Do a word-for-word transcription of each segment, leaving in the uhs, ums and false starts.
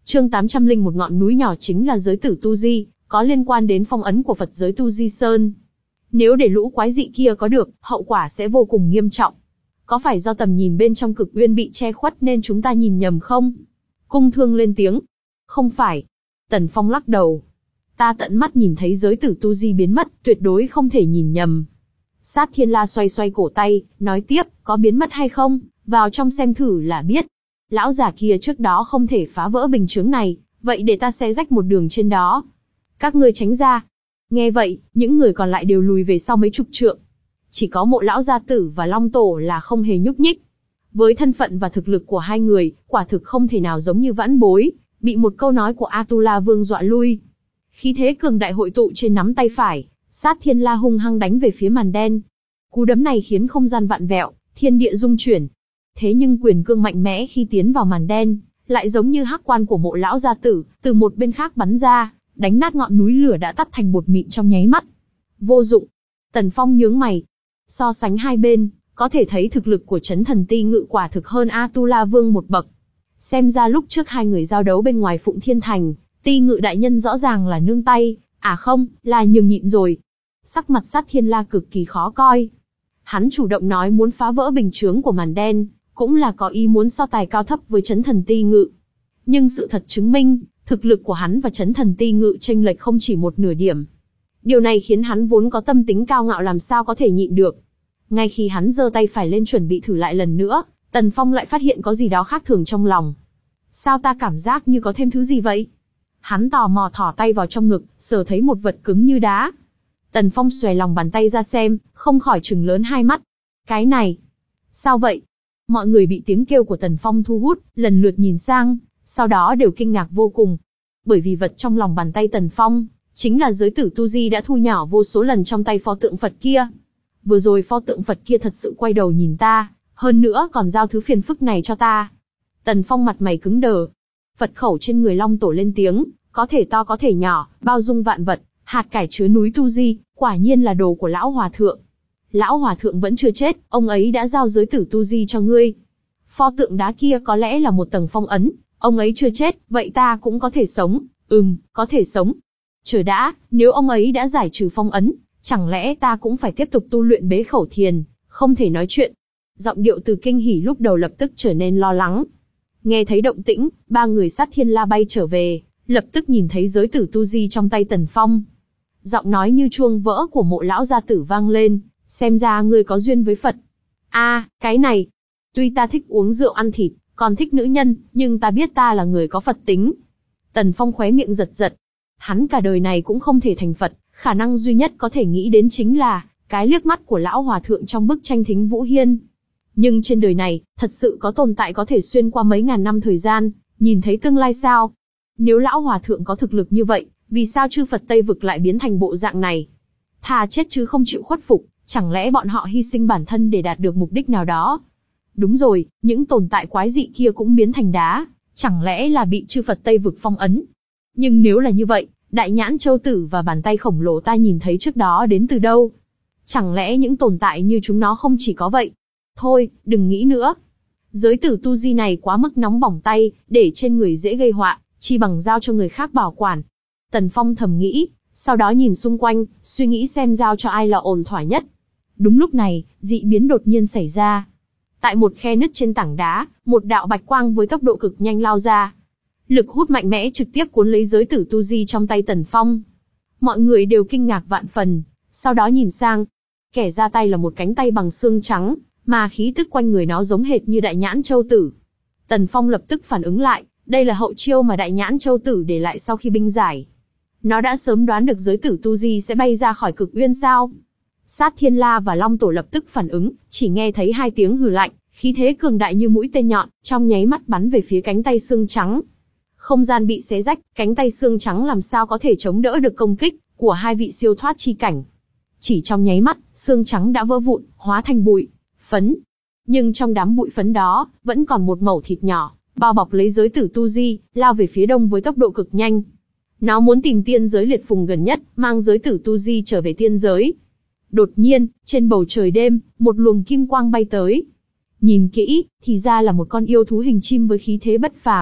Chương tám trăm lẻ một ngọn núi nhỏ chính là giới tử Tu Di, có liên quan đến phong ấn của Phật giới Tu Di Sơn. Nếu để lũ quái dị kia có được, hậu quả sẽ vô cùng nghiêm trọng. Có phải do tầm nhìn bên trong cực uyên bị che khuất nên chúng ta nhìn nhầm không? Cung Thương lên tiếng. Không phải. Tần Phong lắc đầu. Ta tận mắt nhìn thấy giới tử Tu Di biến mất, tuyệt đối không thể nhìn nhầm. Sát Thiên La xoay xoay cổ tay, nói tiếp, có biến mất hay không, vào trong xem thử là biết. Lão già kia trước đó không thể phá vỡ bình chướng này, vậy để ta xé rách một đường trên đó. Các ngươi tránh ra. Nghe vậy, những người còn lại đều lùi về sau mấy chục trượng. Chỉ có Mộ lão gia tử và Long tổ là không hề nhúc nhích. Với thân phận và thực lực của hai người, quả thực không thể nào giống như vãn bối, bị một câu nói của Atula Vương dọa lui. Khí thế cường đại hội tụ trên nắm tay phải, Sát Thiên La hung hăng đánh về phía màn đen. Cú đấm này khiến không gian vặn vẹo, thiên địa rung chuyển. Thế nhưng quyền cương mạnh mẽ khi tiến vào màn đen, lại giống như hắc quan của Mộ lão gia tử, từ một bên khác bắn ra, đánh nát ngọn núi lửa đã tắt thành bột mịn trong nháy mắt. Vô dụng. Tần Phong nhướng mày. So sánh hai bên, có thể thấy thực lực của Chấn Thần Ti Ngự quả thực hơn Atula Vương một bậc. Xem ra lúc trước hai người giao đấu bên ngoài Phụng Thiên Thành, Ti Ngự đại nhân rõ ràng là nương tay, à không, là nhường nhịn rồi. Sắc mặt Sát Thiên La cực kỳ khó coi. Hắn chủ động nói muốn phá vỡ bình chướng của màn đen, cũng là có ý muốn so tài cao thấp với Chấn Thần Ti Ngự. Nhưng sự thật chứng minh, thực lực của hắn và Chấn Thần Ti Ngự chênh lệch không chỉ một nửa điểm. Điều này khiến hắn vốn có tâm tính cao ngạo làm sao có thể nhịn được. Ngay khi hắn giơ tay phải lên chuẩn bị thử lại lần nữa, Tần Phong lại phát hiện có gì đó khác thường trong lòng. Sao ta cảm giác như có thêm thứ gì vậy? Hắn tò mò thò tay vào trong ngực, sờ thấy một vật cứng như đá. Tần Phong xòe lòng bàn tay ra xem, không khỏi trừng lớn hai mắt. Cái này, sao vậy? Mọi người bị tiếng kêu của Tần Phong thu hút, lần lượt nhìn sang, sau đó đều kinh ngạc vô cùng. Bởi vì vật trong lòng bàn tay Tần Phong, chính là giới tử Tu Di đã thu nhỏ vô số lần trong tay pho tượng Phật kia. Vừa rồi pho tượng Phật kia thật sự quay đầu nhìn ta, hơn nữa còn giao thứ phiền phức này cho ta. Tần Phong mặt mày cứng đờ. Phật khẩu trên người Long tổ lên tiếng, có thể to có thể nhỏ, bao dung vạn vật, hạt cải chứa núi Tu Di, quả nhiên là đồ của lão hòa thượng. Lão hòa thượng vẫn chưa chết, ông ấy đã giao giới tử Tu Di cho ngươi. Pho tượng đá kia có lẽ là một tầng phong ấn, ông ấy chưa chết, vậy ta cũng có thể sống. Ừm, có thể sống. Chờ đã, nếu ông ấy đã giải trừ phong ấn, chẳng lẽ ta cũng phải tiếp tục tu luyện bế khẩu thiền, không thể nói chuyện. Giọng điệu từ kinh hỉ lúc đầu lập tức trở nên lo lắng. Nghe thấy động tĩnh, ba người Sát Thiên La bay trở về, lập tức nhìn thấy giới tử Tu Di trong tay Tần Phong. Giọng nói như chuông vỡ của Mộ lão gia tử vang lên, xem ra ngươi có duyên với Phật. A, à, cái này, tuy ta thích uống rượu ăn thịt, còn thích nữ nhân, nhưng ta biết ta là người có Phật tính. Tần Phong khóe miệng giật giật. Hắn cả đời này cũng không thể thành Phật, khả năng duy nhất có thể nghĩ đến chính là cái liếc mắt của lão hòa thượng trong bức tranh Thính Vũ Hiên. Nhưng trên đời này, thật sự có tồn tại có thể xuyên qua mấy ngàn năm thời gian, nhìn thấy tương lai sao? Nếu lão hòa thượng có thực lực như vậy, vì sao chư Phật Tây Vực lại biến thành bộ dạng này? Thà chết chứ không chịu khuất phục, chẳng lẽ bọn họ hy sinh bản thân để đạt được mục đích nào đó? Đúng rồi, những tồn tại quái dị kia cũng biến thành đá, chẳng lẽ là bị chư Phật Tây Vực phong ấn? Nhưng nếu là như vậy, đại nhãn châu tử và bàn tay khổng lồ ta nhìn thấy trước đó đến từ đâu? Chẳng lẽ những tồn tại như chúng nó không chỉ có vậy? Thôi, đừng nghĩ nữa. Giới tử Tu Di này quá mức nóng bỏng tay, để trên người dễ gây họa, chi bằng giao cho người khác bảo quản. Tần Phong thầm nghĩ, sau đó nhìn xung quanh, suy nghĩ xem giao cho ai là ổn thỏa nhất. Đúng lúc này, dị biến đột nhiên xảy ra. Tại một khe nứt trên tảng đá, một đạo bạch quang với tốc độ cực nhanh lao ra. Lực hút mạnh mẽ trực tiếp cuốn lấy giới tử Tu Di trong tay Tần Phong. Mọi người đều kinh ngạc vạn phần, sau đó nhìn sang. Kẻ ra tay là một cánh tay bằng xương trắng, mà khí tức quanh người nó giống hệt như đại nhãn châu tử. Tần Phong lập tức phản ứng lại, đây là hậu chiêu mà đại nhãn châu tử để lại sau khi binh giải. Nó đã sớm đoán được giới tử Tu Di sẽ bay ra khỏi cực uyên sao? Sát Thiên La và Long tổ lập tức phản ứng, chỉ nghe thấy hai tiếng hừ lạnh, khí thế cường đại như mũi tên nhọn, trong nháy mắt bắn về phía cánh tay xương trắng. Không gian bị xé rách, cánh tay xương trắng làm sao có thể chống đỡ được công kích của hai vị siêu thoát chi cảnh. Chỉ trong nháy mắt, xương trắng đã vỡ vụn, hóa thành bụi, phấn. Nhưng trong đám bụi phấn đó, vẫn còn một mẩu thịt nhỏ, bao bọc lấy giới tử Tu Di, lao về phía đông với tốc độ cực nhanh. Nó muốn tìm tiên giới liệt phùng gần nhất, mang giới tử Tu Di trở về tiên giới. Đột nhiên, trên bầu trời đêm, một luồng kim quang bay tới. Nhìn kỹ, thì ra là một con yêu thú hình chim với khí thế bất phàm,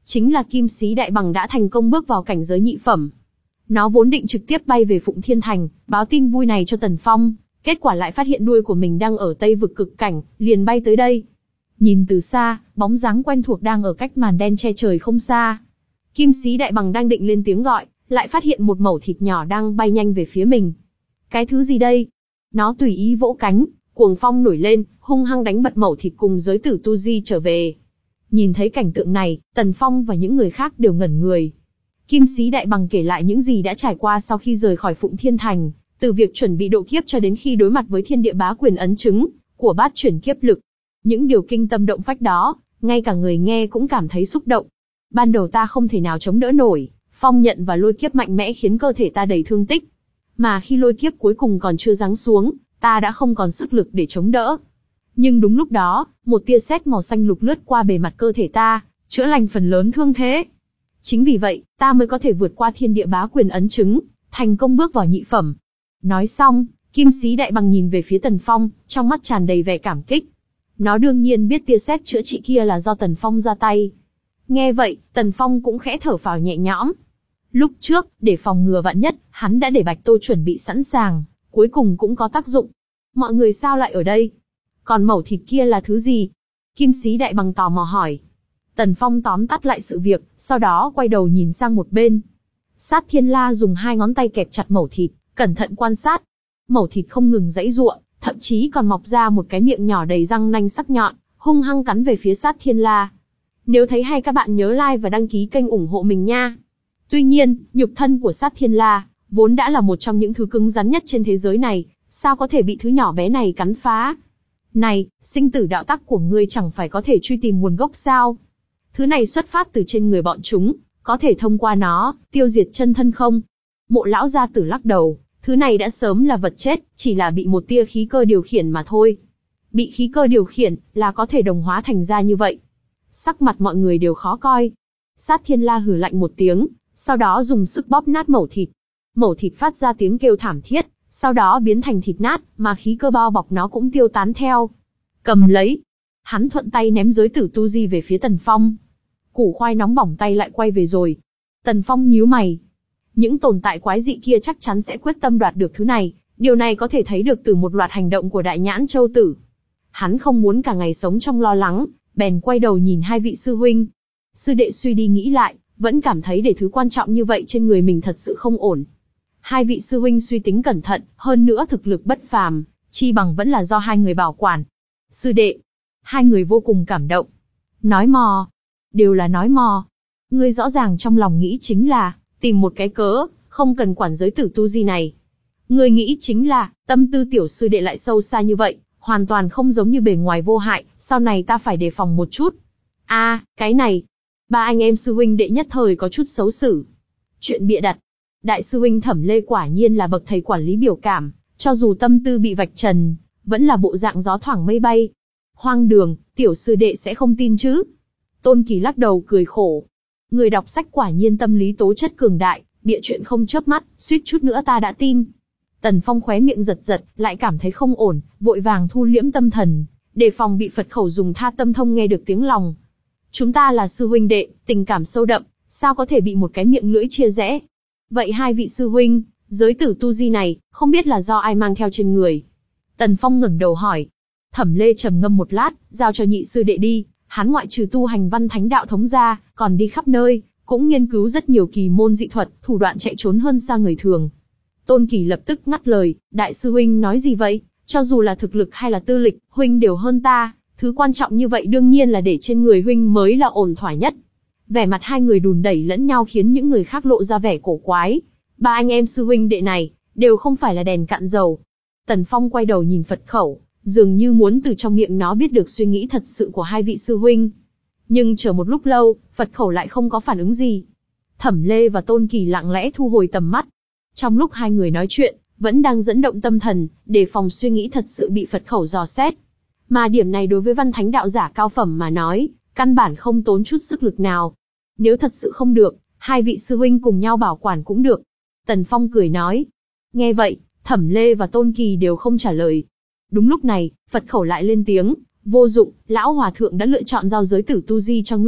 chính là Kim Sĩ Đại Bằng đã thành công bước vào cảnh giới nhị phẩm. Nó vốn định trực tiếp bay về Phụng Thiên Thành, báo tin vui này cho Tần Phong, kết quả lại phát hiện đuôi của mình đang ở Tây vực cực cảnh, liền bay tới đây. Nhìn từ xa, bóng dáng quen thuộc đang ở cách màn đen che trời không xa. Kim Sĩ Đại Bằng đang định lên tiếng gọi, lại phát hiện một mẩu thịt nhỏ đang bay nhanh về phía mình. Cái thứ gì đây? Nó tùy ý vỗ cánh, cuồng phong nổi lên, hung hăng đánh bật mẩu thịt cùng giới tử tu di trở về. Nhìn thấy cảnh tượng này, Tần Phong và những người khác đều ngẩn người. Kim Sĩ Đại Bằng kể lại những gì đã trải qua sau khi rời khỏi Phụng Thiên Thành, từ việc chuẩn bị độ kiếp cho đến khi đối mặt với thiên địa bá quyền ấn chứng của bát chuyển kiếp lực. Những điều kinh tâm động phách đó, ngay cả người nghe cũng cảm thấy xúc động. Ban đầu ta không thể nào chống đỡ nổi, phong nhận và lôi kiếp mạnh mẽ khiến cơ thể ta đầy thương tích. Mà khi lôi kiếp cuối cùng còn chưa giáng xuống, ta đã không còn sức lực để chống đỡ. Nhưng đúng lúc đó, một tia sét màu xanh lục lướt qua bề mặt cơ thể ta, chữa lành phần lớn thương thế. Chính vì vậy, ta mới có thể vượt qua thiên địa bá quyền ấn chứng, thành công bước vào nhị phẩm. Nói xong, Kim Sĩ Đại Bằng nhìn về phía Tần Phong, trong mắt tràn đầy vẻ cảm kích. Nó đương nhiên biết tia sét chữa trị kia là do Tần Phong ra tay. Nghe vậy, Tần Phong cũng khẽ thở phào nhẹ nhõm. Lúc trước, để phòng ngừa vạn nhất, hắn đã để Bạch Tô chuẩn bị sẵn sàng, cuối cùng cũng có tác dụng. Mọi người sao lại ở đây? Còn mẩu thịt kia là thứ gì? Kim Sĩ Đại Bằng tò mò hỏi. Tần Phong tóm tắt lại sự việc, sau đó quay đầu nhìn sang một bên. Sát Thiên La dùng hai ngón tay kẹp chặt mẩu thịt, cẩn thận quan sát. Mẩu thịt không ngừng giãy giụa, thậm chí còn mọc ra một cái miệng nhỏ đầy răng nanh sắc nhọn, hung hăng cắn về phía Sát Thiên La. Nếu thấy hay các bạn nhớ like và đăng ký kênh ủng hộ mình nha. Tuy nhiên, nhục thân của Sát Thiên La vốn đã là một trong những thứ cứng rắn nhất trên thế giới này, sao có thể bị thứ nhỏ bé này cắn phá? Này, sinh tử đạo tắc của ngươi chẳng phải có thể truy tìm nguồn gốc sao? Thứ này xuất phát từ trên người bọn chúng, có thể thông qua nó, tiêu diệt chân thân không? Mộ lão gia tử lắc đầu, thứ này đã sớm là vật chết, chỉ là bị một tia khí cơ điều khiển mà thôi. Bị khí cơ điều khiển, là có thể đồng hóa thành ra như vậy. Sắc mặt mọi người đều khó coi. Sát Thiên La hừ lạnh một tiếng, sau đó dùng sức bóp nát mẩu thịt. Mẩu thịt phát ra tiếng kêu thảm thiết, sau đó biến thành thịt nát, mà khí cơ bao bọc nó cũng tiêu tán theo. Cầm lấy. Hắn thuận tay ném giới tử tu di về phía Tần Phong. Củ khoai nóng bỏng tay lại quay về rồi. Tần Phong nhíu mày. Những tồn tại quái dị kia chắc chắn sẽ quyết tâm đoạt được thứ này, điều này có thể thấy được từ một loạt hành động của Đại Nhãn Châu Tử. Hắn không muốn cả ngày sống trong lo lắng, bèn quay đầu nhìn hai vị sư huynh. Sư đệ suy đi nghĩ lại, vẫn cảm thấy để thứ quan trọng như vậy trên người mình thật sự không ổn. Hai vị sư huynh suy tính cẩn thận, hơn nữa thực lực bất phàm, chi bằng vẫn là do hai người bảo quản. Sư đệ, hai người vô cùng cảm động. Nói mò, đều là nói mò. Ngươi rõ ràng trong lòng nghĩ chính là tìm một cái cớ, không cần quản giới tử tu di này. Ngươi nghĩ chính là tâm tư tiểu sư đệ lại sâu xa như vậy, hoàn toàn không giống như bề ngoài vô hại, sau này ta phải đề phòng một chút. A, à, cái này, ba anh em sư huynh đệ nhất thời có chút xấu xử. Chuyện bịa đặt. Đại sư huynh Thẩm Lê quả nhiên là bậc thầy quản lý biểu cảm, cho dù tâm tư bị vạch trần, vẫn là bộ dạng gió thoảng mây bay. Hoang đường, tiểu sư đệ sẽ không tin chứ? Tôn Kỳ lắc đầu cười khổ. Người đọc sách quả nhiên tâm lý tố chất cường đại, bịa chuyện không chớp mắt, suýt chút nữa ta đã tin. Tần Phong khóe miệng giật giật, lại cảm thấy không ổn, vội vàng thu liễm tâm thần, đề phòng bị Phật khẩu dùng tha tâm thông nghe được tiếng lòng. Chúng ta là sư huynh đệ, tình cảm sâu đậm, sao có thể bị một cái miệng lưỡi chia rẽ? Vậy hai vị sư huynh, giới tử tu di này, không biết là do ai mang theo trên người? Tần Phong ngẩng đầu hỏi. Thẩm Lê trầm ngâm một lát, giao cho nhị sư đệ đi, hắn ngoại trừ tu hành văn thánh đạo thống ra, còn đi khắp nơi, cũng nghiên cứu rất nhiều kỳ môn dị thuật, thủ đoạn chạy trốn hơn xa người thường. Tôn Kỳ lập tức ngắt lời, đại sư huynh nói gì vậy? Cho dù là thực lực hay là tư lịch, huynh đều hơn ta, thứ quan trọng như vậy đương nhiên là để trên người huynh mới là ổn thỏa nhất. Vẻ mặt hai người đùn đẩy lẫn nhau khiến những người khác lộ ra vẻ cổ quái. Ba anh em sư huynh đệ này, đều không phải là đèn cạn dầu. Tần Phong quay đầu nhìn Phật khẩu, dường như muốn từ trong miệng nó biết được suy nghĩ thật sự của hai vị sư huynh. Nhưng chờ một lúc lâu, Phật khẩu lại không có phản ứng gì. Thẩm Lê và Tôn Kỳ lặng lẽ thu hồi tầm mắt. Trong lúc hai người nói chuyện, vẫn đang dẫn động tâm thần, đề phòng suy nghĩ thật sự bị Phật khẩu dò xét. Mà điểm này đối với văn thánh đạo giả cao phẩm mà nói, căn bản không tốn chút sức lực nào. Nếu thật sự không được, hai vị sư huynh cùng nhau bảo quản cũng được. Tần Phong cười nói. Nghe vậy, Thẩm Lê và Tôn Kỳ đều không trả lời. Đúng lúc này, Phật khẩu lại lên tiếng. Vô dụng, lão hòa thượng đã lựa chọn giao giới tử tu di cho ngươi,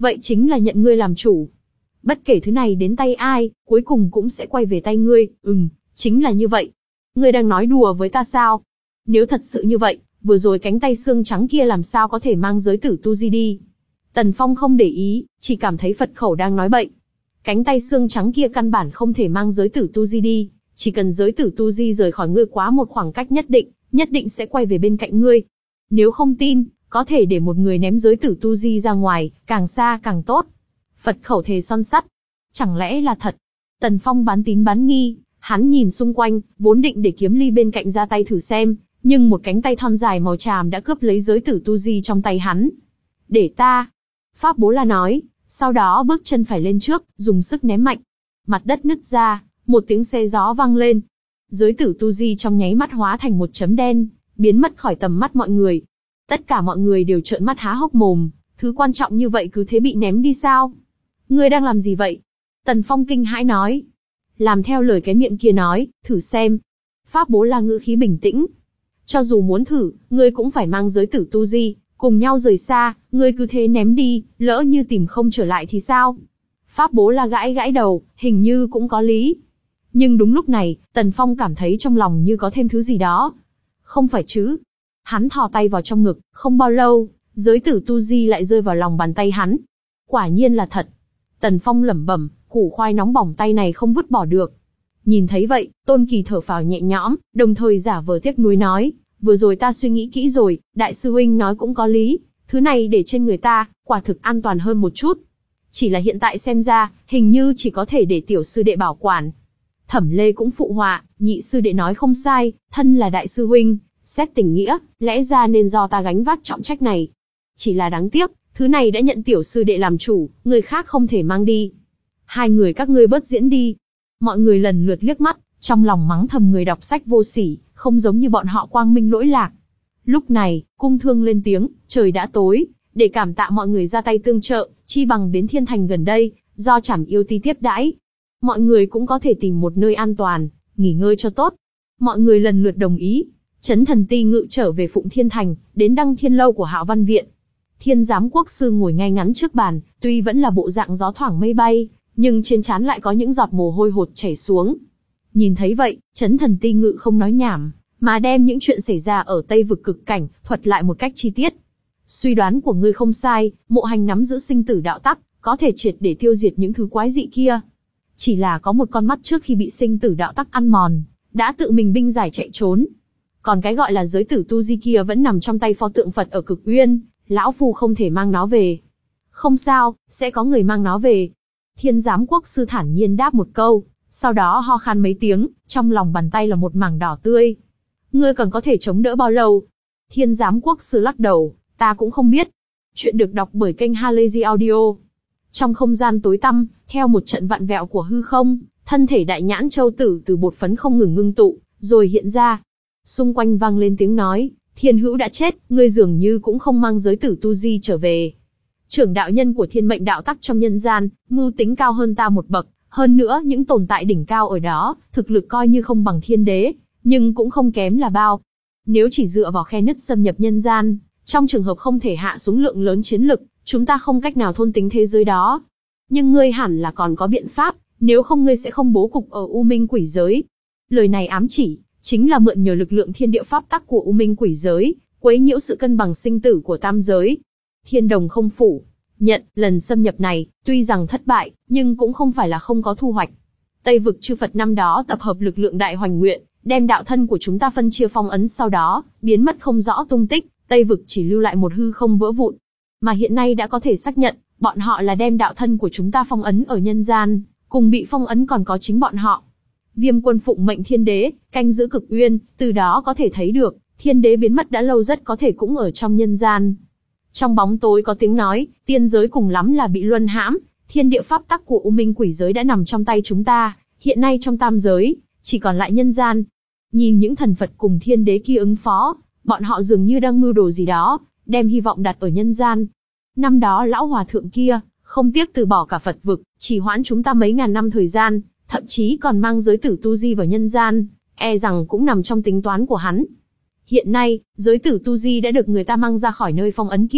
vậy chính là nhận ngươi làm chủ. Bất kể thứ này đến tay ai, cuối cùng cũng sẽ quay về tay ngươi, ừm, chính là như vậy. Ngươi đang nói đùa với ta sao? Nếu thật sự như vậy, vừa rồi cánh tay xương trắng kia làm sao có thể mang giới tử tu di đi? Tần Phong không để ý, chỉ cảm thấy Phật khẩu đang nói bậy. Cánh tay xương trắng kia căn bản không thể mang giới tử tu di đi, chỉ cần giới tử tu di rời khỏi ngươi quá một khoảng cách nhất định, nhất định sẽ quay về bên cạnh ngươi. Nếu không tin, có thể để một người ném giới tử tu di ra ngoài, càng xa càng tốt. Phật khẩu thề son sắt. Chẳng lẽ là thật? Tần Phong bán tín bán nghi, hắn nhìn xung quanh, vốn định để Kiếm Ly bên cạnh ra tay thử xem, nhưng một cánh tay thon dài màu tràm đã cướp lấy giới tử tu di trong tay hắn. Để ta. Pháp Bố La nói, sau đó bước chân phải lên trước, dùng sức ném mạnh. Mặt đất nứt ra, một tiếng xe gió vang lên. Giới tử tu di trong nháy mắt hóa thành một chấm đen, biến mất khỏi tầm mắt mọi người. Tất cả mọi người đều trợn mắt há hốc mồm, thứ quan trọng như vậy cứ thế bị ném đi sao? Ngươi đang làm gì vậy? Tần Phong kinh hãi nói. Làm theo lời cái miệng kia nói, thử xem. Pháp Bố La ngữ khí bình tĩnh. Cho dù muốn thử, ngươi cũng phải mang giới tử tu di, cùng nhau rời xa, ngươi cứ thế ném đi, lỡ như tìm không trở lại thì sao? Pháp Bố La gãi gãi đầu, hình như cũng có lý. Nhưng đúng lúc này, Tần Phong cảm thấy trong lòng như có thêm thứ gì đó. Không phải chứ? Hắn thò tay vào trong ngực, không bao lâu, giới tử tu di lại rơi vào lòng bàn tay hắn. Quả nhiên là thật. Tần Phong lẩm bẩm, củ khoai nóng bỏng tay này không vứt bỏ được. Nhìn thấy vậy, Tôn Kỳ thở phào nhẹ nhõm, đồng thời giả vờ tiếc nuối nói, vừa rồi ta suy nghĩ kỹ rồi, đại sư huynh nói cũng có lý, thứ này để trên người ta, quả thực an toàn hơn một chút. Chỉ là hiện tại xem ra, hình như chỉ có thể để tiểu sư đệ bảo quản. Thẩm Lê cũng phụ họa, nhị sư đệ nói không sai, thân là đại sư huynh, xét tình nghĩa, lẽ ra nên do ta gánh vác trọng trách này. Chỉ là đáng tiếc, thứ này đã nhận tiểu sư đệ làm chủ, người khác không thể mang đi. Hai người các ngươi bớt diễn đi. Mọi người lần lượt liếc mắt, trong lòng mắng thầm người đọc sách vô sỉ, không giống như bọn họ quang minh lỗi lạc. Lúc này, Cung Thương lên tiếng, trời đã tối, để cảm tạ mọi người ra tay tương trợ, chi bằng đến Thiên Thành gần đây, do Trảm Yêu Ti tiếp đãi. Mọi người cũng có thể tìm một nơi an toàn, nghỉ ngơi cho tốt. Mọi người lần lượt đồng ý. Chấn Thần Ti ngự trở về Phụng Thiên Thành, đến Đăng Thiên Lâu của Hạo Văn Viện. Thiên Giám Quốc Sư ngồi ngay ngắn trước bàn, tuy vẫn là bộ dạng gió thoảng mây bay, nhưng trên trán lại có những giọt mồ hôi hột chảy xuống. Nhìn thấy vậy, Chấn Thần Ti ngự không nói nhảm, mà đem những chuyện xảy ra ở Tây Vực Cực Cảnh thuật lại một cách chi tiết. Suy đoán của ngươi không sai, Mộ Hành nắm giữ sinh tử đạo tắc, có thể triệt để tiêu diệt những thứ quái dị kia. Chỉ là có một con mắt trước khi bị sinh tử đạo tắc ăn mòn, đã tự mình binh giải chạy trốn. Còn cái gọi là giới tử tu di kia vẫn nằm trong tay pho tượng Phật ở Cực Uyên, lão phu không thể mang nó về. Không sao, sẽ có người mang nó về. Thiên Giám Quốc Sư thản nhiên đáp một câu, sau đó ho khan mấy tiếng, trong lòng bàn tay là một mảng đỏ tươi. Ngươi còn có thể chống đỡ bao lâu? Thiên Giám Quốc Sư lắc đầu, ta cũng không biết. Chuyện được đọc bởi kênh Halazy Audio. Trong không gian tối tăm, theo một trận vặn vẹo của hư không, thân thể Đại Nhãn Châu Tử từ bột phấn không ngừng ngưng tụ, rồi hiện ra. Xung quanh vang lên tiếng nói, Thiên Hữu đã chết, ngươi dường như cũng không mang giới tử tu di trở về. Trưởng đạo nhân của thiên mệnh đạo tắc trong nhân gian, mưu tính cao hơn ta một bậc, hơn nữa những tồn tại đỉnh cao ở đó, thực lực coi như không bằng thiên đế, nhưng cũng không kém là bao. Nếu chỉ dựa vào khe nứt xâm nhập nhân gian, trong trường hợp không thể hạ xuống lượng lớn chiến lực, chúng ta không cách nào thôn tính thế giới đó. Nhưng ngươi hẳn là còn có biện pháp, nếu không ngươi sẽ không bố cục ở U Minh Quỷ giới. Lời này ám chỉ, chính là mượn nhờ lực lượng thiên địa pháp tắc của U Minh Quỷ giới, quấy nhiễu sự cân bằng sinh tử của tam giới. Thiên Đồng không phủ nhận, lần xâm nhập này, tuy rằng thất bại, nhưng cũng không phải là không có thu hoạch. Tây vực chư Phật năm đó tập hợp lực lượng đại hoành nguyện, đem đạo thân của chúng ta phân chia phong ấn, sau đó, biến mất không rõ tung tích, Tây vực chỉ lưu lại một hư không vỡ vụn. Mà hiện nay đã có thể xác nhận, bọn họ là đem đạo thân của chúng ta phong ấn ở nhân gian, cùng bị phong ấn còn có chính bọn họ. Viêm Quân phụng mệnh thiên đế, canh giữ Cực Uyên, từ đó có thể thấy được, thiên đế biến mất đã lâu rất có thể cũng ở trong nhân gian. Trong bóng tối có tiếng nói, tiên giới cùng lắm là bị luân hãm, thiên địa pháp tắc của U Minh Quỷ giới đã nằm trong tay chúng ta, hiện nay trong tam giới, chỉ còn lại nhân gian. Nhìn những thần Phật cùng thiên đế kia ứng phó, bọn họ dường như đang mưu đồ gì đó, đem hy vọng đặt ở nhân gian. Năm đó lão hòa thượng kia, không tiếc từ bỏ cả Phật vực, chỉ hoãn chúng ta mấy ngàn năm thời gian, thậm chí còn mang giới tử tu di vào nhân gian, e rằng cũng nằm trong tính toán của hắn. Hiện nay, giới tử tu di đã được người ta mang ra khỏi nơi phong ấn kia,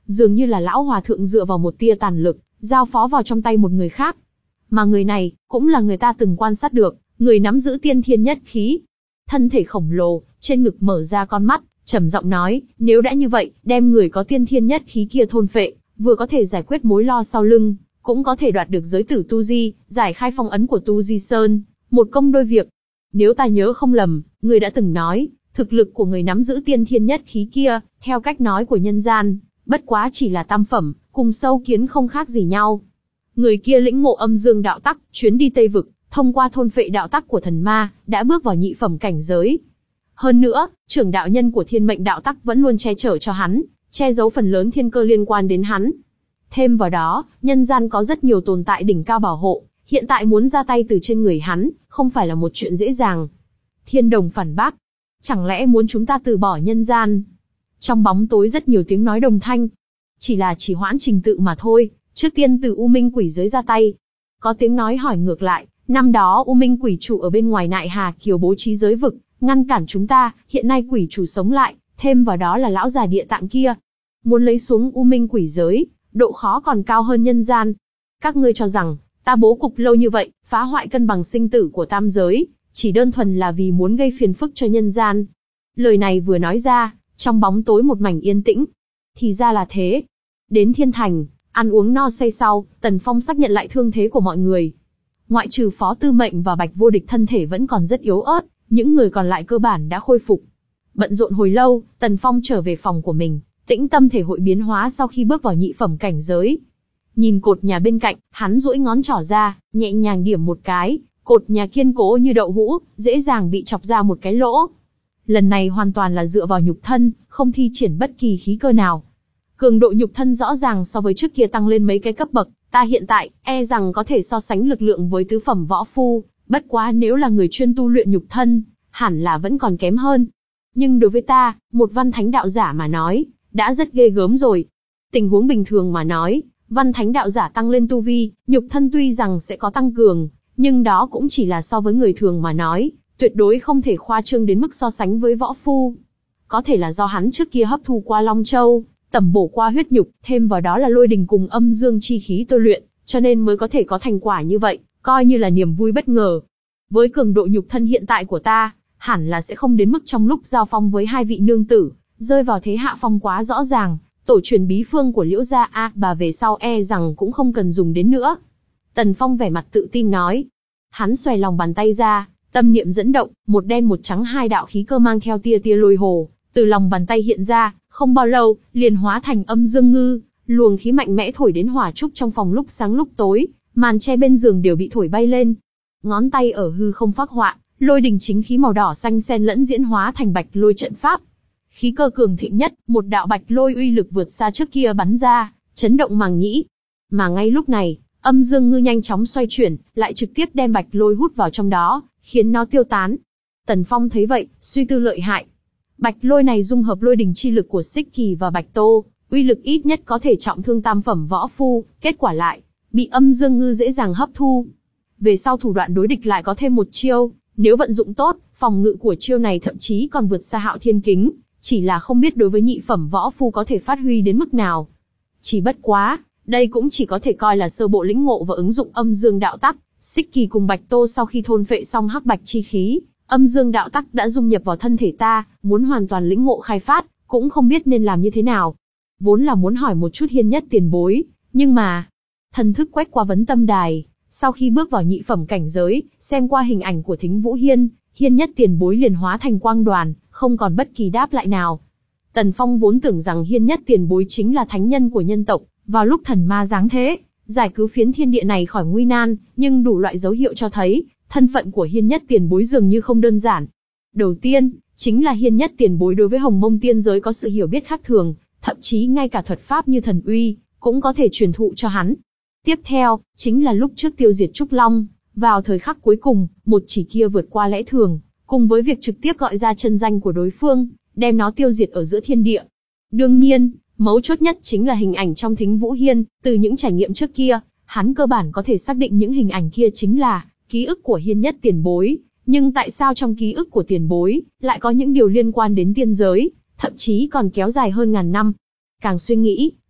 dường như là lão hòa thượng dựa vào một tia tàn lực, giao phó vào trong tay một người khác. Mà người này, cũng là người ta từng quan sát được, người nắm giữ tiên thiên nhất khí. Thân thể khổng lồ, trên ngực mở ra con mắt, trầm giọng nói, nếu đã như vậy, đem người có tiên thiên nhất khí kia thôn phệ, vừa có thể giải quyết mối lo sau lưng, cũng có thể đoạt được giới tử Tu Di, giải khai phong ấn của Tu Di Sơn, một công đôi việc. Nếu ta nhớ không lầm, người đã từng nói, thực lực của người nắm giữ tiên thiên nhất khí kia, theo cách nói của nhân gian, bất quá chỉ là tam phẩm, cùng sâu kiến không khác gì nhau. Người kia lĩnh ngộ âm dương đạo tắc, chuyến đi Tây Vực, thông qua thôn phệ đạo tắc của thần ma, đã bước vào nhị phẩm cảnh giới. Hơn nữa, trưởng đạo nhân của thiên mệnh đạo tắc vẫn luôn che chở cho hắn, che giấu phần lớn thiên cơ liên quan đến hắn. Thêm vào đó, nhân gian có rất nhiều tồn tại đỉnh cao bảo hộ, hiện tại muốn ra tay từ trên người hắn, không phải là một chuyện dễ dàng. Thiên Đồng phản bác, chẳng lẽ muốn chúng ta từ bỏ nhân gian? Trong bóng tối rất nhiều tiếng nói đồng thanh. Chỉ là trì hoãn trình tự mà thôi, trước tiên từ U Minh quỷ giới ra tay. Có tiếng nói hỏi ngược lại, năm đó U Minh quỷ chủ ở bên ngoài Nại Hà Kiều bố trí giới vực, ngăn cản chúng ta, hiện nay quỷ chủ sống lại, thêm vào đó là lão già địa tạng kia. Muốn lấy xuống U Minh quỷ giới, độ khó còn cao hơn nhân gian. Các ngươi cho rằng, ta bố cục lâu như vậy, phá hoại cân bằng sinh tử của tam giới, chỉ đơn thuần là vì muốn gây phiền phức cho nhân gian. Lời này vừa nói ra, trong bóng tối một mảnh yên tĩnh. Thì ra là thế. Đến Thiên Thành, ăn uống no say sau, Tần Phong xác nhận lại thương thế của mọi người. Ngoại trừ Phó Tư Mệnh và Bạch Vô Địch thân thể vẫn còn rất yếu ớt, những người còn lại cơ bản đã khôi phục. Bận rộn hồi lâu, Tần Phong trở về phòng của mình, tĩnh tâm thể hội biến hóa sau khi bước vào nhị phẩm cảnh giới. Nhìn cột nhà bên cạnh, hắn duỗi ngón trỏ ra, nhẹ nhàng điểm một cái, cột nhà kiên cố như đậu hũ, dễ dàng bị chọc ra một cái lỗ. Lần này hoàn toàn là dựa vào nhục thân, không thi triển bất kỳ khí cơ nào. Cường độ nhục thân rõ ràng so với trước kia tăng lên mấy cái cấp bậc, ta hiện tại, e rằng có thể so sánh lực lượng với tứ phẩm võ phu, bất quá nếu là người chuyên tu luyện nhục thân, hẳn là vẫn còn kém hơn. Nhưng đối với ta, một văn thánh đạo giả mà nói, đã rất ghê gớm rồi. Tình huống bình thường mà nói, văn thánh đạo giả tăng lên tu vi, nhục thân tuy rằng sẽ có tăng cường, nhưng đó cũng chỉ là so với người thường mà nói, tuyệt đối không thể khoa trương đến mức so sánh với võ phu. Có thể là do hắn trước kia hấp thu qua Long Châu, tẩm bổ qua huyết nhục, thêm vào đó là lôi đình cùng âm dương chi khí tôi luyện, cho nên mới có thể có thành quả như vậy, coi như là niềm vui bất ngờ. Với cường độ nhục thân hiện tại của ta, hẳn là sẽ không đến mức trong lúc giao phong với hai vị nương tử, rơi vào thế hạ phong quá rõ ràng. Tổ truyền bí phương của Liễu gia a bà về sau e rằng cũng không cần dùng đến nữa. Tần Phong vẻ mặt tự tin nói. Hắn xòe lòng bàn tay ra, tâm niệm dẫn động, một đen một trắng hai đạo khí cơ mang theo tia tia lôi hồ, từ lòng bàn tay hiện ra, không bao lâu, liền hóa thành âm dương ngư, luồng khí mạnh mẽ thổi đến hỏa trúc trong phòng lúc sáng lúc tối, màn che bên giường đều bị thổi bay lên. Ngón tay ở hư không phác họa, lôi đình chính khí màu đỏ xanh xen lẫn diễn hóa thành bạch lôi trận pháp. Khí cơ cường thịnh nhất, một đạo bạch lôi uy lực vượt xa trước kia bắn ra, chấn động màng nhĩ. Mà ngay lúc này, âm dương ngư nhanh chóng xoay chuyển, lại trực tiếp đem bạch lôi hút vào trong đó, khiến nó tiêu tán. Tần Phong thấy vậy, suy tư lợi hại. Bạch lôi này dung hợp lôi đình chi lực của Xích Kỳ và Bạch Tô, uy lực ít nhất có thể trọng thương tam phẩm võ phu, kết quả lại, bị âm dương ngư dễ dàng hấp thu. Về sau thủ đoạn đối địch lại có thêm một chiêu, nếu vận dụng tốt, phòng ngự của chiêu này thậm chí còn vượt xa Hạo Thiên Kính, chỉ là không biết đối với nhị phẩm võ phu có thể phát huy đến mức nào. Chỉ bất quá, đây cũng chỉ có thể coi là sơ bộ lĩnh ngộ và ứng dụng âm dương đạo tắc. Xích Kỳ cùng Bạch Tô sau khi thôn phệ xong hắc bạch chi khí, âm dương đạo tắc đã dung nhập vào thân thể ta, muốn hoàn toàn lĩnh ngộ khai phát, cũng không biết nên làm như thế nào. Vốn là muốn hỏi một chút Hiên Nhất tiền bối, nhưng mà, thần thức quét qua vấn tâm đài, sau khi bước vào nhị phẩm cảnh giới, xem qua hình ảnh của Thính Vũ Hiên, Hiên Nhất tiền bối liền hóa thành quang đoàn, không còn bất kỳ đáp lại nào. Tần Phong vốn tưởng rằng Hiên Nhất tiền bối chính là thánh nhân của nhân tộc, vào lúc thần ma giáng thế, giải cứu phiến thiên địa này khỏi nguy nan, nhưng đủ loại dấu hiệu cho thấy, thân phận của Hiên Nhất tiền bối dường như không đơn giản. Đầu tiên, chính là Hiên Nhất tiền bối đối với Hồng Mông tiên giới có sự hiểu biết khác thường, thậm chí ngay cả thuật pháp như thần uy, cũng có thể truyền thụ cho hắn. Tiếp theo, chính là lúc trước tiêu diệt Trúc Long, vào thời khắc cuối cùng, một chỉ kia vượt qua lẽ thường, cùng với việc trực tiếp gọi ra chân danh của đối phương, đem nó tiêu diệt ở giữa thiên địa. Đương nhiên, mấu chốt nhất chính là hình ảnh trong Thính Vũ Hiên, từ những trải nghiệm trước kia, hắn cơ bản có thể xác định những hình ảnh kia chính là ký ức của Hiên Nhất tiền bối, nhưng tại sao trong ký ức của tiền bối lại có những điều liên quan đến tiên giới, thậm chí còn kéo dài hơn ngàn năm. Càng suy nghĩ,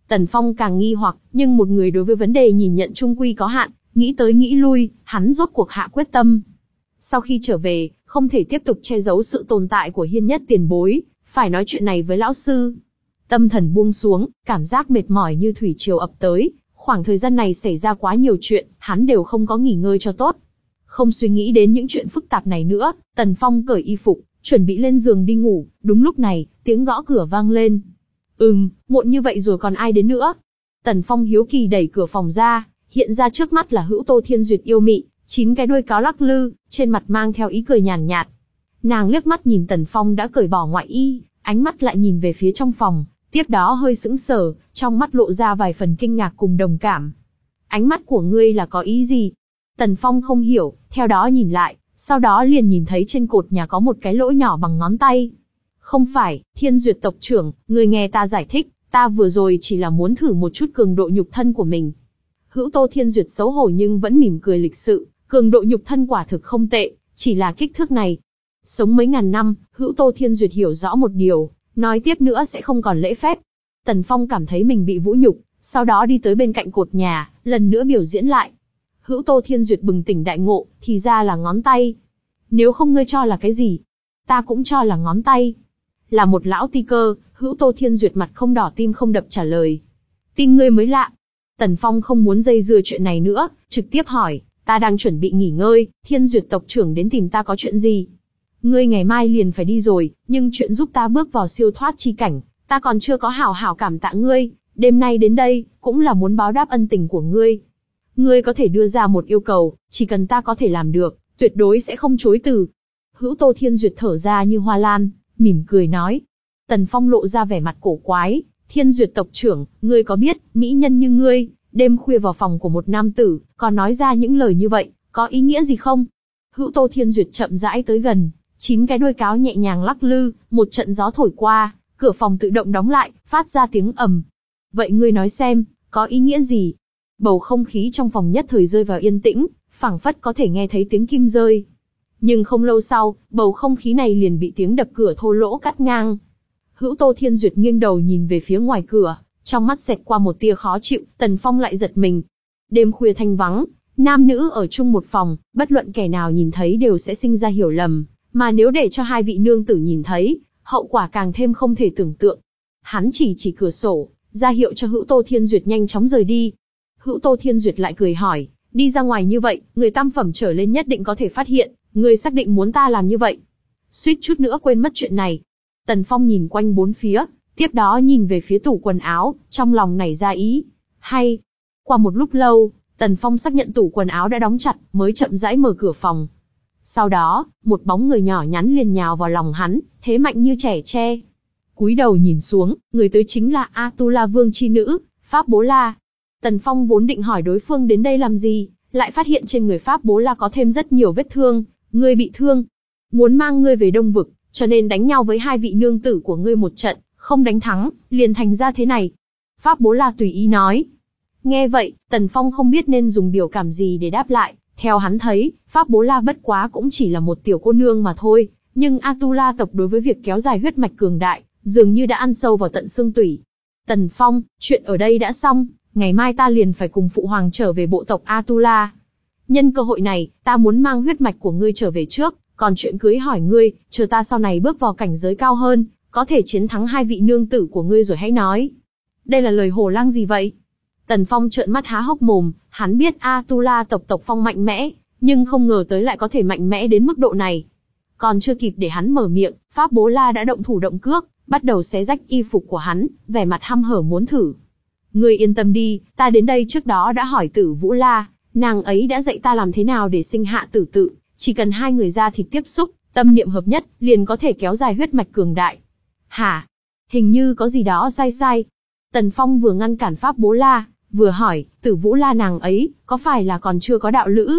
Tần Phong càng nghi hoặc, nhưng một người đối với vấn đề nhìn nhận chung quy có hạn, nghĩ tới nghĩ lui, hắn rốt cuộc hạ quyết tâm. Sau khi trở về, không thể tiếp tục che giấu sự tồn tại của Hiên Nhất tiền bối, phải nói chuyện này với lão sư. Tâm thần buông xuống, cảm giác mệt mỏi như thủy triều ập tới, khoảng thời gian này xảy ra quá nhiều chuyện, hắn đều không có nghỉ ngơi cho tốt. Không suy nghĩ đến những chuyện phức tạp này nữa, Tần Phong cởi y phục, chuẩn bị lên giường đi ngủ, đúng lúc này, tiếng gõ cửa vang lên. Ừm, muộn như vậy rồi còn ai đến nữa? Tần Phong hiếu kỳ đẩy cửa phòng ra, hiện ra trước mắt là Hữu Tô Thiên Duyệt yêu mị, chín cái đuôi cáo lắc lư, trên mặt mang theo ý cười nhàn nhạt. Nàng liếc mắt nhìn Tần Phong đã cởi bỏ ngoại y, ánh mắt lại nhìn về phía trong phòng, tiếp đó hơi sững sờ, trong mắt lộ ra vài phần kinh ngạc cùng đồng cảm. Ánh mắt của ngươi là có ý gì? Tần Phong không hiểu, theo đó nhìn lại, sau đó liền nhìn thấy trên cột nhà có một cái lỗ nhỏ bằng ngón tay. Không phải, Thiên Duyệt tộc trưởng, ngươi nghe ta giải thích, ta vừa rồi chỉ là muốn thử một chút cường độ nhục thân của mình. Hữu Tô Thiên Duyệt xấu hổ nhưng vẫn mỉm cười lịch sự, cường độ nhục thân quả thực không tệ, chỉ là kích thước này. Sống mấy ngàn năm, Hữu Tô Thiên Duyệt hiểu rõ một điều, nói tiếp nữa sẽ không còn lễ phép. Tần Phong cảm thấy mình bị vũ nhục, sau đó đi tới bên cạnh cột nhà, lần nữa biểu diễn lại. Hữu Tô Thiên Duyệt bừng tỉnh đại ngộ, thì ra là ngón tay. Nếu không ngươi cho là cái gì? Ta cũng cho là ngón tay. Là một lão ti cơ, Hữu Tô Thiên Duyệt mặt không đỏ tim không đập trả lời. Tin ngươi mới lạ. Tần Phong không muốn dây dưa chuyện này nữa, trực tiếp hỏi, ta đang chuẩn bị nghỉ ngơi, Thiên Duyệt tộc trưởng đến tìm ta có chuyện gì? Ngươi ngày mai liền phải đi rồi, nhưng chuyện giúp ta bước vào siêu thoát chi cảnh, ta còn chưa có hảo hảo cảm tạ ngươi, đêm nay đến đây, cũng là muốn báo đáp ân tình của ngươi. Ngươi có thể đưa ra một yêu cầu, chỉ cần ta có thể làm được, tuyệt đối sẽ không chối từ. Hữu Tô Thiên Duyệt thở ra như hoa lan, mỉm cười nói. Tần Phong lộ ra vẻ mặt cổ quái, Thiên Duyệt tộc trưởng, ngươi có biết, mỹ nhân như ngươi, đêm khuya vào phòng của một nam tử, còn nói ra những lời như vậy, có ý nghĩa gì không? Hữu Tô Thiên Duyệt chậm rãi tới gần, chín cái đuôi cáo nhẹ nhàng lắc lư, một trận gió thổi qua, cửa phòng tự động đóng lại, phát ra tiếng ầm. Vậy ngươi nói xem, có ý nghĩa gì? Bầu không khí trong phòng nhất thời rơi vào yên tĩnh, phảng phất có thể nghe thấy tiếng kim rơi. Nhưng không lâu sau, bầu không khí này liền bị tiếng đập cửa thô lỗ cắt ngang. Hữu Tô Thiên Duyệt nghiêng đầu nhìn về phía ngoài cửa, trong mắt xẹt qua một tia khó chịu, Tần Phong lại giật mình. Đêm khuya thanh vắng, nam nữ ở chung một phòng, bất luận kẻ nào nhìn thấy đều sẽ sinh ra hiểu lầm, mà nếu để cho hai vị nương tử nhìn thấy, hậu quả càng thêm không thể tưởng tượng. Hắn chỉ chỉ cửa sổ, ra hiệu cho Hữu Tô Thiên Duyệt nhanh chóng rời đi. Hữu Tô Thiên Duyệt lại cười hỏi, đi ra ngoài như vậy, người tam phẩm trở lên nhất định có thể phát hiện, người xác định muốn ta làm như vậy. Suýt chút nữa quên mất chuyện này. Tần Phong nhìn quanh bốn phía, tiếp đó nhìn về phía tủ quần áo, trong lòng nảy ra ý. Hay. Qua một lúc lâu, Tần Phong xác nhận tủ quần áo đã đóng chặt, mới chậm rãi mở cửa phòng. Sau đó, một bóng người nhỏ nhắn liền nhào vào lòng hắn, thế mạnh như trẻ tre. Cúi đầu nhìn xuống, người tới chính là Atula Vương chi nữ, Pháp Bố La. Tần Phong vốn định hỏi đối phương đến đây làm gì, lại phát hiện trên người Pháp Bố La có thêm rất nhiều vết thương. Ngươi bị thương, muốn mang ngươi về Đông Vực, cho nên đánh nhau với hai vị nương tử của ngươi một trận, không đánh thắng, liền thành ra thế này. Pháp Bố La tùy ý nói. Nghe vậy, Tần Phong không biết nên dùng biểu cảm gì để đáp lại. Theo hắn thấy, Pháp Bố La bất quá cũng chỉ là một tiểu cô nương mà thôi, nhưng Atula tộc đối với việc kéo dài huyết mạch cường đại, dường như đã ăn sâu vào tận xương tủy. Tần Phong, chuyện ở đây đã xong, ngày mai ta liền phải cùng phụ hoàng trở về bộ tộc Atula. Nhân cơ hội này, ta muốn mang huyết mạch của ngươi trở về trước, còn chuyện cưới hỏi ngươi, chờ ta sau này bước vào cảnh giới cao hơn, có thể chiến thắng hai vị nương tử của ngươi rồi hãy nói. Đây là lời hồ lang gì vậy? Tần Phong trợn mắt há hốc mồm, hắn biết Atula tộc tộc phong mạnh mẽ, nhưng không ngờ tới lại có thể mạnh mẽ đến mức độ này. Còn chưa kịp để hắn mở miệng, Pháp Bố La đã động thủ động cước, bắt đầu xé rách y phục của hắn, vẻ mặt hăm hở muốn thử. Ngươi yên tâm đi, ta đến đây trước đó đã hỏi Tử Vũ La, nàng ấy đã dạy ta làm thế nào để sinh hạ tử tự, chỉ cần hai người da thịt tiếp xúc, tâm niệm hợp nhất, liền có thể kéo dài huyết mạch cường đại. Hả? Hình như có gì đó sai sai. Tần Phong vừa ngăn cản Pháp Bố La, vừa hỏi, Tử Vũ La nàng ấy, có phải là còn chưa có đạo lữ?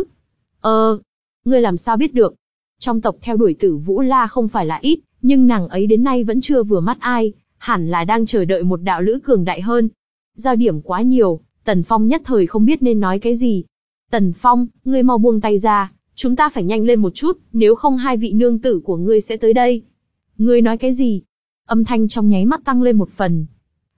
Ờ, ngươi làm sao biết được? Trong tộc theo đuổi Tử Vũ La không phải là ít, nhưng nàng ấy đến nay vẫn chưa vừa mắt ai, hẳn là đang chờ đợi một đạo lữ cường đại hơn. Giao điểm quá nhiều, Tần Phong nhất thời không biết nên nói cái gì. Tần Phong, ngươi mau buông tay ra, chúng ta phải nhanh lên một chút, nếu không hai vị nương tử của ngươi sẽ tới đây. Ngươi nói cái gì? Âm thanh trong nháy mắt tăng lên một phần.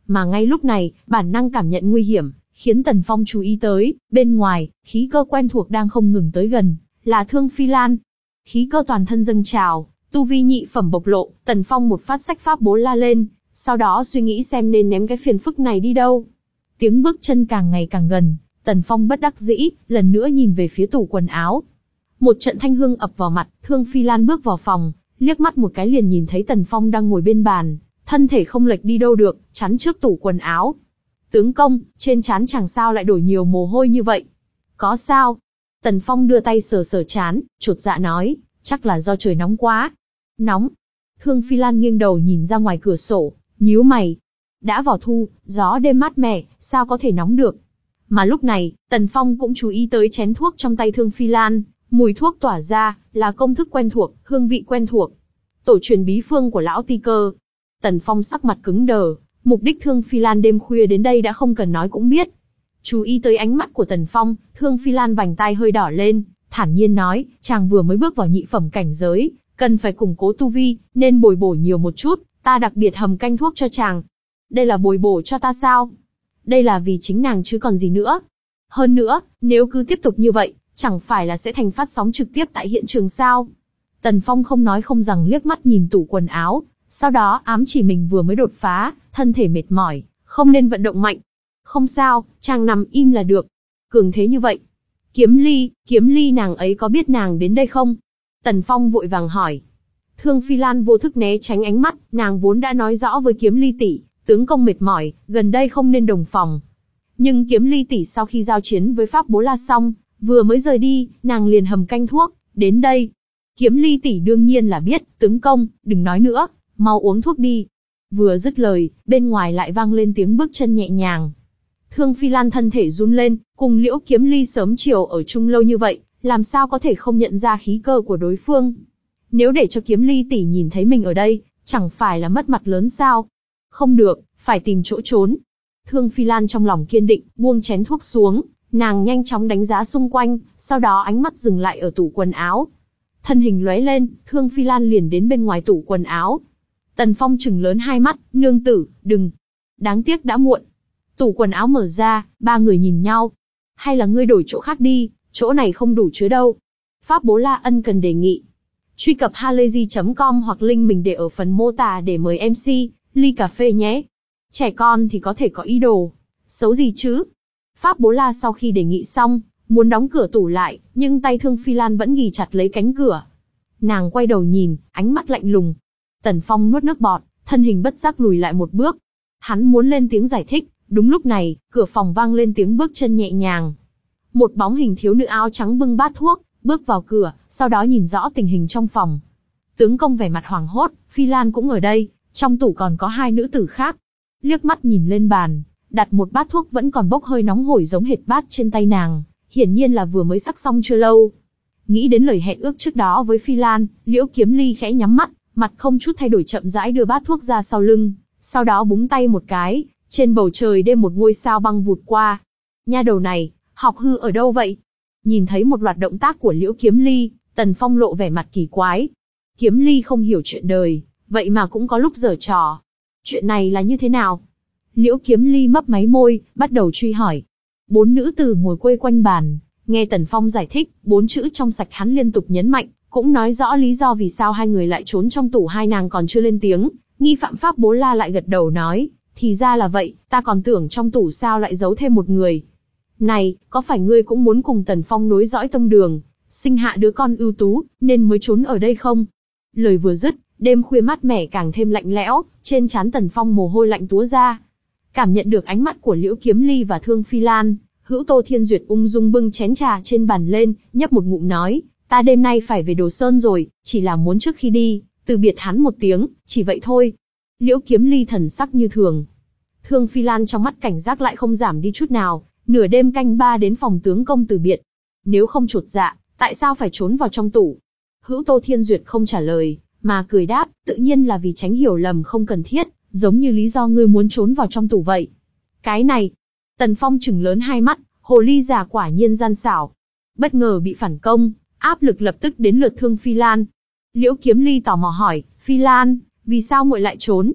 Mà ngay lúc này, bản năng cảm nhận nguy hiểm, khiến Tần Phong chú ý tới, bên ngoài, khí cơ quen thuộc đang không ngừng tới gần, là Thương Phi Lan. Khí cơ toàn thân dâng trào, tu vi nhị phẩm bộc lộ, Tần Phong một phát sách pháp bố la lên, sau đó suy nghĩ xem nên ném cái phiền phức này đi đâu. Tiếng bước chân càng ngày càng gần, Tần Phong bất đắc dĩ, lần nữa nhìn về phía tủ quần áo. Một trận thanh hương ập vào mặt, Thương Phi Lan bước vào phòng, liếc mắt một cái liền nhìn thấy Tần Phong đang ngồi bên bàn, thân thể không lệch đi đâu được, chắn trước tủ quần áo. Tướng công, trên trán chàng sao lại đổ nhiều mồ hôi như vậy? Có sao? Tần Phong đưa tay sờ sờ trán, chột dạ nói, chắc là do trời nóng quá. Nóng? Thương Phi Lan nghiêng đầu nhìn ra ngoài cửa sổ, nhíu mày. Đã vào thu, gió đêm mát mẻ, sao có thể nóng được? Mà lúc này, Tần Phong cũng chú ý tới chén thuốc trong tay Thương Phi Lan, mùi thuốc tỏa ra, là công thức quen thuộc, hương vị quen thuộc. Tổ truyền bí phương của lão Ti Cơ. Tần Phong sắc mặt cứng đờ, mục đích Thương Phi Lan đêm khuya đến đây đã không cần nói cũng biết. Chú ý tới ánh mắt của Tần Phong, Thương Phi Lan vành tai hơi đỏ lên, thản nhiên nói, chàng vừa mới bước vào nhị phẩm cảnh giới, cần phải củng cố tu vi, nên bồi bổ nhiều một chút, ta đặc biệt hầm canh thuốc cho chàng. Đây là bồi bổ cho ta sao? Đây là vì chính nàng chứ còn gì nữa. Hơn nữa, nếu cứ tiếp tục như vậy, chẳng phải là sẽ thành phát sóng trực tiếp tại hiện trường sao? Tần Phong không nói không rằng liếc mắt nhìn tủ quần áo, sau đó ám chỉ mình vừa mới đột phá, thân thể mệt mỏi, không nên vận động mạnh. Không sao, chàng nằm im là được. Cường thế như vậy. Kiếm Ly, Kiếm Ly nàng ấy có biết nàng đến đây không? Tần Phong vội vàng hỏi. Thương Phi Lan vô thức né tránh ánh mắt, nàng vốn đã nói rõ với Kiếm Ly tỷ, tướng công mệt mỏi, gần đây không nên đồng phòng. Nhưng Kiếm Ly tỷ sau khi giao chiến với Pháp Bố La xong, vừa mới rời đi, nàng liền hầm canh thuốc, đến đây. Kiếm Ly tỷ đương nhiên là biết, tướng công, đừng nói nữa, mau uống thuốc đi. Vừa dứt lời, bên ngoài lại vang lên tiếng bước chân nhẹ nhàng. Thương Phi Lan thân thể run lên, cùng Liễu Kiếm Ly sớm chiều ở chung lâu như vậy, làm sao có thể không nhận ra khí cơ của đối phương. Nếu để cho Kiếm Ly tỷ nhìn thấy mình ở đây, chẳng phải là mất mặt lớn sao? Không được, phải tìm chỗ trốn. Thương Phi Lan trong lòng kiên định, buông chén thuốc xuống, nàng nhanh chóng đánh giá xung quanh, sau đó ánh mắt dừng lại ở tủ quần áo. Thân hình lóe lên, Thương Phi Lan liền đến bên ngoài tủ quần áo. Tần Phong trừng lớn hai mắt, nương tử, đừng. Đáng tiếc đã muộn. Tủ quần áo mở ra, ba người nhìn nhau. Hay là ngươi đổi chỗ khác đi, chỗ này không đủ chứa đâu. Pháp Bố La ân cần đề nghị. Truy cập halayzi chấm com hoặc link mình để ở phần mô tả để mời em xê, ly cà phê nhé. Trẻ con thì có thể có ý đồ. Xấu gì chứ? Pháp Bố La sau khi đề nghị xong, muốn đóng cửa tủ lại, nhưng tay Thương Phi Lan vẫn ghì chặt lấy cánh cửa. Nàng quay đầu nhìn, ánh mắt lạnh lùng. Tần Phong nuốt nước bọt, thân hình bất giác lùi lại một bước. Hắn muốn lên tiếng giải thích, đúng lúc này, cửa phòng vang lên tiếng bước chân nhẹ nhàng. Một bóng hình thiếu nữ áo trắng bưng bát thuốc, bước vào cửa, sau đó nhìn rõ tình hình trong phòng. Tướng công vẻ mặt hoảng hốt, Phi Lan cũng ở đây, trong tủ còn có hai nữ tử khác. Liếc mắt nhìn lên bàn, đặt một bát thuốc vẫn còn bốc hơi nóng hổi giống hệt bát trên tay nàng, hiển nhiên là vừa mới sắc xong chưa lâu. Nghĩ đến lời hẹn ước trước đó với Phi Lan, Liễu Kiếm Ly khẽ nhắm mắt, mặt không chút thay đổi chậm rãi đưa bát thuốc ra sau lưng, sau đó búng tay một cái, trên bầu trời đêm một ngôi sao băng vụt qua. Nha đầu này, học hư ở đâu vậy? Nhìn thấy một loạt động tác của Liễu Kiếm Ly, Tần Phong lộ vẻ mặt kỳ quái. Kiếm Ly không hiểu chuyện đời, vậy mà cũng có lúc giở trò. Chuyện này là như thế nào? Liễu Kiếm Ly mấp máy môi, bắt đầu truy hỏi. Bốn nữ tử ngồi quây quanh bàn, nghe Tần Phong giải thích, bốn chữ trong sạch hắn liên tục nhấn mạnh, cũng nói rõ lý do vì sao hai người lại trốn trong tủ. Hai nàng còn chưa lên tiếng, nghi phạm Pháp Bố La lại gật đầu nói, thì ra là vậy, ta còn tưởng trong tủ sao lại giấu thêm một người. Này, có phải ngươi cũng muốn cùng Tần Phong nối dõi tông đường, sinh hạ đứa con ưu tú, nên mới trốn ở đây không? Lời vừa dứt, đêm khuya mát mẻ càng thêm lạnh lẽo, trên trán Tần Phong mồ hôi lạnh túa ra. Cảm nhận được ánh mắt của Liễu Kiếm Ly và Thương Phi Lan, Hữu Tô Thiên Duyệt ung dung bưng chén trà trên bàn lên, nhấp một ngụm nói, ta đêm nay phải về Đồ Sơn rồi, chỉ là muốn trước khi đi, từ biệt hắn một tiếng, chỉ vậy thôi. Liễu Kiếm Ly thần sắc như thường. Thương Phi Lan trong mắt cảnh giác lại không giảm đi chút nào, nửa đêm canh ba đến phòng tướng công từ biệt. Nếu không chột dạ, tại sao phải trốn vào trong tủ? Hữu Tô Thiên Duyệt không trả lời, mà cười đáp, tự nhiên là vì tránh hiểu lầm không cần thiết, giống như lý do ngươi muốn trốn vào trong tủ vậy. Cái này, Tần Phong trừng lớn hai mắt, hồ ly già quả nhiên gian xảo. Bất ngờ bị phản công, áp lực lập tức đến lượt Thương Phi Lan. Liễu Kiếm Ly tò mò hỏi, Phi Lan, vì sao muội lại trốn?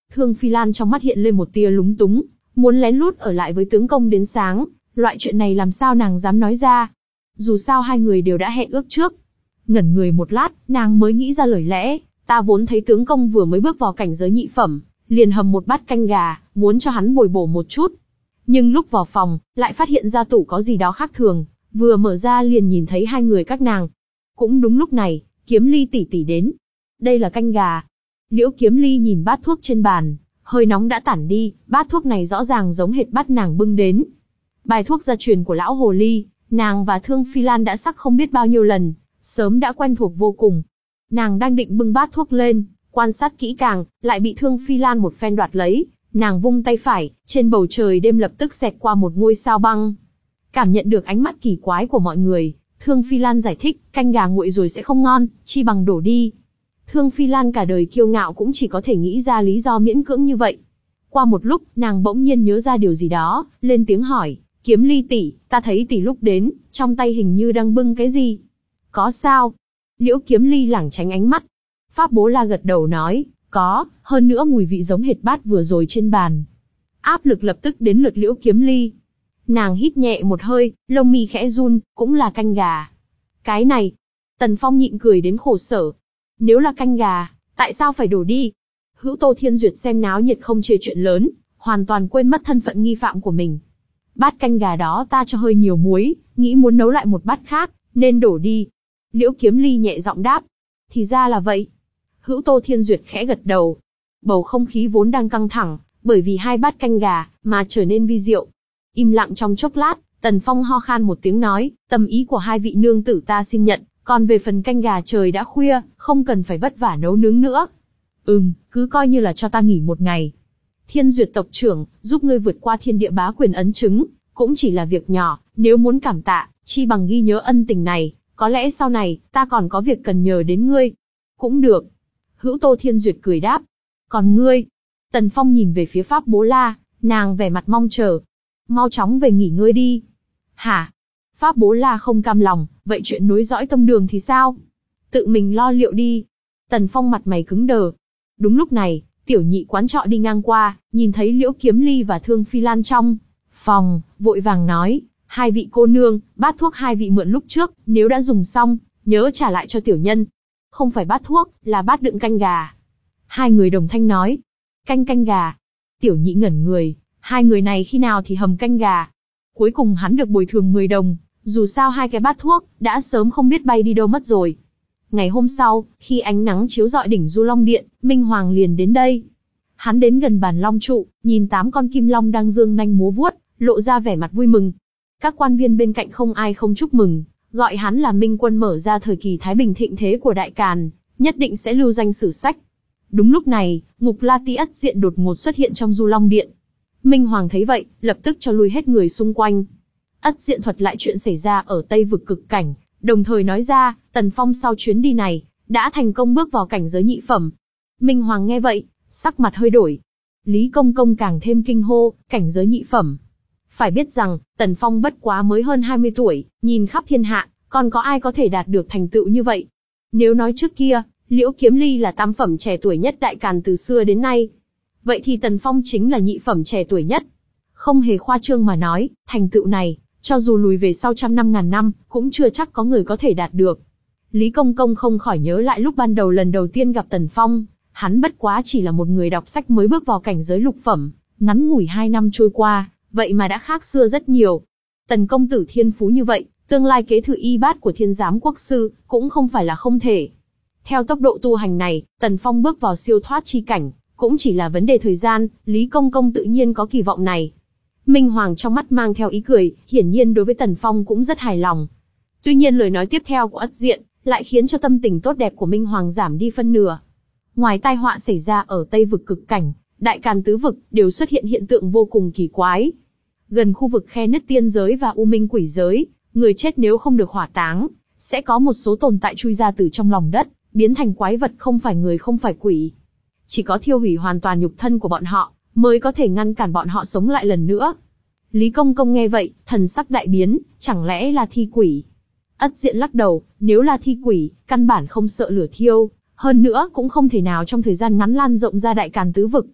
Thương Phi Lan trong mắt hiện lên một tia lúng túng, muốn lén lút ở lại với tướng công đến sáng, loại chuyện này làm sao nàng dám nói ra. Dù sao hai người đều đã hẹn ước trước. Ngẩn người một lát, nàng mới nghĩ ra lời lẽ, ta vốn thấy tướng công vừa mới bước vào cảnh giới nhị phẩm, liền hầm một bát canh gà, muốn cho hắn bồi bổ một chút. Nhưng lúc vào phòng, lại phát hiện ra tủ có gì đó khác thường, vừa mở ra liền nhìn thấy hai người các nàng. Cũng đúng lúc này, Kiếm Ly tỷ tỷ đến. Đây là canh gà. Liễu Kiếm Ly nhìn bát thuốc trên bàn, hơi nóng đã tản đi, bát thuốc này rõ ràng giống hệt bát nàng bưng đến. Bài thuốc gia truyền của lão hồ ly, nàng và Thương Phi Lan đã sắc không biết bao nhiêu lần, sớm đã quen thuộc vô cùng. Nàng đang định bưng bát thuốc lên, quan sát kỹ càng, lại bị Thương Phi Lan một phen đoạt lấy. Nàng vung tay phải, trên bầu trời đêm lập tức xẹt qua một ngôi sao băng. Cảm nhận được ánh mắt kỳ quái của mọi người, Thương Phi Lan giải thích, canh gà nguội rồi sẽ không ngon, chi bằng đổ đi. Thương Phi Lan cả đời kiêu ngạo cũng chỉ có thể nghĩ ra lý do miễn cưỡng như vậy. Qua một lúc, nàng bỗng nhiên nhớ ra điều gì đó, lên tiếng hỏi, Kiếm Ly tỷ, ta thấy tỷ lúc đến, trong tay hình như đang bưng cái gì? Có sao? Liễu Kiếm Ly lảng tránh ánh mắt. Pháp Bố La gật đầu nói, có, hơn nữa mùi vị giống hệt bát vừa rồi trên bàn. Áp lực lập tức đến lượt Liễu Kiếm Ly. Nàng hít nhẹ một hơi, lông mi khẽ run, cũng là canh gà. Cái này, Tần Phong nhịn cười đến khổ sở. Nếu là canh gà, tại sao phải đổ đi? Hữu Tô Thiên Duyệt xem náo nhiệt không chê chuyện lớn, hoàn toàn quên mất thân phận nghi phạm của mình. Bát canh gà đó ta cho hơi nhiều muối, nghĩ muốn nấu lại một bát khác, nên đổ đi. Liễu Kiếm Ly nhẹ giọng đáp. Thì ra là vậy. Hữu Tô Thiên Duyệt khẽ gật đầu. Bầu không khí vốn đang căng thẳng, bởi vì hai bát canh gà, mà trở nên vi diệu. Im lặng trong chốc lát, Tần Phong ho khan một tiếng nói, tâm ý của hai vị nương tử ta xin nhận, còn về phần canh gà trời đã khuya, không cần phải vất vả nấu nướng nữa. Ừm, cứ coi như là cho ta nghỉ một ngày. Thiên Duyệt tộc trưởng, giúp ngươi vượt qua thiên địa bá quyền ấn chứng, cũng chỉ là việc nhỏ, nếu muốn cảm tạ, chi bằng ghi nhớ ân tình này, có lẽ sau này, ta còn có việc cần nhờ đến ngươi. Cũng được. Hữu Tô Thiên Duyệt cười đáp. Còn ngươi? Tần Phong nhìn về phía Pháp Bố La, nàng vẻ mặt mong chờ. Mau chóng về nghỉ ngơi đi. Hả? Pháp Bố La không cam lòng, vậy chuyện nối dõi tông đường thì sao? Tự mình lo liệu đi. Tần Phong mặt mày cứng đờ. Đúng lúc này, tiểu nhị quán trọ đi ngang qua, nhìn thấy Liễu Kiếm Ly và Thương Phi Lan trong phòng, vội vàng nói, hai vị cô nương, bát thuốc hai vị mượn lúc trước, nếu đã dùng xong, nhớ trả lại cho tiểu nhân. Không phải bát thuốc, là bát đựng canh gà. Hai người đồng thanh nói, canh canh gà. Tiểu nhị ngẩn người, hai người này khi nào thì hầm canh gà. Cuối cùng hắn được bồi thường mười đồng, dù sao hai cái bát thuốc, đã sớm không biết bay đi đâu mất rồi. Ngày hôm sau, khi ánh nắng chiếu rọi đỉnh Du Long Điện, Minh Hoàng liền đến đây. Hắn đến gần bàn long trụ, nhìn tám con kim long đang dương nanh múa vuốt, lộ ra vẻ mặt vui mừng. Các quan viên bên cạnh không ai không chúc mừng, gọi hắn là Minh Quân mở ra thời kỳ thái bình thịnh thế của Đại Càn, nhất định sẽ lưu danh sử sách. Đúng lúc này, Ngục La Ti Ất Diện đột ngột xuất hiện trong Du Long Điện. Minh Hoàng thấy vậy, lập tức cho lui hết người xung quanh. Ất Diện thuật lại chuyện xảy ra ở Tây Vực Cực Cảnh, đồng thời nói ra, Tần Phong sau chuyến đi này, đã thành công bước vào cảnh giới nhị phẩm. Minh Hoàng nghe vậy, sắc mặt hơi đổi. Lý Công Công càng thêm kinh hô, cảnh giới nhị phẩm. Phải biết rằng, Tần Phong bất quá mới hơn hai mươi tuổi, nhìn khắp thiên hạ, còn có ai có thể đạt được thành tựu như vậy? Nếu nói trước kia, Liễu Kiếm Ly là tam phẩm trẻ tuổi nhất Đại Càn từ xưa đến nay, vậy thì Tần Phong chính là nhị phẩm trẻ tuổi nhất. Không hề khoa trương mà nói, thành tựu này, cho dù lùi về sau trăm năm ngàn năm, cũng chưa chắc có người có thể đạt được. Lý Công Công không khỏi nhớ lại lúc ban đầu lần đầu tiên gặp Tần Phong, hắn bất quá chỉ là một người đọc sách mới bước vào cảnh giới lục phẩm, ngắn ngủi hai năm trôi qua, vậy mà đã khác xưa rất nhiều. Tần công tử thiên phú như vậy, tương lai kế thừa y bát của Thiên Giám Quốc sư, cũng không phải là không thể. Theo tốc độ tu hành này, Tần Phong bước vào siêu thoát chi cảnh, cũng chỉ là vấn đề thời gian, Lý Công Công tự nhiên có kỳ vọng này. Minh Hoàng trong mắt mang theo ý cười, hiển nhiên đối với Tần Phong cũng rất hài lòng. Tuy nhiên lời nói tiếp theo của Ất Diện, lại khiến cho tâm tình tốt đẹp của Minh Hoàng giảm đi phân nửa. Ngoài tai họa xảy ra ở Tây Vực Cực Cảnh, Đại Càn tứ vực đều xuất hiện hiện tượng vô cùng kỳ quái. Gần khu vực khe nứt tiên giới và u minh quỷ giới, người chết nếu không được hỏa táng, sẽ có một số tồn tại chui ra từ trong lòng đất, biến thành quái vật không phải người không phải quỷ. Chỉ có thiêu hủy hoàn toàn nhục thân của bọn họ, mới có thể ngăn cản bọn họ sống lại lần nữa. Lý Công Công nghe vậy, thần sắc đại biến, chẳng lẽ là thi quỷ? Ất Diện lắc đầu, nếu là thi quỷ, căn bản không sợ lửa thiêu, hơn nữa cũng không thể nào trong thời gian ngắn lan rộng ra Đại Càn tứ vực.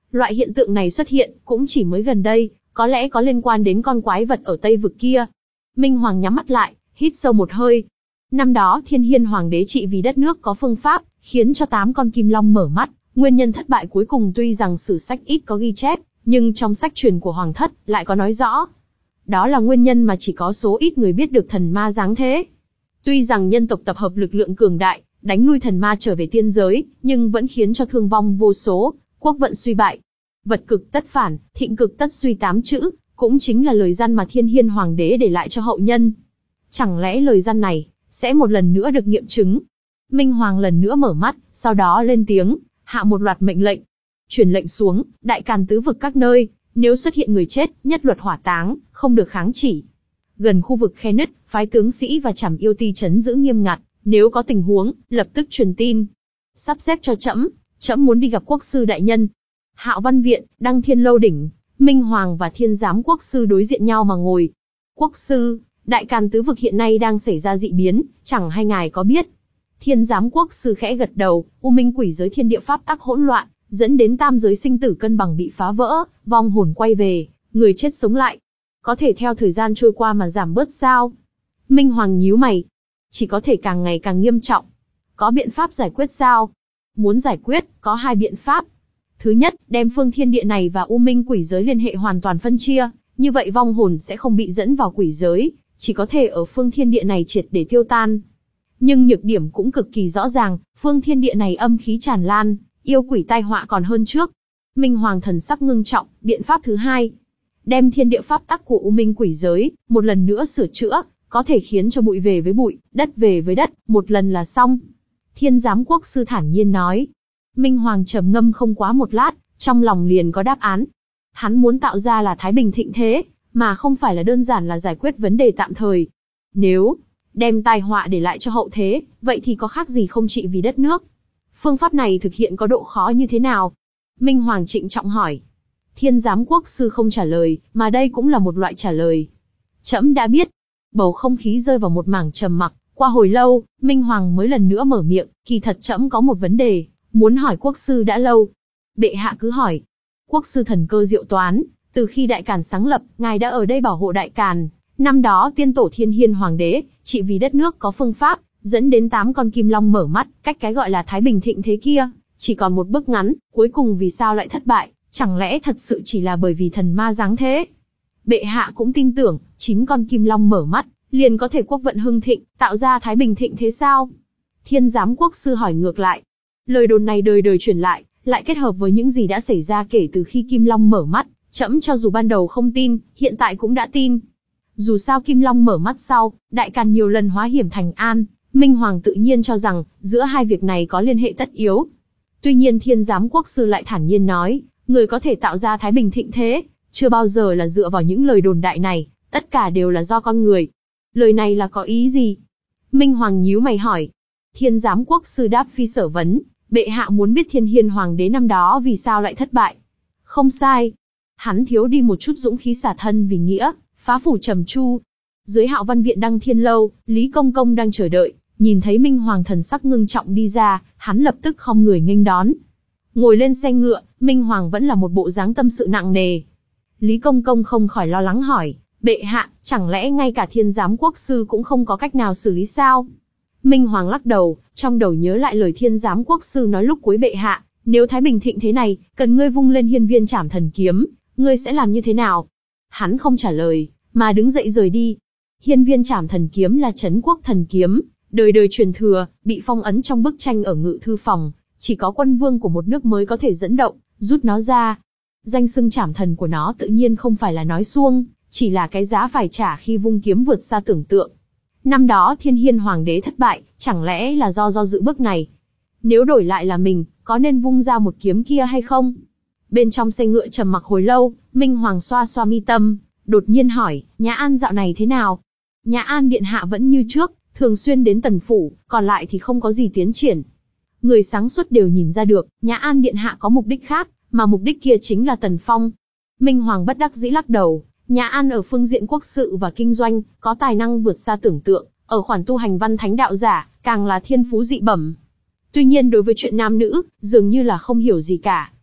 Loại hiện tượng này xuất hiện cũng chỉ mới gần đây, có lẽ có liên quan đến con quái vật ở Tây vực kia. Minh Hoàng nhắm mắt lại, hít sâu một hơi. Năm đó Thiên Hiên Hoàng đế trị vì đất nước có phương pháp, khiến cho tám con kim long mở mắt. Nguyên nhân thất bại cuối cùng tuy rằng sử sách ít có ghi chép, nhưng trong sách truyền của Hoàng thất lại có nói rõ. Đó là nguyên nhân mà chỉ có số ít người biết được thần ma giáng thế. Tuy rằng nhân tộc tập hợp lực lượng cường đại, đánh lui thần ma trở về tiên giới, nhưng vẫn khiến cho thương vong vô số, quốc vận suy bại. Vật cực tất phản, thịnh cực tất suy tám chữ, cũng chính là lời răn mà Thiên Hiên Hoàng đế để lại cho hậu nhân. Chẳng lẽ lời răn này sẽ một lần nữa được nghiệm chứng? Minh Hoàng lần nữa mở mắt, sau đó lên tiếng, hạ một loạt mệnh lệnh. Truyền lệnh xuống, đại càn tứ vực các nơi, nếu xuất hiện người chết, nhất luật hỏa táng, không được kháng chỉ. Gần khu vực khe nứt, phái tướng sĩ và trảm yêu ti trấn giữ nghiêm ngặt, nếu có tình huống, lập tức truyền tin. Sắp xếp cho trẫm, trẫm muốn đi gặp quốc sư đại nhân. Hạo Văn Viện, Đăng Thiên Lâu đỉnh, Minh Hoàng và Thiên Giám quốc sư đối diện nhau mà ngồi. Quốc sư, đại càn tứ vực hiện nay đang xảy ra dị biến, chẳng hay ngài có biết? Thiên Giám quốc sư khẽ gật đầu, U Minh quỷ giới thiên địa pháp tắc hỗn loạn, dẫn đến tam giới sinh tử cân bằng bị phá vỡ, vong hồn quay về, người chết sống lại. Có thể theo thời gian trôi qua mà giảm bớt sao? Minh Hoàng nhíu mày. Chỉ có thể càng ngày càng nghiêm trọng. Có biện pháp giải quyết sao? Muốn giải quyết, có hai biện pháp. Thứ nhất, đem phương thiên địa này và U Minh quỷ giới liên hệ hoàn toàn phân chia, như vậy vong hồn sẽ không bị dẫn vào quỷ giới, chỉ có thể ở phương thiên địa này triệt để tiêu tan. Nhưng nhược điểm cũng cực kỳ rõ ràng, phương thiên địa này âm khí tràn lan, yêu quỷ tai họa còn hơn trước. Minh Hoàng thần sắc ngưng trọng, biện pháp thứ hai, đem thiên địa pháp tắc của U Minh quỷ giới, một lần nữa sửa chữa, có thể khiến cho bụi về với bụi, đất về với đất, một lần là xong. Thiên Giám quốc sư thản nhiên nói. Minh Hoàng trầm ngâm không quá một lát, trong lòng liền có đáp án. Hắn muốn tạo ra là thái bình thịnh thế, mà không phải là đơn giản là giải quyết vấn đề tạm thời. Nếu đem tai họa để lại cho hậu thế, vậy thì có khác gì không trị vì đất nước. Phương pháp này thực hiện có độ khó như thế nào? Minh Hoàng trịnh trọng hỏi. Thiên Giám quốc sư không trả lời, mà đây cũng là một loại trả lời. Trẫm đã biết. Bầu không khí rơi vào một mảng trầm mặc, qua hồi lâu, Minh Hoàng mới lần nữa mở miệng, kỳ thật trẫm có một vấn đề, muốn hỏi quốc sư đã lâu. Bệ hạ cứ hỏi. Quốc sư thần cơ diệu toán, từ khi đại càn sáng lập, ngài đã ở đây bảo hộ đại càn. Năm đó tiên tổ Thiên Hiên Hoàng đế, trị vì đất nước có phương pháp, dẫn đến tám con kim long mở mắt, cách cái gọi là thái bình thịnh thế kia, chỉ còn một bước ngắn, cuối cùng vì sao lại thất bại, chẳng lẽ thật sự chỉ là bởi vì thần ma giáng thế? Bệ hạ cũng tin tưởng, chín con kim long mở mắt, liền có thể quốc vận hưng thịnh, tạo ra thái bình thịnh thế sao? Thiên Giám quốc sư hỏi ngược lại. Lời đồn này đời đời truyền lại, lại kết hợp với những gì đã xảy ra kể từ khi kim long mở mắt, trẫm cho dù ban đầu không tin, hiện tại cũng đã tin. Dù sao kim long mở mắt sau, đại càn nhiều lần hóa hiểm thành an, Minh Hoàng tự nhiên cho rằng, giữa hai việc này có liên hệ tất yếu. Tuy nhiên Thiên Giám quốc sư lại thản nhiên nói, người có thể tạo ra thái bình thịnh thế, chưa bao giờ là dựa vào những lời đồn đại này, tất cả đều là do con người. Lời này là có ý gì? Minh Hoàng nhíu mày hỏi. Thiên Giám quốc sư đáp phi sở vấn, bệ hạ muốn biết Thiên Hiên Hoàng đế năm đó vì sao lại thất bại. Không sai. Hắn thiếu đi một chút dũng khí xả thân vì nghĩa, phá phủ trầm chu. Dưới Hạo Văn Viện Đăng Thiên Lâu, Lý Công Công đang chờ đợi, nhìn thấy Minh Hoàng thần sắc ngưng trọng đi ra, hắn lập tức khom người nghênh đón. Ngồi lên xe ngựa, Minh Hoàng vẫn là một bộ dáng tâm sự nặng nề. Lý Công Công không khỏi lo lắng hỏi, bệ hạ, chẳng lẽ ngay cả Thiên Giám quốc sư cũng không có cách nào xử lý sao? Minh Hoàng lắc đầu, trong đầu nhớ lại lời Thiên Giám quốc sư nói lúc cuối bệ hạ, nếu thái bình thịnh thế này, cần ngươi vung lên hiên viên trảm thần kiếm, ngươi sẽ làm như thế nào? Hắn không trả lời, mà đứng dậy rời đi. Hiên viên trảm thần kiếm là trấn quốc thần kiếm, đời đời truyền thừa, bị phong ấn trong bức tranh ở ngự thư phòng, chỉ có quân vương của một nước mới có thể dẫn động, rút nó ra. Danh xưng trảm thần của nó tự nhiên không phải là nói suông, chỉ là cái giá phải trả khi vung kiếm vượt xa tưởng tượng. Năm đó Thiên Hiên Hoàng đế thất bại, chẳng lẽ là do do dự bước này? Nếu đổi lại là mình, có nên vung ra một kiếm kia hay không? Bên trong xe ngựa trầm mặc hồi lâu, Minh Hoàng xoa xoa mi tâm, đột nhiên hỏi, Nhã An dạo này thế nào? Nhã An điện hạ vẫn như trước, thường xuyên đến Tần phủ, còn lại thì không có gì tiến triển. Người sáng suốt đều nhìn ra được, Nhã An điện hạ có mục đích khác, mà mục đích kia chính là Tần Phong. Minh Hoàng bất đắc dĩ lắc đầu, Nhã An ở phương diện quốc sự và kinh doanh, có tài năng vượt xa tưởng tượng, ở khoản tu hành văn thánh đạo giả, càng là thiên phú dị bẩm. Tuy nhiên đối với chuyện nam nữ, dường như là không hiểu gì cả.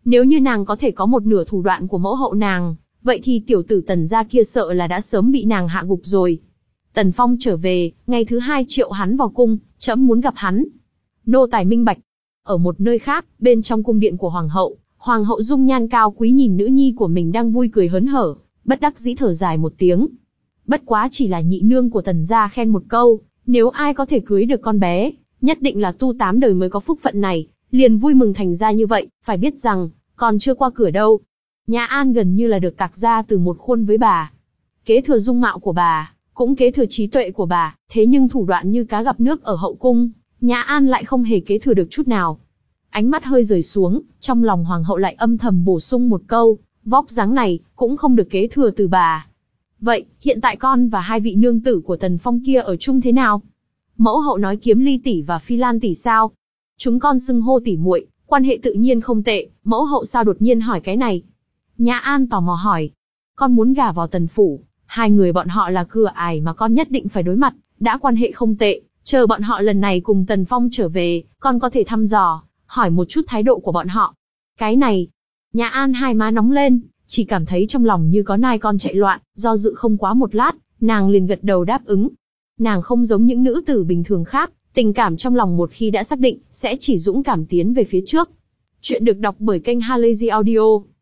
Nếu như nàng có thể có một nửa thủ đoạn của mẫu hậu nàng, vậy thì tiểu tử Tần gia kia sợ là đã sớm bị nàng hạ gục rồi. Tần Phong trở về, ngày thứ hai triệu hắn vào cung, trẫm muốn gặp hắn. Nô tài minh bạch. Ở một nơi khác, bên trong cung điện của hoàng hậu, hoàng hậu dung nhan cao quý nhìn nữ nhi của mình đang vui cười hớn hở, bất đắc dĩ thở dài một tiếng. Bất quá chỉ là nhị nương của Tần gia khen một câu, nếu ai có thể cưới được con bé, nhất định là tu tám đời mới có phúc phận này, liền vui mừng thành ra như vậy, phải biết rằng, còn chưa qua cửa đâu. Nhã An gần như là được tạc ra từ một khuôn với bà. Kế thừa dung mạo của bà, cũng kế thừa trí tuệ của bà, thế nhưng thủ đoạn như cá gặp nước ở hậu cung, Nhã An lại không hề kế thừa được chút nào. Ánh mắt hơi rời xuống, trong lòng hoàng hậu lại âm thầm bổ sung một câu, vóc dáng này, cũng không được kế thừa từ bà. Vậy, hiện tại con và hai vị nương tử của Tần Phong kia ở chung thế nào? Mẫu hậu nói Kiếm Ly tỷ và Phi Lan tỷ sao? Chúng con xưng hô tỷ muội, quan hệ tự nhiên không tệ, mẫu hậu sao đột nhiên hỏi cái này? Nhã An tò mò hỏi. Con muốn gả vào Tần phủ, hai người bọn họ là cửa ải mà con nhất định phải đối mặt, đã quan hệ không tệ, chờ bọn họ lần này cùng Tần Phong trở về, con có thể thăm dò, hỏi một chút thái độ của bọn họ. Cái này, Nhã An hai má nóng lên, chỉ cảm thấy trong lòng như có nai con chạy loạn, do dự không quá một lát, nàng liền gật đầu đáp ứng. Nàng không giống những nữ tử bình thường khác, tình cảm trong lòng một khi đã xác định, sẽ chỉ dũng cảm tiến về phía trước. Chuyện được đọc bởi kênh Halazy Audio.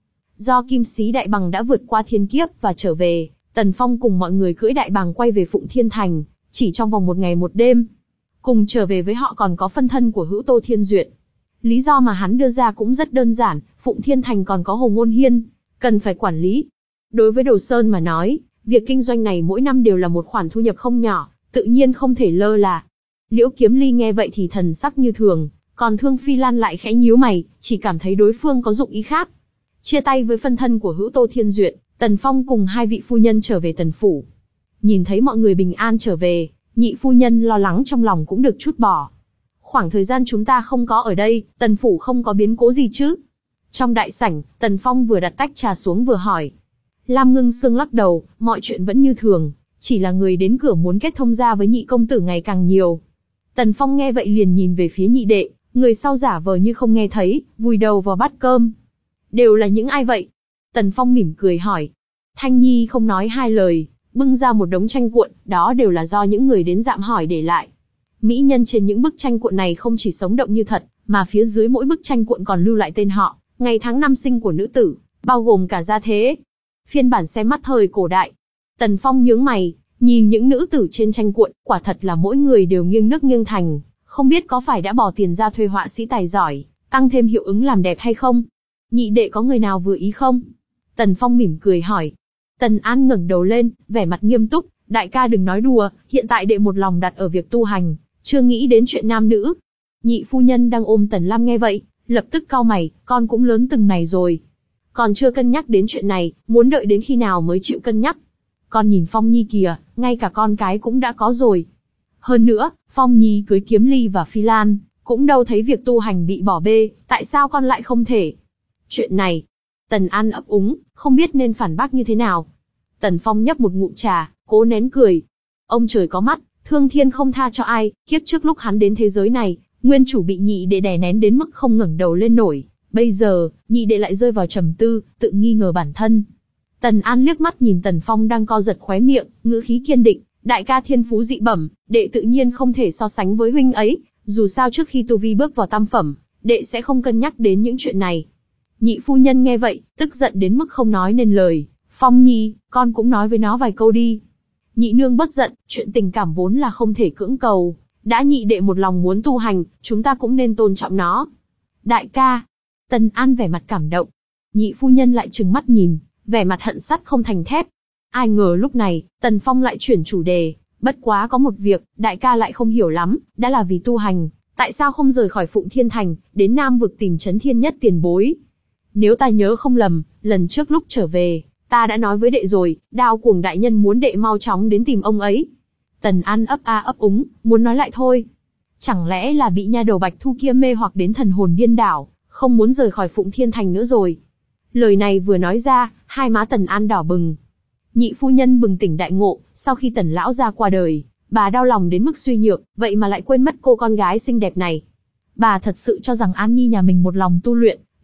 Do Kim Sĩ Đại Bằng đã vượt qua thiên kiếp và trở về, Tần Phong cùng mọi người cưỡi đại bàng quay về Phụng Thiên Thành, chỉ trong vòng một ngày một đêm. Cùng trở về với họ còn có phân thân của Hữu Tô Thiên Duyệt. Lý do mà hắn đưa ra cũng rất đơn giản, Phụng Thiên Thành còn có Hồ Ngôn Hiên, cần phải quản lý. Đối với Đồ Sơn mà nói, việc kinh doanh này mỗi năm đều là một khoản thu nhập không nhỏ, tự nhiên không thể lơ là. Liễu Kiếm Ly nghe vậy thì thần sắc như thường, còn Thương Phi Lan lại khẽ nhíu mày, chỉ cảm thấy đối phương có dụng ý khác. Chia tay với phân thân của Hữu Tô Thiên Duyệt, Tần Phong cùng hai vị phu nhân trở về Tần phủ. Nhìn thấy mọi người bình an trở về, nhị phu nhân lo lắng trong lòng cũng được chút bỏ. Khoảng thời gian chúng ta không có ở đây, Tần phủ không có biến cố gì chứ? Trong đại sảnh, Tần Phong vừa đặt tách trà xuống vừa hỏi. Lam Ngưng Sương lắc đầu, mọi chuyện vẫn như thường, chỉ là người đến cửa muốn kết thông gia với nhị công tử ngày càng nhiều. Tần Phong nghe vậy liền nhìn về phía nhị đệ, người sau giả vờ như không nghe thấy, vùi đầu vào bát cơm. Đều là những ai vậy? Tần Phong mỉm cười hỏi. Thanh Nhi không nói hai lời, bưng ra một đống tranh cuộn, đó đều là do những người đến dạm hỏi để lại. Mỹ nhân trên những bức tranh cuộn này không chỉ sống động như thật, mà phía dưới mỗi bức tranh cuộn còn lưu lại tên họ, ngày tháng năm sinh của nữ tử, bao gồm cả gia thế. Phiên bản xem mắt thời cổ đại. Tần Phong nhướng mày, nhìn những nữ tử trên tranh cuộn, quả thật là mỗi người đều nghiêng nước nghiêng thành, không biết có phải đã bỏ tiền ra thuê họa sĩ tài giỏi, tăng thêm hiệu ứng làm đẹp hay không? Nhị đệ có người nào vừa ý không? Tần Phong mỉm cười hỏi. Tần An ngẩng đầu lên, vẻ mặt nghiêm túc, đại ca đừng nói đùa, hiện tại đệ một lòng đặt ở việc tu hành, chưa nghĩ đến chuyện nam nữ. Nhị phu nhân đang ôm Tần Lam nghe vậy, lập tức cau mày, con cũng lớn từng này rồi. Còn chưa cân nhắc đến chuyện này, muốn đợi đến khi nào mới chịu cân nhắc. Con nhìn Phong Nhi kìa, ngay cả con cái cũng đã có rồi. Hơn nữa, Phong Nhi cưới Kiếm Ly và Phi Lan, cũng đâu thấy việc tu hành bị bỏ bê, tại sao con lại không thể? Chuyện này, Tần An ấp úng, không biết nên phản bác như thế nào. Tần Phong nhấp một ngụm trà, cố nén cười. Ông trời có mắt, thương thiên không tha cho ai, kiếp trước lúc hắn đến thế giới này, nguyên chủ bị nhị đệ đè nén đến mức không ngẩng đầu lên nổi. Bây giờ, nhị đệ lại rơi vào trầm tư, tự nghi ngờ bản thân. Tần An liếc mắt nhìn Tần Phong đang co giật khóe miệng, ngữ khí kiên định, đại ca thiên phú dị bẩm, đệ tự nhiên không thể so sánh với huynh ấy, dù sao trước khi tu vi bước vào tam phẩm, đệ sẽ không cân nhắc đến những chuyện này. Nhị phu nhân nghe vậy, tức giận đến mức không nói nên lời. Phong Nhi, con cũng nói với nó vài câu đi. Nhị nương bất giận, chuyện tình cảm vốn là không thể cưỡng cầu. Đã nhị đệ một lòng muốn tu hành, chúng ta cũng nên tôn trọng nó. Đại ca. Tần An vẻ mặt cảm động. Nhị phu nhân lại trừng mắt nhìn, vẻ mặt hận sắt không thành thép. Ai ngờ lúc này, Tần Phong lại chuyển chủ đề. Bất quá có một việc, đại ca lại không hiểu lắm, đã là vì tu hành, tại sao không rời khỏi Phụng Thiên Thành, đến Nam vực tìm Chấn Thiên Nhất tiền bối? Nếu ta nhớ không lầm, lần trước lúc trở về, ta đã nói với đệ rồi, Đao Cuồng đại nhân muốn đệ mau chóng đến tìm ông ấy. Tần An ấp a ấp úng, muốn nói lại thôi. Chẳng lẽ là bị nha đầu Bạch Thu kia mê hoặc đến thần hồn điên đảo, không muốn rời khỏi Phụng Thiên Thành nữa rồi. Lời này vừa nói ra, hai má Tần An đỏ bừng. Nhị phu nhân bừng tỉnh đại ngộ, sau khi Tần lão gia qua đời, bà đau lòng đến mức suy nhược, vậy mà lại quên mất cô con gái xinh đẹp này. Bà thật sự cho rằng An Nhi nhà mình một lòng tu luyện,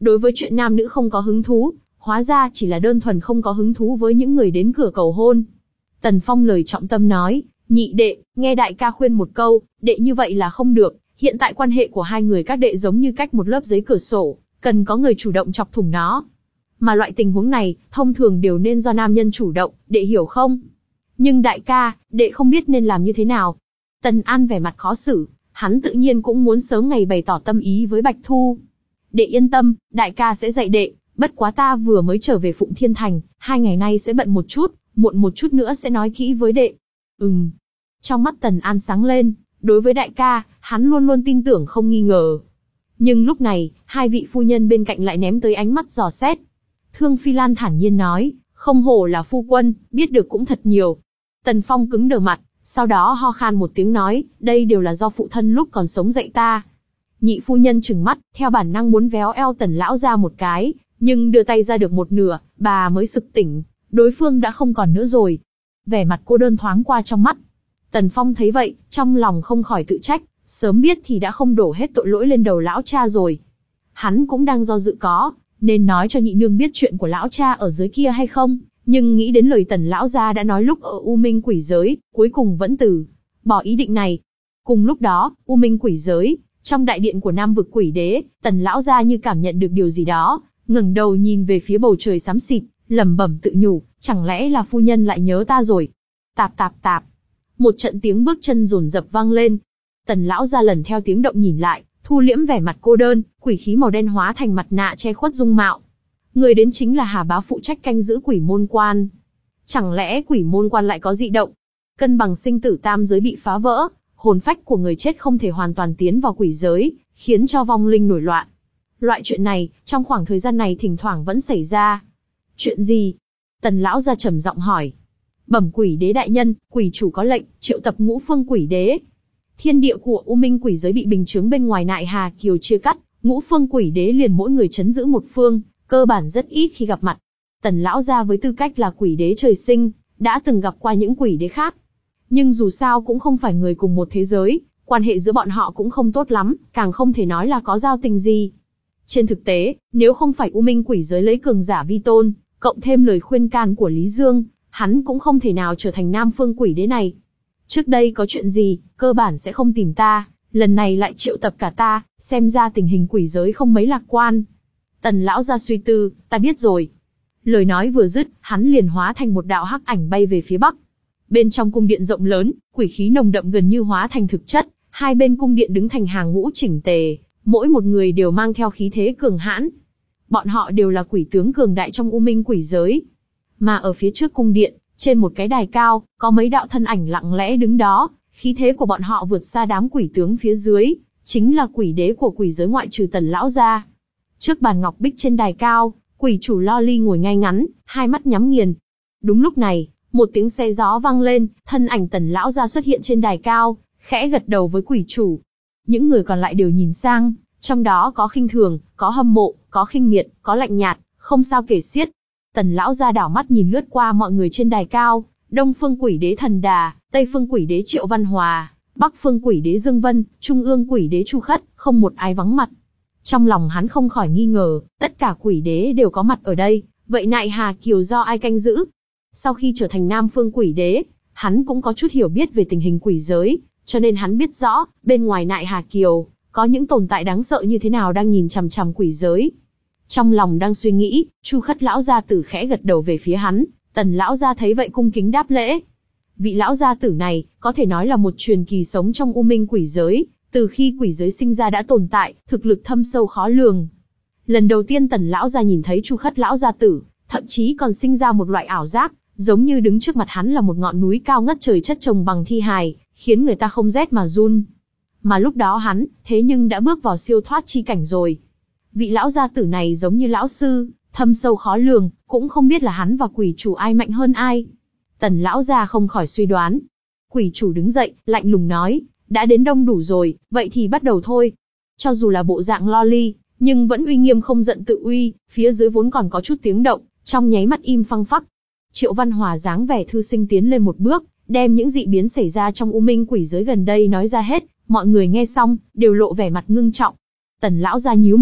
đối với chuyện nam nữ không có hứng thú, hóa ra chỉ là đơn thuần không có hứng thú với những người đến cửa cầu hôn. Tần Phong lời trọng tâm nói, nhị đệ, nghe đại ca khuyên một câu, đệ như vậy là không được, hiện tại quan hệ của hai người các đệ giống như cách một lớp giấy cửa sổ, cần có người chủ động chọc thủng nó. Mà loại tình huống này, thông thường đều nên do nam nhân chủ động, đệ hiểu không? Nhưng đại ca, đệ không biết nên làm như thế nào. Tần An vẻ mặt khó xử, hắn tự nhiên cũng muốn sớm ngày bày tỏ tâm ý với Bạch Thu. Đệ yên tâm, đại ca sẽ dạy đệ, bất quá ta vừa mới trở về Phụng Thiên Thành, hai ngày nay sẽ bận một chút, muộn một chút nữa sẽ nói kỹ với đệ. Ừm. Trong mắt Tần An sáng lên, đối với đại ca, hắn luôn luôn tin tưởng không nghi ngờ. Nhưng lúc này, hai vị phu nhân bên cạnh lại ném tới ánh mắt dò xét. Thương Phi Lan thản nhiên nói, không hổ là phu quân, biết được cũng thật nhiều. Tần Phong cứng đờ mặt, sau đó ho khan một tiếng nói, đây đều là do phụ thân lúc còn sống dạy ta. Nhị phu nhân trừng mắt, theo bản năng muốn véo eo Tần lão ra một cái, nhưng đưa tay ra được một nửa, bà mới sực tỉnh, đối phương đã không còn nữa rồi. Vẻ mặt cô đơn thoáng qua trong mắt. Tần Phong thấy vậy, trong lòng không khỏi tự trách, sớm biết thì đã không đổ hết tội lỗi lên đầu lão cha rồi. Hắn cũng đang do dự có, nên nói cho nhị nương biết chuyện của lão cha ở dưới kia hay không, nhưng nghĩ đến lời Tần lão gia đã nói lúc ở U Minh quỷ giới, cuối cùng vẫn từ bỏ ý định này. Cùng lúc đó, U Minh quỷ giới, trong đại điện của Nam vực quỷ đế, Tần lão gia như cảm nhận được điều gì đó, ngẩng đầu nhìn về phía bầu trời xám xịt, lẩm bẩm tự nhủ, chẳng lẽ là phu nhân lại nhớ ta rồi? Tạp tạp tạp. Một trận tiếng bước chân dồn dập vang lên. Tần lão gia lần theo tiếng động nhìn lại, thu liễm vẻ mặt cô đơn, quỷ khí màu đen hóa thành mặt nạ che khuất dung mạo. Người đến chính là Hà Bá phụ trách canh giữ quỷ môn quan. Chẳng lẽ quỷ môn quan lại có dị động? Cân bằng sinh tử tam giới bị phá vỡ, hồn phách của người chết không thể hoàn toàn tiến vào quỷ giới, khiến cho vong linh nổi loạn. Loại chuyện này, trong khoảng thời gian này thỉnh thoảng vẫn xảy ra. Chuyện gì? Tần lão gia trầm giọng hỏi. Bẩm quỷ đế đại nhân, quỷ chủ có lệnh, triệu tập ngũ phương quỷ đế. Thiên địa của U Minh quỷ giới bị bình chướng bên ngoài Nại Hà Kiều chia cắt, ngũ phương quỷ đế liền mỗi người trấn giữ một phương, cơ bản rất ít khi gặp mặt. Tần lão gia với tư cách là quỷ đế trời sinh, đã từng gặp qua những quỷ đế khác. Nhưng dù sao cũng không phải người cùng một thế giới, quan hệ giữa bọn họ cũng không tốt lắm, càng không thể nói là có giao tình gì. Trên thực tế, nếu không phải U Minh quỷ giới lấy cường giả vi tôn, cộng thêm lời khuyên can của Lý Dương, hắn cũng không thể nào trở thành Nam phương quỷ đế này. Trước đây có chuyện gì, cơ bản sẽ không tìm ta, lần này lại triệu tập cả ta, xem ra tình hình quỷ giới không mấy lạc quan. Tần lão ra suy tư, ta biết rồi. Lời nói vừa dứt, hắn liền hóa thành một đạo hắc ảnh bay về phía bắc. Bên trong cung điện rộng lớn, quỷ khí nồng đậm gần như hóa thành thực chất, hai bên cung điện đứng thành hàng ngũ chỉnh tề, mỗi một người đều mang theo khí thế cường hãn. Bọn họ đều là quỷ tướng cường đại trong U Minh quỷ giới. Mà ở phía trước cung điện, trên một cái đài cao, có mấy đạo thân ảnh lặng lẽ đứng đó, khí thế của bọn họ vượt xa đám quỷ tướng phía dưới, chính là quỷ đế của quỷ giới ngoại trừ Tần lão gia. Trước bàn ngọc bích trên đài cao, quỷ chủ Lo Ly ngồi ngay ngắn, hai mắt nhắm nghiền. Đúng lúc này, một tiếng xe gió vang lên, thân ảnh Tần lão gia xuất hiện trên đài cao, khẽ gật đầu với quỷ chủ. Những người còn lại đều nhìn sang, trong đó có khinh thường, có hâm mộ, có khinh miệt, có lạnh nhạt, không sao kể xiết. Tần lão gia đảo mắt nhìn lướt qua mọi người trên đài cao, Đông phương quỷ đế Thần Đà, Tây phương quỷ đế Triệu Văn Hòa, Bắc phương quỷ đế Dương Vân, Trung ương quỷ đế Chu Khất, không một ai vắng mặt. Trong lòng hắn không khỏi nghi ngờ, tất cả quỷ đế đều có mặt ở đây, vậy Nại Hà Kiều do ai canh giữ? Sau khi trở thành Nam phương quỷ đế, hắn cũng có chút hiểu biết về tình hình quỷ giới, cho nên hắn biết rõ, bên ngoài Nại Hà Kiều, có những tồn tại đáng sợ như thế nào đang nhìn chằm chằm quỷ giới. Trong lòng đang suy nghĩ, Chu Khất lão gia tử khẽ gật đầu về phía hắn, Tần lão gia thấy vậy cung kính đáp lễ. Vị lão gia tử này, có thể nói là một truyền kỳ sống trong U Minh quỷ giới, từ khi quỷ giới sinh ra đã tồn tại, thực lực thâm sâu khó lường. Lần đầu tiên Tần lão gia nhìn thấy Chu Khất lão gia tử, thậm chí còn sinh ra một loại ảo giác, giống như đứng trước mặt hắn là một ngọn núi cao ngất trời chất chồng bằng thi hài, khiến người ta không rét mà run. Mà lúc đó hắn, thế nhưng đã bước vào siêu thoát chi cảnh rồi. Vị lão gia tử này giống như lão sư, thâm sâu khó lường, cũng không biết là hắn và quỷ chủ ai mạnh hơn ai. Tần lão gia không khỏi suy đoán. Quỷ chủ đứng dậy, lạnh lùng nói, đã đến đông đủ rồi, vậy thì bắt đầu thôi. Cho dù là bộ dạng Lo Ly, nhưng vẫn uy nghiêm không giận tự uy, phía dưới vốn còn có chút tiếng động, trong nháy mắt im phăng phắc. Triệu Văn Hòa dáng vẻ thư sinh tiến lên một bước, đem những dị biến xảy ra trong U Minh quỷ giới gần đây nói ra hết, mọi người nghe xong, đều lộ vẻ mặt ngưng trọng. Tần lão gia nhíu mày,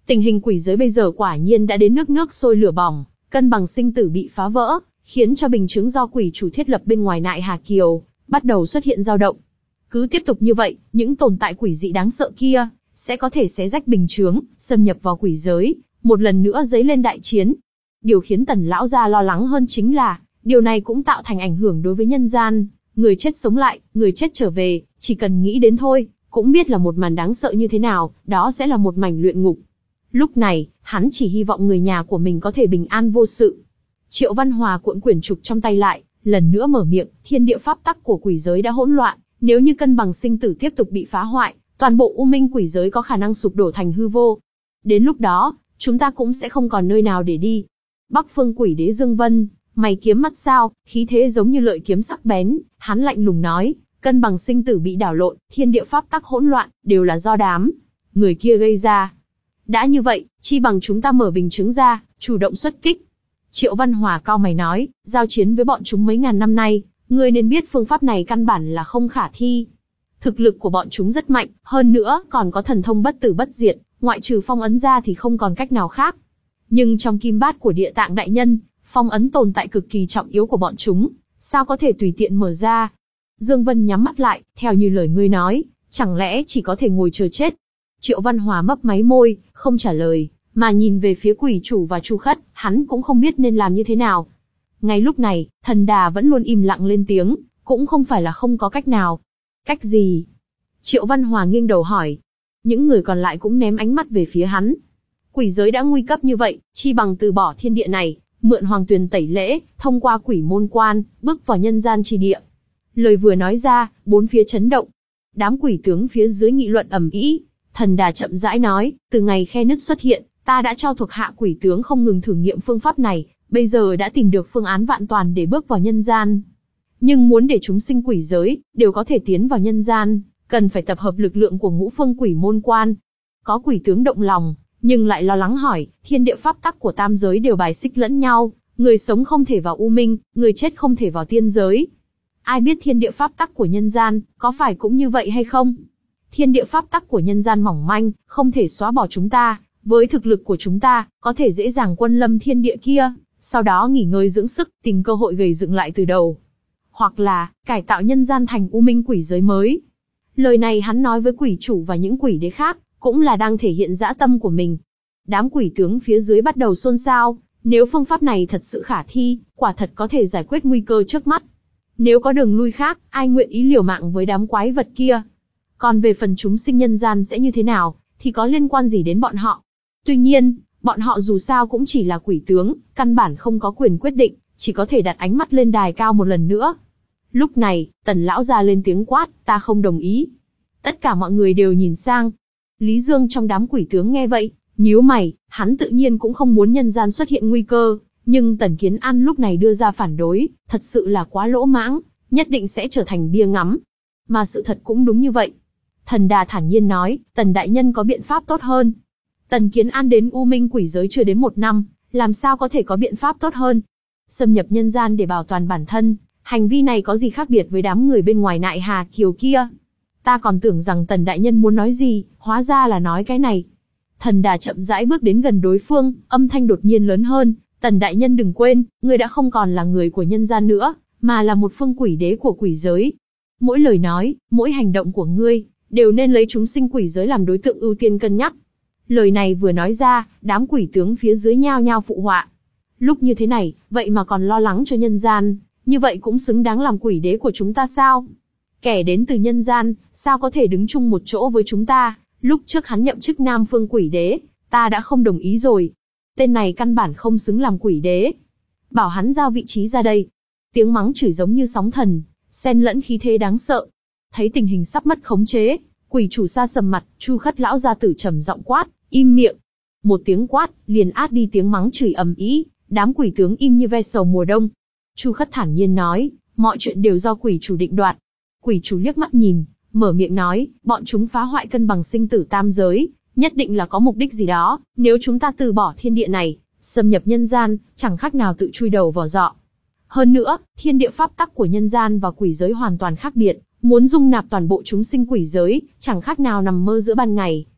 Tình hình quỷ giới bây giờ quả nhiên đã đến nước nước sôi lửa bỏng, cân bằng sinh tử bị phá vỡ, khiến cho bình chướng do quỷ chủ thiết lập bên ngoài Nại Hà Kiều bắt đầu xuất hiện dao động. Cứ tiếp tục như vậy, những tồn tại quỷ dị đáng sợ kia sẽ có thể xé rách bình chướng, xâm nhập vào quỷ giới, một lần nữa dấy lên đại chiến. Điều khiến Tần lão gia lo lắng hơn chính là, điều này cũng tạo thành ảnh hưởng đối với nhân gian, người chết sống lại, người chết trở về, chỉ cần nghĩ đến thôi, cũng biết là một màn đáng sợ như thế nào, đó sẽ là một mảnh luyện ngục. Lúc này, hắn chỉ hy vọng người nhà của mình có thể bình an vô sự. Triệu Văn Hòa cuộn quyển trục trong tay lại, lần nữa mở miệng, thiên địa pháp tắc của quỷ giới đã hỗn loạn, nếu như cân bằng sinh tử tiếp tục bị phá hoại, toàn bộ u minh quỷ giới có khả năng sụp đổ thành hư vô. Đến lúc đó, chúng ta cũng sẽ không còn nơi nào để đi. Bắc Phương Quỷ Đế Dương Vân, mày kiếm mắt sao, khí thế giống như lợi kiếm sắc bén, hắn lạnh lùng nói, cân bằng sinh tử bị đảo lộn, thiên địa pháp tắc hỗn loạn, đều là do đám người kia gây ra. Đã như vậy, chi bằng chúng ta mở bình chứng ra, chủ động xuất kích. Triệu Văn Hòa cao mày nói, giao chiến với bọn chúng mấy ngàn năm nay, ngươi nên biết phương pháp này căn bản là không khả thi. Thực lực của bọn chúng rất mạnh, hơn nữa còn có thần thông bất tử bất diệt, ngoại trừ phong ấn ra thì không còn cách nào khác. Nhưng trong kim bát của Địa Tạng đại nhân, phong ấn tồn tại cực kỳ trọng yếu của bọn chúng, sao có thể tùy tiện mở ra? Dương Vân nhắm mắt lại, theo như lời ngươi nói, chẳng lẽ chỉ có thể ngồi chờ chết? Triệu Văn Hòa mấp máy môi, không trả lời, mà nhìn về phía quỷ chủ và Chu Khất, hắn cũng không biết nên làm như thế nào. Ngay lúc này, Thần Đà vẫn luôn im lặng lên tiếng, cũng không phải là không có cách nào. Cách gì? Triệu Văn Hòa nghiêng đầu hỏi. Những người còn lại cũng ném ánh mắt về phía hắn. Quỷ giới đã nguy cấp như vậy, chi bằng từ bỏ thiên địa này, mượn hoàng tuyền tẩy lễ, thông qua quỷ môn quan, bước vào nhân gian chi địa. Lời vừa nói ra, bốn phía chấn động. Đám quỷ tướng phía dưới nghị luận ầm ĩ. Thần Đà chậm rãi nói, từ ngày khe nứt xuất hiện, ta đã cho thuộc hạ quỷ tướng không ngừng thử nghiệm phương pháp này, bây giờ đã tìm được phương án vạn toàn để bước vào nhân gian. Nhưng muốn để chúng sinh quỷ giới, đều có thể tiến vào nhân gian, cần phải tập hợp lực lượng của ngũ phương quỷ môn quan. Có quỷ tướng động lòng, nhưng lại lo lắng hỏi, thiên địa pháp tắc của tam giới đều bài xích lẫn nhau, người sống không thể vào u minh, người chết không thể vào tiên giới. Ai biết thiên địa pháp tắc của nhân gian, có phải cũng như vậy hay không? Thiên địa pháp tắc của nhân gian mỏng manh, không thể xóa bỏ chúng ta, với thực lực của chúng ta, có thể dễ dàng quân lâm thiên địa kia, sau đó nghỉ ngơi dưỡng sức, tìm cơ hội gầy dựng lại từ đầu. Hoặc là, cải tạo nhân gian thành u minh quỷ giới mới. Lời này hắn nói với quỷ chủ và những quỷ đế khác, cũng là đang thể hiện dã tâm của mình. Đám quỷ tướng phía dưới bắt đầu xôn xao, nếu phương pháp này thật sự khả thi, quả thật có thể giải quyết nguy cơ trước mắt. Nếu có đường lui khác, ai nguyện ý liều mạng với đám quái vật kia? Còn về phần chúng sinh nhân gian sẽ như thế nào, thì có liên quan gì đến bọn họ? Tuy nhiên, bọn họ dù sao cũng chỉ là quỷ tướng, căn bản không có quyền quyết định, chỉ có thể đặt ánh mắt lên đài cao một lần nữa. Lúc này, Tần lão ra lên tiếng quát, ta không đồng ý. Tất cả mọi người đều nhìn sang. Lý Dương trong đám quỷ tướng nghe vậy, nhíu mày, hắn tự nhiên cũng không muốn nhân gian xuất hiện nguy cơ, nhưng Tần Kiến An lúc này đưa ra phản đối, thật sự là quá lỗ mãng, nhất định sẽ trở thành bia ngắm. Mà sự thật cũng đúng như vậy. Thần Đà thản nhiên nói, Tần đại nhân có biện pháp tốt hơn. Tần Kiến An đến U Minh quỷ giới chưa đến một năm, làm sao có thể có biện pháp tốt hơn? Xâm nhập nhân gian để bảo toàn bản thân, hành vi này có gì khác biệt với đám người bên ngoài Nại Hà Kiều kia? Ta còn tưởng rằng Tần đại nhân muốn nói gì, hóa ra là nói cái này. Thần Đà chậm rãi bước đến gần đối phương, âm thanh đột nhiên lớn hơn, Tần đại nhân đừng quên, ngươi đã không còn là người của nhân gian nữa, mà là một phương quỷ đế của quỷ giới. Mỗi lời nói, mỗi hành động của ngươi, đều nên lấy chúng sinh quỷ giới làm đối tượng ưu tiên cân nhắc. Lời này vừa nói ra, đám quỷ tướng phía dưới nhao nhao phụ họa. Lúc như thế này, vậy mà còn lo lắng cho nhân gian, như vậy cũng xứng đáng làm quỷ đế của chúng ta sao? Kẻ đến từ nhân gian, sao có thể đứng chung một chỗ với chúng ta? Lúc trước hắn nhậm chức Nam Phương quỷ đế, ta đã không đồng ý rồi. Tên này căn bản không xứng làm quỷ đế. Bảo hắn giao vị trí ra đây. Tiếng mắng chửi giống như sóng thần, xen lẫn khí thế đáng sợ. Thấy tình hình sắp mất khống chế, quỷ chủ xa sầm mặt, Chu Khất lão gia tử trầm giọng quát, im miệng. Một tiếng quát, liền át đi tiếng mắng chửi ầm ĩ, đám quỷ tướng im như ve sầu mùa đông. Chu Khất thản nhiên nói, mọi chuyện đều do quỷ chủ định đoạt. Quỷ chủ liếc mắt nhìn, mở miệng nói, bọn chúng phá hoại cân bằng sinh tử tam giới, nhất định là có mục đích gì đó, nếu chúng ta từ bỏ thiên địa này, xâm nhập nhân gian, chẳng khác nào tự chui đầu vào giọ. Hơn nữa, thiên địa pháp tắc của nhân gian và quỷ giới hoàn toàn khác biệt, muốn dung nạp toàn bộ chúng sinh quỷ giới, chẳng khác nào nằm mơ giữa ban ngày.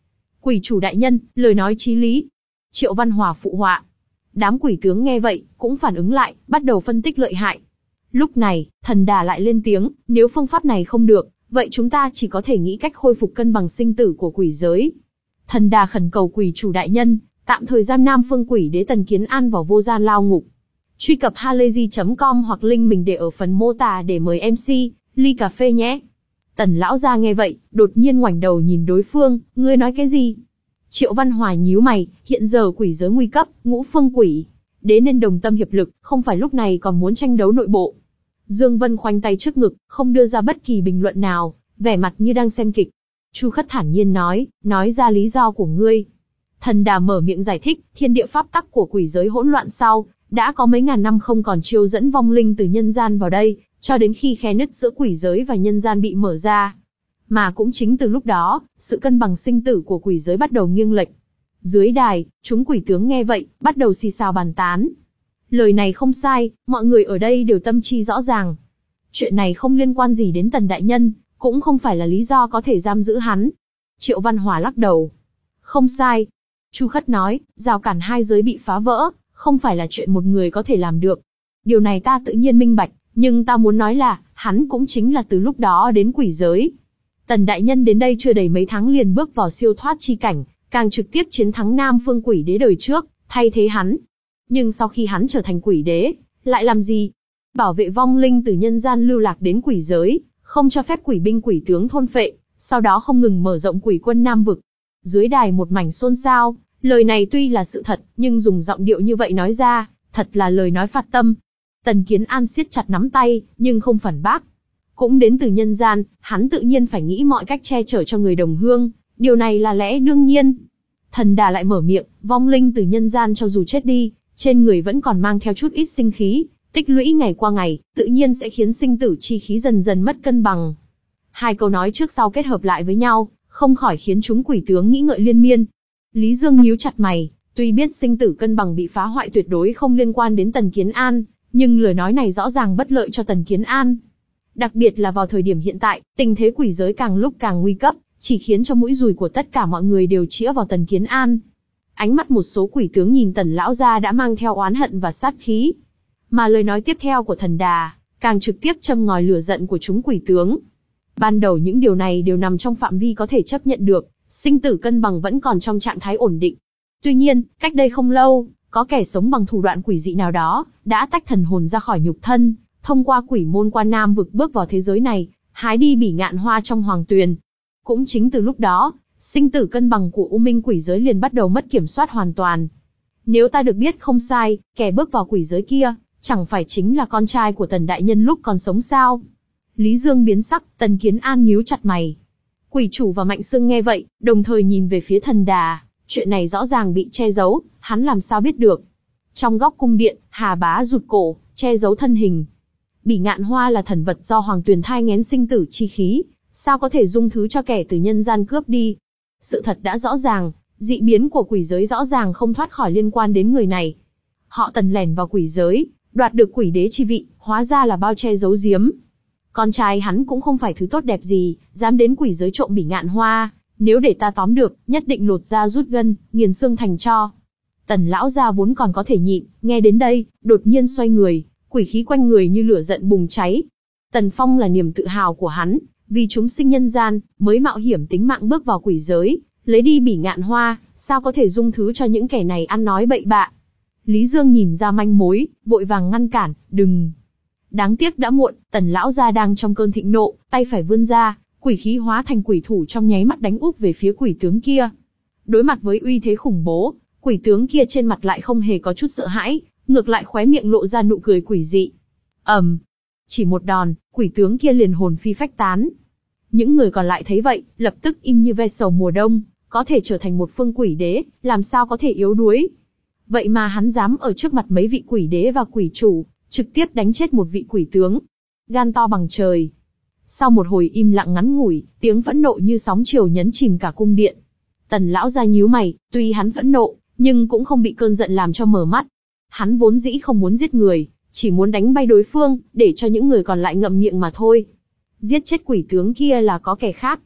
Quỷ chủ đại nhân, lời nói chí lý. Triệu Văn Hòa phụ họa. Đám quỷ tướng nghe vậy, cũng phản ứng lại, bắt đầu phân tích lợi hại. Lúc này, thần đà lại lên tiếng, nếu phương pháp này không được, vậy chúng ta chỉ có thể nghĩ cách khôi phục cân bằng sinh tử của quỷ giới. Thần đà khẩn cầu quỷ chủ đại nhân, tạm thời giam Nam Phương Quỷ Đế Tần Kiến An vào vô gian lao ngục. Truy cập halayzi chấm com hoặc link mình để ở phần mô tả để mời em xê, ly cà phê nhé. Tần lão gia nghe vậy, đột nhiên ngoảnh đầu nhìn đối phương, ngươi nói cái gì? Triệu Văn Hòa nhíu mày, hiện giờ quỷ giới nguy cấp, ngũ phương quỷ đế nên đồng tâm hiệp lực, không phải lúc này còn muốn tranh đấu nội bộ. Dương Vân khoanh tay trước ngực, không đưa ra bất kỳ bình luận nào, vẻ mặt như đang xem kịch. Chu Khất thản nhiên nói, nói ra lý do của ngươi. Thần đà mở miệng giải thích, thiên địa pháp tắc của quỷ giới hỗn loạn sau, đã có mấy ngàn năm không còn chiêu dẫn vong linh từ nhân gian vào đây, cho đến khi khe nứt giữa quỷ giới và nhân gian bị mở ra. Mà cũng chính từ lúc đó, sự cân bằng sinh tử của quỷ giới bắt đầu nghiêng lệch. Dưới đài, chúng quỷ tướng nghe vậy, bắt đầu xì xào bàn tán. Lời này không sai, mọi người ở đây đều tâm trí rõ ràng. Chuyện này không liên quan gì đến Tần đại nhân, cũng không phải là lý do có thể giam giữ hắn. Triệu Văn Hòa lắc đầu. Không sai. Chu Khất nói, rào cản hai giới bị phá vỡ, không phải là chuyện một người có thể làm được. Điều này ta tự nhiên minh bạch, nhưng ta muốn nói là, hắn cũng chính là từ lúc đó đến quỷ giới. Tần đại nhân đến đây chưa đầy mấy tháng liền bước vào siêu thoát chi cảnh, càng trực tiếp chiến thắng Nam Phương Quỷ Đế đời trước, thay thế hắn. Nhưng sau khi hắn trở thành quỷ đế, lại làm gì? Bảo vệ vong linh từ nhân gian lưu lạc đến quỷ giới, không cho phép quỷ binh quỷ tướng thôn phệ, sau đó không ngừng mở rộng quỷ quân Nam vực. Dưới đài một mảnh xôn xao, lời này tuy là sự thật, nhưng dùng giọng điệu như vậy nói ra, thật là lời nói phạt tâm. Tần Kiến An siết chặt nắm tay, nhưng không phản bác. Cũng đến từ nhân gian, hắn tự nhiên phải nghĩ mọi cách che chở cho người đồng hương, điều này là lẽ đương nhiên. Thần đà lại mở miệng, vong linh từ nhân gian cho dù chết đi, trên người vẫn còn mang theo chút ít sinh khí, tích lũy ngày qua ngày, tự nhiên sẽ khiến sinh tử chi khí dần dần mất cân bằng. Hai câu nói trước sau kết hợp lại với nhau, không khỏi khiến chúng quỷ tướng nghĩ ngợi liên miên. Lý Dương nhíu chặt mày, tuy biết sinh tử cân bằng bị phá hoại tuyệt đối không liên quan đến Tần Kiến An, nhưng lời nói này rõ ràng bất lợi cho Tần Kiến An. Đặc biệt là vào thời điểm hiện tại, tình thế quỷ giới càng lúc càng nguy cấp, chỉ khiến cho mũi dùi của tất cả mọi người đều chĩa vào Tần Kiến An. Ánh mắt một số quỷ tướng nhìn Tần lão gia đã mang theo oán hận và sát khí. Mà lời nói tiếp theo của thần đà, càng trực tiếp châm ngòi lửa giận của chúng quỷ tướng. Ban đầu những điều này đều nằm trong phạm vi có thể chấp nhận được, sinh tử cân bằng vẫn còn trong trạng thái ổn định. Tuy nhiên, cách đây không lâu, có kẻ sống bằng thủ đoạn quỷ dị nào đó, đã tách thần hồn ra khỏi nhục thân, thông qua quỷ môn qua Nam vực bước vào thế giới này, hái đi bỉ ngạn hoa trong hoàng tuyền. Cũng chính từ lúc đó, sinh tử cân bằng của U Minh quỷ giới liền bắt đầu mất kiểm soát hoàn toàn. Nếu ta được biết không sai, kẻ bước vào quỷ giới kia, chẳng phải chính là con trai của Tần đại nhân lúc còn sống sao? Lý Dương biến sắc, Tần Kiến An nhíu chặt mày. Quỷ chủ và Mạnh Sương nghe vậy, đồng thời nhìn về phía thần đà, chuyện này rõ ràng bị che giấu, hắn làm sao biết được? Trong góc cung điện, Hà Bá rụt cổ, che giấu thân hình. Bỉ ngạn hoa là thần vật do hoàng tuyền thai nghén sinh tử chi khí, sao có thể dung thứ cho kẻ từ nhân gian cướp đi? Sự thật đã rõ ràng, dị biến của quỷ giới rõ ràng không thoát khỏi liên quan đến người này. Họ Tần lẻn vào quỷ giới, đoạt được quỷ đế chi vị, hóa ra là bao che giấu giếm. Con trai hắn cũng không phải thứ tốt đẹp gì, dám đến quỷ giới trộm bỉ ngạn hoa, nếu để ta tóm được, nhất định lột da rút gân, nghiền xương thành tro. Tần lão gia vốn còn có thể nhịn, nghe đến đây, đột nhiên xoay người, quỷ khí quanh người như lửa giận bùng cháy. Tần Phong là niềm tự hào của hắn, vì chúng sinh nhân gian, mới mạo hiểm tính mạng bước vào quỷ giới, lấy đi bỉ ngạn hoa, sao có thể dung thứ cho những kẻ này ăn nói bậy bạ. Lý Dương nhìn ra manh mối, vội vàng ngăn cản, đừng. Đáng tiếc đã muộn, Tần lão gia đang trong cơn thịnh nộ, tay phải vươn ra, quỷ khí hóa thành quỷ thủ trong nháy mắt đánh úp về phía quỷ tướng kia. Đối mặt với uy thế khủng bố, quỷ tướng kia trên mặt lại không hề có chút sợ hãi, ngược lại khóe miệng lộ ra nụ cười quỷ dị. ầm, um, chỉ một đòn, quỷ tướng kia liền hồn phi phách tán. Những người còn lại thấy vậy, lập tức im như ve sầu mùa đông, có thể trở thành một phương quỷ đế, làm sao có thể yếu đuối. Vậy mà hắn dám ở trước mặt mấy vị quỷ đế và quỷ chủ, trực tiếp đánh chết một vị quỷ tướng. Gan to bằng trời. Sau một hồi im lặng ngắn ngủi, tiếng phẫn nộ như sóng chiều nhấn chìm cả cung điện. Tần lão gia nhíu mày, tuy hắn phẫn nộ, nhưng cũng không bị cơn giận làm cho mở mắt. Hắn vốn dĩ không muốn giết người, chỉ muốn đánh bay đối phương, để cho những người còn lại ngậm miệng mà thôi. Giết chết quỷ tướng kia là có kẻ khác.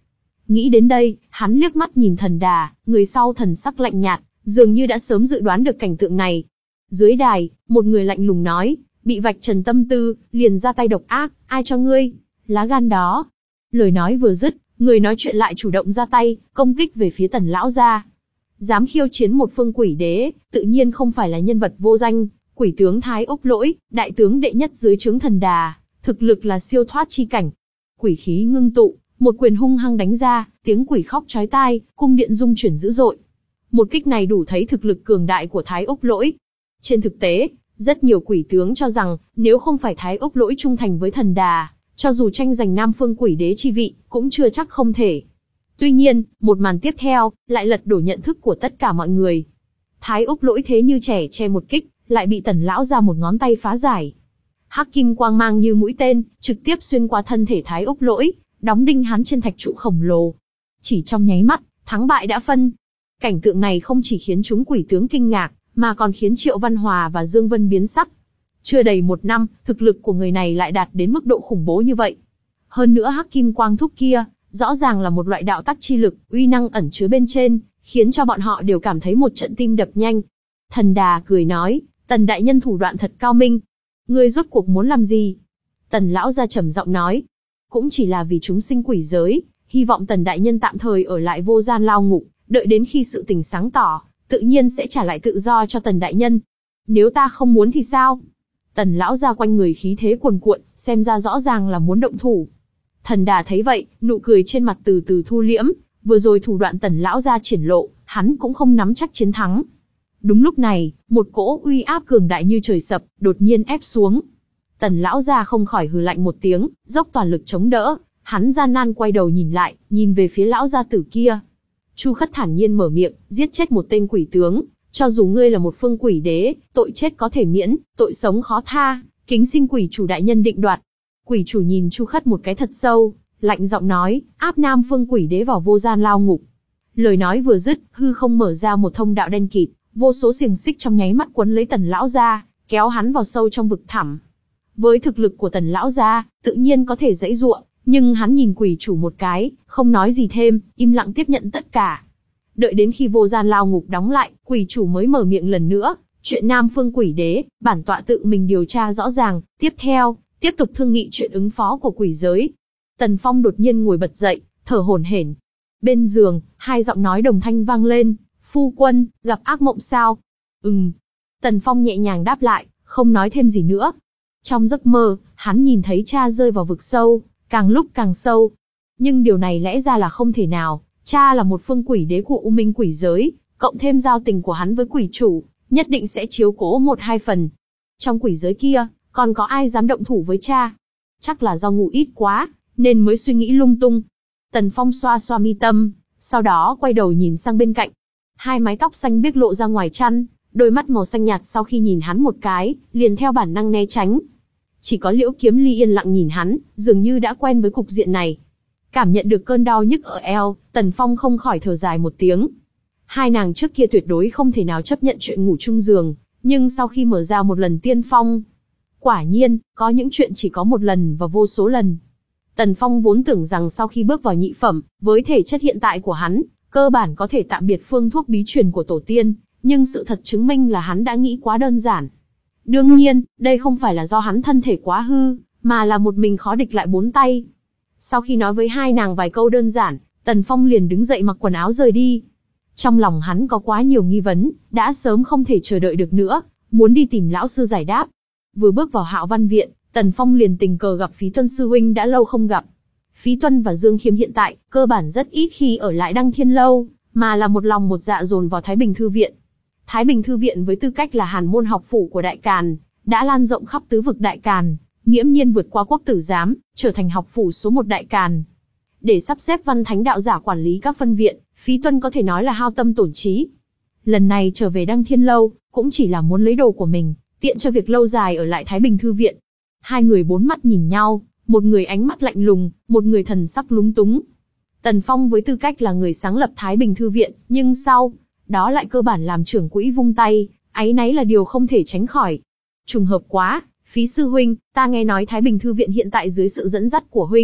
Nghĩ đến đây, hắn liếc mắt nhìn Thần Đà, người sau thần sắc lạnh nhạt, dường như đã sớm dự đoán được cảnh tượng này. Dưới đài, một người lạnh lùng nói, bị vạch trần tâm tư, liền ra tay độc ác, ai cho ngươi lá gan đó. Lời nói vừa dứt, người nói chuyện lại chủ động ra tay, công kích về phía Tần lão gia. Dám khiêu chiến một phương quỷ đế, tự nhiên không phải là nhân vật vô danh, quỷ tướng Thái Úc Lỗi, đại tướng đệ nhất dưới trướng Thần Đà, thực lực là siêu thoát chi cảnh. Quỷ khí ngưng tụ, một quyền hung hăng đánh ra, tiếng quỷ khóc chói tai, cung điện rung chuyển dữ dội. Một kích này đủ thấy thực lực cường đại của Thái Úc Lỗi. Trên thực tế, rất nhiều quỷ tướng cho rằng, nếu không phải Thái Úc Lỗi trung thành với Thần Đà, cho dù tranh giành Nam Phương quỷ đế chi vị, cũng chưa chắc không thể. Tuy nhiên, một màn tiếp theo, lại lật đổ nhận thức của tất cả mọi người. Thái Úc Lỗi thế như trẻ che một kích, lại bị Tần lão ra một ngón tay phá giải. Hắc kim quang mang như mũi tên, trực tiếp xuyên qua thân thể Thái Úc Lỗi, đóng đinh hắn trên thạch trụ khổng lồ. Chỉ trong nháy mắt, thắng bại đã phân. Cảnh tượng này không chỉ khiến chúng quỷ tướng kinh ngạc, mà còn khiến Triệu Văn Hòa và Dương Vân biến sắc. Chưa đầy một năm, thực lực của người này lại đạt đến mức độ khủng bố như vậy. Hơn nữa hắc kim quang thúc kia, rõ ràng là một loại đạo tắc chi lực, uy năng ẩn chứa bên trên, khiến cho bọn họ đều cảm thấy một trận tim đập nhanh. Thần Đà cười nói, Tần đại nhân thủ đoạn thật cao minh. Ngươi rốt cuộc muốn làm gì? Tần lão gia trầm giọng nói, cũng chỉ là vì chúng sinh quỷ giới, hy vọng Tần đại nhân tạm thời ở lại vô gian lao ngục, đợi đến khi sự tình sáng tỏ, tự nhiên sẽ trả lại tự do cho Tần đại nhân. Nếu ta không muốn thì sao? Tần lão gia quanh người khí thế cuồn cuộn, xem ra rõ ràng là muốn động thủ. Thần Đà thấy vậy, nụ cười trên mặt từ từ thu liễm, vừa rồi thủ đoạn Tần lão gia triển lộ, hắn cũng không nắm chắc chiến thắng. Đúng lúc này, một cỗ uy áp cường đại như trời sập, đột nhiên ép xuống. Tần lão gia không khỏi hừ lạnh một tiếng, dốc toàn lực chống đỡ, hắn gian nan quay đầu nhìn lại, nhìn về phía lão gia tử kia. Chu Khất thản nhiên mở miệng, giết chết một tên quỷ tướng, cho dù ngươi là một phương quỷ đế, tội chết có thể miễn, tội sống khó tha, kính xin quỷ chủ đại nhân định đoạt. Quỷ chủ nhìn Chu Khất một cái thật sâu, lạnh giọng nói, áp Nam Phương quỷ đế vào vô gian lao ngục. Lời nói vừa dứt, hư không mở ra một thông đạo đen kịt, vô số xiềng xích trong nháy mắt quấn lấy Tần lão gia, kéo hắn vào sâu trong vực thẳm. Với thực lực của Tần lão gia, tự nhiên có thể giãy giụa, nhưng hắn nhìn quỷ chủ một cái, không nói gì thêm, im lặng tiếp nhận tất cả. Đợi đến khi vô gian lao ngục đóng lại, quỷ chủ mới mở miệng lần nữa, chuyện Nam Phương quỷ đế, bản tọa tự mình điều tra rõ ràng, tiếp theo, tiếp tục thương nghị chuyện ứng phó của quỷ giới. Tần Phong đột nhiên ngồi bật dậy, thở hổn hển. Bên giường, hai giọng nói đồng thanh vang lên, phu quân, gặp ác mộng sao? Ừm. Tần Phong nhẹ nhàng đáp lại, không nói thêm gì nữa. Trong giấc mơ, hắn nhìn thấy cha rơi vào vực sâu, càng lúc càng sâu. Nhưng điều này lẽ ra là không thể nào, cha là một phương quỷ đế của U Minh quỷ giới, cộng thêm giao tình của hắn với quỷ chủ, nhất định sẽ chiếu cố một hai phần. Trong quỷ giới kia, còn có ai dám động thủ với cha? Chắc là do ngủ ít quá, nên mới suy nghĩ lung tung. Tần Phong xoa xoa mi tâm, sau đó quay đầu nhìn sang bên cạnh. Hai mái tóc xanh biếc lộ ra ngoài chăn, đôi mắt màu xanh nhạt sau khi nhìn hắn một cái, liền theo bản năng né tránh. Chỉ có Liễu Kiếm Ly yên lặng nhìn hắn, dường như đã quen với cục diện này. Cảm nhận được cơn đau nhức ở eo, Tần Phong không khỏi thở dài một tiếng. Hai nàng trước kia tuyệt đối không thể nào chấp nhận chuyện ngủ chung giường, nhưng sau khi mở ra một lần tiên phong, quả nhiên, có những chuyện chỉ có một lần và vô số lần. Tần Phong vốn tưởng rằng sau khi bước vào nhị phẩm, với thể chất hiện tại của hắn, cơ bản có thể tạm biệt phương thuốc bí truyền của tổ tiên, nhưng sự thật chứng minh là hắn đã nghĩ quá đơn giản. Đương nhiên, đây không phải là do hắn thân thể quá hư, mà là một mình khó địch lại bốn tay. Sau khi nói với hai nàng vài câu đơn giản, Tần Phong liền đứng dậy mặc quần áo rời đi. Trong lòng hắn có quá nhiều nghi vấn, đã sớm không thể chờ đợi được nữa, muốn đi tìm lão sư giải đáp. Vừa bước vào Hạo Văn Viện, Tần Phong liền tình cờ gặp Phí Tuân sư huynh đã lâu không gặp. Phí Tuân và Dương Khiêm hiện tại, cơ bản rất ít khi ở lại Đăng Thiên Lâu, mà là một lòng một dạ dồn vào Thái Bình Thư Viện. Thái Bình Thư Viện với tư cách là hàn môn học phủ của Đại Càn, đã lan rộng khắp tứ vực Đại Càn, nghiễm nhiên vượt qua Quốc Tử Giám, trở thành học phủ số một Đại Càn. Để sắp xếp văn thánh đạo giả quản lý các phân viện, Phí Tuân có thể nói là hao tâm tổn trí. Lần này trở về Đăng Thiên Lâu, cũng chỉ là muốn lấy đồ của mình, tiện cho việc lâu dài ở lại Thái Bình Thư Viện. Hai người bốn mắt nhìn nhau, một người ánh mắt lạnh lùng, một người thần sắc lúng túng. Tần Phong với tư cách là người sáng lập Thái Bình Thư Viện, nhưng sau đó lại cơ bản làm trưởng quỹ vung tay, áy náy là điều không thể tránh khỏi. Trùng hợp quá, Phí sư huynh, ta nghe nói Thái Bình Thư Viện hiện tại dưới sự dẫn dắt của huynh,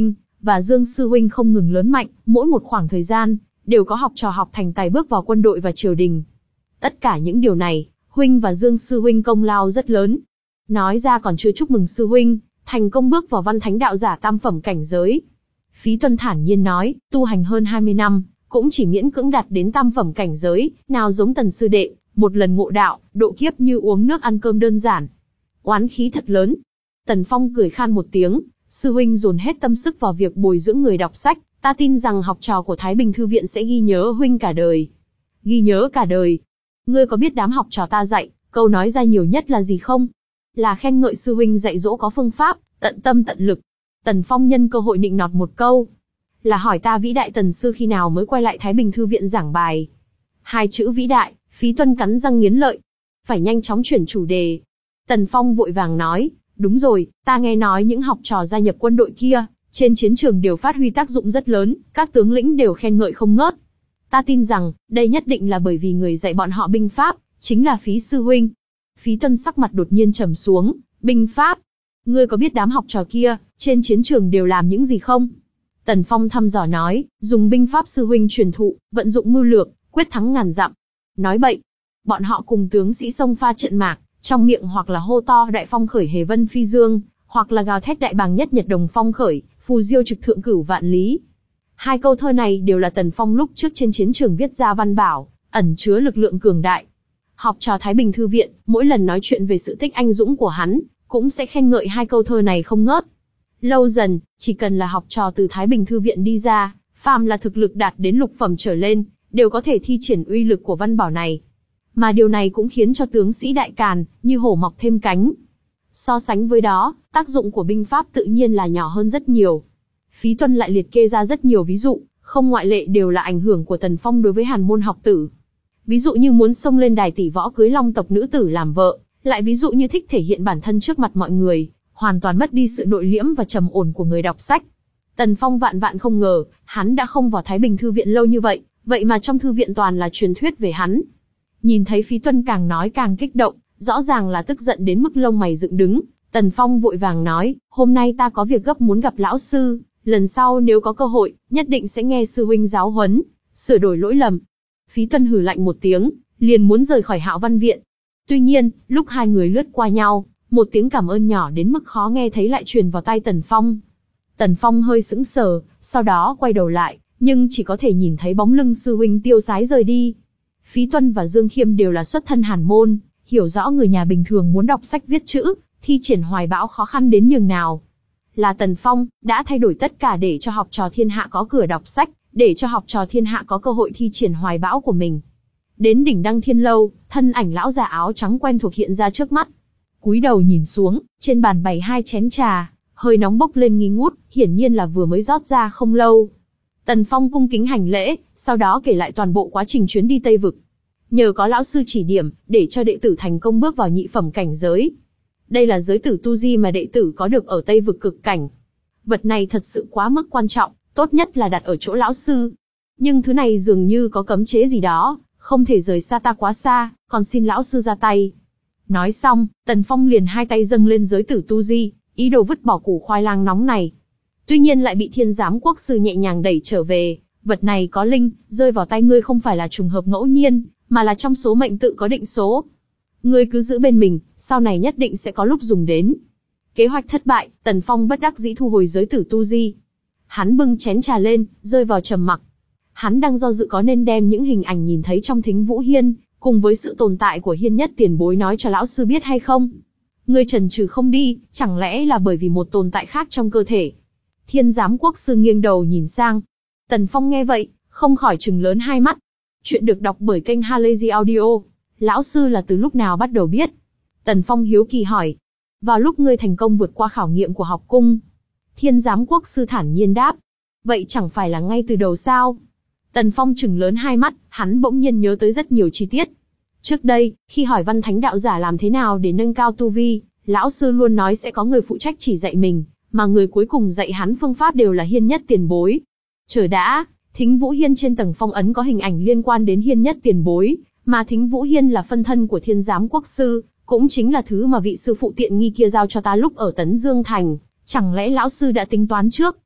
và Dương sư huynh không ngừng lớn mạnh, mỗi một khoảng thời gian, đều có học trò học thành tài bước vào quân đội và triều đình. Tất cả những điều này, huynh và Dương sư huynh công lao rất lớn. Nói ra còn chưa chúc mừng sư huynh, thành công bước vào văn thánh đạo giả tam phẩm cảnh giới. Phí Tuân thản nhiên nói, tu hành hơn hai mươi năm, cũng chỉ miễn cưỡng đạt đến tam phẩm cảnh giới, nào giống Tần sư đệ, một lần ngộ đạo, độ kiếp như uống nước ăn cơm đơn giản. Oán khí thật lớn. Tần Phong cười khan một tiếng, sư huynh dồn hết tâm sức vào việc bồi dưỡng người đọc sách, ta tin rằng học trò của Thái Bình Thư viện sẽ ghi nhớ huynh cả đời. Ghi nhớ cả đời. Ngươi có biết đám học trò ta dạy, câu nói ra nhiều nhất là gì không? Là khen ngợi sư huynh dạy dỗ có phương pháp, tận tâm tận lực. Tần Phong nhân cơ hội nịnh nọt một câu. Là hỏi ta vĩ đại Tần sư khi nào mới quay lại Thái Bình Thư viện giảng bài. Hai chữ vĩ đại, Phí Tuân cắn răng nghiến lợi. Phải nhanh chóng chuyển chủ đề. Tần Phong vội vàng nói, đúng rồi, ta nghe nói những học trò gia nhập quân đội kia, trên chiến trường đều phát huy tác dụng rất lớn, các tướng lĩnh đều khen ngợi không ngớt. Ta tin rằng, đây nhất định là bởi vì người dạy bọn họ binh pháp, chính là Phí sư huynh. Phí Tuân sắc mặt đột nhiên trầm xuống, binh pháp. Ngươi có biết đám học trò kia, trên chiến trường đều làm những gì không? Tần Phong thăm dò nói, dùng binh pháp sư huynh truyền thụ, vận dụng mưu lược, quyết thắng ngàn dặm. Nói bậy. Bọn họ cùng tướng sĩ xông pha trận mạc, trong miệng hoặc là hô to đại phong khởi hề vân phi dương, hoặc là gào thét đại bàng nhất nhật đồng phong khởi, phù diêu trực thượng cửu vạn lý. Hai câu thơ này đều là Tần Phong lúc trước trên chiến trường viết ra văn bảo, ẩn chứa lực lượng cường đại. Học trò Thái Bình Thư viện, mỗi lần nói chuyện về sự tích anh dũng của hắn, cũng sẽ khen ngợi hai câu thơ này không ngớt. Lâu dần, chỉ cần là học trò từ Thái Bình Thư viện đi ra, phàm là thực lực đạt đến lục phẩm trở lên, đều có thể thi triển uy lực của văn bảo này. Mà điều này cũng khiến cho tướng sĩ đại càn, như hổ mọc thêm cánh. So sánh với đó, tác dụng của binh pháp tự nhiên là nhỏ hơn rất nhiều. Phí Tuân lại liệt kê ra rất nhiều ví dụ, không ngoại lệ đều là ảnh hưởng của Tần Phong đối với hàn môn học tử. Ví dụ như muốn xông lên đài tỷ võ cưới long tộc nữ tử làm vợ, lại ví dụ như thích thể hiện bản thân trước mặt mọi người, hoàn toàn mất đi sự nội liễm và trầm ổn của người đọc sách. Tần Phong vạn vạn không ngờ, hắn đã không vào Thái Bình Thư viện lâu như vậy, vậy mà trong thư viện toàn là truyền thuyết về hắn. Nhìn thấy Phí Tuân càng nói càng kích động, rõ ràng là tức giận đến mức lông mày dựng đứng, Tần Phong vội vàng nói, hôm nay ta có việc gấp muốn gặp lão sư, lần sau nếu có cơ hội, nhất định sẽ nghe sư huynh giáo huấn, sửa đổi lỗi lầm. Phí Tuân hừ lạnh một tiếng, liền muốn rời khỏi Hạo Văn viện. Tuy nhiên, lúc hai người lướt qua nhau, một tiếng cảm ơn nhỏ đến mức khó nghe thấy lại truyền vào tai Tần Phong. Tần Phong hơi sững sờ, sau đó quay đầu lại, nhưng chỉ có thể nhìn thấy bóng lưng sư huynh tiêu sái rời đi. Phí Tuân và Dương Khiêm đều là xuất thân hàn môn, hiểu rõ người nhà bình thường muốn đọc sách viết chữ, thi triển hoài bão khó khăn đến nhường nào. Là Tần Phong, đã thay đổi tất cả để cho học trò thiên hạ có cửa đọc sách, để cho học trò thiên hạ có cơ hội thi triển hoài bão của mình. Đến đỉnh Đăng Thiên Lâu, thân ảnh lão già áo trắng quen thuộc hiện ra trước mắt. Cúi đầu nhìn xuống, trên bàn bày hai chén trà, hơi nóng bốc lên nghi ngút, hiển nhiên là vừa mới rót ra không lâu. Tần Phong cung kính hành lễ, sau đó kể lại toàn bộ quá trình chuyến đi Tây Vực. Nhờ có lão sư chỉ điểm, để cho đệ tử thành công bước vào nhị phẩm cảnh giới. Đây là giới tử tu di mà đệ tử có được ở Tây Vực cực cảnh. Vật này thật sự quá mức quan trọng, tốt nhất là đặt ở chỗ lão sư. Nhưng thứ này dường như có cấm chế gì đó, không thể rời xa ta quá xa, còn xin lão sư ra tay. Nói xong, Tần Phong liền hai tay dâng lên giới tử tu di, ý đồ vứt bỏ củ khoai lang nóng này. Tuy nhiên lại bị Thiên Giám Quốc sư nhẹ nhàng đẩy trở về, vật này có linh, rơi vào tay ngươi không phải là trùng hợp ngẫu nhiên, mà là trong số mệnh tự có định số. Ngươi cứ giữ bên mình, sau này nhất định sẽ có lúc dùng đến. Kế hoạch thất bại, Tần Phong bất đắc dĩ thu hồi giới tử tu di. Hắn bưng chén trà lên, rơi vào trầm mặc. Hắn đang do dự có nên đem những hình ảnh nhìn thấy trong Thính Vũ Hiên, cùng với sự tồn tại của Hiên Nhất tiền bối nói cho lão sư biết hay không. Ngươi chần chừ không đi, chẳng lẽ là bởi vì một tồn tại khác trong cơ thể? Thiên Giám Quốc sư nghiêng đầu nhìn sang. Tần Phong nghe vậy, không khỏi trừng lớn hai mắt. Chuyện được đọc bởi kênh Halazy Audio. Lão sư là từ lúc nào bắt đầu biết? Tần Phong hiếu kỳ hỏi. Vào lúc ngươi thành công vượt qua khảo nghiệm của học cung. Thiên Giám Quốc sư thản nhiên đáp. Vậy chẳng phải là ngay từ đầu sao? Tần Phong trừng lớn hai mắt, hắn bỗng nhiên nhớ tới rất nhiều chi tiết. Trước đây, khi hỏi văn thánh đạo giả làm thế nào để nâng cao tu vi, lão sư luôn nói sẽ có người phụ trách chỉ dạy mình, mà người cuối cùng dạy hắn phương pháp đều là Hiên Nhất tiền bối. Chờ đã, Thính Vũ Hiên trên tầng phong ấn có hình ảnh liên quan đến Hiên Nhất tiền bối, mà Thính Vũ Hiên là phân thân của Thiên Giám Quốc sư, cũng chính là thứ mà vị sư phụ tiện nghi kia giao cho ta lúc ở Tấn Dương Thành. Chẳng lẽ lão sư đã tính toán trước,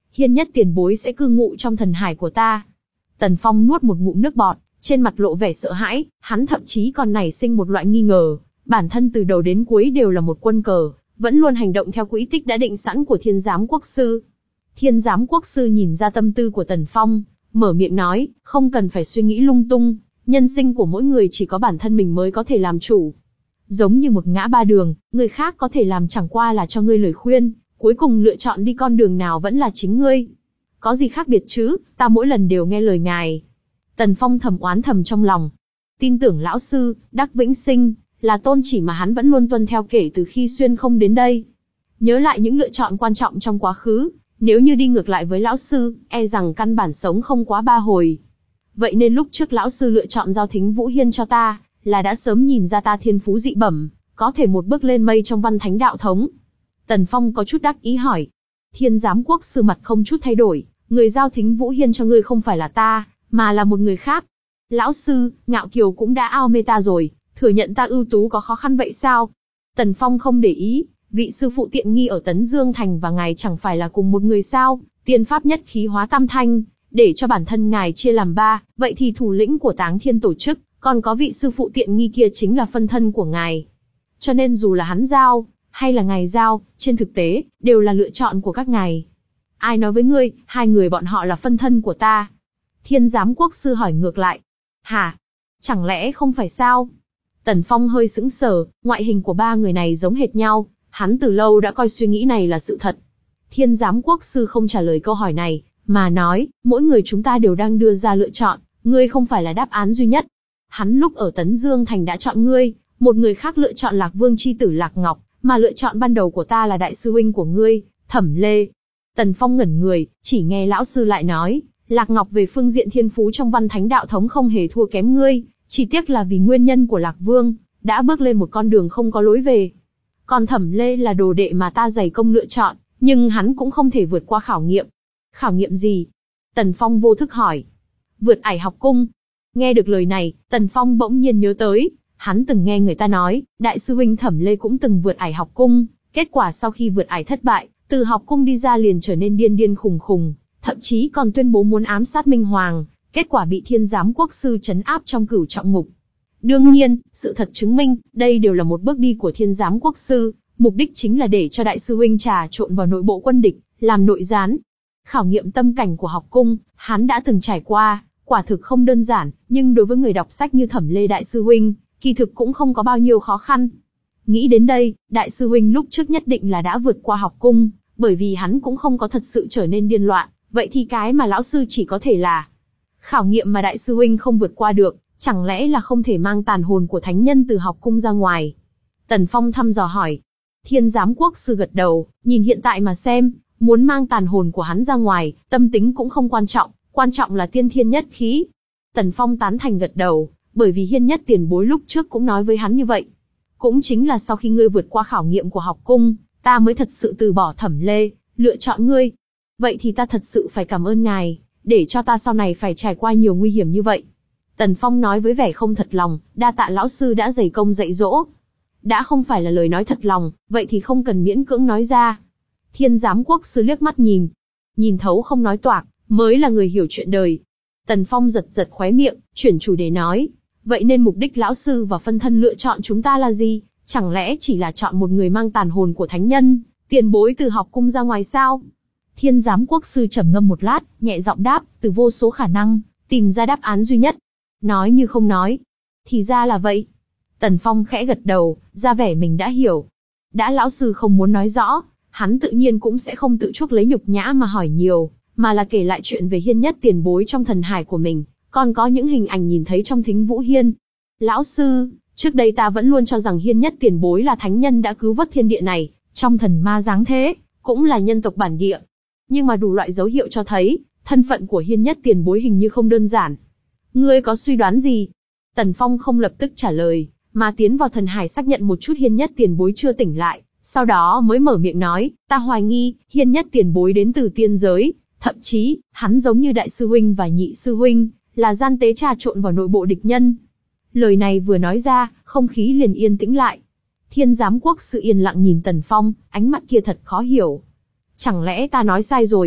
Hiên Nhất tiền bối sẽ cư ngụ trong thần hải của ta. Tần Phong nuốt một ngụm nước bọt, trên mặt lộ vẻ sợ hãi, hắn thậm chí còn nảy sinh một loại nghi ngờ, bản thân từ đầu đến cuối đều là một quân cờ, vẫn luôn hành động theo quỹ tích đã định sẵn của Thiên Giám Quốc Sư. Thiên Giám Quốc Sư nhìn ra tâm tư của Tần Phong, mở miệng nói, không cần phải suy nghĩ lung tung, nhân sinh của mỗi người chỉ có bản thân mình mới có thể làm chủ. Giống như một ngã ba đường, người khác có thể làm chẳng qua là cho ngươi lời khuyên, cuối cùng lựa chọn đi con đường nào vẫn là chính ngươi. Có gì khác biệt chứ, ta mỗi lần đều nghe lời ngài. Tần Phong thầm oán thầm trong lòng. Tin tưởng lão sư, đắc vĩnh sinh, là tôn chỉ mà hắn vẫn luôn tuân theo kể từ khi xuyên không đến đây. Nhớ lại những lựa chọn quan trọng trong quá khứ, nếu như đi ngược lại với lão sư, e rằng căn bản sống không quá ba hồi. Vậy nên lúc trước lão sư lựa chọn giao Thính Vũ Hiên cho ta, là đã sớm nhìn ra ta thiên phú dị bẩm, có thể một bước lên mây trong văn thánh đạo thống. Tần Phong có chút đắc ý hỏi. Thiên Giám Quốc Sư mặt không chút thay đổi, người giao Thính Vũ Hiên cho ngươi không phải là ta, mà là một người khác. Lão sư, Ngạo Kiều cũng đã ao mê ta rồi, thừa nhận ta ưu tú có khó khăn vậy sao? Tần Phong không để ý, vị sư phụ tiện nghi ở Tấn Dương Thành và ngài chẳng phải là cùng một người sao? Tiên pháp nhất khí hóa tam thanh, để cho bản thân ngài chia làm ba, vậy thì thủ lĩnh của Táng Thiên tổ chức, còn có vị sư phụ tiện nghi kia chính là phân thân của ngài. Cho nên dù là hắn giao, hay là ngài giao, trên thực tế, đều là lựa chọn của các ngài. Ai nói với ngươi, hai người bọn họ là phân thân của ta? Thiên Giám Quốc Sư hỏi ngược lại. Hả? Chẳng lẽ không phải sao? Tần Phong hơi sững sờ, ngoại hình của ba người này giống hệt nhau, hắn từ lâu đã coi suy nghĩ này là sự thật. Thiên Giám Quốc Sư không trả lời câu hỏi này, mà nói, mỗi người chúng ta đều đang đưa ra lựa chọn, ngươi không phải là đáp án duy nhất. Hắn lúc ở Tấn Dương Thành đã chọn ngươi, một người khác lựa chọn Lạc Vương chi tử Lạc Ngọc, mà lựa chọn ban đầu của ta là đại sư huynh của ngươi, Thẩm Lê. Tần Phong ngẩn người, chỉ nghe lão sư lại nói, Lạc Ngọc về phương diện thiên phú trong văn thánh đạo thống không hề thua kém ngươi, chỉ tiếc là vì nguyên nhân của Lạc Vương, đã bước lên một con đường không có lối về. Còn Thẩm Lê là đồ đệ mà ta dày công lựa chọn, nhưng hắn cũng không thể vượt qua khảo nghiệm. Khảo nghiệm gì? Tần Phong vô thức hỏi. Vượt ải học cung. Nghe được lời này, Tần Phong bỗng nhiên nhớ tới, hắn từng nghe người ta nói, đại sư huynh Thẩm Lê cũng từng vượt ải học cung, kết quả sau khi vượt ải thất bại, từ học cung đi ra liền trở nên điên điên khùng khùng, thậm chí còn tuyên bố muốn ám sát Minh Hoàng, kết quả bị Thiên Giám Quốc Sư trấn áp trong cửu trọng ngục. Đương nhiên, sự thật chứng minh, đây đều là một bước đi của Thiên Giám Quốc Sư, mục đích chính là để cho đại sư huynh trà trộn vào nội bộ quân địch, làm nội gián. Khảo nghiệm tâm cảnh của học cung, hắn đã từng trải qua, quả thực không đơn giản, nhưng đối với người đọc sách như Thẩm Lê đại sư huynh, kỳ thực cũng không có bao nhiêu khó khăn. Nghĩ đến đây, đại sư huynh lúc trước nhất định là đã vượt qua học cung, bởi vì hắn cũng không có thật sự trở nên điên loạn, vậy thì cái mà lão sư chỉ có thể là khảo nghiệm mà đại sư huynh không vượt qua được, chẳng lẽ là không thể mang tàn hồn của thánh nhân từ học cung ra ngoài? Tần Phong thăm dò hỏi. Thiên Giám Quốc Sư gật đầu, nhìn hiện tại mà xem, muốn mang tàn hồn của hắn ra ngoài, tâm tính cũng không quan trọng, quan trọng là tiên thiên nhất khí. Tần Phong tán thành gật đầu, bởi vì Hiên Nhất tiền bối lúc trước cũng nói với hắn như vậy. Cũng chính là sau khi ngươi vượt qua khảo nghiệm của học cung, ta mới thật sự từ bỏ Thẩm Lê, lựa chọn ngươi. Vậy thì ta thật sự phải cảm ơn ngài, để cho ta sau này phải trải qua nhiều nguy hiểm như vậy. Tần Phong nói với vẻ không thật lòng, đa tạ lão sư đã dày công dạy dỗ. Đã không phải là lời nói thật lòng, vậy thì không cần miễn cưỡng nói ra. Thiên Giám Quốc Sư liếc mắt nhìn. Nhìn thấu không nói toạc, mới là người hiểu chuyện đời. Tần Phong giật giật khóe miệng, chuyển chủ đề nói. Vậy nên mục đích lão sư và phân thân lựa chọn chúng ta là gì? Chẳng lẽ chỉ là chọn một người mang tàn hồn của thánh nhân, tiền bối từ học cung ra ngoài sao? Thiên Giám Quốc Sư trầm ngâm một lát, nhẹ giọng đáp, từ vô số khả năng, tìm ra đáp án duy nhất. Nói như không nói. Thì ra là vậy. Tần Phong khẽ gật đầu, ra vẻ mình đã hiểu. Đã lão sư không muốn nói rõ, hắn tự nhiên cũng sẽ không tự chuốc lấy nhục nhã mà hỏi nhiều, mà là kể lại chuyện về Hiên Nhất tiền bối trong thần hải của mình, còn có những hình ảnh nhìn thấy trong Thính Vũ Hiên. Lão sư, trước đây ta vẫn luôn cho rằng Hiên Nhất tiền bối là thánh nhân đã cứu vớt thiên địa này, trong thần ma giáng thế, cũng là nhân tộc bản địa. Nhưng mà đủ loại dấu hiệu cho thấy, thân phận của Hiên Nhất tiền bối hình như không đơn giản. Ngươi có suy đoán gì? Tần Phong không lập tức trả lời, mà tiến vào thần hải xác nhận một chút Hiên Nhất tiền bối chưa tỉnh lại, sau đó mới mở miệng nói, ta hoài nghi, Hiên Nhất tiền bối đến từ tiên giới, thậm chí, hắn giống như đại sư huynh và nhị sư huynh, là gian tế trà trộn vào nội bộ địch nhân. Lời này vừa nói ra, không khí liền yên tĩnh lại. Thiên Giám Quốc Sư yên lặng nhìn Tần Phong, ánh mắt kia thật khó hiểu. Chẳng lẽ ta nói sai rồi?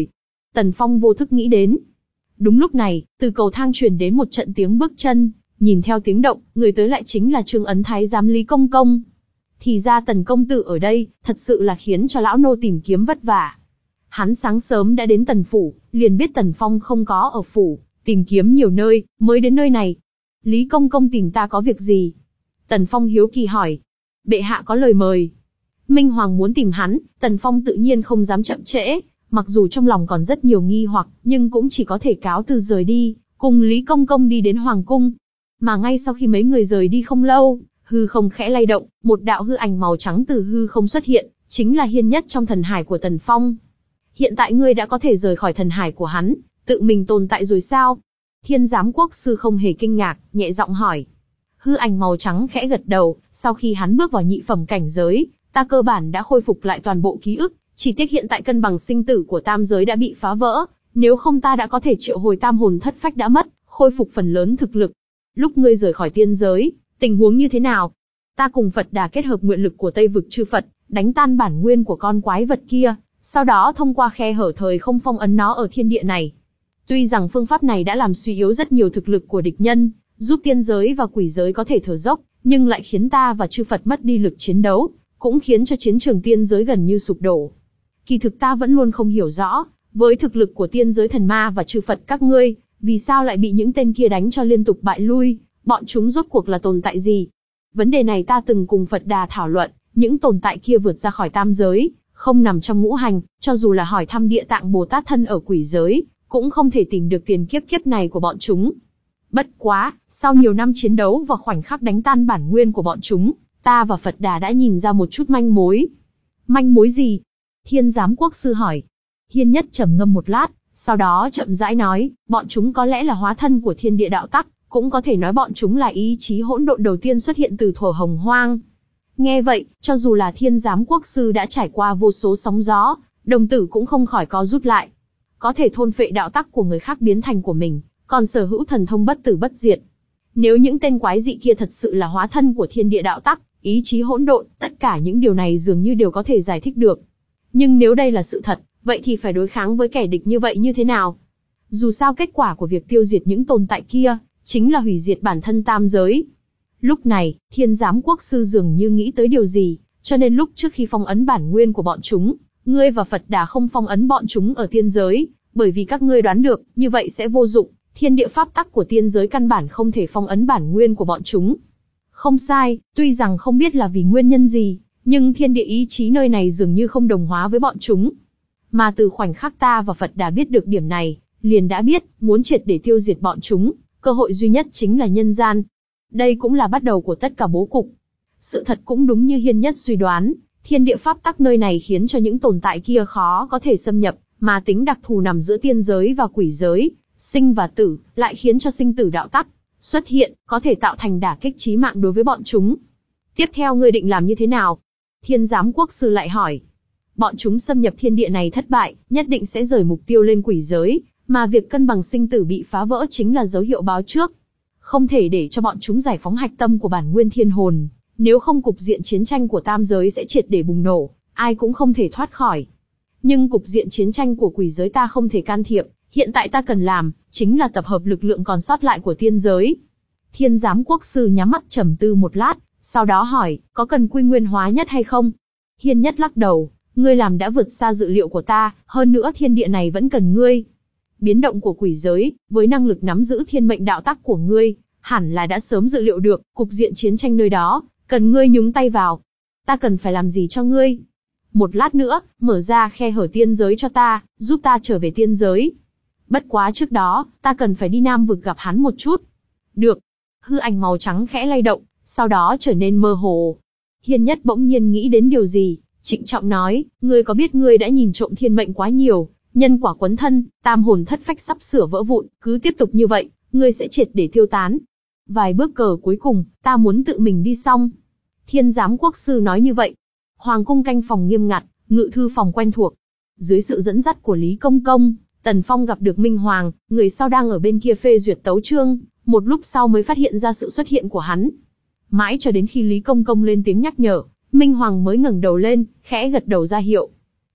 Tần Phong vô thức nghĩ đến. Đúng lúc này, từ cầu thang truyền đến một trận tiếng bước chân, nhìn theo tiếng động, người tới lại chính là Trương Ấn Thái giám Lý Công Công. Thì ra Tần công tử ở đây, thật sự là khiến cho lão nô tìm kiếm vất vả. Hắn sáng sớm đã đến Tần phủ, liền biết Tần Phong không có ở phủ, tìm kiếm nhiều nơi, mới đến nơi này. Lý Công Công tìm ta có việc gì? Tần Phong hiếu kỳ hỏi. Bệ hạ có lời mời. Minh Hoàng muốn tìm hắn, Tần Phong tự nhiên không dám chậm trễ, mặc dù trong lòng còn rất nhiều nghi hoặc, nhưng cũng chỉ có thể cáo từ rời đi, cùng Lý Công Công đi đến Hoàng cung. Mà ngay sau khi mấy người rời đi không lâu, hư không khẽ lay động, một đạo hư ảnh màu trắng từ hư không xuất hiện, chính là Hiên Nhất trong thần hải của Tần Phong. Hiện tại ngươi đã có thể rời khỏi thần hải của hắn, tự mình tồn tại rồi sao? Thiên giám quốc sư không hề kinh ngạc, nhẹ giọng hỏi. Hư ảnh màu trắng khẽ gật đầu, sau khi hắn bước vào nhị phẩm cảnh giới, ta cơ bản đã khôi phục lại toàn bộ ký ức, chỉ tiếc hiện tại cân bằng sinh tử của tam giới đã bị phá vỡ, nếu không ta đã có thể triệu hồi tam hồn thất phách đã mất, khôi phục phần lớn thực lực. Lúc ngươi rời khỏi tiên giới, tình huống như thế nào? Ta cùng Phật Đà kết hợp nguyện lực của Tây vực chư Phật, đánh tan bản nguyên của con quái vật kia, sau đó thông qua khe hở thời không phong ấn nó ở thiên địa này. Tuy rằng phương pháp này đã làm suy yếu rất nhiều thực lực của địch nhân, giúp tiên giới và quỷ giới có thể thở dốc, nhưng lại khiến ta và chư Phật mất đi lực chiến đấu, cũng khiến cho chiến trường tiên giới gần như sụp đổ. Kỳ thực ta vẫn luôn không hiểu rõ, với thực lực của tiên giới thần ma và chư Phật các ngươi, vì sao lại bị những tên kia đánh cho liên tục bại lui, bọn chúng rốt cuộc là tồn tại gì? Vấn đề này ta từng cùng Phật Đà thảo luận, những tồn tại kia vượt ra khỏi tam giới, không nằm trong ngũ hành, cho dù là hỏi thăm Địa Tạng Bồ Tát thân ở quỷ giới, cũng không thể tìm được tiền kiếp kiếp này của bọn chúng. Bất quá, sau nhiều năm chiến đấu và khoảnh khắc đánh tan bản nguyên của bọn chúng, ta và Phật Đà đã nhìn ra một chút manh mối. Manh mối gì? Thiên giám quốc sư hỏi. Hiên Nhất trầm ngâm một lát, sau đó chậm rãi nói, bọn chúng có lẽ là hóa thân của thiên địa đạo tắc, cũng có thể nói bọn chúng là ý chí hỗn độn đầu tiên xuất hiện từ thuở hồng hoang. Nghe vậy, cho dù là thiên giám quốc sư đã trải qua vô số sóng gió, đồng tử cũng không khỏi co rút lại. Có thể thôn phệ đạo tắc của người khác biến thành của mình, còn sở hữu thần thông bất tử bất diệt. Nếu những tên quái dị kia thật sự là hóa thân của thiên địa đạo tắc, ý chí hỗn độn, tất cả những điều này dường như đều có thể giải thích được. Nhưng nếu đây là sự thật, vậy thì phải đối kháng với kẻ địch như vậy như thế nào? Dù sao kết quả của việc tiêu diệt những tồn tại kia, chính là hủy diệt bản thân tam giới. Lúc này, thiên giám quốc sư dường như nghĩ tới điều gì, cho nên lúc trước khi phong ấn bản nguyên của bọn chúng, ngươi và Phật Đà không phong ấn bọn chúng ở tiên giới, bởi vì các ngươi đoán được, như vậy sẽ vô dụng, thiên địa pháp tắc của tiên giới căn bản không thể phong ấn bản nguyên của bọn chúng. Không sai, tuy rằng không biết là vì nguyên nhân gì, nhưng thiên địa ý chí nơi này dường như không đồng hóa với bọn chúng. Mà từ khoảnh khắc ta và Phật Đà biết được điểm này, liền đã biết, muốn triệt để tiêu diệt bọn chúng, cơ hội duy nhất chính là nhân gian. Đây cũng là bắt đầu của tất cả bố cục. Sự thật cũng đúng như Hiên Nhất suy đoán, thiên địa pháp tắc nơi này khiến cho những tồn tại kia khó có thể xâm nhập, mà tính đặc thù nằm giữa tiên giới và quỷ giới, sinh và tử, lại khiến cho sinh tử đạo tắc xuất hiện, có thể tạo thành đả kích chí mạng đối với bọn chúng. Tiếp theo ngươi định làm như thế nào? Thiên giám quốc sư lại hỏi. Bọn chúng xâm nhập thiên địa này thất bại, nhất định sẽ rời mục tiêu lên quỷ giới, mà việc cân bằng sinh tử bị phá vỡ chính là dấu hiệu báo trước. Không thể để cho bọn chúng giải phóng hạch tâm của bản nguyên thiên hồn, nếu không cục diện chiến tranh của tam giới sẽ triệt để bùng nổ, ai cũng không thể thoát khỏi. Nhưng cục diện chiến tranh của quỷ giới ta không thể can thiệp, hiện tại ta cần làm, chính là tập hợp lực lượng còn sót lại của tiên giới. Thiên giám quốc sư nhắm mắt trầm tư một lát, sau đó hỏi, có cần quy nguyên hóa nhất hay không? Hiên Nhất lắc đầu, ngươi làm đã vượt xa dự liệu của ta, hơn nữa thiên địa này vẫn cần ngươi. Biến động của quỷ giới, với năng lực nắm giữ thiên mệnh đạo tắc của ngươi, hẳn là đã sớm dự liệu được, cục diện chiến tranh nơi đó, cần ngươi nhúng tay vào. Ta cần phải làm gì cho ngươi? Một lát nữa, mở ra khe hở tiên giới cho ta, giúp ta trở về tiên giới. Bất quá trước đó, ta cần phải đi Nam vực gặp hắn một chút. Được. Hư ảnh màu trắng khẽ lay động, sau đó trở nên mơ hồ. Hiên Nhất bỗng nhiên nghĩ đến điều gì, trịnh trọng nói, ngươi có biết ngươi đã nhìn trộm thiên mệnh quá nhiều, nhân quả quấn thân, tam hồn thất phách sắp sửa vỡ vụn, cứ tiếp tục như vậy, ngươi sẽ triệt để tiêu tán. Vài bước cờ cuối cùng, ta muốn tự mình đi xong. Thiên giám quốc sư nói như vậy. Hoàng cung canh phòng nghiêm ngặt, ngự thư phòng quen thuộc. Dưới sự dẫn dắt của Lý Công Công, Tần Phong gặp được Minh Hoàng, người sau đang ở bên kia phê duyệt tấu chương, một lúc sau mới phát hiện ra sự xuất hiện của hắn. Mãi cho đến khi Lý Công Công lên tiếng nhắc nhở, Minh Hoàng mới ngẩng đầu lên, khẽ gật đầu ra hiệu.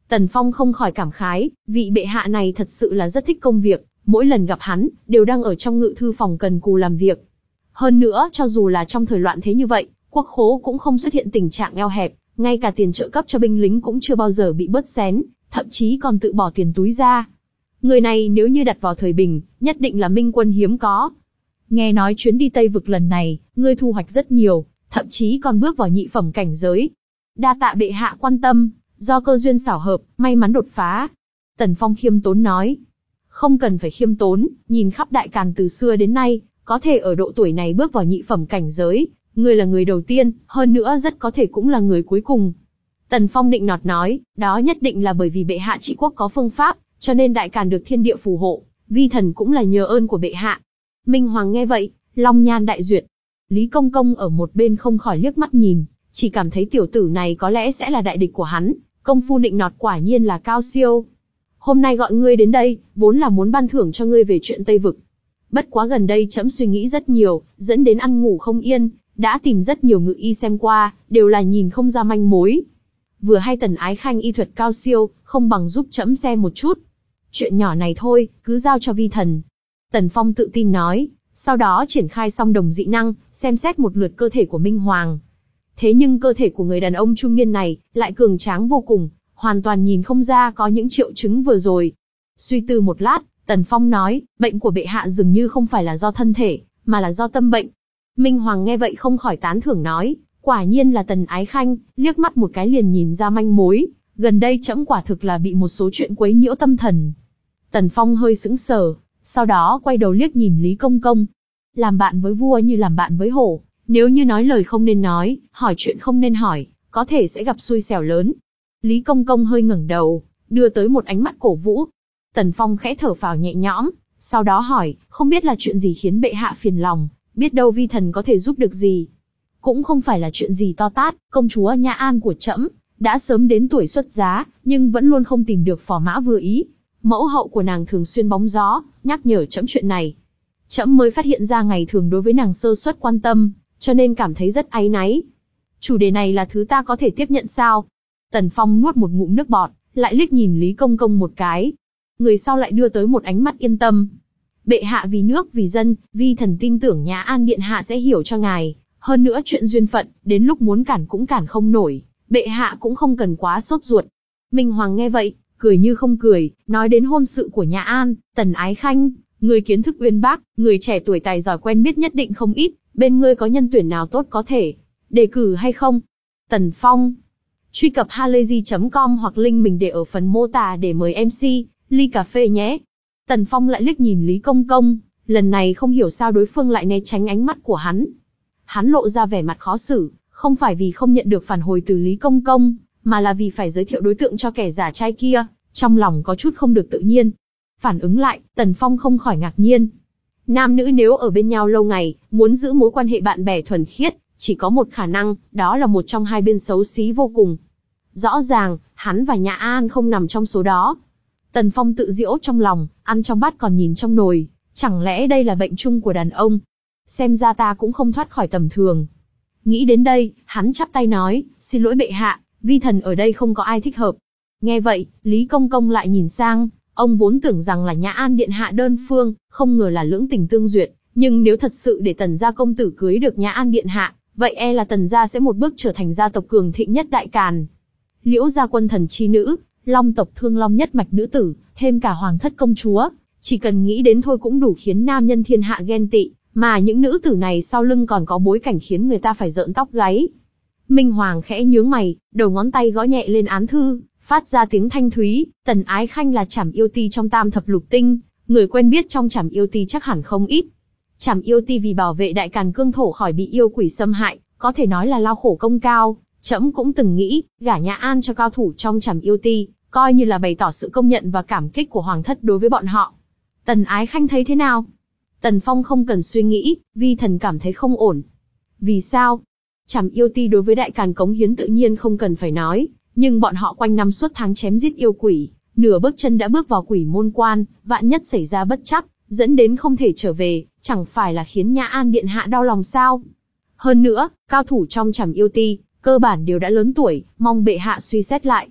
Tần Phong không khỏi cảm khái, vị bệ hạ này thật sự là rất thích công việc, mỗi lần gặp hắn, đều đang ở trong ngự thư phòng cần cù làm việc. Hơn nữa, cho dù là trong thời loạn thế như vậy, quốc khố cũng không xuất hiện tình trạng eo hẹp, ngay cả tiền trợ cấp cho binh lính cũng chưa bao giờ bị bớt xén, thậm chí còn tự bỏ tiền túi ra. Người này nếu như đặt vào thời bình, nhất định là minh quân hiếm có. Nghe nói chuyến đi Tây Vực lần này, ngươi thu hoạch rất nhiều, thậm chí còn bước vào nhị phẩm cảnh giới. Đa tạ bệ hạ quan tâm, do cơ duyên xảo hợp, may mắn đột phá. Tần Phong khiêm tốn nói. Không cần phải khiêm tốn, nhìn khắp Đại Càn từ xưa đến nay, có thể ở độ tuổi này bước vào nhị phẩm cảnh giới, ngươi là người đầu tiên, hơn nữa rất có thể cũng là người cuối cùng. Tần Phong nịnh nọt nói, đó nhất định là bởi vì bệ hạ trị quốc có phương pháp, cho nên Đại Càn được thiên địa phù hộ, vi thần cũng là nhờ ơn của bệ hạ. Minh Hoàng nghe vậy, long nhan đại duyệt. Lý Công Công ở một bên không khỏi liếc mắt nhìn, chỉ cảm thấy tiểu tử này có lẽ sẽ là đại địch của hắn, công phu nịnh nọt quả nhiên là cao siêu. Hôm nay gọi ngươi đến đây, vốn là muốn ban thưởng cho ngươi về chuyện Tây Vực. Bất quá gần đây trẫm suy nghĩ rất nhiều, dẫn đến ăn ngủ không yên, đã tìm rất nhiều ngự y xem qua, đều là nhìn không ra manh mối. Vừa hay Tần Ái Khanh y thuật cao siêu, không bằng giúp trẫm xem một chút. Chuyện nhỏ này thôi, cứ giao cho vi thần. Tần Phong tự tin nói, sau đó triển khai song đồng dị năng, xem xét một lượt cơ thể của Minh Hoàng. Thế nhưng cơ thể của người đàn ông trung niên này lại cường tráng vô cùng, hoàn toàn nhìn không ra có những triệu chứng vừa rồi. Suy tư một lát, Tần Phong nói, bệnh của bệ hạ dường như không phải là do thân thể, mà là do tâm bệnh. Minh Hoàng nghe vậy không khỏi tán thưởng nói, quả nhiên là Tần Ái Khanh, liếc mắt một cái liền nhìn ra manh mối, gần đây trẫm quả thực là bị một số chuyện quấy nhiễu tâm thần. Tần Phong hơi sững sờ, sau đó quay đầu liếc nhìn Lý Công Công. Làm bạn với vua như làm bạn với hổ, nếu như nói lời không nên nói, hỏi chuyện không nên hỏi, có thể sẽ gặp xui xẻo lớn. Lý Công Công hơi ngẩng đầu, đưa tới một ánh mắt cổ vũ. Tần Phong khẽ thở phào nhẹ nhõm, sau đó hỏi, không biết là chuyện gì khiến bệ hạ phiền lòng, biết đâu vi thần có thể giúp được gì. Cũng không phải là chuyện gì to tát, công chúa Nhã An của trẫm đã sớm đến tuổi xuất giá, nhưng vẫn luôn không tìm được phò mã vừa ý. Mẫu hậu của nàng thường xuyên bóng gió, nhắc nhở trẫm chuyện này. Trẫm mới phát hiện ra ngày thường đối với nàng sơ suất quan tâm, cho nên cảm thấy rất áy náy. Chủ đề này là thứ ta có thể tiếp nhận sao? Tần Phong nuốt một ngụm nước bọt, lại liếc nhìn Lý Công Công một cái. Người sau lại đưa tới một ánh mắt yên tâm. Bệ hạ vì nước vì dân, vi thần tin tưởng Nhã An điện hạ sẽ hiểu cho ngài. Hơn nữa chuyện duyên phận, đến lúc muốn cản cũng cản không nổi, bệ hạ cũng không cần quá sốt ruột. Minh Hoàng nghe vậy, cười như không cười, nói đến hôn sự của Nhã An, Tần Ái Khanh, người kiến thức uyên bác, người trẻ tuổi tài giỏi quen biết nhất định không ít, bên ngươi có nhân tuyển nào tốt có thể đề cử hay không? Tần Phong. Truy cập halayzi chấm com hoặc link mình để ở phần mô tả để mời em xê, ly cà phê nhé. Tần Phong lại liếc nhìn Lý Công Công, lần này không hiểu sao đối phương lại né tránh ánh mắt của hắn. Hắn lộ ra vẻ mặt khó xử, không phải vì không nhận được phản hồi từ Lý Công Công, mà là vì phải giới thiệu đối tượng cho kẻ giả trai kia, trong lòng có chút không được tự nhiên. Phản ứng lại, Tần Phong không khỏi ngạc nhiên. Nam nữ nếu ở bên nhau lâu ngày, muốn giữ mối quan hệ bạn bè thuần khiết, chỉ có một khả năng, đó là một trong hai bên xấu xí vô cùng. Rõ ràng, hắn và Nhã An không nằm trong số đó. Tần Phong tự giễu trong lòng, ăn trong bát còn nhìn trong nồi, chẳng lẽ đây là bệnh chung của đàn ông? Xem ra ta cũng không thoát khỏi tầm thường. Nghĩ đến đây, hắn chắp tay nói, xin lỗi bệ hạ, vi thần ở đây không có ai thích hợp. Nghe vậy, Lý Công Công lại nhìn sang, ông vốn tưởng rằng là Nhã An điện hạ đơn phương, không ngờ là lưỡng tình tương duyệt, nhưng nếu thật sự để Tần gia công tử cưới được Nhã An điện hạ, vậy e là Tần gia sẽ một bước trở thành gia tộc cường thịnh nhất Đại Càn. Liễu gia quân thần chi nữ, Long tộc Thương Long nhất mạch nữ tử, thêm cả hoàng thất công chúa, chỉ cần nghĩ đến thôi cũng đủ khiến nam nhân thiên hạ ghen tị, mà những nữ tử này sau lưng còn có bối cảnh khiến người ta phải rợn tóc gáy. Minh Hoàng khẽ nhướng mày, đầu ngón tay gõ nhẹ lên án thư, phát ra tiếng thanh thúy. Tần Ái Khanh là Trảm Yêu Ti trong Tam thập lục tinh, người quen biết trong Trảm Yêu Ti chắc hẳn không ít. Trảm Yêu Ti vì bảo vệ Đại Càn cương thổ khỏi bị yêu quỷ xâm hại, có thể nói là lao khổ công cao. Trẫm cũng từng nghĩ, gả Nhã An cho cao thủ trong Trảm Yêu Ti, coi như là bày tỏ sự công nhận và cảm kích của hoàng thất đối với bọn họ. Tần Ái Khanh thấy thế nào? Tần Phong không cần suy nghĩ, vi thần cảm thấy không ổn. Vì sao? Trảm Yêu Ti đối với Đại Càn cống hiến tự nhiên không cần phải nói, nhưng bọn họ quanh năm suốt tháng chém giết yêu quỷ, nửa bước chân đã bước vào quỷ môn quan, vạn nhất xảy ra bất trắc, dẫn đến không thể trở về, chẳng phải là khiến Nhã An điện hạ đau lòng sao? Hơn nữa, cao thủ trong Trảm Yêu Ti, cơ bản đều đã lớn tuổi, mong bệ hạ suy xét lại.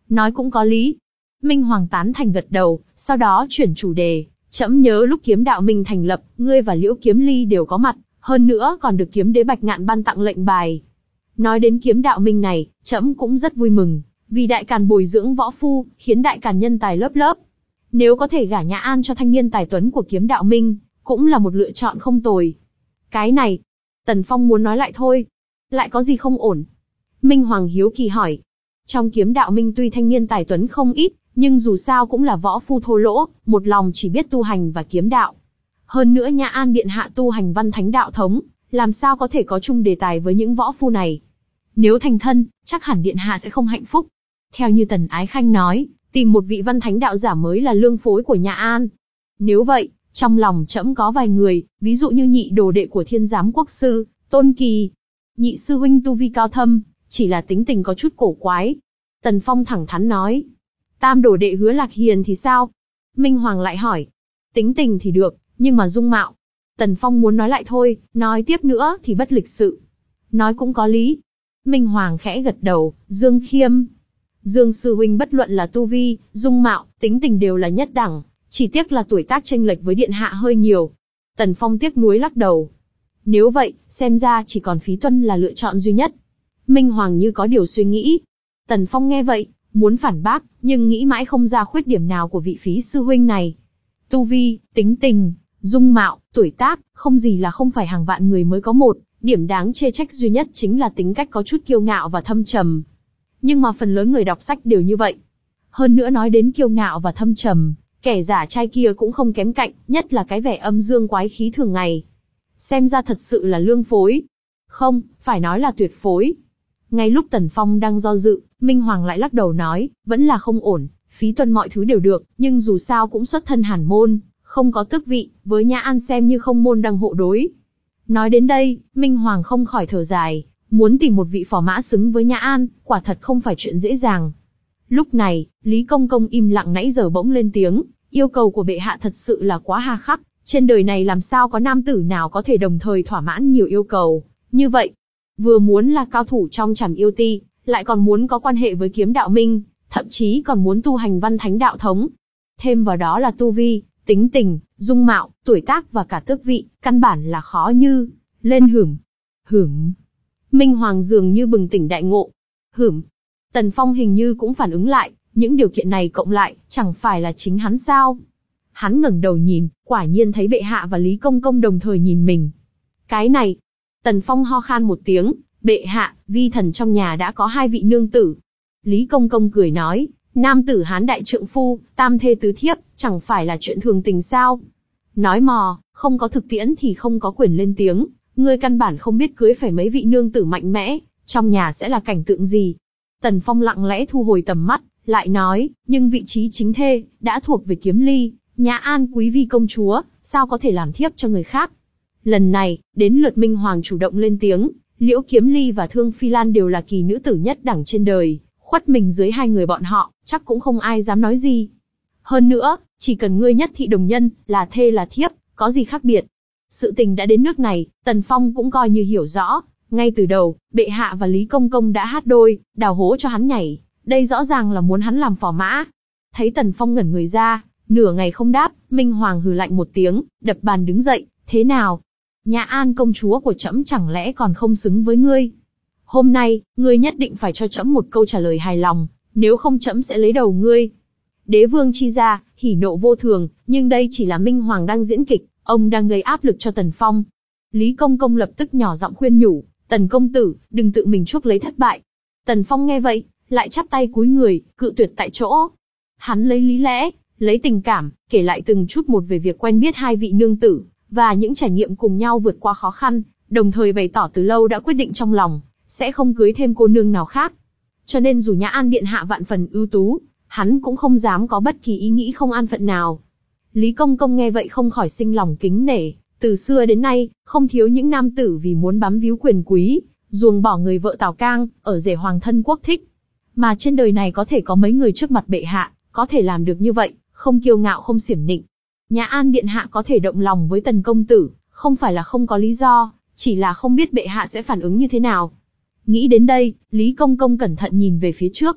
Nói cũng có lý. Minh Hoàng tán thành gật đầu, sau đó chuyển chủ đề. Trẫm nhớ lúc Kiếm Đạo Minh thành lập, ngươi và Liễu Kiếm Ly đều có mặt, hơn nữa còn được Kiếm Đế Bạch Ngạn ban tặng lệnh bài. Nói đến Kiếm Đạo Minh này, trẫm cũng rất vui mừng, vì Đại Càn bồi dưỡng võ phu, khiến Đại Càn nhân tài lớp lớp. Nếu có thể gả Nhã An cho thanh niên tài tuấn của Kiếm Đạo Minh, cũng là một lựa chọn không tồi. Cái này, Tần Phong muốn nói lại thôi. Lại có gì không ổn? Minh Hoàng hiếu kỳ hỏi. Trong Kiếm Đạo Minh tuy thanh niên tài tuấn không ít, nhưng dù sao cũng là võ phu thô lỗ, một lòng chỉ biết tu hành và kiếm đạo. Hơn nữa Nhã An điện hạ tu hành văn thánh đạo thống, làm sao có thể có chung đề tài với những võ phu này? Nếu thành thân, chắc hẳn điện hạ sẽ không hạnh phúc. Theo như Tần Ái Khanh nói, tìm một vị văn thánh đạo giả mới là lương phối của Nhã An. Nếu vậy, trong lòng trẫm có vài người, ví dụ như nhị đồ đệ của Thiên Giám Quốc sư, Tôn Kỳ. Nhị sư huynh tu vi cao thâm, chỉ là tính tình có chút cổ quái. Tần Phong thẳng thắn nói. Tam đồ đệ Hứa Lạc Hiền thì sao? Minh Hoàng lại hỏi. Tính tình thì được, nhưng mà dung mạo. Tần Phong muốn nói lại thôi, nói tiếp nữa thì bất lịch sự. Nói cũng có lý. Minh Hoàng khẽ gật đầu. Dương Khiêm. Dương sư huynh bất luận là tu vi, dung mạo, tính tình đều là nhất đẳng, chỉ tiếc là tuổi tác chênh lệch với điện hạ hơi nhiều. Tần Phong tiếc nuối lắc đầu. Nếu vậy, xem ra chỉ còn Phí Tuân là lựa chọn duy nhất. Minh Hoàng như có điều suy nghĩ. Tần Phong nghe vậy, muốn phản bác, nhưng nghĩ mãi không ra khuyết điểm nào của vị Phí sư huynh này. Tu vi, tính tình, dung mạo, tuổi tác, không gì là không phải hàng vạn người mới có một, điểm đáng chê trách duy nhất chính là tính cách có chút kiêu ngạo và thâm trầm. Nhưng mà phần lớn người đọc sách đều như vậy. Hơn nữa nói đến kiêu ngạo và thâm trầm, kẻ giả trai kia cũng không kém cạnh, nhất là cái vẻ âm dương quái khí thường ngày. Xem ra thật sự là lương phối. Không, phải nói là tuyệt phối. Ngay lúc Tần Phong đang do dự, Minh Hoàng lại lắc đầu nói, vẫn là không ổn, Phí Tuân mọi thứ đều được, nhưng dù sao cũng xuất thân hàn môn, không có tước vị, với Nhã An xem như không môn đăng hộ đối. Nói đến đây, Minh Hoàng không khỏi thở dài, muốn tìm một vị phò mã xứng với Nhã An, quả thật không phải chuyện dễ dàng. Lúc này, Lý Công Công im lặng nãy giờ bỗng lên tiếng, yêu cầu của bệ hạ thật sự là quá hà khắc, trên đời này làm sao có nam tử nào có thể đồng thời thỏa mãn nhiều yêu cầu như vậy. Vừa muốn là cao thủ trong Trảm Yêu Ti, lại còn muốn có quan hệ với Kiếm Đạo Minh, thậm chí còn muốn tu hành văn thánh đạo thống. Thêm vào đó là tu vi, tính tình, dung mạo, tuổi tác và cả tước vị, căn bản là khó như lên. Hửm, hửm. Minh Hoàng dường như bừng tỉnh đại ngộ. Hửm. Tần Phong hình như cũng phản ứng lại, những điều kiện này cộng lại, chẳng phải là chính hắn sao? Hắn ngẩng đầu nhìn, quả nhiên thấy bệ hạ và Lý Công Công đồng thời nhìn mình. Cái này. Tần Phong ho khan một tiếng, bệ hạ, vi thần trong nhà đã có hai vị nương tử. Lý Công Công cười nói, nam tử Hán đại trượng phu, tam thê tứ thiếp, chẳng phải là chuyện thường tình sao? Nói mò, không có thực tiễn thì không có quyền lên tiếng, ngươi căn bản không biết cưới phải mấy vị nương tử mạnh mẽ, trong nhà sẽ là cảnh tượng gì. Tần Phong lặng lẽ thu hồi tầm mắt, lại nói, nhưng vị trí chính thê, đã thuộc về Kiếm Ly, Nhã An quý vi công chúa, sao có thể làm thiếp cho người khác. Lần này, đến lượt Minh Hoàng chủ động lên tiếng, Liễu Kiếm Ly và Thương Phi Lan đều là kỳ nữ tử nhất đẳng trên đời, khuất mình dưới hai người bọn họ, chắc cũng không ai dám nói gì. Hơn nữa, chỉ cần ngươi nhất thị đồng nhân, là thê là thiếp, có gì khác biệt. Sự tình đã đến nước này, Tần Phong cũng coi như hiểu rõ, ngay từ đầu, bệ hạ và Lý Công Công đã hát đôi, đào hố cho hắn nhảy, đây rõ ràng là muốn hắn làm phò mã. Thấy Tần Phong ngẩn người ra, nửa ngày không đáp, Minh Hoàng hừ lạnh một tiếng, đập bàn đứng dậy, thế nào? Nhã An công chúa của trẫm chẳng lẽ còn không xứng với ngươi? Hôm nay, ngươi nhất định phải cho trẫm một câu trả lời hài lòng, nếu không trẫm sẽ lấy đầu ngươi. Đế vương chi ra, hỉ nộ vô thường, nhưng đây chỉ là Minh Hoàng đang diễn kịch, ông đang gây áp lực cho Tần Phong. Lý Công Công lập tức nhỏ giọng khuyên nhủ, Tần công tử, đừng tự mình chuốc lấy thất bại. Tần Phong nghe vậy, lại chắp tay cúi người, cự tuyệt tại chỗ. Hắn lấy lý lẽ, lấy tình cảm, kể lại từng chút một về việc quen biết hai vị nương tử, và những trải nghiệm cùng nhau vượt qua khó khăn, đồng thời bày tỏ từ lâu đã quyết định trong lòng, sẽ không cưới thêm cô nương nào khác. Cho nên dù Nhã An điện hạ vạn phần ưu tú, hắn cũng không dám có bất kỳ ý nghĩ không an phận nào. Lý Công Công nghe vậy không khỏi sinh lòng kính nể, từ xưa đến nay, không thiếu những nam tử vì muốn bám víu quyền quý, ruồng bỏ người vợ Tào Cang, ở rể hoàng thân quốc thích. Mà trên đời này có thể có mấy người trước mặt bệ hạ, có thể làm được như vậy, không kiêu ngạo không xiểm nịnh. Nhã An điện hạ có thể động lòng với Tần công tử, không phải là không có lý do, chỉ là không biết bệ hạ sẽ phản ứng như thế nào. Nghĩ đến đây, Lý Công Công cẩn thận nhìn về phía trước.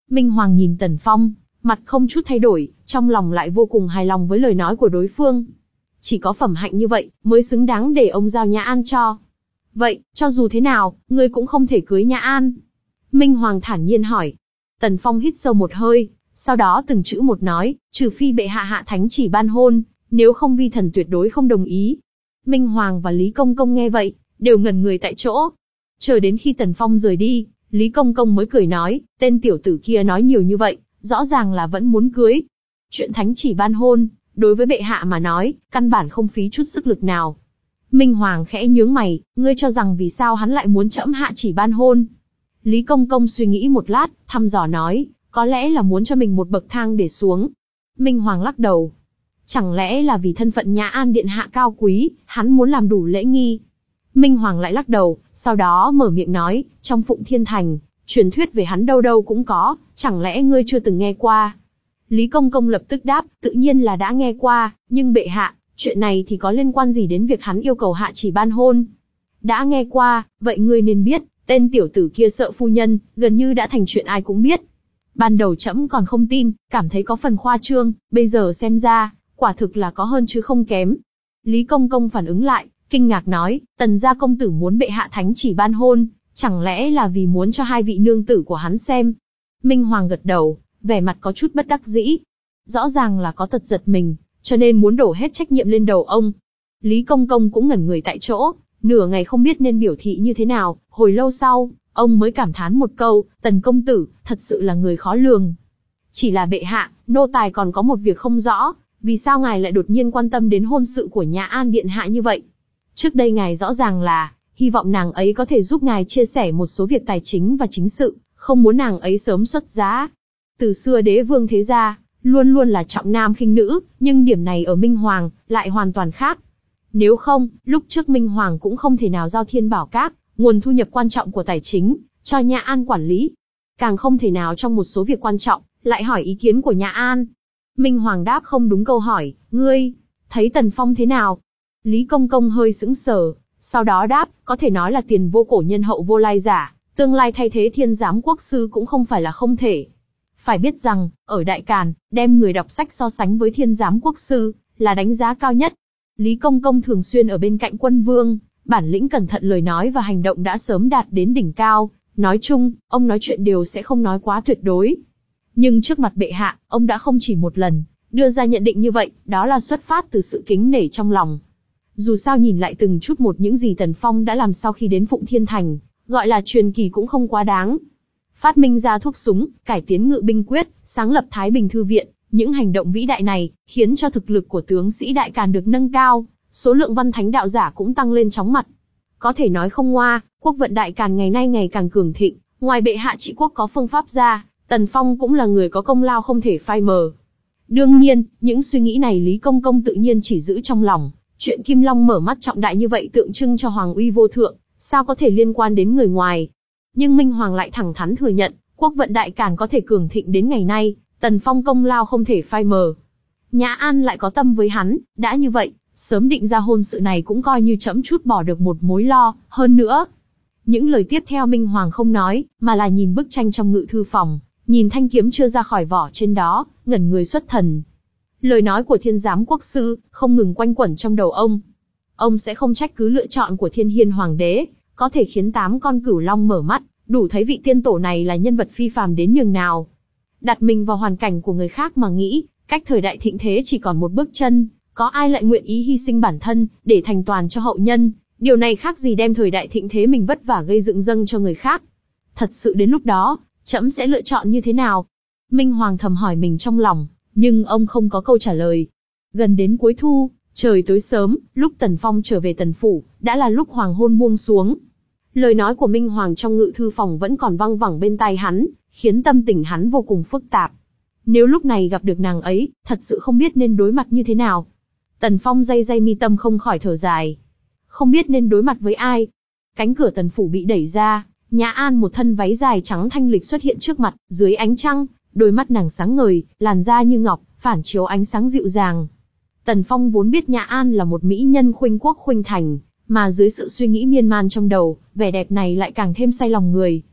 Minh Hoàng nhìn Tần Phong, mặt không chút thay đổi, trong lòng lại vô cùng hài lòng với lời nói của đối phương. Chỉ có phẩm hạnh như vậy, mới xứng đáng để ông giao Nhã An cho. Vậy, cho dù thế nào, ngươi cũng không thể cưới Nhã An. Minh Hoàng thản nhiên hỏi. Tần Phong hít sâu một hơi, sau đó từng chữ một nói, trừ phi bệ hạ hạ thánh chỉ ban hôn, nếu không vi thần tuyệt đối không đồng ý. Minh Hoàng và Lý Công Công nghe vậy, đều ngẩn người tại chỗ. Chờ đến khi Tần Phong rời đi, Lý Công Công mới cười nói, tên tiểu tử kia nói nhiều như vậy, rõ ràng là vẫn muốn cưới. Chuyện thánh chỉ ban hôn, đối với bệ hạ mà nói, căn bản không phí chút sức lực nào. Minh Hoàng khẽ nhướng mày, ngươi cho rằng vì sao hắn lại muốn trẫm hạ chỉ ban hôn? Lý Công Công suy nghĩ một lát, thăm dò nói, có lẽ là muốn cho mình một bậc thang để xuống. Minh Hoàng lắc đầu. Chẳng lẽ là vì thân phận Nhã An điện hạ cao quý, hắn muốn làm đủ lễ nghi? Minh Hoàng lại lắc đầu, sau đó mở miệng nói, trong Phụng Thiên Thành, truyền thuyết về hắn đâu đâu cũng có, chẳng lẽ ngươi chưa từng nghe qua? Lý Công Công lập tức đáp, tự nhiên là đã nghe qua, nhưng bệ hạ, chuyện này thì có liên quan gì đến việc hắn yêu cầu hạ chỉ ban hôn? Đã nghe qua, vậy ngươi nên biết, tên tiểu tử kia sợ phu nhân, gần như đã thành chuyện ai cũng biết. Ban đầu trẫm còn không tin, cảm thấy có phần khoa trương, bây giờ xem ra, quả thực là có hơn chứ không kém. Lý Công Công phản ứng lại, kinh ngạc nói, Tần gia công tử muốn bệ hạ thánh chỉ ban hôn, chẳng lẽ là vì muốn cho hai vị nương tử của hắn xem? Minh Hoàng gật đầu, vẻ mặt có chút bất đắc dĩ. Rõ ràng là có tật giật mình, cho nên muốn đổ hết trách nhiệm lên đầu ông. Lý Công Công cũng ngẩn người tại chỗ, nửa ngày không biết nên biểu thị như thế nào, hồi lâu sau, ông mới cảm thán một câu, Tần công tử, thật sự là người khó lường. Chỉ là bệ hạ, nô tài còn có một việc không rõ, vì sao ngài lại đột nhiên quan tâm đến hôn sự của Nhã An điện hạ như vậy? Trước đây ngài rõ ràng là, hy vọng nàng ấy có thể giúp ngài chia sẻ một số việc tài chính và chính sự, không muốn nàng ấy sớm xuất giá. Từ xưa đế vương thế gia, luôn luôn là trọng nam khinh nữ, nhưng điểm này ở Minh Hoàng, lại hoàn toàn khác. Nếu không, lúc trước Minh Hoàng cũng không thể nào giao Thiên Bảo Các, nguồn thu nhập quan trọng của tài chính, cho Nhã An quản lý. Càng không thể nào trong một số việc quan trọng, lại hỏi ý kiến của Nhã An. Minh Hoàng đáp không đúng câu hỏi, ngươi, thấy Tần Phong thế nào? Lý Công Công hơi sững sờ, sau đó đáp, có thể nói là tiền vô cổ nhân hậu vô lai giả, tương lai thay thế Thiên Giám Quốc sư cũng không phải là không thể. Phải biết rằng, ở Đại Càn, đem người đọc sách so sánh với Thiên Giám Quốc sư, là đánh giá cao nhất. Lý Công Công thường xuyên ở bên cạnh quân vương, bản lĩnh cẩn thận lời nói và hành động đã sớm đạt đến đỉnh cao. Nói chung, ông nói chuyện đều sẽ không nói quá tuyệt đối. Nhưng trước mặt bệ hạ, ông đã không chỉ một lần đưa ra nhận định như vậy, đó là xuất phát từ sự kính nể trong lòng. Dù sao nhìn lại từng chút một những gì Tần Phong đã làm sau khi đến Phụng Thiên Thành, gọi là truyền kỳ cũng không quá đáng. Phát minh ra thuốc súng, cải tiến ngự binh quyết, sáng lập Thái Bình Thư Viện, những hành động vĩ đại này, khiến cho thực lực của tướng sĩ Đại Càn được nâng cao, số lượng văn thánh đạo giả cũng tăng lên chóng mặt. Có thể nói không ngoa, quốc vận Đại Càn ngày nay ngày càng cường thịnh, ngoài bệ hạ trị quốc có phương pháp ra, Tần Phong cũng là người có công lao không thể phai mờ. Đương nhiên, những suy nghĩ này Lý Công Công tự nhiên chỉ giữ trong lòng, chuyện Kim Long mở mắt trọng đại như vậy tượng trưng cho hoàng uy vô thượng, sao có thể liên quan đến người ngoài. Nhưng Minh Hoàng lại thẳng thắn thừa nhận, quốc vận Đại Càn có thể cường thịnh đến ngày nay, Tần Phong công lao không thể phai mờ. Nhã An lại có tâm với hắn, đã như vậy, sớm định ra hôn sự này cũng coi như trẫm chút bỏ được một mối lo, hơn nữa. Những lời tiếp theo Minh Hoàng không nói, mà là nhìn bức tranh trong ngự thư phòng, nhìn thanh kiếm chưa ra khỏi vỏ trên đó, ngẩn người xuất thần. Lời nói của Thiên Giám Quốc sư, không ngừng quanh quẩn trong đầu ông. Ông sẽ không trách cứ lựa chọn của Thiên Hiên Hoàng đế, có thể khiến tám con cửu long mở mắt, đủ thấy vị tiên tổ này là nhân vật phi phàm đến nhường nào. Đặt mình vào hoàn cảnh của người khác mà nghĩ, cách thời đại thịnh thế chỉ còn một bước chân, có ai lại nguyện ý hy sinh bản thân, để thành toàn cho hậu nhân, điều này khác gì đem thời đại thịnh thế mình vất vả gây dựng dâng cho người khác. Thật sự đến lúc đó, trẫm sẽ lựa chọn như thế nào? Minh Hoàng thầm hỏi mình trong lòng, nhưng ông không có câu trả lời. Gần đến cuối thu, trời tối sớm, lúc Tần Phong trở về Tần Phủ, đã là lúc hoàng hôn buông xuống. Lời nói của Minh Hoàng trong ngự thư phòng vẫn còn văng vẳng bên tai hắn, khiến tâm tình hắn vô cùng phức tạp. Nếu lúc này gặp được nàng ấy, thật sự không biết nên đối mặt như thế nào. Tần Phong day day mi tâm không khỏi thở dài. Không biết nên đối mặt với ai. Cánh cửa Tần Phủ bị đẩy ra, Nhã An một thân váy dài trắng thanh lịch xuất hiện trước mặt, dưới ánh trăng, đôi mắt nàng sáng ngời, làn da như ngọc, phản chiếu ánh sáng dịu dàng. Tần Phong vốn biết Nhã An là một mỹ nhân khuynh quốc khuynh thành, mà dưới sự suy nghĩ miên man trong đầu, vẻ đẹp này lại càng thêm say lòng người.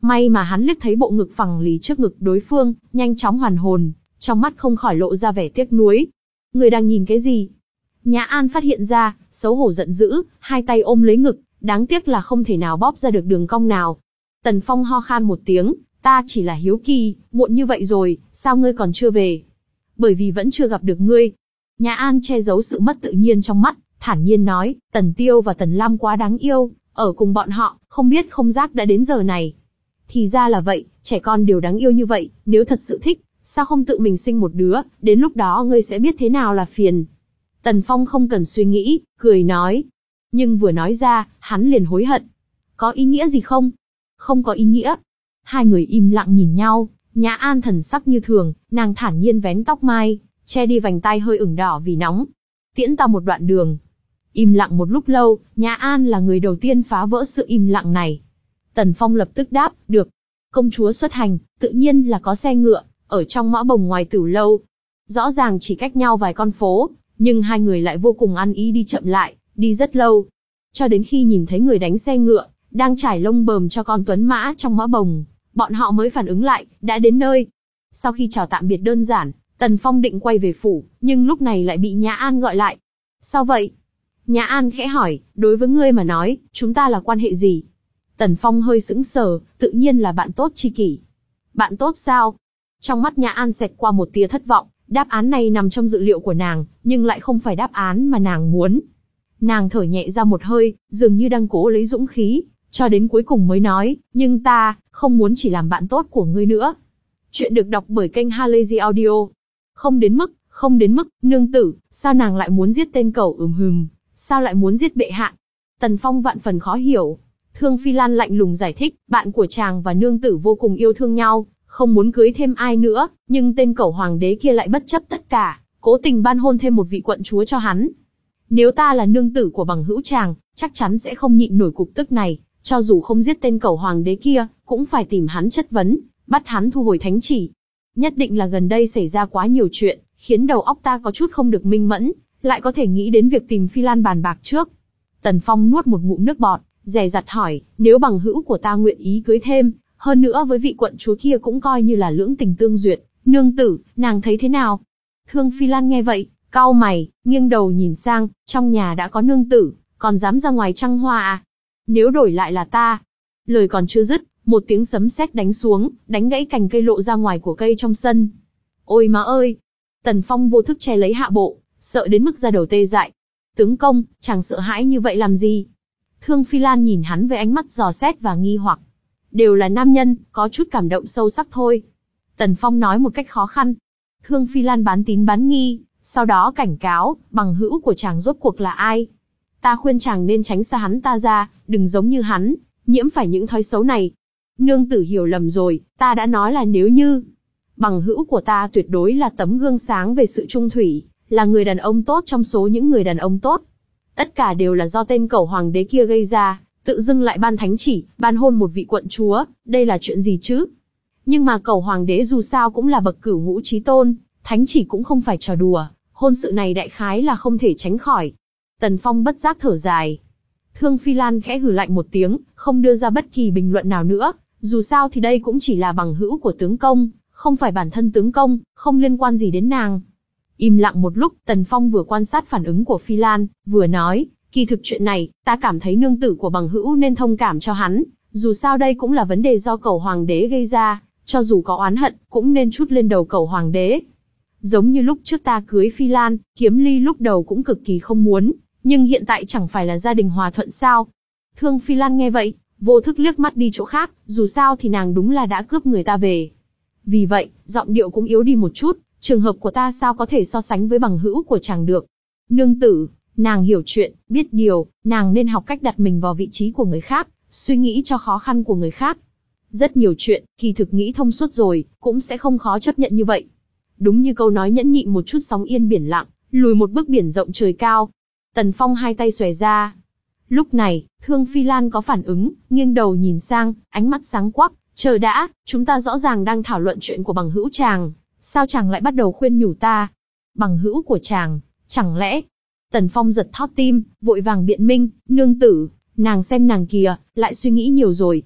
May mà hắn liếc thấy bộ ngực phẳng lì trước ngực đối phương, nhanh chóng hoàn hồn, trong mắt không khỏi lộ ra vẻ tiếc nuối. Người đang nhìn cái gì? Nhã An phát hiện ra, xấu hổ giận dữ, hai tay ôm lấy ngực, đáng tiếc là không thể nào bóp ra được đường cong nào. Tần Phong ho khan một tiếng, ta chỉ là hiếu kỳ, muộn như vậy rồi, sao ngươi còn chưa về? Bởi vì vẫn chưa gặp được ngươi. Nhã An che giấu sự mất tự nhiên trong mắt, thản nhiên nói, Tần Tiêu và Tần Lam quá đáng yêu, ở cùng bọn họ, không biết không giác đã đến giờ này. Thì ra là vậy, trẻ con đều đáng yêu như vậy, nếu thật sự thích, sao không tự mình sinh một đứa, đến lúc đó ngươi sẽ biết thế nào là phiền. Tần Phong không cần suy nghĩ, cười nói. Nhưng vừa nói ra, hắn liền hối hận. Có ý nghĩa gì không? Không có ý nghĩa. Hai người im lặng nhìn nhau, Nhã An thần sắc như thường, nàng thản nhiên vén tóc mai, che đi vành tai hơi ửng đỏ vì nóng. Tiễn ta một đoạn đường. Im lặng một lúc lâu, Nhã An là người đầu tiên phá vỡ sự im lặng này. Tần Phong lập tức đáp, được. Công chúa xuất hành, tự nhiên là có xe ngựa, ở trong mõ bồng ngoài Tửu lâu. Rõ ràng chỉ cách nhau vài con phố, nhưng hai người lại vô cùng ăn ý đi chậm lại, đi rất lâu. Cho đến khi nhìn thấy người đánh xe ngựa, đang trải lông bờm cho con tuấn mã trong mõ bồng, bọn họ mới phản ứng lại, đã đến nơi. Sau khi chào tạm biệt đơn giản, Tần Phong định quay về phủ, nhưng lúc này lại bị Nhã An gọi lại. Sao vậy? Nhã An khẽ hỏi, đối với ngươi mà nói, chúng ta là quan hệ gì? Tần Phong hơi sững sờ, tự nhiên là bạn tốt tri kỷ. Bạn tốt sao? Trong mắt Nhã An xẹt qua một tia thất vọng, đáp án này nằm trong dự liệu của nàng, nhưng lại không phải đáp án mà nàng muốn. Nàng thở nhẹ ra một hơi, dường như đang cố lấy dũng khí, cho đến cuối cùng mới nói, nhưng ta, không muốn chỉ làm bạn tốt của ngươi nữa. Chuyện được đọc bởi kênh Halazy Audio. Không đến mức, không đến mức, nương tử, sao nàng lại muốn giết tên cẩu ừm hừm, sao lại muốn giết bệ hạ? Tần Phong vạn phần khó hiểu. Thương Phi Lan lạnh lùng giải thích, bạn của chàng và nương tử vô cùng yêu thương nhau, không muốn cưới thêm ai nữa, nhưng tên cẩu hoàng đế kia lại bất chấp tất cả, cố tình ban hôn thêm một vị quận chúa cho hắn. Nếu ta là nương tử của bằng hữu chàng, chắc chắn sẽ không nhịn nổi cục tức này, cho dù không giết tên cẩu hoàng đế kia, cũng phải tìm hắn chất vấn, bắt hắn thu hồi thánh chỉ. Nhất định là gần đây xảy ra quá nhiều chuyện, khiến đầu óc ta có chút không được minh mẫn, lại có thể nghĩ đến việc tìm Phi Lan bàn bạc trước. Tần Phong nuốt một ngụm nước bọt, dè dặt hỏi, nếu bằng hữu của ta nguyện ý cưới thêm, hơn nữa với vị quận chúa kia cũng coi như là lưỡng tình tương duyệt, nương tử, nàng thấy thế nào? Thương Phi Lan nghe vậy, cau mày, nghiêng đầu nhìn sang, trong nhà đã có nương tử, còn dám ra ngoài trăng hoa à? Nếu đổi lại là ta. Lời còn chưa dứt, một tiếng sấm sét đánh xuống, đánh gãy cành cây lộ ra ngoài của cây trong sân. Ôi má ơi! Tần Phong vô thức che lấy hạ bộ, sợ đến mức da đầu tê dại. Tướng công, chàng sợ hãi như vậy làm gì? Thương Phi Lan nhìn hắn với ánh mắt dò xét và nghi hoặc. Đều là nam nhân, có chút cảm động sâu sắc thôi. Tần Phong nói một cách khó khăn. Thương Phi Lan bán tín bán nghi, sau đó cảnh cáo, bằng hữu của chàng rốt cuộc là ai? Ta khuyên chàng nên tránh xa hắn ta ra, đừng giống như hắn, nhiễm phải những thói xấu này. Nương tử hiểu lầm rồi, ta đã nói là nếu như. Bằng hữu của ta tuyệt đối là tấm gương sáng về sự trung thủy, là người đàn ông tốt trong số những người đàn ông tốt. Tất cả đều là do tên cẩu hoàng đế kia gây ra, tự dưng lại ban thánh chỉ, ban hôn một vị quận chúa, đây là chuyện gì chứ? Nhưng mà cẩu hoàng đế dù sao cũng là bậc cửu ngũ chí tôn, thánh chỉ cũng không phải trò đùa, hôn sự này đại khái là không thể tránh khỏi. Tần Phong bất giác thở dài. Thương Phi Lan khẽ hừ lạnh một tiếng, không đưa ra bất kỳ bình luận nào nữa, dù sao thì đây cũng chỉ là bằng hữu của tướng công, không phải bản thân tướng công, không liên quan gì đến nàng. Im lặng một lúc, Tần Phong vừa quan sát phản ứng của Phi Lan, vừa nói, kỳ thực chuyện này, ta cảm thấy nương tử của bằng hữu nên thông cảm cho hắn, dù sao đây cũng là vấn đề do cẩu hoàng đế gây ra, cho dù có oán hận, cũng nên trút lên đầu cẩu hoàng đế. Giống như lúc trước ta cưới Phi Lan, Kiếm Ly lúc đầu cũng cực kỳ không muốn, nhưng hiện tại chẳng phải là gia đình hòa thuận sao? Thương Phi Lan nghe vậy, vô thức liếc mắt đi chỗ khác, dù sao thì nàng đúng là đã cướp người ta về. Vì vậy, giọng điệu cũng yếu đi một chút, trường hợp của ta sao có thể so sánh với bằng hữu của chàng được. Nương tử, nàng hiểu chuyện, biết điều, nàng nên học cách đặt mình vào vị trí của người khác, suy nghĩ cho khó khăn của người khác. Rất nhiều chuyện, kỳ thực nghĩ thông suốt rồi, cũng sẽ không khó chấp nhận như vậy. Đúng như câu nói nhẫn nhịn một chút sóng yên biển lặng, lùi một bước biển rộng trời cao. Tần Phong hai tay xòe ra. Lúc này, Thương Phi Lan có phản ứng, nghiêng đầu nhìn sang, ánh mắt sáng quắc. Chờ đã, chúng ta rõ ràng đang thảo luận chuyện của bằng hữu chàng, sao chàng lại bắt đầu khuyên nhủ ta? Bằng hữu của chàng, chẳng lẽ? Tần Phong giật thót tim, vội vàng biện minh, nương tử, nàng xem nàng kìa, lại suy nghĩ nhiều rồi.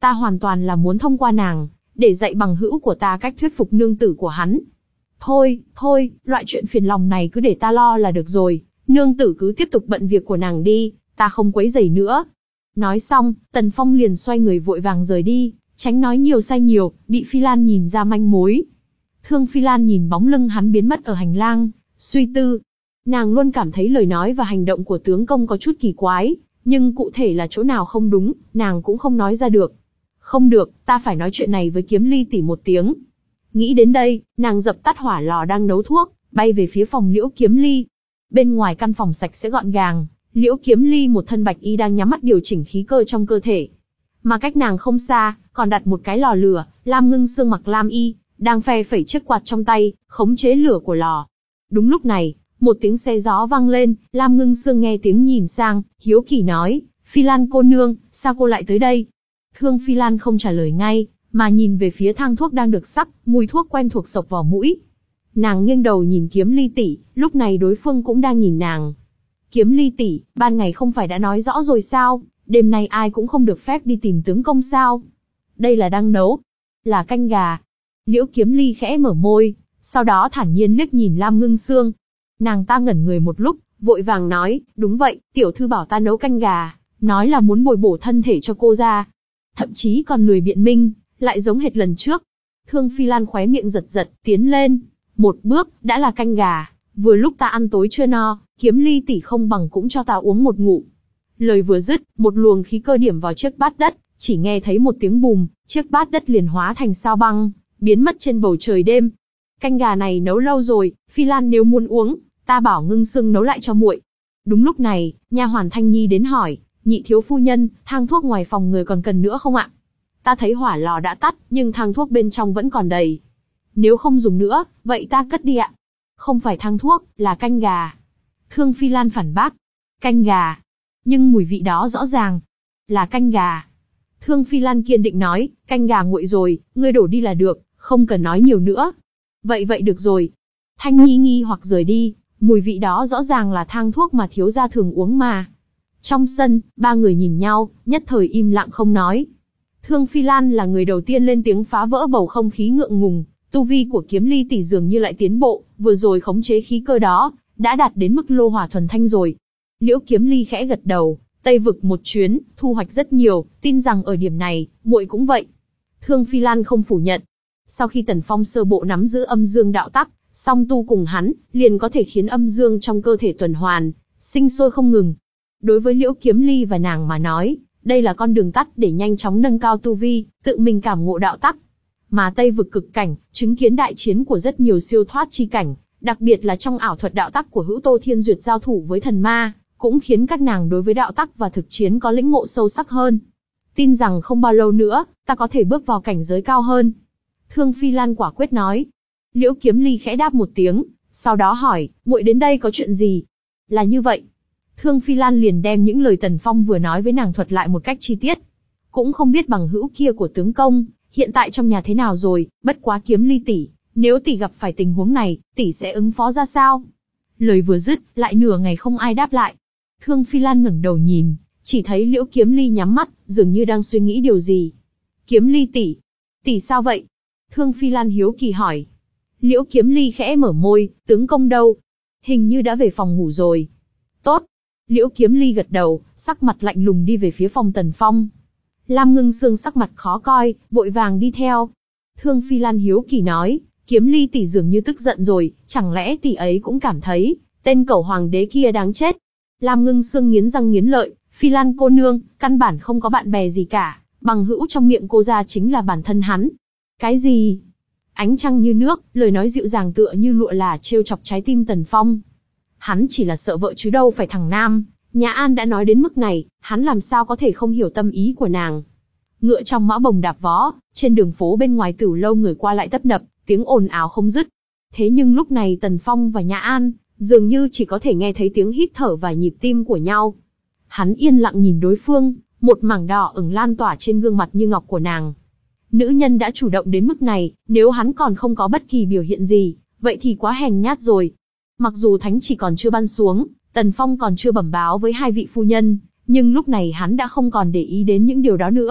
ta hoàn toàn là muốn thông qua nàng, để dạy bằng hữu của ta cách thuyết phục nương tử của hắn. Thôi, thôi, loại chuyện phiền lòng này cứ để ta lo là được rồi, nương tử cứ tiếp tục bận việc của nàng đi, ta không quấy rầy nữa. Nói xong, Tần Phong liền xoay người vội vàng rời đi, tránh nói nhiều sai nhiều, bị Phi Lan nhìn ra manh mối. Thương Phi Lan nhìn bóng lưng hắn biến mất ở hành lang, suy tư. Nàng luôn cảm thấy lời nói và hành động của tướng công có chút kỳ quái, nhưng cụ thể là chỗ nào không đúng, nàng cũng không nói ra được. Không được, ta phải nói chuyện này với Kiếm Ly tỷ một tiếng. Nghĩ đến đây, nàng dập tắt hỏa lò đang nấu thuốc, bay về phía phòng Liễu Kiếm Ly. Bên ngoài căn phòng sạch sẽ gọn gàng, Liễu Kiếm Ly một thân bạch y đang nhắm mắt điều chỉnh khí cơ trong cơ thể. Mà cách nàng không xa, còn đặt một cái lò lửa, Lam Ngưng Sương mặc lam y, đang phe phẩy chiếc quạt trong tay, khống chế lửa của lò. Đúng lúc này, một tiếng xe gió vang lên, Lam Ngưng Sương nghe tiếng nhìn sang, hiếu kỳ nói, Phi Lan cô nương, sao cô lại tới đây? Thương Phi Lan không trả lời ngay, mà nhìn về phía thang thuốc đang được sắc, mùi thuốc quen thuộc sộc vào mũi. Nàng nghiêng đầu nhìn Kiếm Ly tỷ, lúc này đối phương cũng đang nhìn nàng. Kiếm Ly tỷ, ban ngày không phải đã nói rõ rồi sao, đêm nay ai cũng không được phép đi tìm tướng công sao? Đây là đang nấu, là canh gà. Liễu Kiếm Ly khẽ mở môi, sau đó thản nhiên liếc nhìn Lam Ngưng Sương. Nàng ta ngẩn người một lúc, vội vàng nói, đúng vậy, tiểu thư bảo ta nấu canh gà, nói là muốn bồi bổ thân thể cho cô ra. Thậm chí còn lười biện minh, lại giống hệt lần trước. Thương Phi Lan khóe miệng giật giật, tiến lên. Một bước, đã là canh gà, vừa lúc ta ăn tối chưa no, Kiếm Ly tỷ không bằng cũng cho ta uống một ngụm. Lời vừa dứt, một luồng khí cơ điểm vào chiếc bát đất, chỉ nghe thấy một tiếng bùm, chiếc bát đất liền hóa thành sao băng, biến mất trên bầu trời đêm. Canh gà này nấu lâu rồi, Phi Lan nếu muốn uống, ta bảo Ngưng Sương nấu lại cho muội. Đúng lúc này, nha hoàn Thanh Nhi đến hỏi, nhị thiếu phu nhân, thang thuốc ngoài phòng người còn cần nữa không ạ? Ta thấy hỏa lò đã tắt, nhưng thang thuốc bên trong vẫn còn đầy. Nếu không dùng nữa, vậy ta cất đi ạ. Không phải thang thuốc, là canh gà. Thương Phi Lan phản bác. Canh gà. Nhưng mùi vị đó rõ ràng. Là canh gà. Thương Phi Lan kiên định nói, canh gà nguội rồi, ngươi đổ đi là được, không cần nói nhiều nữa. Vậy vậy được rồi. Thanh Nhi nghi hoặc rời đi, mùi vị đó rõ ràng là thang thuốc mà thiếu gia thường uống mà. Trong sân, ba người nhìn nhau, nhất thời im lặng không nói. Thương Phi Lan là người đầu tiên lên tiếng phá vỡ bầu không khí ngượng ngùng, tu vi của Kiếm Ly tỷ dường như lại tiến bộ, vừa rồi khống chế khí cơ đó, đã đạt đến mức lô hỏa thuần thanh rồi. Liễu Kiếm Ly khẽ gật đầu, Tây vực một chuyến, thu hoạch rất nhiều, tin rằng ở điểm này, muội cũng vậy. Thương Phi Lan không phủ nhận. Sau khi Tần Phong sơ bộ nắm giữ âm dương đạo tắc, song tu cùng hắn, liền có thể khiến âm dương trong cơ thể tuần hoàn, sinh sôi không ngừng. Đối với Liễu Kiếm Ly và nàng mà nói, đây là con đường tắt để nhanh chóng nâng cao tu vi, tự mình cảm ngộ đạo tắc. Mà Tây vực cực cảnh, chứng kiến đại chiến của rất nhiều siêu thoát chi cảnh, đặc biệt là trong ảo thuật đạo tắc của Hữu Tô Thiên Duyệt giao thủ với thần ma, cũng khiến các nàng đối với đạo tắc và thực chiến có lĩnh ngộ sâu sắc hơn. Tin rằng không bao lâu nữa, ta có thể bước vào cảnh giới cao hơn. Thương Phi Lan quả quyết nói. Liễu Kiếm Ly khẽ đáp một tiếng, sau đó hỏi, muội đến đây có chuyện gì? Là như vậy. Thương Phi Lan liền đem những lời Tần Phong vừa nói với nàng thuật lại một cách chi tiết. Cũng không biết bằng hữu kia của tướng công, hiện tại trong nhà thế nào rồi, bất quá Kiếm Ly tỷ, nếu tỷ gặp phải tình huống này, tỷ sẽ ứng phó ra sao? Lời vừa dứt, lại nửa ngày không ai đáp lại. Thương Phi Lan ngẩng đầu nhìn, chỉ thấy Liễu Kiếm Ly nhắm mắt, dường như đang suy nghĩ điều gì. Kiếm Ly tỷ, tỷ sao vậy? Thương Phi Lan hiếu kỳ hỏi. Liễu Kiếm Ly khẽ mở môi, tướng công đâu? Hình như đã về phòng ngủ rồi. Tốt. Liễu Kiếm Ly gật đầu, sắc mặt lạnh lùng đi về phía phòng Tần Phong. Lam Ngưng Sương sắc mặt khó coi, vội vàng đi theo. Thương Phi Lan hiếu kỳ nói, Kiếm Ly tỷ dường như tức giận rồi, chẳng lẽ tỷ ấy cũng cảm thấy, tên cẩu hoàng đế kia đáng chết. Lam Ngưng Sương nghiến răng nghiến lợi, Phi Lan cô nương, căn bản không có bạn bè gì cả, bằng hữu trong miệng cô ra chính là bản thân hắn. Cái gì? Ánh trăng như nước, lời nói dịu dàng tựa như lụa là trêu chọc trái tim Tần Phong. Hắn chỉ là sợ vợ chứ đâu phải thằng nam, Nhã An đã nói đến mức này, hắn làm sao có thể không hiểu tâm ý của nàng. Ngựa trong mã bồng đạp vó, trên đường phố bên ngoài Tửu Lâu người qua lại tấp nập, tiếng ồn ào không dứt. Thế nhưng lúc này Tần Phong và Nhã An, dường như chỉ có thể nghe thấy tiếng hít thở và nhịp tim của nhau. Hắn yên lặng nhìn đối phương, một mảng đỏ ửng lan tỏa trên gương mặt như ngọc của nàng. Nữ nhân đã chủ động đến mức này, nếu hắn còn không có bất kỳ biểu hiện gì, vậy thì quá hèn nhát rồi. Mặc dù thánh chỉ còn chưa ban xuống, Tần Phong còn chưa bẩm báo với hai vị phu nhân, nhưng lúc này hắn đã không còn để ý đến những điều đó nữa,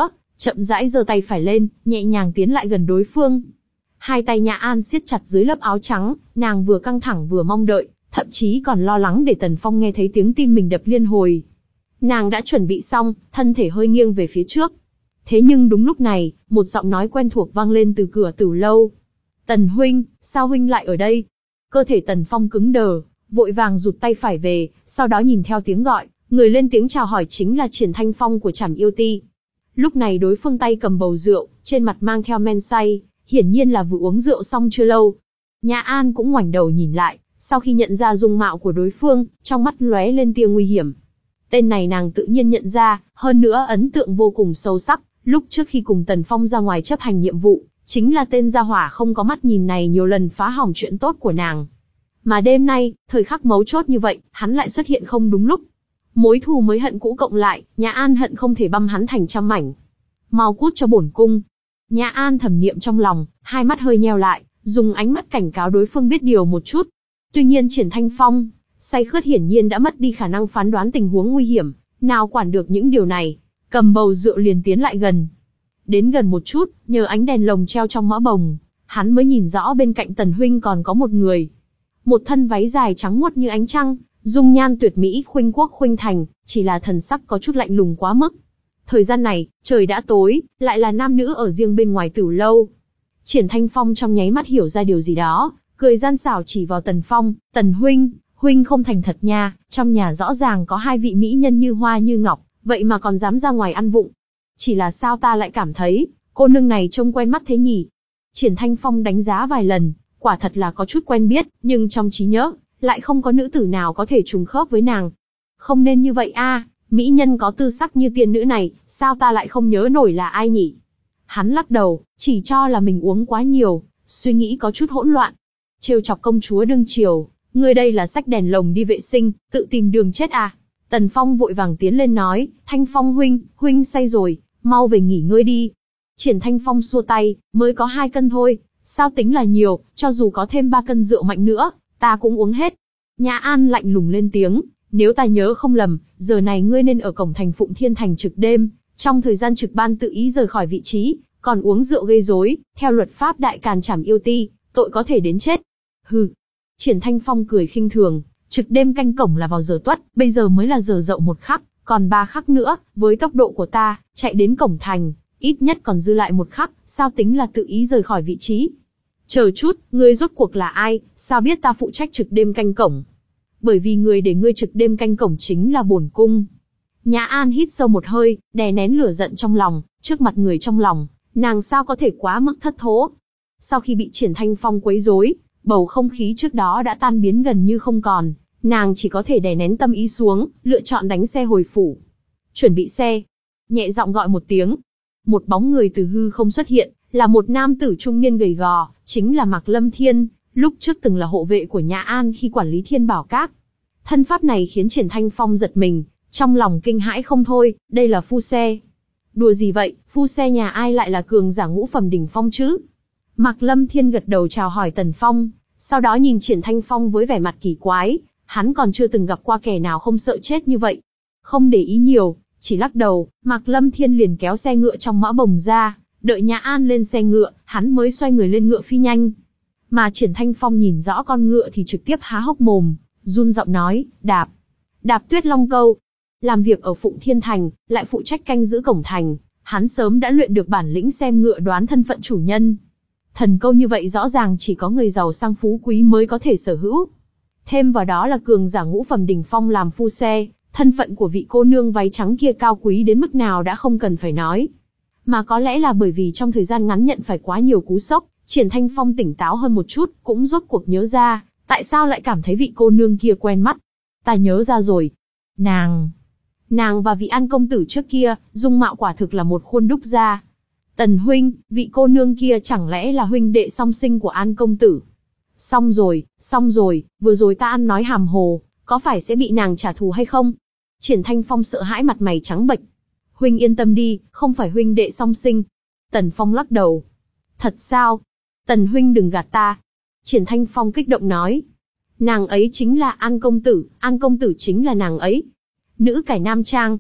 chậm rãi giơ tay phải lên, nhẹ nhàng tiến lại gần đối phương. Hai tay Nhã An siết chặt dưới lớp áo trắng, nàng vừa căng thẳng vừa mong đợi, thậm chí còn lo lắng để Tần Phong nghe thấy tiếng tim mình đập liên hồi. Nàng đã chuẩn bị xong, thân thể hơi nghiêng về phía trước. Thế nhưng đúng lúc này, một giọng nói quen thuộc vang lên từ cửa Tử lâu. Tần huynh, sao huynh lại ở đây? Cơ thể Tần Phong cứng đờ, vội vàng rụt tay phải về, sau đó nhìn theo tiếng gọi, người lên tiếng chào hỏi chính là Triển Thanh Phong của Trảm Yêu Ti. Lúc này đối phương tay cầm bầu rượu, trên mặt mang theo men say, hiển nhiên là vừa uống rượu xong chưa lâu. Nhã An cũng ngoảnh đầu nhìn lại, sau khi nhận ra dung mạo của đối phương, trong mắt lóe lên tia nguy hiểm. Tên này nàng tự nhiên nhận ra, hơn nữa ấn tượng vô cùng sâu sắc, lúc trước khi cùng Tần Phong ra ngoài chấp hành nhiệm vụ, chính là tên gia hỏa không có mắt nhìn này nhiều lần phá hỏng chuyện tốt của nàng. Mà đêm nay, thời khắc mấu chốt như vậy, hắn lại xuất hiện không đúng lúc. Mối thù mới hận cũ cộng lại, Nhã An hận không thể băm hắn thành trăm mảnh. Mau cút cho bổn cung. Nhã An thầm niệm trong lòng, hai mắt hơi nheo lại, dùng ánh mắt cảnh cáo đối phương biết điều một chút. Tuy nhiên Triển Thanh Phong, say khướt hiển nhiên đã mất đi khả năng phán đoán tình huống nguy hiểm, nào quản được những điều này, cầm bầu rượu liền tiến lại gần. Đến gần một chút, nhờ ánh đèn lồng treo trong mõ bồng, hắn mới nhìn rõ bên cạnh Tần huynh còn có một người. Một thân váy dài trắng muốt như ánh trăng, dung nhan tuyệt mỹ khuynh quốc khuynh thành, chỉ là thần sắc có chút lạnh lùng quá mức. Thời gian này, trời đã tối, lại là nam nữ ở riêng bên ngoài Tử lâu. Triển Thanh Phong trong nháy mắt hiểu ra điều gì đó, cười gian xảo chỉ vào Tần Phong, Tần huynh, huynh không thành thật nha, trong nhà rõ ràng có hai vị mỹ nhân như hoa như ngọc, vậy mà còn dám ra ngoài ăn vụng. Chỉ là sao ta lại cảm thấy, cô nương này trông quen mắt thế nhỉ? Triển Thanh Phong đánh giá vài lần, quả thật là có chút quen biết, nhưng trong trí nhớ, lại không có nữ tử nào có thể trùng khớp với nàng. Không nên như vậy a, mỹ nhân có tư sắc như tiên nữ này, sao ta lại không nhớ nổi là ai nhỉ? Hắn lắc đầu, chỉ cho là mình uống quá nhiều, suy nghĩ có chút hỗn loạn. Trêu chọc công chúa đương triều, ngươi đây là xách đèn lồng đi vệ sinh, tự tìm đường chết à? Tần Phong vội vàng tiến lên nói, Thanh Phong huynh, huynh say rồi, mau về nghỉ ngơi đi. Triển Thanh Phong xua tay, mới có hai cân thôi, sao tính là nhiều, cho dù có thêm ba cân rượu mạnh nữa, ta cũng uống hết. Nhã An lạnh lùng lên tiếng, nếu ta nhớ không lầm, giờ này ngươi nên ở cổng thành Phụng Thiên Thành trực đêm, trong thời gian trực ban tự ý rời khỏi vị trí, còn uống rượu gây rối, theo luật pháp đại càn Trảm Yêu Ti, tội có thể đến chết. Hừ. Triển Thanh Phong cười khinh thường, trực đêm canh cổng là vào giờ tuất, bây giờ mới là giờ dậu một khắc, còn ba khắc nữa, với tốc độ của ta, chạy đến cổng thành, ít nhất còn dư lại một khắc, sao tính là tự ý rời khỏi vị trí. Chờ chút, ngươi rốt cuộc là ai, sao biết ta phụ trách trực đêm canh cổng? Bởi vì người để ngươi trực đêm canh cổng chính là bổn cung. Nhã An hít sâu một hơi, đè nén lửa giận trong lòng, trước mặt người trong lòng, nàng sao có thể quá mức thất thố. Sau khi bị Triển Thanh Phong quấy rối, bầu không khí trước đó đã tan biến gần như không còn, nàng chỉ có thể đè nén tâm ý xuống, lựa chọn đánh xe hồi phủ. Chuẩn bị xe. Nhẹ giọng gọi một tiếng. Một bóng người từ hư không xuất hiện, là một nam tử trung niên gầy gò, chính là Mạc Lâm Thiên, lúc trước từng là hộ vệ của Nhã An khi quản lý Thiên Bảo Các. Thân pháp này khiến Triển Thanh Phong giật mình, trong lòng kinh hãi không thôi, đây là phu xe. Đùa gì vậy, phu xe nhà ai lại là cường giả ngũ phẩm đỉnh phong chứ? Mạc Lâm Thiên gật đầu chào hỏi Tần Phong, sau đó nhìn Triển Thanh Phong với vẻ mặt kỳ quái, hắn còn chưa từng gặp qua kẻ nào không sợ chết như vậy. Không để ý nhiều, chỉ lắc đầu, Mạc Lâm Thiên liền kéo xe ngựa trong mã bồng ra, đợi Nhã An lên xe ngựa, hắn mới xoay người lên ngựa phi nhanh. Mà Triển Thanh Phong nhìn rõ con ngựa thì trực tiếp há hốc mồm, run giọng nói, đạp, đạp Tuyết Long Câu. Làm việc ở Phụng Thiên Thành, lại phụ trách canh giữ cổng thành, hắn sớm đã luyện được bản lĩnh xem ngựa đoán thân phận chủ nhân. Thần câu như vậy rõ ràng chỉ có người giàu sang phú quý mới có thể sở hữu. Thêm vào đó là cường giả ngũ phẩm đỉnh phong làm phu xe, thân phận của vị cô nương váy trắng kia cao quý đến mức nào đã không cần phải nói. Mà có lẽ là bởi vì trong thời gian ngắn nhận phải quá nhiều cú sốc, Triển Thanh Phong tỉnh táo hơn một chút, cũng rốt cuộc nhớ ra, tại sao lại cảm thấy vị cô nương kia quen mắt. Ta nhớ ra rồi. Nàng... Nàng và vị An công tử trước kia, dung mạo quả thực là một khuôn đúc ra. Tần huynh, vị cô nương kia chẳng lẽ là huynh đệ song sinh của An công tử? Xong rồi, xong rồi, vừa rồi ta ăn nói hàm hồ, có phải sẽ bị nàng trả thù hay không? Triển Thanh Phong sợ hãi mặt mày trắng bệch. Huynh yên tâm đi, không phải huynh đệ song sinh. Tần Phong lắc đầu. Thật sao? Tần huynh đừng gạt ta. Triển Thanh Phong kích động nói. Nàng ấy chính là An công tử, An công tử chính là nàng ấy. Nữ cải nam trang.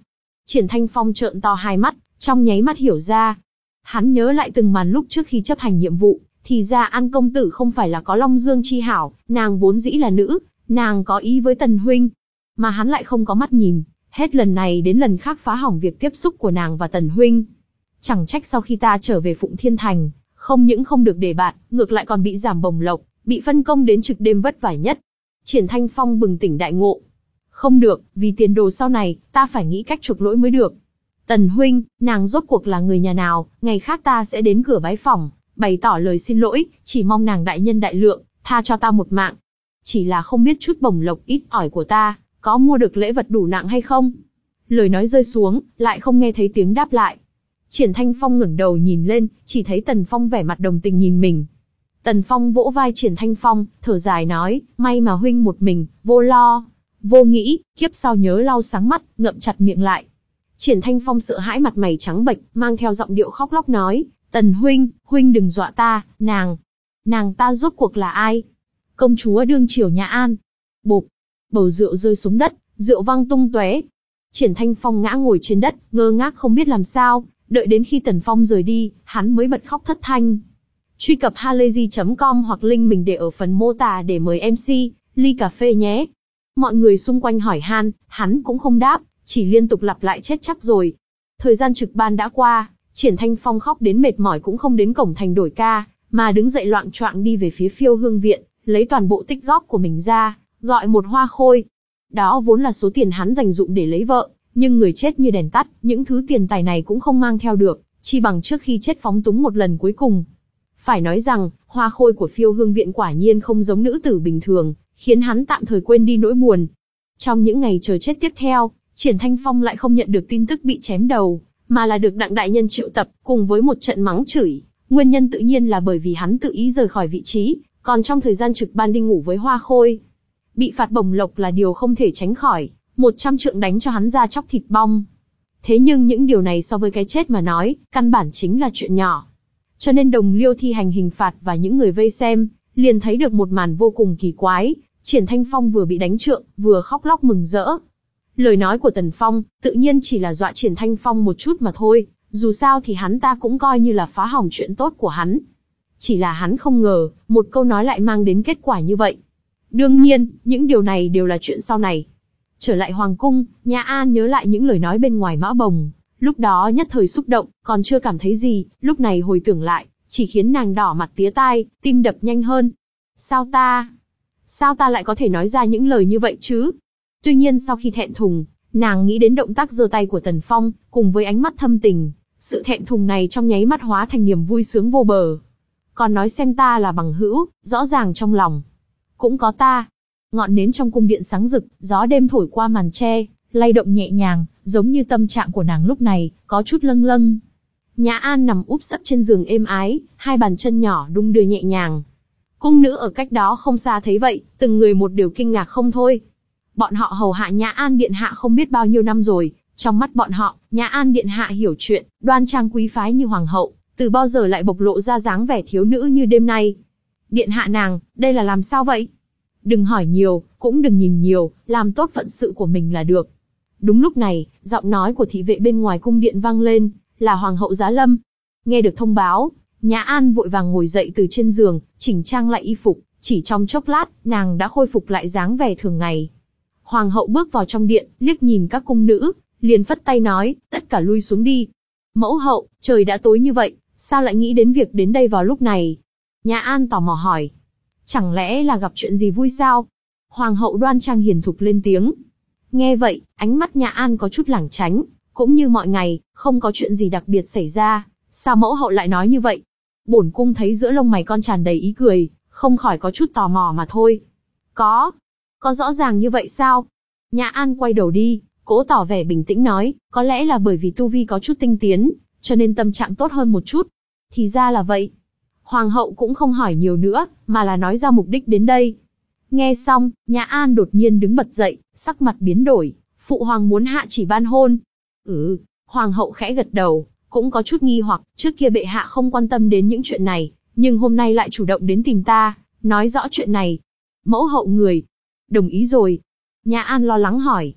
Triển Thanh Phong trợn to hai mắt, trong nháy mắt hiểu ra. Hắn nhớ lại từng màn lúc trước khi chấp hành nhiệm vụ, thì ra An công tử không phải là có Long Dương chi hảo, nàng vốn dĩ là nữ, nàng có ý với Tần huynh, mà hắn lại không có mắt nhìn, hết lần này đến lần khác phá hỏng việc tiếp xúc của nàng và Tần huynh. Chẳng trách sau khi ta trở về Phụng Thiên Thành, không những không được đề bạt, ngược lại còn bị giảm bổng lộc, bị phân công đến trực đêm vất vả nhất. Triển Thanh Phong bừng tỉnh đại ngộ. Không được, vì tiền đồ sau này, ta phải nghĩ cách chuộc lỗi mới được. Tần huynh, nàng rốt cuộc là người nhà nào, ngày khác ta sẽ đến cửa bái phỏng, bày tỏ lời xin lỗi, chỉ mong nàng đại nhân đại lượng, tha cho ta một mạng. Chỉ là không biết chút bổng lộc ít ỏi của ta, có mua được lễ vật đủ nặng hay không? Lời nói rơi xuống, lại không nghe thấy tiếng đáp lại. Triển Thanh Phong ngẩng đầu nhìn lên, chỉ thấy Tần Phong vẻ mặt đồng tình nhìn mình. Tần Phong vỗ vai Triển Thanh Phong, thở dài nói, may mà huynh một mình, vô lo, vô nghĩ, kiếp sau nhớ lau sáng mắt, ngậm chặt miệng lại. Triển Thanh Phong sợ hãi mặt mày trắng bệch, mang theo giọng điệu khóc lóc nói, Tần huynh, huynh đừng dọa ta, nàng, nàng ta rốt cuộc là ai? Công chúa đương triều Nhà An. Bộp, bầu rượu rơi xuống đất, rượu văng tung tóe. Triển Thanh Phong ngã ngồi trên đất, ngơ ngác không biết làm sao, đợi đến khi Tần Phong rời đi, hắn mới bật khóc thất thanh. Truy cập halayzi chấm com hoặc link mình để ở phần mô tả để mời em xê, ly cà phê nhé. Mọi người xung quanh hỏi han, hắn cũng không đáp, chỉ liên tục lặp lại chết chắc rồi. Thời gian trực ban đã qua, Triển Thanh Phong khóc đến mệt mỏi cũng không đến cổng thành đổi ca, mà đứng dậy loạng choạng đi về phía Phiêu Hương Viện, lấy toàn bộ tích góp của mình ra, gọi một hoa khôi. Đó vốn là số tiền hắn dành dụm để lấy vợ, nhưng người chết như đèn tắt, những thứ tiền tài này cũng không mang theo được, chi bằng trước khi chết phóng túng một lần cuối cùng. Phải nói rằng, hoa khôi của Phiêu Hương Viện quả nhiên không giống nữ tử bình thường, khiến hắn tạm thời quên đi nỗi buồn. Trong những ngày chờ chết tiếp theo, Triển Thanh Phong lại không nhận được tin tức bị chém đầu, mà là được Đặng đại nhân triệu tập, cùng với một trận mắng chửi. Nguyên nhân tự nhiên là bởi vì hắn tự ý rời khỏi vị trí, còn trong thời gian trực ban đi ngủ với hoa khôi. Bị phạt bổng lộc là điều không thể tránh khỏi, một trăm trượng đánh cho hắn ra chóc thịt bong. Thế nhưng những điều này so với cái chết mà nói, căn bản chính là chuyện nhỏ. Cho nên đồng liêu thi hành hình phạt và những người vây xem, liền thấy được một màn vô cùng kỳ quái. Triển Thanh Phong vừa bị đánh trượng, vừa khóc lóc mừng rỡ. Lời nói của Tần Phong, tự nhiên chỉ là dọa Triển Thanh Phong một chút mà thôi, dù sao thì hắn ta cũng coi như là phá hỏng chuyện tốt của hắn. Chỉ là hắn không ngờ, một câu nói lại mang đến kết quả như vậy. Đương nhiên, những điều này đều là chuyện sau này. Trở lại Hoàng Cung, Nhà An nhớ lại những lời nói bên ngoài mã bồng. Lúc đó nhất thời xúc động, còn chưa cảm thấy gì, lúc này hồi tưởng lại, chỉ khiến nàng đỏ mặt tía tai, tim đập nhanh hơn. Sao ta? Sao ta lại có thể nói ra những lời như vậy chứ? Tuy nhiên sau khi thẹn thùng, nàng nghĩ đến động tác giơ tay của Tần Phong, cùng với ánh mắt thâm tình, sự thẹn thùng này trong nháy mắt hóa thành niềm vui sướng vô bờ. Còn nói xem ta là bằng hữu, rõ ràng trong lòng cũng có ta. Ngọn nến trong cung điện sáng rực, gió đêm thổi qua màn tre, lay động nhẹ nhàng, giống như tâm trạng của nàng lúc này, có chút lâng lâng. Nhà An nằm úp sấp trên giường êm ái, hai bàn chân nhỏ đung đưa nhẹ nhàng. Cung nữ ở cách đó không xa thấy vậy, từng người một đều kinh ngạc không thôi. Bọn họ hầu hạ Nhà An điện hạ không biết bao nhiêu năm rồi, trong mắt bọn họ, Nhà An điện hạ hiểu chuyện, đoan trang quý phái như hoàng hậu, từ bao giờ lại bộc lộ ra dáng vẻ thiếu nữ như đêm nay. Điện hạ nàng, đây là làm sao vậy? Đừng hỏi nhiều, cũng đừng nhìn nhiều, làm tốt phận sự của mình là được. Đúng lúc này, giọng nói của thị vệ bên ngoài cung điện vang lên, là Hoàng hậu Giá Lâm. Nghe được thông báo, Nhà An vội vàng ngồi dậy từ trên giường, chỉnh trang lại y phục, chỉ trong chốc lát, nàng đã khôi phục lại dáng vẻ thường ngày. Hoàng hậu bước vào trong điện, liếc nhìn các cung nữ, liền phất tay nói, tất cả lui xuống đi. Mẫu hậu, trời đã tối như vậy, sao lại nghĩ đến việc đến đây vào lúc này? Nhà An tò mò hỏi. Chẳng lẽ là gặp chuyện gì vui sao? Hoàng hậu đoan trang hiền thục lên tiếng. Nghe vậy, ánh mắt Nhà An có chút lảng tránh, cũng như mọi ngày, không có chuyện gì đặc biệt xảy ra. Sao mẫu hậu lại nói như vậy? Bổn cung thấy giữa lông mày con tràn đầy ý cười, không khỏi có chút tò mò mà thôi. Có, có rõ ràng như vậy sao? Nhà An quay đầu đi, cố tỏ vẻ bình tĩnh nói, có lẽ là bởi vì tu vi có chút tinh tiến, cho nên tâm trạng tốt hơn một chút. Thì ra là vậy. Hoàng hậu cũng không hỏi nhiều nữa, mà là nói ra mục đích đến đây. Nghe xong, Nhà An đột nhiên đứng bật dậy, sắc mặt biến đổi, phụ hoàng muốn hạ chỉ ban hôn. Ừ, hoàng hậu khẽ gật đầu, cũng có chút nghi hoặc, trước kia bệ hạ không quan tâm đến những chuyện này, nhưng hôm nay lại chủ động đến tìm ta, nói rõ chuyện này. Mẫu hậu người, đồng ý rồi. Nhà An lo lắng hỏi.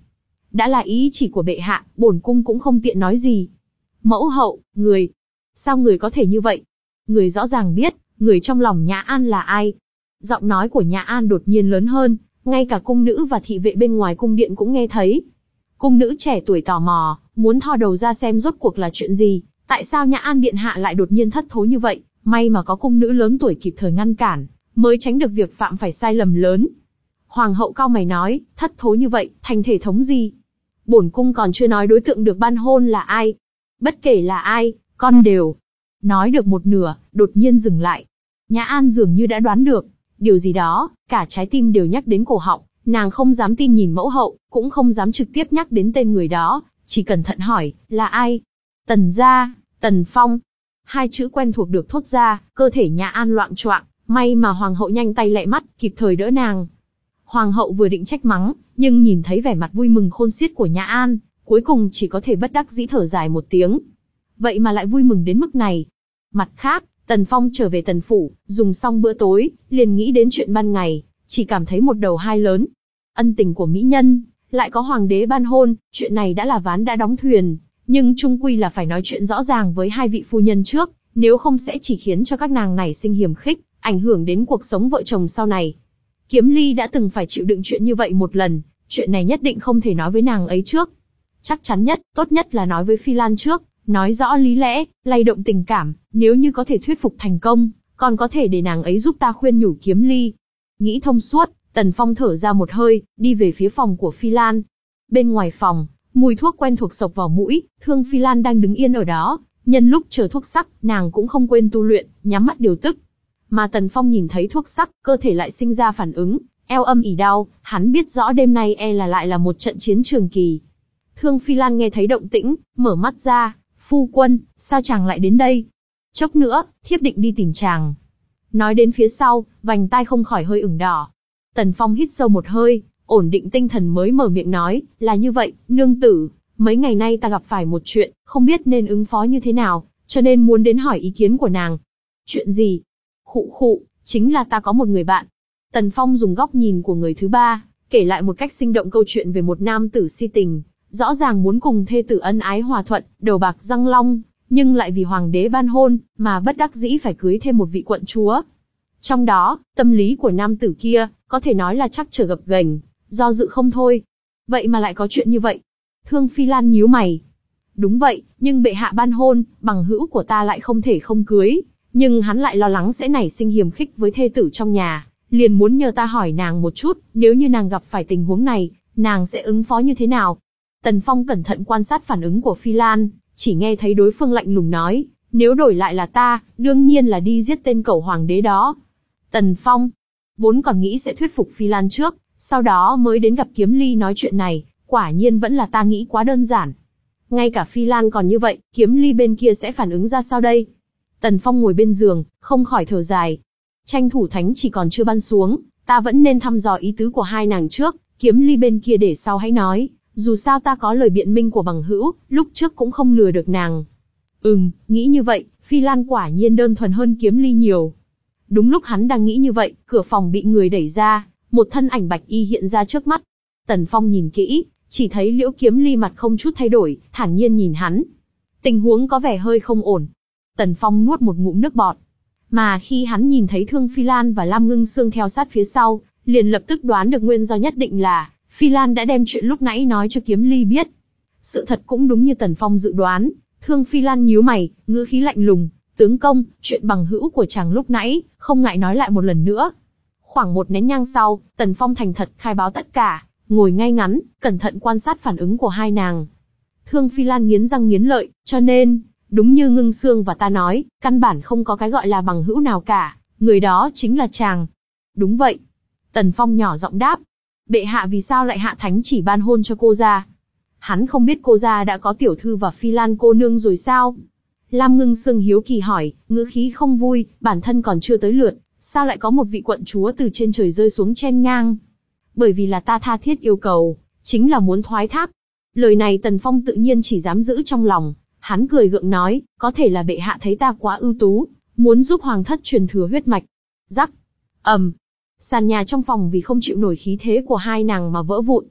đã là ý chỉ của bệ hạ, bổn cung cũng không tiện nói gì. Mẫu hậu, người, sao người có thể như vậy? Người rõ ràng biết, người trong lòng Nhã An là ai. Giọng nói của Nhã An đột nhiên lớn hơn, ngay cả cung nữ và thị vệ bên ngoài cung điện cũng nghe thấy. Cung nữ trẻ tuổi tò mò, muốn thò đầu ra xem rốt cuộc là chuyện gì, tại sao Nhã An điện hạ lại đột nhiên thất thố như vậy, may mà có cung nữ lớn tuổi kịp thời ngăn cản, mới tránh được việc phạm phải sai lầm lớn. Hoàng hậu cau mày nói, thất thố như vậy, thành thể thống gì? Bổn cung còn chưa nói đối tượng được ban hôn là ai. Bất kể là ai, con đều. Nói được một nửa, đột nhiên dừng lại. Nhã An dường như đã đoán được điều gì đó, cả trái tim đều nhắc đến cổ họng, nàng không dám tin nhìn mẫu hậu, cũng không dám trực tiếp nhắc đến tên người đó, chỉ cẩn thận hỏi, là ai? Tần gia, Tần Phong. Hai chữ quen thuộc được thốt ra, cơ thể Nhã An loạng choạng, may mà hoàng hậu nhanh tay lẹ mắt, kịp thời đỡ nàng. Hoàng hậu vừa định trách mắng, nhưng nhìn thấy vẻ mặt vui mừng khôn xiết của Nhã An, cuối cùng chỉ có thể bất đắc dĩ thở dài một tiếng. Vậy mà lại vui mừng đến mức này. Mặt khác, Tần Phong trở về Tần phủ, dùng xong bữa tối, liền nghĩ đến chuyện ban ngày, chỉ cảm thấy một đầu hai lớn. Ân tình của mỹ nhân, lại có hoàng đế ban hôn, chuyện này đã là ván đã đóng thuyền, nhưng chung quy là phải nói chuyện rõ ràng với hai vị phu nhân trước, nếu không sẽ chỉ khiến cho các nàng này sinh hiềm khích, ảnh hưởng đến cuộc sống vợ chồng sau này. Kiếm Ly đã từng phải chịu đựng chuyện như vậy một lần, chuyện này nhất định không thể nói với nàng ấy trước. Chắc chắn nhất, tốt nhất là nói với Phi Lan trước, nói rõ lý lẽ, lay động tình cảm, nếu như có thể thuyết phục thành công, còn có thể để nàng ấy giúp ta khuyên nhủ Kiếm Ly. Nghĩ thông suốt, Tần Phong thở ra một hơi, đi về phía phòng của Phi Lan. Bên ngoài phòng, mùi thuốc quen thuộc xộc vào mũi, Thương Phi Lan đang đứng yên ở đó, nhân lúc chờ thuốc sắc, nàng cũng không quên tu luyện, nhắm mắt điều tức. Mà Tần Phong nhìn thấy thuốc sắc, cơ thể lại sinh ra phản ứng, eo âm ỉ đau, hắn biết rõ đêm nay e là lại là một trận chiến trường kỳ. Thương Phi Lan nghe thấy động tĩnh, mở mắt ra, phu quân, sao chàng lại đến đây? Chốc nữa, thiếp định đi tìm chàng. Nói đến phía sau, vành tai không khỏi hơi ửng đỏ. Tần Phong hít sâu một hơi, ổn định tinh thần mới mở miệng nói, là như vậy, nương tử, mấy ngày nay ta gặp phải một chuyện, không biết nên ứng phó như thế nào, cho nên muốn đến hỏi ý kiến của nàng. Chuyện gì? Khụ khụ, chính là ta có một người bạn. Tần Phong dùng góc nhìn của người thứ ba, kể lại một cách sinh động câu chuyện về một nam tử si tình, rõ ràng muốn cùng thê tử ân ái hòa thuận, đầu bạc răng long, nhưng lại vì hoàng đế ban hôn, mà bất đắc dĩ phải cưới thêm một vị quận chúa. Trong đó, tâm lý của nam tử kia, có thể nói là chắc trở gập ghềnh, do dự không thôi. Vậy mà lại có chuyện như vậy. Thương Phi Lan nhíu mày. Đúng vậy, nhưng bệ hạ ban hôn, bằng hữu của ta lại không thể không cưới, nhưng hắn lại lo lắng sẽ nảy sinh hiềm khích với thê tử trong nhà, liền muốn nhờ ta hỏi nàng một chút, nếu như nàng gặp phải tình huống này, nàng sẽ ứng phó như thế nào? Tần Phong cẩn thận quan sát phản ứng của Phi Lan, chỉ nghe thấy đối phương lạnh lùng nói, nếu đổi lại là ta, đương nhiên là đi giết tên cẩu hoàng đế đó. Tần Phong, vốn còn nghĩ sẽ thuyết phục Phi Lan trước, sau đó mới đến gặp Kiếm Ly nói chuyện này, quả nhiên vẫn là ta nghĩ quá đơn giản. Ngay cả Phi Lan còn như vậy, Kiếm Ly bên kia sẽ phản ứng ra sao đây? Tần Phong ngồi bên giường, không khỏi thở dài. Tranh thủ thánh chỉ còn chưa ban xuống, ta vẫn nên thăm dò ý tứ của hai nàng trước, Kiếm Ly bên kia để sau hãy nói, dù sao ta có lời biện minh của bằng hữu, lúc trước cũng không lừa được nàng. Ừm, nghĩ như vậy, Phi Lan quả nhiên đơn thuần hơn Kiếm Ly nhiều. Đúng lúc hắn đang nghĩ như vậy, cửa phòng bị người đẩy ra, một thân ảnh bạch y hiện ra trước mắt. Tần Phong nhìn kỹ, chỉ thấy Liễu Kiếm Ly mặt không chút thay đổi, thản nhiên nhìn hắn. Tình huống có vẻ hơi không ổn. Tần Phong nuốt một ngụm nước bọt. Mà khi hắn nhìn thấy Thương Phi Lan và Lam Ngưng Sương theo sát phía sau, liền lập tức đoán được nguyên do nhất định là Phi Lan đã đem chuyện lúc nãy nói cho Kiếm Ly biết. Sự thật cũng đúng như Tần Phong dự đoán, Thương Phi Lan nhíu mày, ngữ khí lạnh lùng, tướng công, chuyện bằng hữu của chàng lúc nãy, không ngại nói lại một lần nữa. Khoảng một nén nhang sau, Tần Phong thành thật khai báo tất cả, ngồi ngay ngắn, cẩn thận quan sát phản ứng của hai nàng. Thương Phi Lan nghiến răng nghiến lợi, cho nên, đúng như Ngưng Sương và ta nói, căn bản không có cái gọi là bằng hữu nào cả, người đó chính là chàng. Đúng vậy. Tần Phong nhỏ giọng đáp. Bệ hạ vì sao lại hạ thánh chỉ ban hôn cho cô gia? Hắn không biết cô gia đã có tiểu thư và Phi Lan cô nương rồi sao? Lam Ngưng Sương hiếu kỳ hỏi, ngữ khí không vui, bản thân còn chưa tới lượt, sao lại có một vị quận chúa từ trên trời rơi xuống chen ngang? Bởi vì là ta tha thiết yêu cầu, chính là muốn thoái thác. Lời này Tần Phong tự nhiên chỉ dám giữ trong lòng, hắn cười gượng nói, có thể là bệ hạ thấy ta quá ưu tú, muốn giúp hoàng thất truyền thừa huyết mạch. Rắc, ầm, sàn nhà trong phòng vì không chịu nổi khí thế của hai nàng mà vỡ vụn.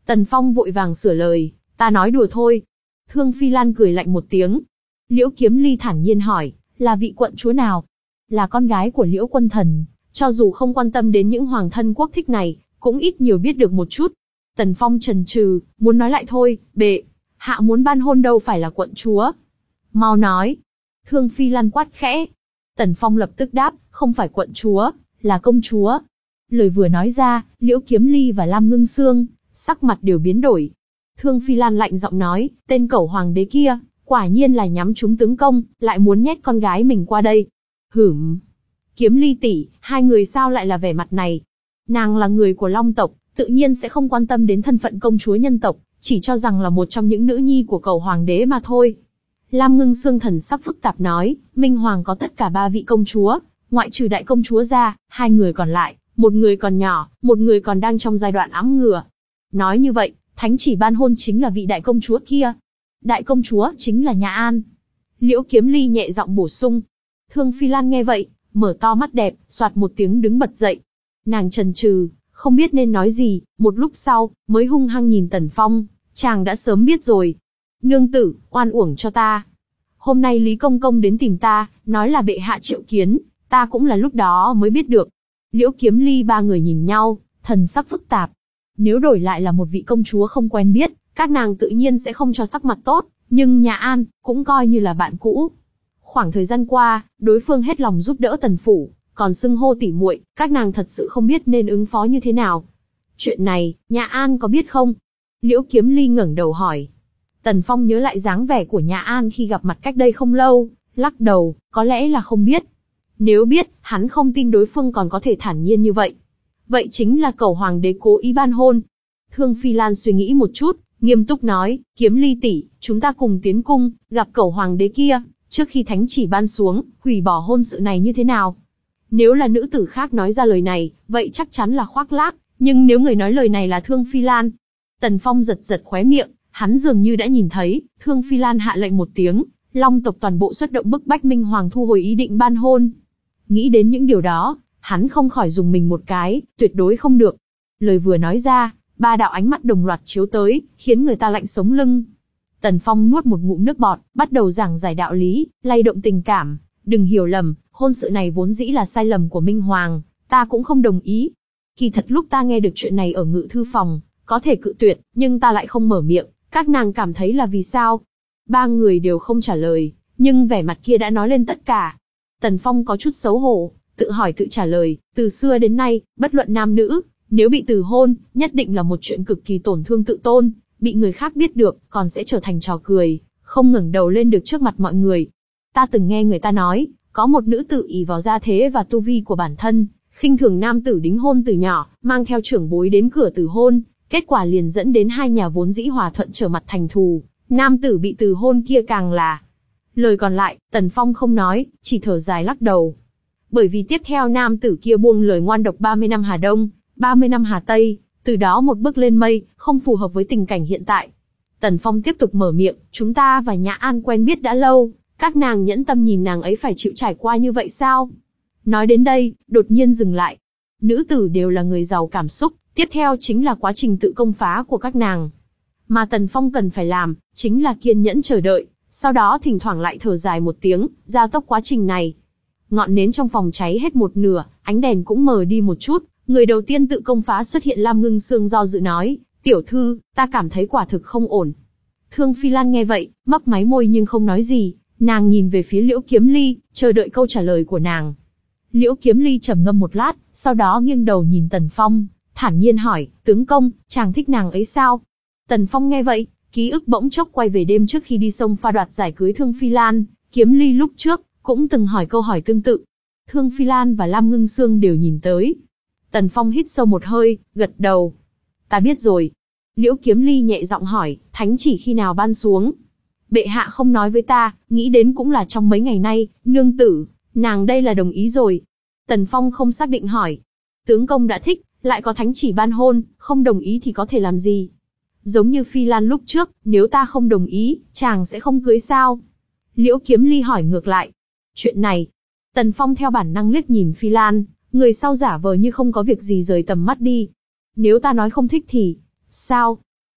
Tần Phong vội vàng sửa lời, ta nói đùa thôi. Thương Phi Lan cười lạnh một tiếng. Liễu Kiếm Ly thản nhiên hỏi, là vị quận chúa nào? Là con gái của Liễu Quân Thần, cho dù không quan tâm đến những hoàng thân quốc thích này, cũng ít nhiều biết được một chút. Tần Phong chần chừ, muốn nói lại thôi, bệ hạ muốn ban hôn đâu phải là quận chúa. Mau nói. Thương Phi Lan quát khẽ. Tần Phong lập tức đáp, không phải quận chúa, là công chúa. Lời vừa nói ra, Liễu Kiếm Ly và Lam Ngưng Sương sắc mặt đều biến đổi. Thương Phi Lan lạnh giọng nói, tên cẩu hoàng đế kia, quả nhiên là nhắm trúng tướng công, lại muốn nhét con gái mình qua đây. Hửm. Kiếm Ly tỷ, hai người sao lại là vẻ mặt này? Nàng là người của Long tộc, tự nhiên sẽ không quan tâm đến thân phận công chúa nhân tộc, chỉ cho rằng là một trong những nữ nhi của cẩu hoàng đế mà thôi. Lam Ngưng Sương thần sắc phức tạp nói, Minh Hoàng có tất cả ba vị công chúa, ngoại trừ đại công chúa ra, hai người còn lại, một người còn nhỏ, một người còn đang trong giai đoạn ẵm ngửa. Nói như vậy, thánh chỉ ban hôn chính là vị đại công chúa kia. Đại công chúa chính là Nhà An. Liễu Kiếm Ly nhẹ giọng bổ sung. Thương Phi Lan nghe vậy, mở to mắt đẹp, soạt một tiếng đứng bật dậy. Nàng chần chừ, không biết nên nói gì, một lúc sau, mới hung hăng nhìn Tần Phong, chàng đã sớm biết rồi. Nương tử, oan uổng cho ta. Hôm nay Lý Công Công đến tìm ta, nói là bệ hạ triệu kiến, ta cũng là lúc đó mới biết được. Liễu Kiếm Ly ba người nhìn nhau, thần sắc phức tạp. Nếu đổi lại là một vị công chúa không quen biết, các nàng tự nhiên sẽ không cho sắc mặt tốt, nhưng Nhà An, cũng coi như là bạn cũ. Khoảng thời gian qua, đối phương hết lòng giúp đỡ Tần Phủ, còn xưng hô tỉ muội, các nàng thật sự không biết nên ứng phó như thế nào. Chuyện này, Nhà An có biết không? Liễu Kiếm Ly ngẩng đầu hỏi. Tần Phong nhớ lại dáng vẻ của Nhà An khi gặp mặt cách đây không lâu, lắc đầu, có lẽ là không biết. Nếu biết, hắn không tin đối phương còn có thể thản nhiên như vậy. Vậy chính là cẩu hoàng đế cố ý ban hôn. Thương Phi Lan suy nghĩ một chút, nghiêm túc nói, Kiếm Ly tỷ, chúng ta cùng tiến cung, gặp cẩu hoàng đế kia, trước khi thánh chỉ ban xuống, hủy bỏ hôn sự này như thế nào? Nếu là nữ tử khác nói ra lời này, vậy chắc chắn là khoác lác, nhưng nếu người nói lời này là Thương Phi Lan. Tần Phong giật giật khóe miệng, hắn dường như đã nhìn thấy, Thương Phi Lan hạ lệnh một tiếng, Long tộc toàn bộ xuất động bức bách Minh Hoàng thu hồi ý định ban hôn. Nghĩ đến những điều đó, hắn không khỏi dùng mình một cái, tuyệt đối không được. Lời vừa nói ra, ba đạo ánh mắt đồng loạt chiếu tới, khiến người ta lạnh sống lưng. Tần Phong nuốt một ngụm nước bọt, bắt đầu giảng giải đạo lý, lay động tình cảm. Đừng hiểu lầm, hôn sự này vốn dĩ là sai lầm của Minh Hoàng, ta cũng không đồng ý. Kỳ thật lúc ta nghe được chuyện này ở ngự thư phòng, có thể cự tuyệt, nhưng ta lại không mở miệng, các nàng cảm thấy là vì sao? Ba người đều không trả lời, nhưng vẻ mặt kia đã nói lên tất cả. Tần Phong có chút xấu hổ, tự hỏi tự trả lời, từ xưa đến nay, bất luận nam nữ, nếu bị từ hôn, nhất định là một chuyện cực kỳ tổn thương tự tôn, bị người khác biết được, còn sẽ trở thành trò cười, không ngẩng đầu lên được trước mặt mọi người. Ta từng nghe người ta nói, có một nữ tử ỷ vào gia thế và tu vi của bản thân, khinh thường nam tử đính hôn từ nhỏ, mang theo trưởng bối đến cửa từ hôn, kết quả liền dẫn đến hai nhà vốn dĩ hòa thuận trở mặt thành thù, nam tử bị từ hôn kia càng là. Lời còn lại, Tần Phong không nói, chỉ thở dài lắc đầu. Bởi vì tiếp theo nam tử kia buông lời ngoan độc ba mươi năm Hà Đông, ba mươi năm Hà Tây, từ đó một bước lên mây, không phù hợp với tình cảnh hiện tại. Tần Phong tiếp tục mở miệng, chúng ta và Nhã An quen biết đã lâu, các nàng nhẫn tâm nhìn nàng ấy phải chịu trải qua như vậy sao? Nói đến đây, đột nhiên dừng lại. Nữ tử đều là người giàu cảm xúc, tiếp theo chính là quá trình tự công phá của các nàng. Mà Tần Phong cần phải làm, chính là kiên nhẫn chờ đợi, sau đó thỉnh thoảng lại thở dài một tiếng, gia tốc quá trình này. Ngọn nến trong phòng cháy hết một nửa, ánh đèn cũng mờ đi một chút, người đầu tiên tự công phá xuất hiện. Lam Ngưng Sương do dự nói, tiểu thư, ta cảm thấy quả thực không ổn. Thương Phi Lan nghe vậy, mấp máy môi nhưng không nói gì, nàng nhìn về phía Liễu Kiếm Ly, chờ đợi câu trả lời của nàng. Liễu Kiếm Ly trầm ngâm một lát, sau đó nghiêng đầu nhìn Tần Phong, thản nhiên hỏi, tướng công, chàng thích nàng ấy sao? Tần Phong nghe vậy, ký ức bỗng chốc quay về đêm trước khi đi sông pha đoạt giải cưới Thương Phi Lan. Kiếm Ly lúc trước cũng từng hỏi câu hỏi tương tự. Thương Phi Lan và Lam Ngưng Sương đều nhìn tới. Tần Phong hít sâu một hơi, gật đầu. Ta biết rồi. Liễu Kiếm Ly nhẹ giọng hỏi, thánh chỉ khi nào ban xuống? Bệ hạ không nói với ta, nghĩ đến cũng là trong mấy ngày nay. Nương tử, nàng đây là đồng ý rồi. Tần Phong không xác định hỏi. Tướng công đã thích, lại có thánh chỉ ban hôn, không đồng ý thì có thể làm gì? Giống như Phi Lan lúc trước, nếu ta không đồng ý, chàng sẽ không cưới sao? Liễu Kiếm Ly hỏi ngược lại. Chuyện này, Tần Phong theo bản năng liếc nhìn Phi Lan, người sau giả vờ như không có việc gì rời tầm mắt đi. Nếu ta nói không thích thì, sao?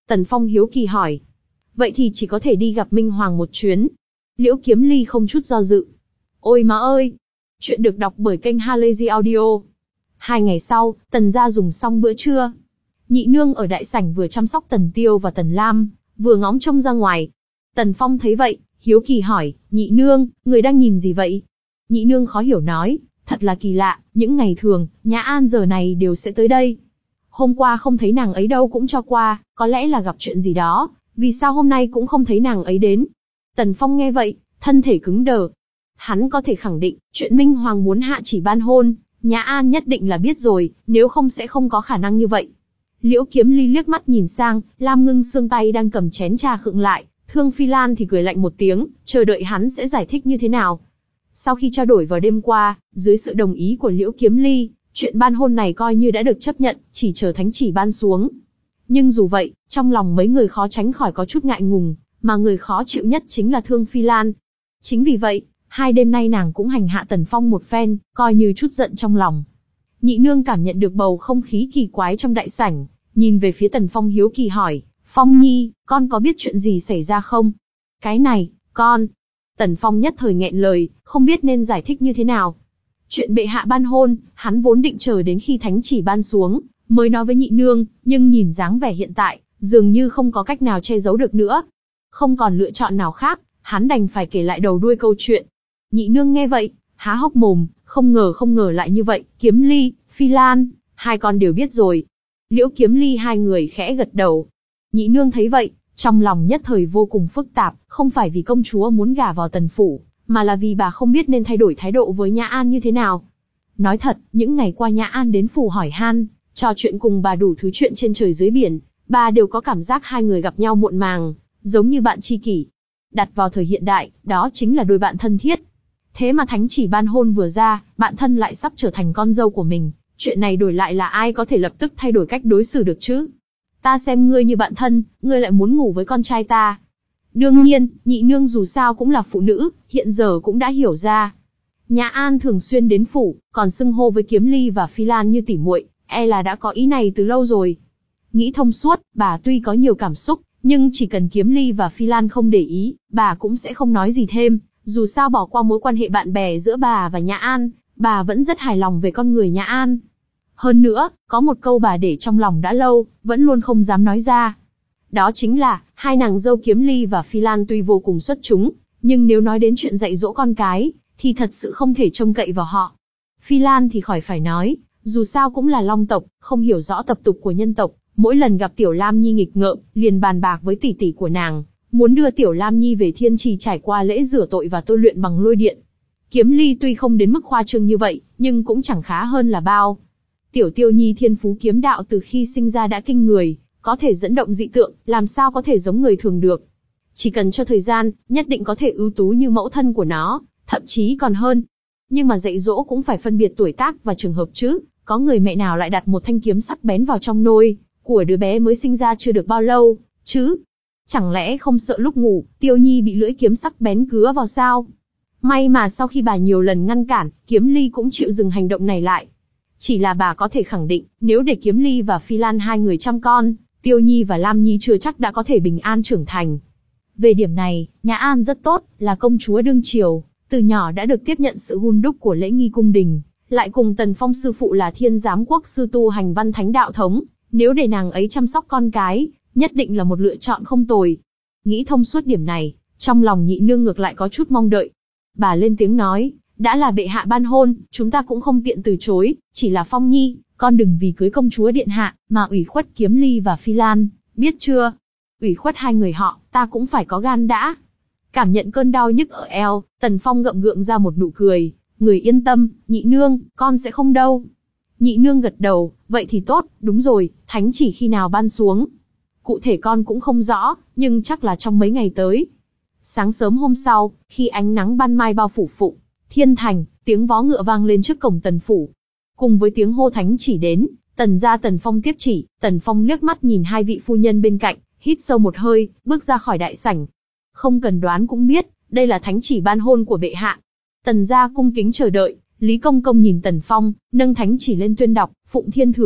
Tần Phong hiếu kỳ hỏi. Vậy thì chỉ có thể đi gặp Minh Hoàng một chuyến. Liễu Kiếm Ly không chút do dự. Ôi má ơi! Chuyện được đọc bởi kênh Halazy Audio. Hai ngày sau, Tần gia dùng xong bữa trưa. Nhị nương ở đại sảnh vừa chăm sóc Tần Tiêu và Tần Lam, vừa ngóng trông ra ngoài. Tần Phong thấy vậy, hiếu kỳ hỏi, nhị nương, người đang nhìn gì vậy? Nhị nương khó hiểu nói, thật là kỳ lạ, những ngày thường, Nhã An giờ này đều sẽ tới đây. Hôm qua không thấy nàng ấy đâu cũng cho qua, có lẽ là gặp chuyện gì đó, vì sao hôm nay cũng không thấy nàng ấy đến? Tần Phong nghe vậy, thân thể cứng đờ. Hắn có thể khẳng định, chuyện Minh Hoàng muốn hạ chỉ ban hôn, Nhã An nhất định là biết rồi, nếu không sẽ không có khả năng như vậy. Liễu Kiếm Ly liếc mắt nhìn sang, Lam Ngưng Sương tay đang cầm chén trà khựng lại, Thương Phi Lan thì cười lạnh một tiếng, chờ đợi hắn sẽ giải thích như thế nào. Sau khi trao đổi vào đêm qua, dưới sự đồng ý của Liễu Kiếm Ly, chuyện ban hôn này coi như đã được chấp nhận, chỉ chờ thánh chỉ ban xuống. Nhưng dù vậy, trong lòng mấy người khó tránh khỏi có chút ngại ngùng, mà người khó chịu nhất chính là Thương Phi Lan. Chính vì vậy, hai đêm nay nàng cũng hành hạ Tần Phong một phen, coi như chút giận trong lòng. Nhị nương cảm nhận được bầu không khí kỳ quái trong đại sảnh, nhìn về phía Tần Phong hiếu kỳ hỏi, Phong Nhi, con có biết chuyện gì xảy ra không? Cái này, con... Tần Phong nhất thời nghẹn lời, không biết nên giải thích như thế nào. Chuyện bệ hạ ban hôn, hắn vốn định chờ đến khi thánh chỉ ban xuống, mới nói với nhị nương, nhưng nhìn dáng vẻ hiện tại, dường như không có cách nào che giấu được nữa. Không còn lựa chọn nào khác, hắn đành phải kể lại đầu đuôi câu chuyện. Nhị nương nghe vậy, há hốc mồm, không ngờ không ngờ lại như vậy, Kiếm Ly, Phi Lan, hai con đều biết rồi. Liễu Kiếm Ly hai người khẽ gật đầu. Nhị nương thấy vậy, trong lòng nhất thời vô cùng phức tạp, không phải vì công chúa muốn gả vào Tần phủ, mà là vì bà không biết nên thay đổi thái độ với Nhã An như thế nào. Nói thật, những ngày qua Nhã An đến phủ hỏi han, trò chuyện cùng bà đủ thứ chuyện trên trời dưới biển, bà đều có cảm giác hai người gặp nhau muộn màng, giống như bạn tri kỷ. Đặt vào thời hiện đại, đó chính là đôi bạn thân thiết. Thế mà thánh chỉ ban hôn vừa ra, bạn thân lại sắp trở thành con dâu của mình, chuyện này đổi lại là ai có thể lập tức thay đổi cách đối xử được chứ? Ta xem ngươi như bạn thân, ngươi lại muốn ngủ với con trai ta. Đương nhiên, nhị nương dù sao cũng là phụ nữ, hiện giờ cũng đã hiểu ra. Nhã An thường xuyên đến phủ, còn xưng hô với Kiếm Ly và Phi Lan như tỉ muội, e là đã có ý này từ lâu rồi. Nghĩ thông suốt, bà tuy có nhiều cảm xúc, nhưng chỉ cần Kiếm Ly và Phi Lan không để ý, bà cũng sẽ không nói gì thêm. Dù sao bỏ qua mối quan hệ bạn bè giữa bà và Nhã An, bà vẫn rất hài lòng về con người Nhã An. Hơn nữa, có một câu bà để trong lòng đã lâu, vẫn luôn không dám nói ra. Đó chính là, hai nàng dâu Kiếm Ly và Phi Lan tuy vô cùng xuất chúng, nhưng nếu nói đến chuyện dạy dỗ con cái, thì thật sự không thể trông cậy vào họ. Phi Lan thì khỏi phải nói, dù sao cũng là Long tộc, không hiểu rõ tập tục của nhân tộc, mỗi lần gặp Tiểu Lam Nhi nghịch ngợm, liền bàn bạc với tỷ tỷ của nàng, muốn đưa Tiểu Lam Nhi về Thiên Trì trải qua lễ rửa tội và tôi luyện bằng lôi điện. Kiếm Ly tuy không đến mức khoa trương như vậy, nhưng cũng chẳng khá hơn là bao. Tiểu Tiêu Nhi thiên phú kiếm đạo từ khi sinh ra đã kinh người, có thể dẫn động dị tượng, làm sao có thể giống người thường được. Chỉ cần cho thời gian, nhất định có thể ưu tú như mẫu thân của nó, thậm chí còn hơn. Nhưng mà dạy dỗ cũng phải phân biệt tuổi tác và trường hợp chứ, có người mẹ nào lại đặt một thanh kiếm sắc bén vào trong nôi của đứa bé mới sinh ra chưa được bao lâu, chứ? Chẳng lẽ không sợ lúc ngủ, Tiêu Nhi bị lưỡi kiếm sắc bén cứa vào sao? May mà sau khi bà nhiều lần ngăn cản, Kiếm Ly cũng chịu dừng hành động này lại. Chỉ là bà có thể khẳng định, nếu để Kiếm Ly và Phi Lan hai người chăm con, Tiêu Nhi và Lam Nhi chưa chắc đã có thể bình an trưởng thành. Về điểm này, Nhã An rất tốt, là công chúa đương triều, từ nhỏ đã được tiếp nhận sự hun đúc của lễ nghi cung đình, lại cùng Tần Phong sư phụ là Thiên Giám Quốc sư tu hành văn thánh đạo thống, nếu để nàng ấy chăm sóc con cái, nhất định là một lựa chọn không tồi. Nghĩ thông suốt điểm này, trong lòng nhị nương ngược lại có chút mong đợi. Bà lên tiếng nói, đã là bệ hạ ban hôn, chúng ta cũng không tiện từ chối, chỉ là Phong Nhi, con đừng vì cưới công chúa điện hạ, mà ủy khuất Kiếm Ly và Phi Lan, biết chưa? Ủy khuất hai người họ, ta cũng phải có gan đã. Cảm nhận cơn đau nhức ở eo, Tần Phong gượng gượng ra một nụ cười, người yên tâm, nhị nương, con sẽ không đâu. Nhị nương gật đầu, vậy thì tốt, đúng rồi, thánh chỉ khi nào ban xuống? Cụ thể con cũng không rõ, nhưng chắc là trong mấy ngày tới. Sáng sớm hôm sau, khi ánh nắng ban mai bao phủ Phụng Thiên Thành, tiếng vó ngựa vang lên trước cổng Tần phủ. Cùng với tiếng hô thánh chỉ đến, Tần gia Tần Phong tiếp chỉ, Tần Phong liếc mắt nhìn hai vị phu nhân bên cạnh, hít sâu một hơi, bước ra khỏi đại sảnh. Không cần đoán cũng biết, đây là thánh chỉ ban hôn của bệ hạ. Tần gia cung kính chờ đợi, Lý Công Công nhìn Tần Phong, nâng thánh chỉ lên tuyên đọc, Phụng Thiên thừa vận,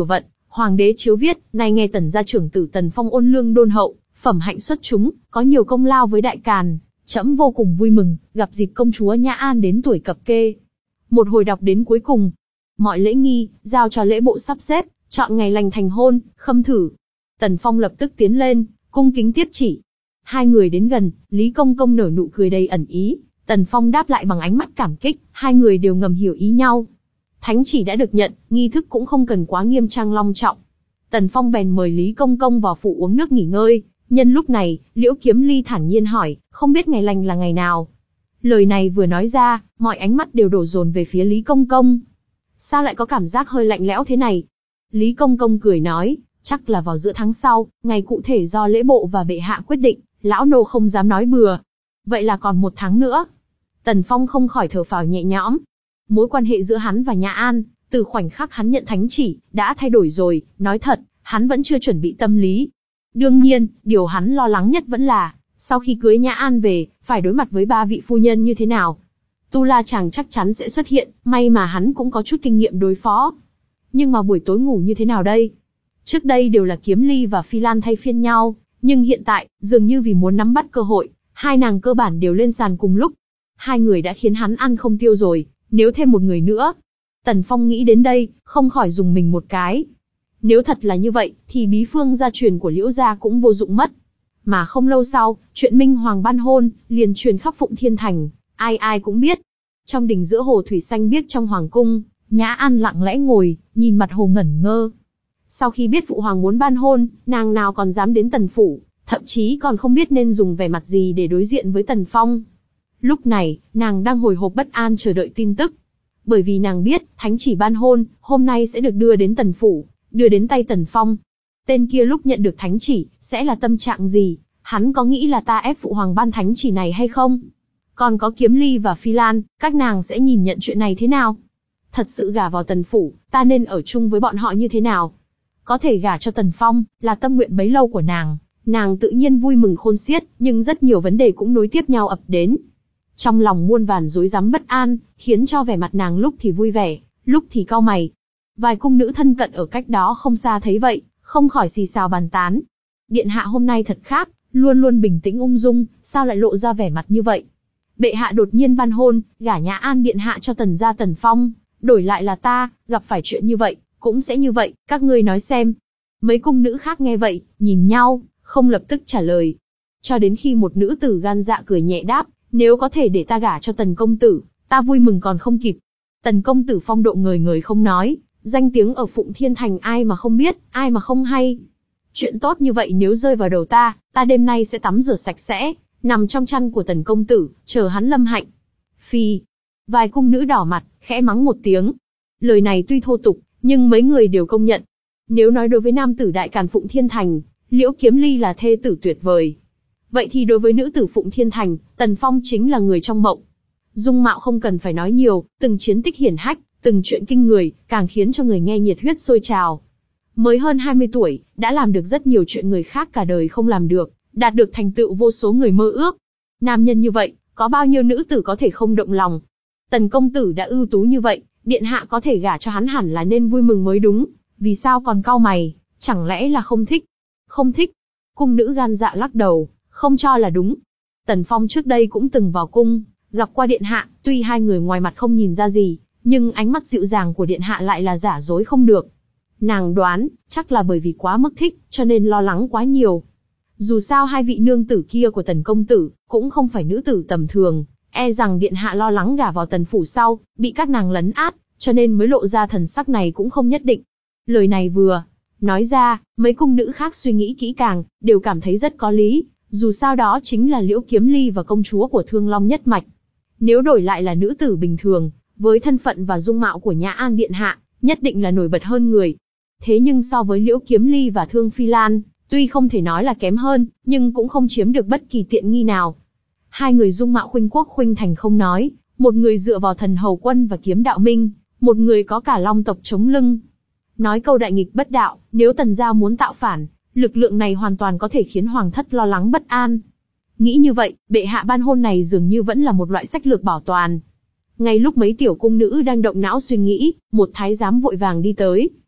Hoàng đế chiếu viết, nay nghe Tần gia trưởng tử Tần Phong ôn lương đôn hậu, phẩm hạnh xuất chúng, có nhiều công lao với đại càn, trẫm vô cùng vui mừng, gặp dịp công chúa Nhã An đến tuổi cập kê. Một hồi đọc đến cuối cùng, mọi lễ nghi, giao cho lễ bộ sắp xếp, chọn ngày lành thành hôn, khâm thử. Tần Phong lập tức tiến lên, cung kính tiếp chỉ. Hai người đến gần, Lý Công Công nở nụ cười đầy ẩn ý, Tần Phong đáp lại bằng ánh mắt cảm kích, hai người đều ngầm hiểu ý nhau. Thánh chỉ đã được nhận, nghi thức cũng không cần quá nghiêm trang long trọng. Tần Phong bèn mời Lý Công Công vào phủ uống nước nghỉ ngơi. Nhân lúc này, Liễu Kiếm Ly thản nhiên hỏi, không biết ngày lành là ngày nào? Lời này vừa nói ra, mọi ánh mắt đều đổ dồn về phía Lý Công Công. Sao lại có cảm giác hơi lạnh lẽo thế này? Lý Công Công cười nói, chắc là vào giữa tháng sau, ngày cụ thể do lễ bộ và bệ hạ quyết định, lão nô không dám nói bừa. Vậy là còn một tháng nữa. Tần Phong không khỏi thở phào nhẹ nhõm. Mối quan hệ giữa hắn và Nhã An, từ khoảnh khắc hắn nhận thánh chỉ, đã thay đổi rồi, nói thật, hắn vẫn chưa chuẩn bị tâm lý. Đương nhiên, điều hắn lo lắng nhất vẫn là, sau khi cưới Nhã An về, phải đối mặt với ba vị phu nhân như thế nào. Tu La Chàng chắc chắn sẽ xuất hiện, may mà hắn cũng có chút kinh nghiệm đối phó. Nhưng mà buổi tối ngủ như thế nào đây? Trước đây đều là Kiếm Ly và Phi Lan thay phiên nhau, nhưng hiện tại, dường như vì muốn nắm bắt cơ hội, hai nàng cơ bản đều lên sàn cùng lúc. Hai người đã khiến hắn ăn không tiêu rồi, nếu thêm một người nữa. Tần Phong nghĩ đến đây, không khỏi dùng mình một cái. Nếu thật là như vậy, thì bí phương gia truyền của Liễu gia cũng vô dụng mất. Mà không lâu sau, chuyện Minh Hoàng ban hôn, liền truyền khắp Phụng Thiên Thành, ai ai cũng biết. Trong đình giữa hồ thủy xanh biếc trong hoàng cung, Nhã An lặng lẽ ngồi, nhìn mặt hồ ngẩn ngơ. Sau khi biết Phụ Hoàng muốn ban hôn, nàng nào còn dám đến Tần phủ, thậm chí còn không biết nên dùng vẻ mặt gì để đối diện với Tần Phong. Lúc này, nàng đang hồi hộp bất an chờ đợi tin tức. Bởi vì nàng biết, thánh chỉ ban hôn, hôm nay sẽ được đưa đến Tần phủ, đưa đến tay Tần Phong. Tên kia lúc nhận được thánh chỉ, sẽ là tâm trạng gì? Hắn có nghĩ là ta ép Phụ Hoàng ban thánh chỉ này hay không? Còn có Kiếm Ly và Phi Lan, các nàng sẽ nhìn nhận chuyện này thế nào? Thật sự gả vào Tần phủ, ta nên ở chung với bọn họ như thế nào? Có thể gả cho Tần Phong, là tâm nguyện bấy lâu của nàng. Nàng tự nhiên vui mừng khôn xiết, nhưng rất nhiều vấn đề cũng nối tiếp nhau ập đến. Trong lòng muôn vàn rối rắm bất an, khiến cho vẻ mặt nàng lúc thì vui vẻ, lúc thì cau mày. Vài cung nữ thân cận ở cách đó không xa thấy vậy, không khỏi xì xào bàn tán. Điện hạ hôm nay thật khác, luôn luôn bình tĩnh ung dung, sao lại lộ ra vẻ mặt như vậy? Bệ hạ đột nhiên ban hôn, gả Nhã An điện hạ cho Tần gia Tần Phong, đổi lại là ta, gặp phải chuyện như vậy, cũng sẽ như vậy, các ngươi nói xem. Mấy cung nữ khác nghe vậy, nhìn nhau, không lập tức trả lời. Cho đến khi một nữ tử gan dạ cười nhẹ đáp, nếu có thể để ta gả cho Tần công tử, ta vui mừng còn không kịp. Tần công tử phong độ ngời ngời không nói, danh tiếng ở Phụng Thiên Thành ai mà không biết, ai mà không hay. Chuyện tốt như vậy nếu rơi vào đầu ta, ta đêm nay sẽ tắm rửa sạch sẽ, nằm trong chăn của Tần công tử, chờ hắn lâm hạnh. Phi. Vài cung nữ đỏ mặt, khẽ mắng một tiếng. Lời này tuy thô tục, nhưng mấy người đều công nhận. Nếu nói đối với nam tử đại càn Phụng Thiên Thành, Liễu Kiếm Ly là thê tử tuyệt vời. Vậy thì đối với nữ tử Phụng Thiên Thành, Tần Phong chính là người trong mộng. Dung mạo không cần phải nói nhiều, từng chiến tích hiển hách, từng chuyện kinh người, càng khiến cho người nghe nhiệt huyết sôi trào. Mới hơn hai mươi tuổi, đã làm được rất nhiều chuyện người khác cả đời không làm được, đạt được thành tựu vô số người mơ ước. Nam nhân như vậy, có bao nhiêu nữ tử có thể không động lòng? Tần công tử đã ưu tú như vậy, điện hạ có thể gả cho hắn hẳn là nên vui mừng mới đúng, vì sao còn cau mày, chẳng lẽ là không thích? Không thích? Cung nữ gan dạ lắc đầu, không cho là đúng. Tần Phong trước đây cũng từng vào cung, gặp qua điện hạ, tuy hai người ngoài mặt không nhìn ra gì, nhưng ánh mắt dịu dàng của điện hạ lại là giả dối không được. Nàng đoán, chắc là bởi vì quá mức thích, cho nên lo lắng quá nhiều. Dù sao hai vị nương tử kia của Tần công tử, cũng không phải nữ tử tầm thường, e rằng điện hạ lo lắng gả vào Tần phủ sau, bị các nàng lấn át, cho nên mới lộ ra thần sắc này cũng không nhất định. Lời này vừa nói ra, mấy cung nữ khác suy nghĩ kỹ càng, đều cảm thấy rất có lý, dù sao đó chính là Liễu Kiếm Ly và công chúa của Thương Long nhất mạch. Nếu đổi lại là nữ tử bình thường, với thân phận và dung mạo của Nhã An điện hạ, nhất định là nổi bật hơn người. Thế nhưng so với Liễu Kiếm Ly và Thương Phi Lan, tuy không thể nói là kém hơn, nhưng cũng không chiếm được bất kỳ tiện nghi nào. Hai người dung mạo khuynh quốc khuynh thành không nói, một người dựa vào thần hầu quân và kiếm đạo minh, một người có cả long tộc chống lưng. Nói câu đại nghịch bất đạo, nếu Tần gia muốn tạo phản, lực lượng này hoàn toàn có thể khiến hoàng thất lo lắng bất an. Nghĩ như vậy, bệ hạ ban hôn này dường như vẫn là một loại sách lược bảo toàn. Ngay lúc mấy tiểu cung nữ đang động não suy nghĩ, một thái giám vội vàng đi tới.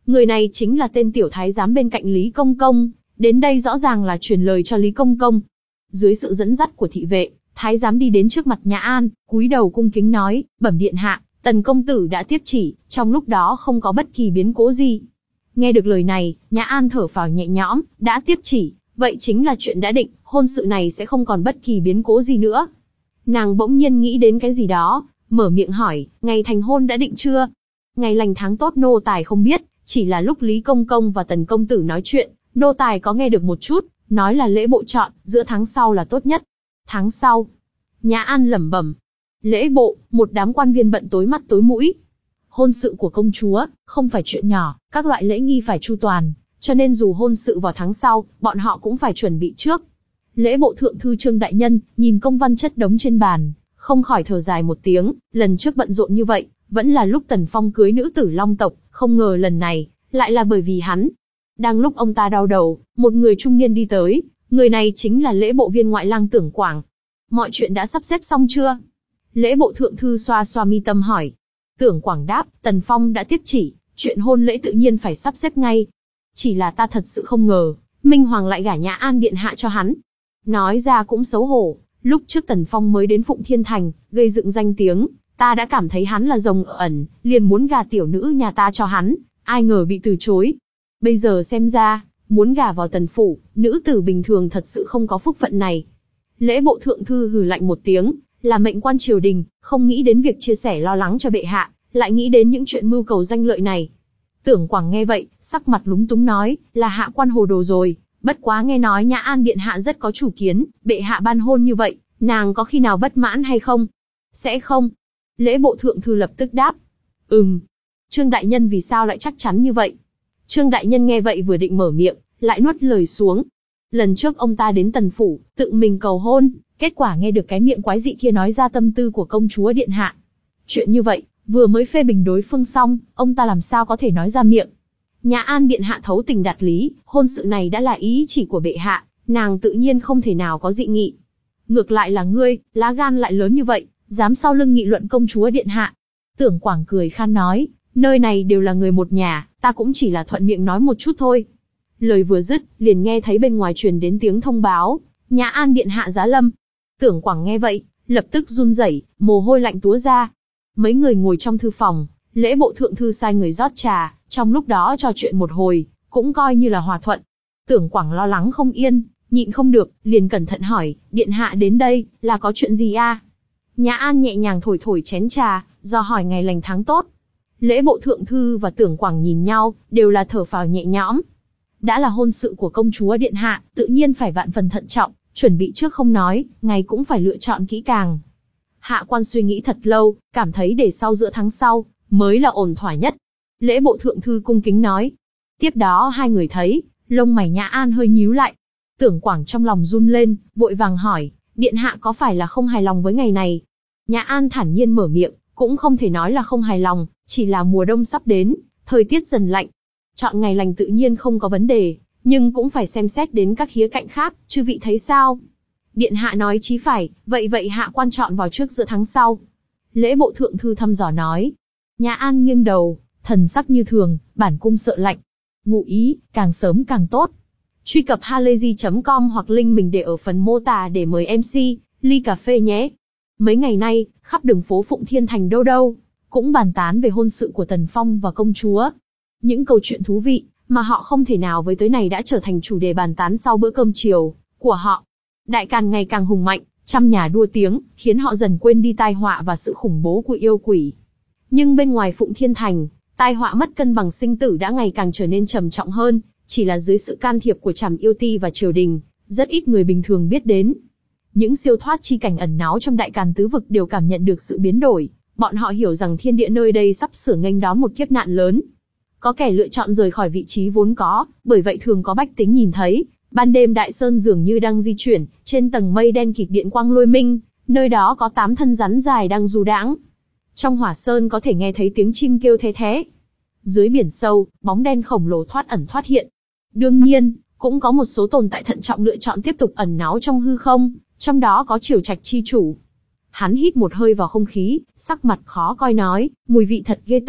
Người này chính là tên tiểu thái giám bên cạnh Lý Công Công, đến đây rõ ràng là truyền lời cho Lý Công Công. Dưới sự dẫn dắt của thị vệ, thái giám đi đến trước mặt Nhã An, cúi đầu cung kính nói, bẩm điện hạ, Tần công tử đã tiếp chỉ, trong lúc đó không có bất kỳ biến cố gì. Nghe được lời này, Nhã An thở phào nhẹ nhõm, đã tiếp chỉ, vậy chính là chuyện đã định, hôn sự này sẽ không còn bất kỳ biến cố gì nữa. Nàng bỗng nhiên nghĩ đến cái gì đó, mở miệng hỏi, ngày thành hôn đã định chưa? Ngày lành tháng tốt nô tài không biết, chỉ là lúc Lý Công Công và Tần công tử nói chuyện, nô tài có nghe được một chút, nói là lễ bộ chọn, giữa tháng sau là tốt nhất. Tháng sau? Nhã An lẩm bẩm. Lễ bộ, một đám quan viên bận tối mắt tối mũi. Hôn sự của công chúa, không phải chuyện nhỏ, các loại lễ nghi phải chu toàn, cho nên dù hôn sự vào tháng sau, bọn họ cũng phải chuẩn bị trước. Lễ bộ thượng thư Trương đại nhân, nhìn công văn chất đống trên bàn, không khỏi thở dài một tiếng, lần trước bận rộn như vậy, vẫn là lúc Tần Phong cưới nữ tử Long tộc, không ngờ lần này, lại là bởi vì hắn. Đang lúc ông ta đau đầu, một người trung niên đi tới, người này chính là lễ bộ viên ngoại lang Tưởng Quảng. Mọi chuyện đã sắp xếp xong chưa? Lễ bộ thượng thư xoa xoa mi tâm hỏi. Tưởng Quảng đáp, Tần Phong đã tiếp chỉ, chuyện hôn lễ tự nhiên phải sắp xếp ngay. Chỉ là ta thật sự không ngờ, Minh Hoàng lại gả Nhã An điện hạ cho hắn. Nói ra cũng xấu hổ, lúc trước Tần Phong mới đến Phụng Thiên Thành, gây dựng danh tiếng, ta đã cảm thấy hắn là rồng ẩn, liền muốn gả tiểu nữ nhà ta cho hắn, ai ngờ bị từ chối. Bây giờ xem ra, muốn gả vào Tần phủ, nữ tử bình thường thật sự không có phúc phận này. Lễ bộ thượng thư hừ lạnh một tiếng, là mệnh quan triều đình, không nghĩ đến việc chia sẻ lo lắng cho bệ hạ, lại nghĩ đến những chuyện mưu cầu danh lợi này. Tưởng Quảng nghe vậy, sắc mặt lúng túng nói, là hạ quan hồ đồ rồi, bất quá nghe nói Nhã An điện hạ rất có chủ kiến, bệ hạ ban hôn như vậy, nàng có khi nào bất mãn hay không? Sẽ không. Lễ bộ thượng thư lập tức đáp. Ừm. Trương đại nhân vì sao lại chắc chắn như vậy? Trương đại nhân nghe vậy vừa định mở miệng, lại nuốt lời xuống. Lần trước ông ta đến Tần phủ, tự mình cầu hôn, kết quả nghe được cái miệng quái dị kia nói ra tâm tư của công chúa điện hạ. Chuyện như vậy, vừa mới phê bình đối phương xong, ông ta làm sao có thể nói ra miệng. Nhã An điện hạ thấu tình đạt lý, hôn sự này đã là ý chỉ của bệ hạ, nàng tự nhiên không thể nào có dị nghị. Ngược lại là ngươi, lá gan lại lớn như vậy, dám sau lưng nghị luận công chúa điện hạ. Tưởng Quảng cười khan nói, nơi này đều là người một nhà, ta cũng chỉ là thuận miệng nói một chút thôi. Lời vừa dứt, liền nghe thấy bên ngoài truyền đến tiếng thông báo, Nhã An điện hạ giá lâm. Tưởng Quảng nghe vậy, lập tức run rẩy, mồ hôi lạnh túa ra. Mấy người ngồi trong thư phòng, lễ bộ thượng thư sai người rót trà, trong lúc đó trò chuyện một hồi, cũng coi như là hòa thuận. Tưởng Quảng lo lắng không yên, nhịn không được, liền cẩn thận hỏi, điện hạ đến đây, là có chuyện gì a? Nhã An nhẹ nhàng thổi thổi chén trà, do hỏi ngày lành tháng tốt. Lễ bộ thượng thư và Tưởng Quảng nhìn nhau, đều là thở phào nhẹ nhõm. Đã là hôn sự của công chúa điện hạ, tự nhiên phải vạn phần thận trọng, chuẩn bị trước không nói, ngày cũng phải lựa chọn kỹ càng. Hạ quan suy nghĩ thật lâu, cảm thấy để sau giữa tháng sau, mới là ổn thỏa nhất. Lễ bộ thượng thư cung kính nói. Tiếp đó hai người thấy, lông mày Nhã An hơi nhíu lại. Tưởng Quảng trong lòng run lên, vội vàng hỏi, điện hạ có phải là không hài lòng với ngày này? Nhã An thản nhiên mở miệng, cũng không thể nói là không hài lòng, chỉ là mùa đông sắp đến, thời tiết dần lạnh. Chọn ngày lành tự nhiên không có vấn đề, nhưng cũng phải xem xét đến các khía cạnh khác, chư vị thấy sao? Điện hạ nói chí phải, vậy vậy hạ quan chọn vào trước giữa tháng sau. Lễ bộ thượng thư thăm dò nói. Nhã An nghiêng đầu, thần sắc như thường, bản cung sợ lạnh. Ngụ ý, càng sớm càng tốt. Truy cập halayzi chấm com hoặc link mình để ở phần mô tả để mời em xê, ly cà phê nhé. Mấy ngày nay, khắp đường phố Phụng Thiên Thành đâu đâu, cũng bàn tán về hôn sự của Tần Phong và công chúa. Những câu chuyện thú vị, mà họ không thể nào với tới này đã trở thành chủ đề bàn tán sau bữa cơm chiều của họ. Đại Càn ngày càng hùng mạnh, trăm nhà đua tiếng, khiến họ dần quên đi tai họa và sự khủng bố của yêu quỷ. Nhưng bên ngoài Phụng Thiên Thành, tai họa mất cân bằng sinh tử đã ngày càng trở nên trầm trọng hơn, chỉ là dưới sự can thiệp của Trảm Yêu Ti và triều đình, rất ít người bình thường biết đến. Những siêu thoát chi cảnh ẩn náu trong Đại Càn tứ vực đều cảm nhận được sự biến đổi, bọn họ hiểu rằng thiên địa nơi đây sắp sửa nghênh đón một kiếp nạn lớn. Có kẻ lựa chọn rời khỏi vị trí vốn có, bởi vậy thường có bách tính nhìn thấy, ban đêm Đại Sơn dường như đang di chuyển, trên tầng mây đen kịt điện quang lôi minh, nơi đó có tám thân rắn dài đang du đãng. Trong Hỏa Sơn có thể nghe thấy tiếng chim kêu the thé. Dưới biển sâu, bóng đen khổng lồ thoát ẩn thoát hiện. Đương nhiên, cũng có một số tồn tại thận trọng lựa chọn tiếp tục ẩn náu trong hư không, trong đó có Triều Trạch chi chủ. Hắn hít một hơi vào không khí, sắc mặt khó coi nói, mùi vị thật ghê tởm,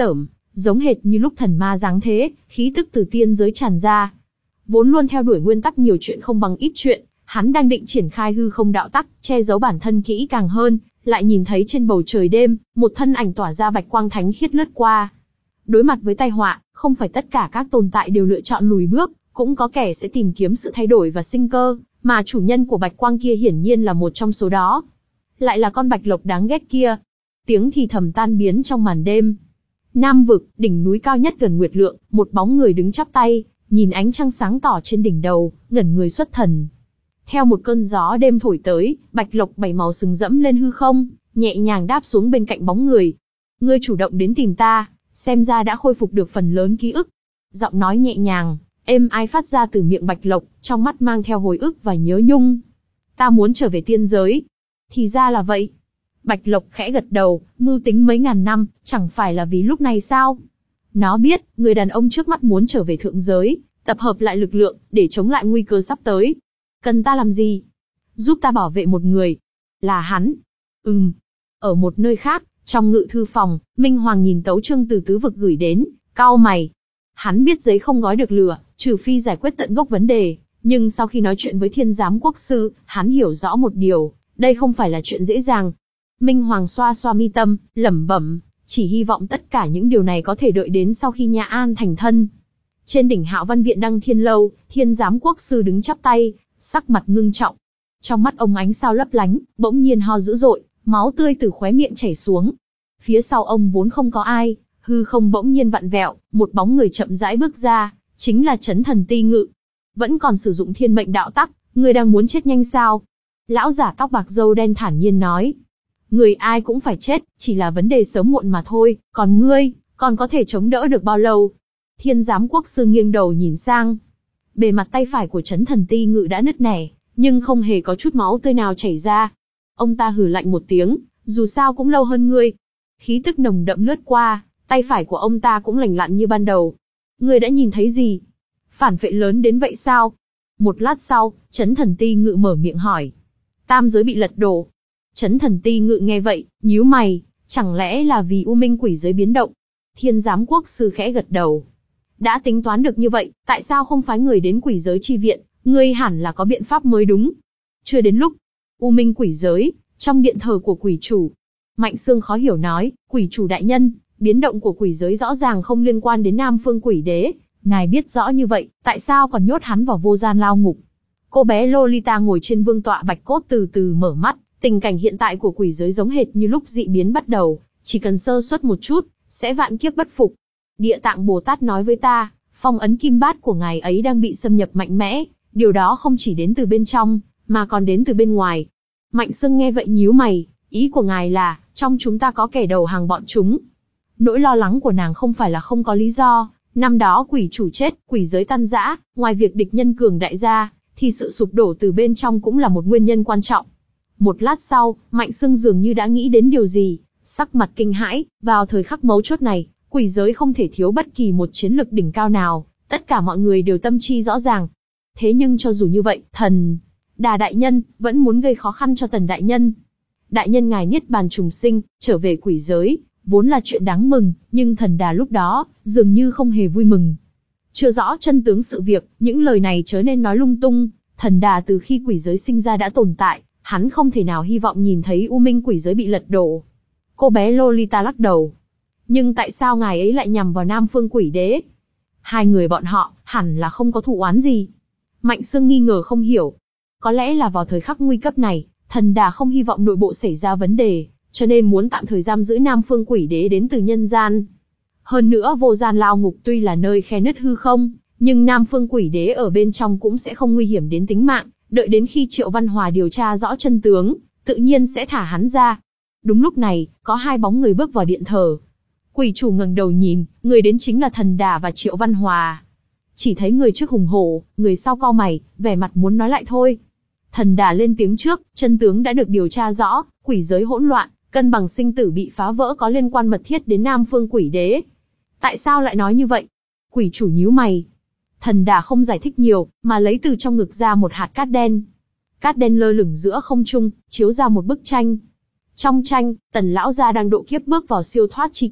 giống hệt như lúc thần ma giáng thế, khí tức từ tiên giới tràn ra. Vốn luôn theo đuổi nguyên tắc nhiều chuyện không bằng ít chuyện, hắn đang định triển khai hư không đạo tắc, che giấu bản thân kỹ càng hơn, lại nhìn thấy trên bầu trời đêm, một thân ảnh tỏa ra bạch quang thánh khiết lướt qua. Đối mặt với tai họa, không phải tất cả các tồn tại đều lựa chọn lùi bước, cũng có kẻ sẽ tìm kiếm sự thay đổi và sinh cơ, mà chủ nhân của bạch quang kia hiển nhiên là một trong số đó. Lại là con bạch lộc đáng ghét kia. Tiếng thì thầm tan biến trong màn đêm. Nam vực, đỉnh núi cao nhất gần Nguyệt Lượng, một bóng người đứng chắp tay, nhìn ánh trăng sáng tỏ trên đỉnh đầu, ngẩn người xuất thần. Theo một cơn gió đêm thổi tới, bạch lộc bảy màu sừng dẫm lên hư không, nhẹ nhàng đáp xuống bên cạnh bóng người. Ngươi chủ động đến tìm ta, xem ra đã khôi phục được phần lớn ký ức. Giọng nói nhẹ nhàng, êm ái phát ra từ miệng bạch lộc, trong mắt mang theo hồi ức và nhớ nhung. Ta muốn trở về tiên giới. Thì ra là vậy. Bạch lộc khẽ gật đầu, mưu tính mấy ngàn năm, chẳng phải là vì lúc này sao? Nó biết, người đàn ông trước mắt muốn trở về thượng giới, tập hợp lại lực lượng, để chống lại nguy cơ sắp tới. Cần ta làm gì? Giúp ta bảo vệ một người. Là hắn. Ừm. Ở một nơi khác, trong ngự thư phòng, Minh Hoàng nhìn tấu chương từ tứ vực gửi đến, cau mày. Hắn biết giấy không gói được lửa, trừ phi giải quyết tận gốc vấn đề, nhưng sau khi nói chuyện với Thiên Giám Quốc sư, hắn hiểu rõ một điều, đây không phải là chuyện dễ dàng. Minh Hoàng xoa xoa mi tâm, lẩm bẩm, chỉ hy vọng tất cả những điều này có thể đợi đến sau khi Nhã An thành thân. Trên đỉnh Hạo Văn Viện Đăng Thiên Lâu, Thiên Giám Quốc sư đứng chắp tay, sắc mặt ngưng trọng. Trong mắt ông ánh sao lấp lánh, bỗng nhiên ho dữ dội, máu tươi từ khóe miệng chảy xuống. Phía sau ông vốn không có ai, hư không bỗng nhiên vặn vẹo, một bóng người chậm rãi bước ra, chính là Chấn Thần Ti Ngự. Vẫn còn sử dụng thiên mệnh đạo tắc, ngươi đang muốn chết nhanh sao? Lão giả tóc bạc râu đen thản nhiên nói. Người ai cũng phải chết, chỉ là vấn đề sớm muộn mà thôi, còn ngươi, còn có thể chống đỡ được bao lâu? Thiên Giám Quốc sư nghiêng đầu nhìn sang. Bề mặt tay phải của Chấn Thần Ti Ngự đã nứt nẻ, nhưng không hề có chút máu tươi nào chảy ra. Ông ta hừ lạnh một tiếng, dù sao cũng lâu hơn ngươi. Khí tức nồng đậm lướt qua, tay phải của ông ta cũng lành lặn như ban đầu. Ngươi đã nhìn thấy gì? Phản phệ lớn đến vậy sao? Một lát sau, Chấn Thần Ti Ngự mở miệng hỏi. Tam giới bị lật đổ. Chấn Thần Ti Ngự nghe vậy, nhíu mày, chẳng lẽ là vì U Minh quỷ giới biến động? Thiên Giám Quốc sư khẽ gật đầu. Đã tính toán được như vậy, tại sao không phái người đến quỷ giới chi viện? Ngươi hẳn là có biện pháp mới đúng. Chưa đến lúc. U Minh quỷ giới, trong điện thờ của quỷ chủ. Mạnh Sương khó hiểu nói, quỷ chủ đại nhân, biến động của quỷ giới rõ ràng không liên quan đến Nam Phương Quỷ Đế. Ngài biết rõ như vậy, tại sao còn nhốt hắn vào vô gian lao ngục? Cô bé Lolita ngồi trên vương tọa bạch cốt từ từ mở mắt, tình cảnh hiện tại của quỷ giới giống hệt như lúc dị biến bắt đầu, chỉ cần sơ suất một chút, sẽ vạn kiếp bất phục. Địa Tạng Bồ Tát nói với ta, phong ấn kim bát của ngài ấy đang bị xâm nhập mạnh mẽ, điều đó không chỉ đến từ bên trong, mà còn đến từ bên ngoài. Mạnh Sương nghe vậy nhíu mày, ý của ngài là, trong chúng ta có kẻ đầu hàng bọn chúng. Nỗi lo lắng của nàng không phải là không có lý do, năm đó quỷ chủ chết, quỷ giới tan rã, ngoài việc địch nhân cường đại ra, thì sự sụp đổ từ bên trong cũng là một nguyên nhân quan trọng. Một lát sau, Mạnh Sương dường như đã nghĩ đến điều gì, sắc mặt kinh hãi, vào thời khắc mấu chốt này, quỷ giới không thể thiếu bất kỳ một chiến lực đỉnh cao nào, tất cả mọi người đều tâm chi rõ ràng. Thế nhưng cho dù như vậy, thần Đà đại nhân vẫn muốn gây khó khăn cho Tần đại nhân. Đại nhân ngài niết bàn trùng sinh, trở về quỷ giới, vốn là chuyện đáng mừng, nhưng Thần Đà lúc đó dường như không hề vui mừng. Chưa rõ chân tướng sự việc, những lời này chớ nên nói lung tung. Thần Đà từ khi quỷ giới sinh ra đã tồn tại, hắn không thể nào hy vọng nhìn thấy U Minh quỷ giới bị lật đổ. Cô bé Lolita lắc đầu. Nhưng tại sao ngài ấy lại nhằm vào Nam Phương Quỷ Đế? Hai người bọn họ hẳn là không có thù oán gì. Mạnh Sương nghi ngờ không hiểu. Có lẽ là vào thời khắc nguy cấp này, Thần Đà không hy vọng nội bộ xảy ra vấn đề, cho nên muốn tạm thời giam giữ Nam Phương Quỷ Đế đến từ nhân gian. Hơn nữa vô gian lao ngục tuy là nơi khe nứt hư không, nhưng Nam Phương Quỷ Đế ở bên trong cũng sẽ không nguy hiểm đến tính mạng, đợi đến khi Triệu Văn Hòa điều tra rõ chân tướng, tự nhiên sẽ thả hắn ra. Đúng lúc này, có hai bóng người bước vào điện thờ. Quỷ chủ ngẩng đầu nhìn, người đến chính là Thần Đà và Triệu Văn Hòa. Chỉ thấy người trước hùng hổ, người sau cau mày, vẻ mặt muốn nói lại thôi. Thần Đà lên tiếng trước, chân tướng đã được điều tra rõ, quỷ giới hỗn loạn, cân bằng sinh tử bị phá vỡ có liên quan mật thiết đến Nam Phương Quỷ Đế. Tại sao lại nói như vậy? Quỷ chủ nhíu mày. Thần Đà không giải thích nhiều, mà lấy từ trong ngực ra một hạt cát đen. Cát đen lơ lửng giữa không trung, chiếu ra một bức tranh. Trong tranh, Tần lão gia đang độ kiếp bước vào siêu thoát chi cảnh,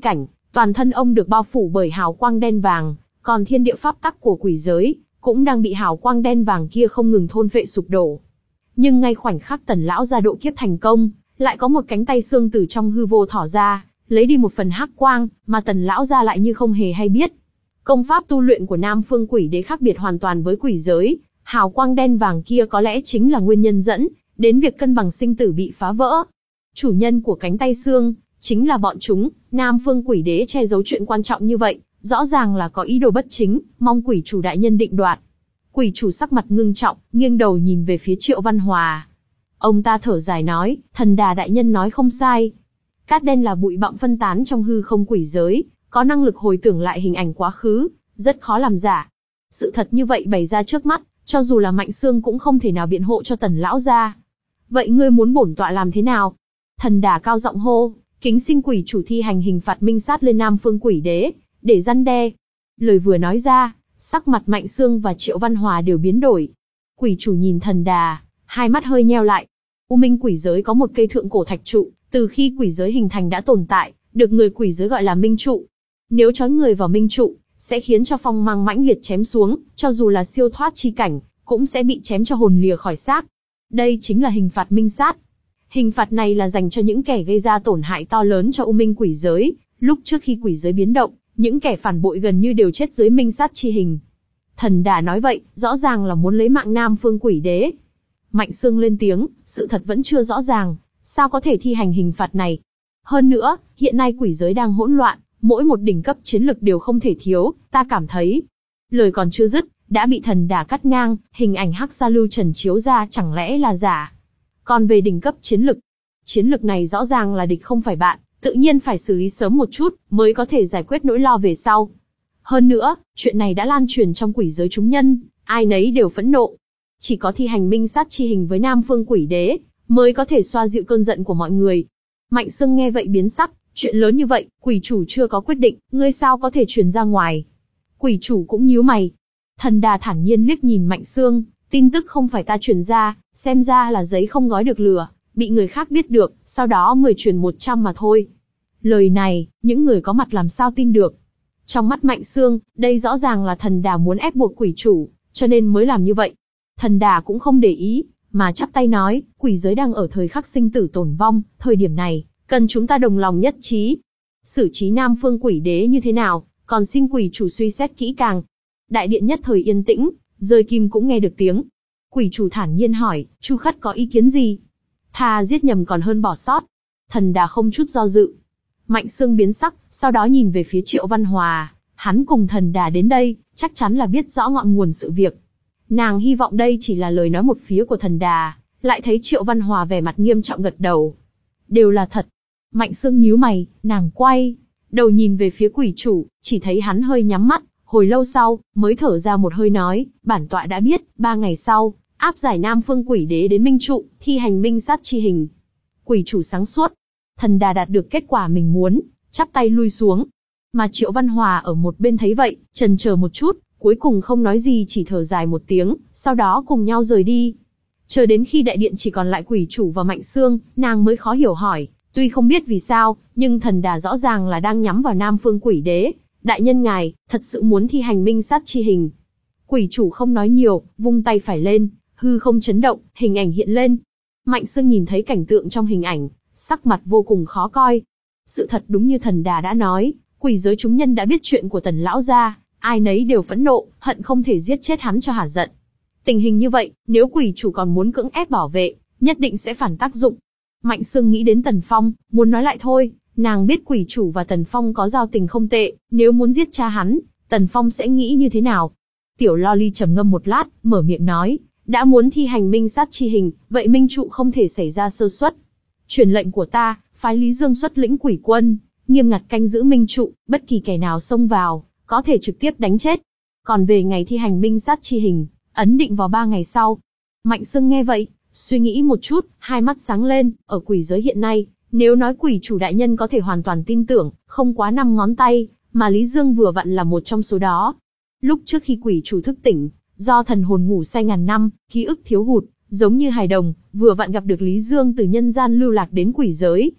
Toàn thân ông được bao phủ bởi hào quang đen vàng, còn thiên địa pháp tắc của quỷ giới cũng đang bị hào quang đen vàng kia không ngừng thôn phệ sụp đổ. Nhưng ngay khoảnh khắc Tần lão gia độ kiếp thành công, lại có một cánh tay xương từ trong hư vô thỏ ra, lấy đi một phần hắc quang, mà Tần lão gia lại như không hề hay biết. Công pháp tu luyện của Nam Phương Quỷ Đế khác biệt hoàn toàn với quỷ giới, hào quang đen vàng kia có lẽ chính là nguyên nhân dẫn đến việc cân bằng sinh tử bị phá vỡ. Chủ nhân của cánh tay xương chính là bọn chúng. Nam Phương Quỷ Đế che giấu chuyện quan trọng như vậy, rõ ràng là có ý đồ bất chính, mong quỷ chủ đại nhân định đoạt. Quỷ chủ sắc mặt ngưng trọng, nghiêng đầu nhìn về phía Triệu Văn Hòa. Ông ta thở dài nói, Thần Đà đại nhân nói không sai. Cát đen là bụi bặm phân tán trong hư không quỷ giới, có năng lực hồi tưởng lại hình ảnh quá khứ, rất khó làm giả. Sự thật như vậy bày ra trước mắt, cho dù là Mạnh Xương cũng không thể nào biện hộ cho Tần lão gia. Vậy ngươi muốn bổn tọa làm thế nào? Thần Đà cao giọng hô, kính xin quỷ chủ thi hành hình phạt minh sát lên Nam Phương Quỷ Đế, để răn đe. Lời vừa nói ra, sắc mặt Mạnh Xương và Triệu Văn Hòa đều biến đổi. Quỷ chủ nhìn Thần Đà, hai mắt hơi nheo lại. U Minh quỷ giới có một cây thượng cổ thạch trụ, từ khi quỷ giới hình thành đã tồn tại, được người quỷ giới gọi là Minh trụ. Nếu trói người vào Minh trụ, sẽ khiến cho phong mang mãnh liệt chém xuống, cho dù là siêu thoát chi cảnh, cũng sẽ bị chém cho hồn lìa khỏi xác. Đây chính là hình phạt minh sát. Hình phạt này là dành cho những kẻ gây ra tổn hại to lớn cho U Minh quỷ giới. Lúc trước khi quỷ giới biến động, những kẻ phản bội gần như đều chết dưới minh sát chi hình. Thần Đà nói vậy, rõ ràng là muốn lấy mạng Nam Phương Quỷ Đế. Mạnh Xương lên tiếng, sự thật vẫn chưa rõ ràng, sao có thể thi hành hình phạt này. Hơn nữa, hiện nay quỷ giới đang hỗn loạn, mỗi một đỉnh cấp chiến lực đều không thể thiếu, ta cảm thấy. Lời còn chưa dứt, đã bị Thần Đà cắt ngang, hình ảnh hắc sa lưu trần chiếu ra chẳng lẽ là giả. Còn về đỉnh cấp chiến lực, chiến lực này rõ ràng là địch không phải bạn, tự nhiên phải xử lý sớm một chút, mới có thể giải quyết nỗi lo về sau. Hơn nữa, chuyện này đã lan truyền trong quỷ giới chúng nhân, ai nấy đều phẫn nộ. Chỉ có thi hành minh sát chi hình với Nam Phương Quỷ Đế, mới có thể xoa dịu cơn giận của mọi người. Mạnh Xương nghe vậy biến sắc, chuyện lớn như vậy, quỷ chủ chưa có quyết định, ngươi sao có thể truyền ra ngoài. Quỷ chủ cũng nhíu mày. Thần Đà thản nhiên liếc nhìn Mạnh Xương, tin tức không phải ta truyền ra, xem ra là giấy không gói được lửa, bị người khác biết được, sau đó mười truyền một trăm mà thôi. Lời này, những người có mặt làm sao tin được. Trong mắt Mạnh Xương, đây rõ ràng là Thần Đà muốn ép buộc quỷ chủ, cho nên mới làm như vậy. Thần Đà cũng không để ý, mà chắp tay nói, quỷ giới đang ở thời khắc sinh tử tồn vong, thời điểm này, cần chúng ta đồng lòng nhất trí. Xử trí Nam Phương Quỷ Đế như thế nào, còn xin quỷ chủ suy xét kỹ càng. Đại điện nhất thời yên tĩnh, rơi kim cũng nghe được tiếng. Quỷ chủ thản nhiên hỏi, Chu Khất có ý kiến gì? Thà giết nhầm còn hơn bỏ sót. Thần Đà không chút do dự. Mạnh Xương biến sắc, sau đó nhìn về phía Triệu Văn Hòa. Hắn cùng Thần Đà đến đây, chắc chắn là biết rõ ngọn nguồn sự việc. Nàng hy vọng đây chỉ là lời nói một phía của Thần Đà, lại thấy Triệu Văn Hòa vẻ mặt nghiêm trọng gật đầu. Đều là thật. Mạnh Xương nhíu mày, nàng quay đầu nhìn về phía quỷ chủ, chỉ thấy hắn hơi nhắm mắt, hồi lâu sau, mới thở ra một hơi nói, bản tọa đã biết, ba ngày sau, áp giải Nam Phương Quỷ Đế đến Minh trụ, thi hành minh sát chi hình. Quỷ chủ sáng suốt. Thần Đà đạt được kết quả mình muốn, chắp tay lui xuống. Mà Triệu Văn Hòa ở một bên thấy vậy, chần chờ một chút, cuối cùng không nói gì, chỉ thở dài một tiếng, sau đó cùng nhau rời đi. Chờ đến khi đại điện chỉ còn lại quỷ chủ và Mạnh Xương, nàng mới khó hiểu hỏi, tuy không biết vì sao, nhưng Thần Đà rõ ràng là đang nhắm vào Nam Phương Quỷ Đế. Đại nhân ngài, thật sự muốn thi hành minh sát chi hình. Quỷ chủ không nói nhiều, vung tay phải lên, hư không chấn động, hình ảnh hiện lên. Mạnh Xương nhìn thấy cảnh tượng trong hình ảnh, sắc mặt vô cùng khó coi. Sự thật đúng như Thần Đà đã nói, quỷ giới chúng nhân đã biết chuyện của Tần lão gia, ai nấy đều phẫn nộ, hận không thể giết chết hắn cho hả giận. Tình hình như vậy, nếu quỷ chủ còn muốn cưỡng ép bảo vệ, nhất định sẽ phản tác dụng. Mạnh Xương nghĩ đến Tần Phong, muốn nói lại thôi, nàng biết quỷ chủ và Tần Phong có giao tình không tệ, nếu muốn giết cha hắn, Tần Phong sẽ nghĩ như thế nào? Tiểu Loli trầm ngâm một lát, mở miệng nói, đã muốn thi hành minh sát chi hình, vậy minh trụ không thể xảy ra sơ suất. Truyền lệnh của ta, phái Lý Dương xuất lĩnh quỷ quân, nghiêm ngặt canh giữ minh trụ, bất kỳ kẻ nào xông vào, có thể trực tiếp đánh chết. Còn về ngày thi hành minh sát chi hình, ấn định vào ba ngày sau. Mạnh Xương nghe vậy, suy nghĩ một chút, hai mắt sáng lên, ở quỷ giới hiện nay, nếu nói quỷ chủ đại nhân có thể hoàn toàn tin tưởng, không quá năm ngón tay, mà Lý Dương vừa vặn là một trong số đó. Lúc trước khi quỷ chủ thức tỉnh, do thần hồn ngủ say ngàn năm, ký ức thiếu hụt, giống như hài đồng, vừa vặn gặp được Lý Dương từ nhân gian lưu lạc đến quỷ giới.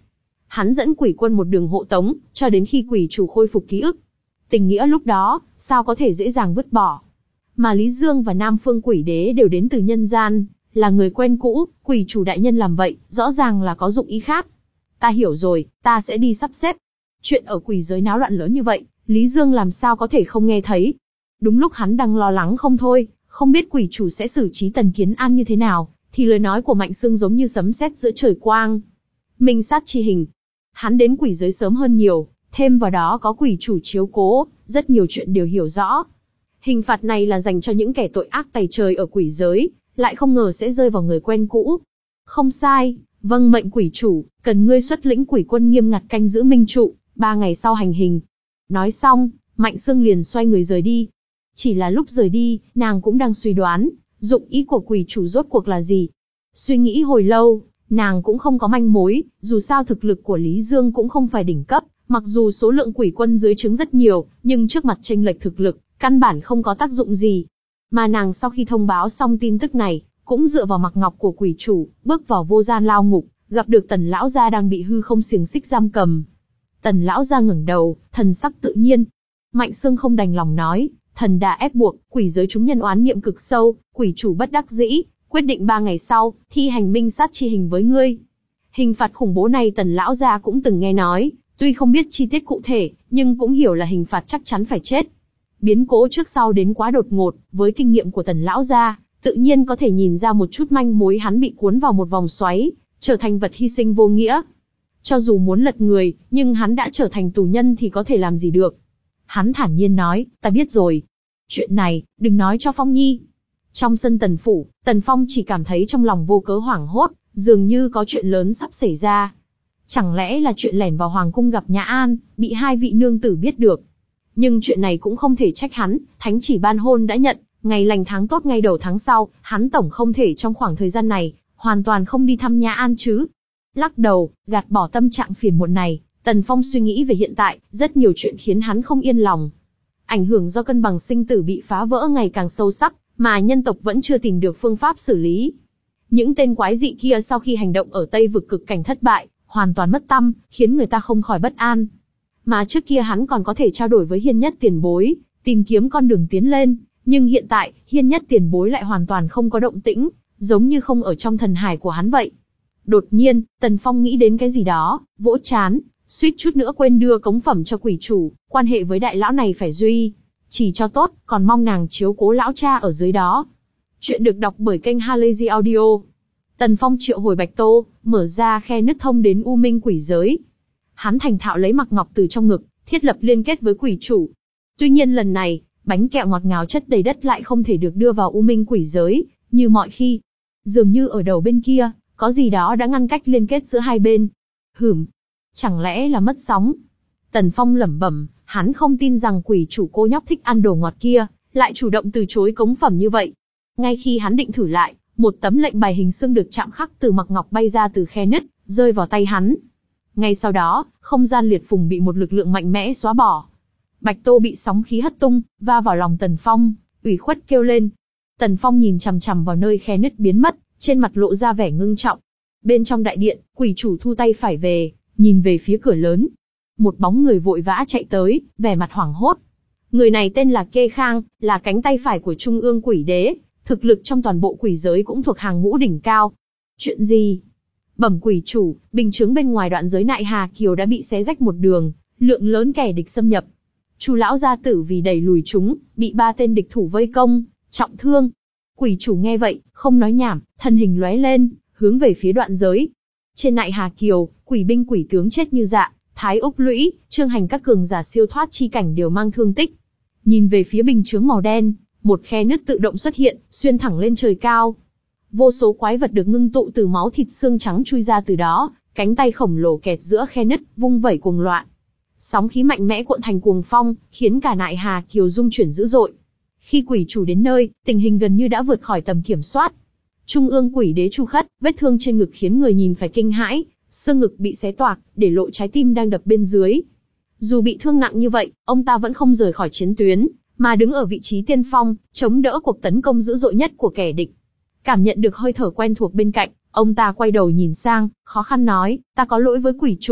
Hắn dẫn quỷ quân một đường hộ tống, cho đến khi quỷ chủ khôi phục ký ức. Tình nghĩa lúc đó, sao có thể dễ dàng vứt bỏ. Mà Lý Dương và Nam Phương Quỷ Đế đều đến từ nhân gian, là người quen cũ, quỷ chủ đại nhân làm vậy, rõ ràng là có dụng ý khác. Ta hiểu rồi, ta sẽ đi sắp xếp. Chuyện ở quỷ giới náo loạn lớn như vậy, Lý Dương làm sao có thể không nghe thấy. Đúng lúc hắn đang lo lắng không thôi, không biết quỷ chủ sẽ xử trí Tần Kiến An như thế nào, thì lời nói của Mạnh Sương giống như sấm sét giữa trời quang. Minh sát chi hình. Hắn đến quỷ giới sớm hơn nhiều, thêm vào đó có quỷ chủ chiếu cố, rất nhiều chuyện đều hiểu rõ. Hình phạt này là dành cho những kẻ tội ác tày trời ở quỷ giới, lại không ngờ sẽ rơi vào người quen cũ. Không sai, vâng mệnh quỷ chủ, cần ngươi xuất lĩnh quỷ quân nghiêm ngặt canh giữ minh trụ, ba ngày sau hành hình. Nói xong, Mạnh Sương liền xoay người rời đi. Chỉ là lúc rời đi, nàng cũng đang suy đoán, dụng ý của quỷ chủ rốt cuộc là gì. Suy nghĩ hồi lâu, nàng cũng không có manh mối, dù sao thực lực của Lý Dương cũng không phải đỉnh cấp, mặc dù số lượng quỷ quân dưới trướng rất nhiều, nhưng trước mặt chênh lệch thực lực, căn bản không có tác dụng gì. Mà nàng sau khi thông báo xong tin tức này, cũng dựa vào mặc ngọc của quỷ chủ, bước vào vô gian lao ngục, gặp được Tần lão gia đang bị hư không xiềng xích giam cầm. Tần lão gia ngẩng đầu, thần sắc tự nhiên. Mạnh Sương không đành lòng nói, thần đã ép buộc, quỷ giới chúng nhân oán niệm cực sâu, quỷ chủ bất đắc dĩ, quyết định ba ngày sau, thi hành minh sát chi hình với ngươi. Hình phạt khủng bố này Tần lão gia cũng từng nghe nói, tuy không biết chi tiết cụ thể, nhưng cũng hiểu là hình phạt chắc chắn phải chết. Biến cố trước sau đến quá đột ngột, với kinh nghiệm của Tần lão gia, tự nhiên có thể nhìn ra một chút manh mối hắn bị cuốn vào một vòng xoáy, trở thành vật hy sinh vô nghĩa. Cho dù muốn lật người, nhưng hắn đã trở thành tù nhân thì có thể làm gì được. Hắn thản nhiên nói, ta biết rồi. Chuyện này, đừng nói cho Phong Nhi. Trong sân Tần phủ, Tần Phong chỉ cảm thấy trong lòng vô cớ hoảng hốt, dường như có chuyện lớn sắp xảy ra. Chẳng lẽ là chuyện lẻn vào hoàng cung gặp Nhã An, bị hai vị nương tử biết được. Nhưng chuyện này cũng không thể trách hắn, thánh chỉ ban hôn đã nhận, ngày lành tháng tốt ngay đầu tháng sau, hắn tổng không thể trong khoảng thời gian này, hoàn toàn không đi thăm Nhã An chứ. Lắc đầu, gạt bỏ tâm trạng phiền muộn này, Tần Phong suy nghĩ về hiện tại, rất nhiều chuyện khiến hắn không yên lòng. Ảnh hưởng do cân bằng sinh tử bị phá vỡ ngày càng sâu sắc, mà nhân tộc vẫn chưa tìm được phương pháp xử lý. Những tên quái dị kia sau khi hành động ở Tây vực cực cảnh thất bại, hoàn toàn mất tâm, khiến người ta không khỏi bất an. Mà trước kia hắn còn có thể trao đổi với Hiên Nhất tiền bối, tìm kiếm con đường tiến lên, nhưng hiện tại, Hiên Nhất tiền bối lại hoàn toàn không có động tĩnh, giống như không ở trong thần hải của hắn vậy. Đột nhiên, Tần Phong nghĩ đến cái gì đó, vỗ chán, suýt chút nữa quên đưa cống phẩm cho quỷ chủ, quan hệ với đại lão này phải duy chỉ cho tốt, còn mong nàng chiếu cố lão cha ở dưới đó. Chuyện được đọc bởi kênh Halazy Audio. Tần Phong triệu hồi Bạch Tô, mở ra khe nứt thông đến U Minh quỷ giới. Hắn thành thạo lấy mặc ngọc từ trong ngực, thiết lập liên kết với quỷ chủ. Tuy nhiên lần này, bánh kẹo ngọt ngào chất đầy đất lại không thể được đưa vào U Minh quỷ giới, như mọi khi. Dường như ở đầu bên kia, có gì đó đã ngăn cách liên kết giữa hai bên. Hửm, chẳng lẽ là mất sóng? Tần Phong lẩm bẩm, hắn không tin rằng quỷ chủ cô nhóc thích ăn đồ ngọt kia, lại chủ động từ chối cống phẩm như vậy. Ngay khi hắn định thử lại, một tấm lệnh bài hình xương được chạm khắc từ mặc ngọc bay ra từ khe nứt, rơi vào tay hắn. Ngay sau đó, không gian liệt phùng bị một lực lượng mạnh mẽ xóa bỏ. Bạch Tô bị sóng khí hất tung, va vào lòng Tần Phong, ủy khuất kêu lên. Tần Phong nhìn chằm chằm vào nơi khe nứt biến mất, trên mặt lộ ra vẻ ngưng trọng. Bên trong đại điện, quỷ chủ thu tay phải về, nhìn về phía cửa lớn. Một bóng người vội vã chạy tới, vẻ mặt hoảng hốt. Người này tên là Kê Khang, là cánh tay phải của Trung ương Quỷ Đế, thực lực trong toàn bộ quỷ giới cũng thuộc hàng ngũ đỉnh cao. Chuyện gì? Bẩm quỷ chủ, bình chướng bên ngoài đoạn giới Nại Hà Kiều đã bị xé rách một đường, lượng lớn kẻ địch xâm nhập. Chu lão gia tử vì đẩy lùi chúng, bị ba tên địch thủ vây công, trọng thương. Quỷ chủ nghe vậy, không nói nhảm, thân hình lóe lên, hướng về phía đoạn giới. Trên Nại Hà Kiều, quỷ binh quỷ tướng chết như dạ, Thái Úc Lũy, Trương Hành các cường giả siêu thoát chi cảnh đều mang thương tích. Nhìn về phía bình chướng màu đen, một khe nứt tự động xuất hiện, xuyên thẳng lên trời cao. Vô số quái vật được ngưng tụ từ máu thịt xương trắng chui ra từ đó, cánh tay khổng lồ kẹt giữa khe nứt, vung vẩy cuồng loạn. Sóng khí mạnh mẽ cuộn thành cuồng phong, khiến cả Nại Hà Kiều rung chuyển dữ dội. Khi quỷ chủ đến nơi, tình hình gần như đã vượt khỏi tầm kiểm soát. Trung ương Quỷ Đế Chu Khất, vết thương trên ngực khiến người nhìn phải kinh hãi, xương ngực bị xé toạc, để lộ trái tim đang đập bên dưới. Dù bị thương nặng như vậy, ông ta vẫn không rời khỏi chiến tuyến, mà đứng ở vị trí tiên phong, chống đỡ cuộc tấn công dữ dội nhất của kẻ địch. Cảm nhận được hơi thở quen thuộc bên cạnh, ông ta quay đầu nhìn sang, khó khăn nói, ta có lỗi với quỷ chủ,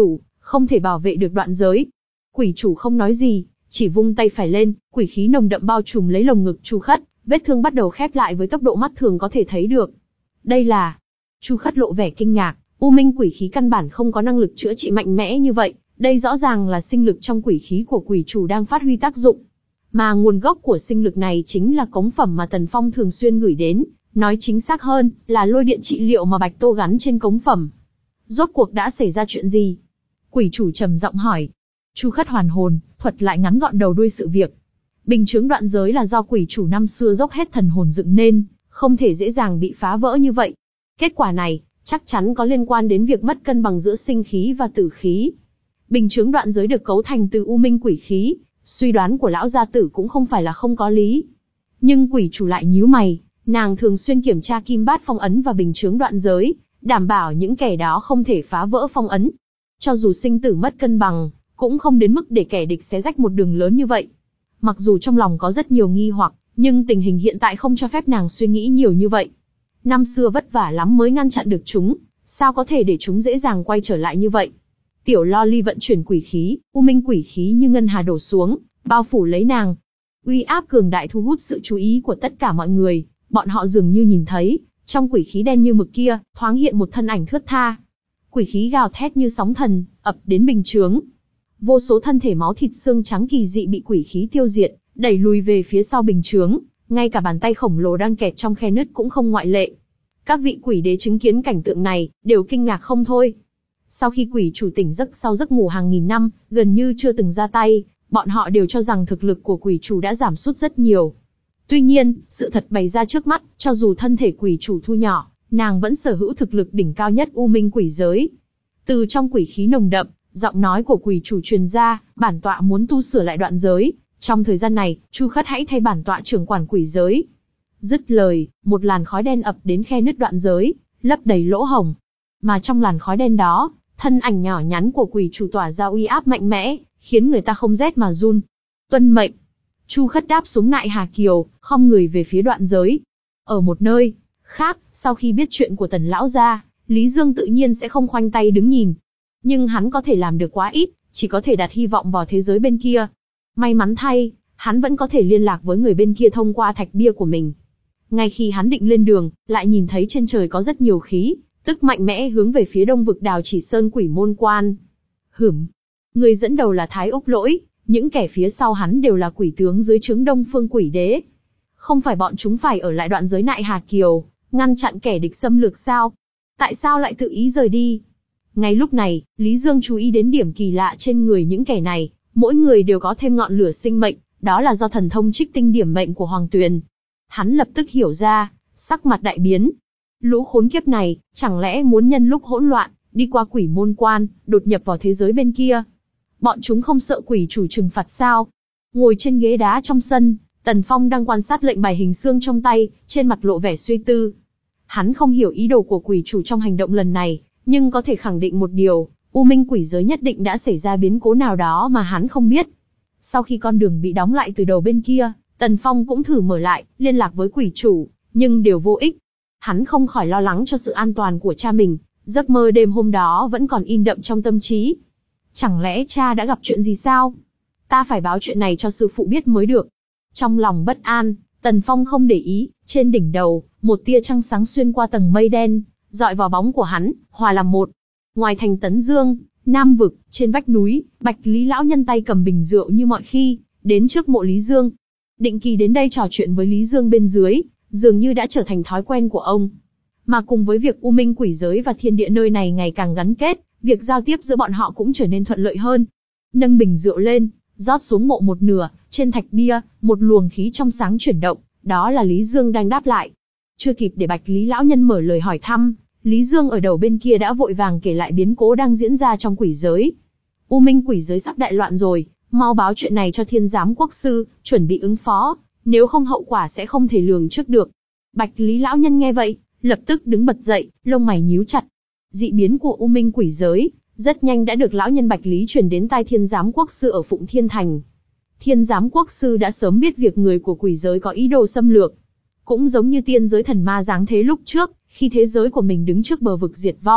không thể bảo vệ được đoạn giới. Quỷ chủ không nói gì, chỉ vung tay phải lên, quỷ khí nồng đậm bao trùm lấy lồng ngực Chu Khất, vết thương bắt đầu khép lại với tốc độ mắt thường có thể thấy được. Đây là... Chu Khất lộ vẻ kinh ngạc, u minh quỷ khí căn bản không có năng lực chữa trị mạnh mẽ như vậy, đây rõ ràng là sinh lực trong quỷ khí của quỷ chủ đang phát huy tác dụng. Mà nguồn gốc của sinh lực này chính là cống phẩm mà Tần Phong thường xuyên gửi đến, nói chính xác hơn, là lôi điện trị liệu mà Bạch Tô gắn trên cống phẩm. Rốt cuộc đã xảy ra chuyện gì? Quỷ chủ trầm giọng hỏi. Chu Khất hoàn hồn, thuật lại ngắn gọn đầu đuôi sự việc. Bình chướng đoạn giới là do quỷ chủ năm xưa dốc hết thần hồn dựng nên, không thể dễ dàng bị phá vỡ như vậy. Kết quả này, chắc chắn có liên quan đến việc mất cân bằng giữa sinh khí và tử khí. Bình chướng đoạn giới được cấu thành từ u minh quỷ khí, suy đoán của lão gia tử cũng không phải là không có lý. Nhưng quỷ chủ lại nhíu mày, nàng thường xuyên kiểm tra kim bát phong ấn và bình chướng đoạn giới, đảm bảo những kẻ đó không thể phá vỡ phong ấn. Cho dù sinh tử mất cân bằng, cũng không đến mức để kẻ địch xé rách một đường lớn như vậy. Mặc dù trong lòng có rất nhiều nghi hoặc, nhưng tình hình hiện tại không cho phép nàng suy nghĩ nhiều như vậy. Năm xưa vất vả lắm mới ngăn chặn được chúng, sao có thể để chúng dễ dàng quay trở lại như vậy? Tiểu Loli vận chuyển quỷ khí, u minh quỷ khí như ngân hà đổ xuống, bao phủ lấy nàng. Uy áp cường đại thu hút sự chú ý của tất cả mọi người, bọn họ dường như nhìn thấy, trong quỷ khí đen như mực kia, thoáng hiện một thân ảnh thướt tha. Quỷ khí gào thét như sóng thần, ập đến bình chướng. Vô số thân thể máu thịt xương trắng kỳ dị bị quỷ khí tiêu diệt, đẩy lùi về phía sau bình chướng, ngay cả bàn tay khổng lồ đang kẹt trong khe nứt cũng không ngoại lệ. Các vị quỷ đế chứng kiến cảnh tượng này, đều kinh ngạc không thôi. Sau khi quỷ chủ tỉnh giấc sau giấc ngủ hàng nghìn năm, gần như chưa từng ra tay, bọn họ đều cho rằng thực lực của quỷ chủ đã giảm sút rất nhiều. Tuy nhiên, sự thật bày ra trước mắt, cho dù thân thể quỷ chủ thu nhỏ, nàng vẫn sở hữu thực lực đỉnh cao nhất u minh quỷ giới. Từ trong quỷ khí nồng đậm, giọng nói của quỷ chủ truyền ra, bản tọa muốn tu sửa lại đoạn giới. Trong thời gian này, Chu Khất hãy thay bản tọa trưởng quản quỷ giới. Dứt lời, một làn khói đen ập đến khe nứt đoạn giới, lấp đầy lỗ hổng. Mà trong làn khói đen đó, thân ảnh nhỏ nhắn của quỷ chủ tỏa ra uy áp mạnh mẽ, khiến người ta không rét mà run. Tuân mệnh. Chu Khất đáp xuống nại Hà Kiều, khom người về phía đoạn giới. Ở một nơi khác, sau khi biết chuyện của Tần lão gia, Lý Dương tự nhiên sẽ không khoanh tay đứng nhìn. Nhưng hắn có thể làm được quá ít, chỉ có thể đặt hy vọng vào thế giới bên kia. May mắn thay, hắn vẫn có thể liên lạc với người bên kia thông qua thạch bia của mình. Ngay khi hắn định lên đường, lại nhìn thấy trên trời có rất nhiều khí, tức mạnh mẽ hướng về phía đông vực Đào Chỉ Sơn Quỷ Môn Quan. Hửm. Người dẫn đầu là Thái Úc Lỗi, những kẻ phía sau hắn đều là quỷ tướng dưới trướng Đông Phương Quỷ Đế. Không phải bọn chúng phải ở lại đoạn giới nại Hà Kiều, ngăn chặn kẻ địch xâm lược sao? Tại sao lại tự ý rời đi? Ngay lúc này, Lý Dương chú ý đến điểm kỳ lạ trên người những kẻ này, mỗi người đều có thêm ngọn lửa sinh mệnh, đó là do thần thông trích tinh điểm mệnh của Hoàng Tuyền. Hắn lập tức hiểu ra, sắc mặt đại biến. Lũ khốn kiếp này, chẳng lẽ muốn nhân lúc hỗn loạn, đi qua Quỷ Môn Quan, đột nhập vào thế giới bên kia? Bọn chúng không sợ quỷ chủ trừng phạt sao? Ngồi trên ghế đá trong sân, Tần Phong đang quan sát lệnh bài hình xương trong tay, trên mặt lộ vẻ suy tư. Hắn không hiểu ý đồ của quỷ chủ trong hành động lần này, nhưng có thể khẳng định một điều, U Minh quỷ giới nhất định đã xảy ra biến cố nào đó mà hắn không biết. Sau khi con đường bị đóng lại từ đầu bên kia, Tần Phong cũng thử mở lại, liên lạc với quỷ chủ, nhưng đều vô ích. Hắn không khỏi lo lắng cho sự an toàn của cha mình, giấc mơ đêm hôm đó vẫn còn in đậm trong tâm trí. Chẳng lẽ cha đã gặp chuyện gì sao? Ta phải báo chuyện này cho sư phụ biết mới được. Trong lòng bất an, Tần Phong không để ý, trên đỉnh đầu, một tia trăng sáng xuyên qua tầng mây đen, dọi vào bóng của hắn, hòa làm một. Ngoài thành Tấn Dương, Nam vực, trên vách núi, Bạch Lý lão nhân tay cầm bình rượu như mọi khi, đến trước mộ Lý Dương. Định kỳ đến đây trò chuyện với Lý Dương bên dưới, dường như đã trở thành thói quen của ông. Mà cùng với việc U Minh quỷ giới và thiên địa nơi này ngày càng gắn kết, việc giao tiếp giữa bọn họ cũng trở nên thuận lợi hơn. Nâng bình rượu lên, rót xuống mộ một nửa, trên thạch bia, một luồng khí trong sáng chuyển động, đó là Lý Dương đang đáp lại. Chưa kịp để Bạch Lý lão nhân mở lời hỏi thăm, Lý Dương ở đầu bên kia đã vội vàng kể lại biến cố đang diễn ra trong quỷ giới. U Minh quỷ giới sắp đại loạn rồi, mau báo chuyện này cho Thiên Giám Quốc sư, chuẩn bị ứng phó, nếu không hậu quả sẽ không thể lường trước được. Bạch Lý lão nhân nghe vậy, lập tức đứng bật dậy, lông mày nhíu chặt. Dị biến của U Minh quỷ giới rất nhanh đã được lão nhân Bạch Lý truyền đến tai Thiên Giám Quốc sư ở Phụng Thiên Thành. Thiên Giám Quốc sư đã sớm biết việc người của quỷ giới có ý đồ xâm lược. Cũng giống như tiên giới thần ma giáng thế lúc trước, khi thế giới của mình đứng trước bờ vực diệt vong,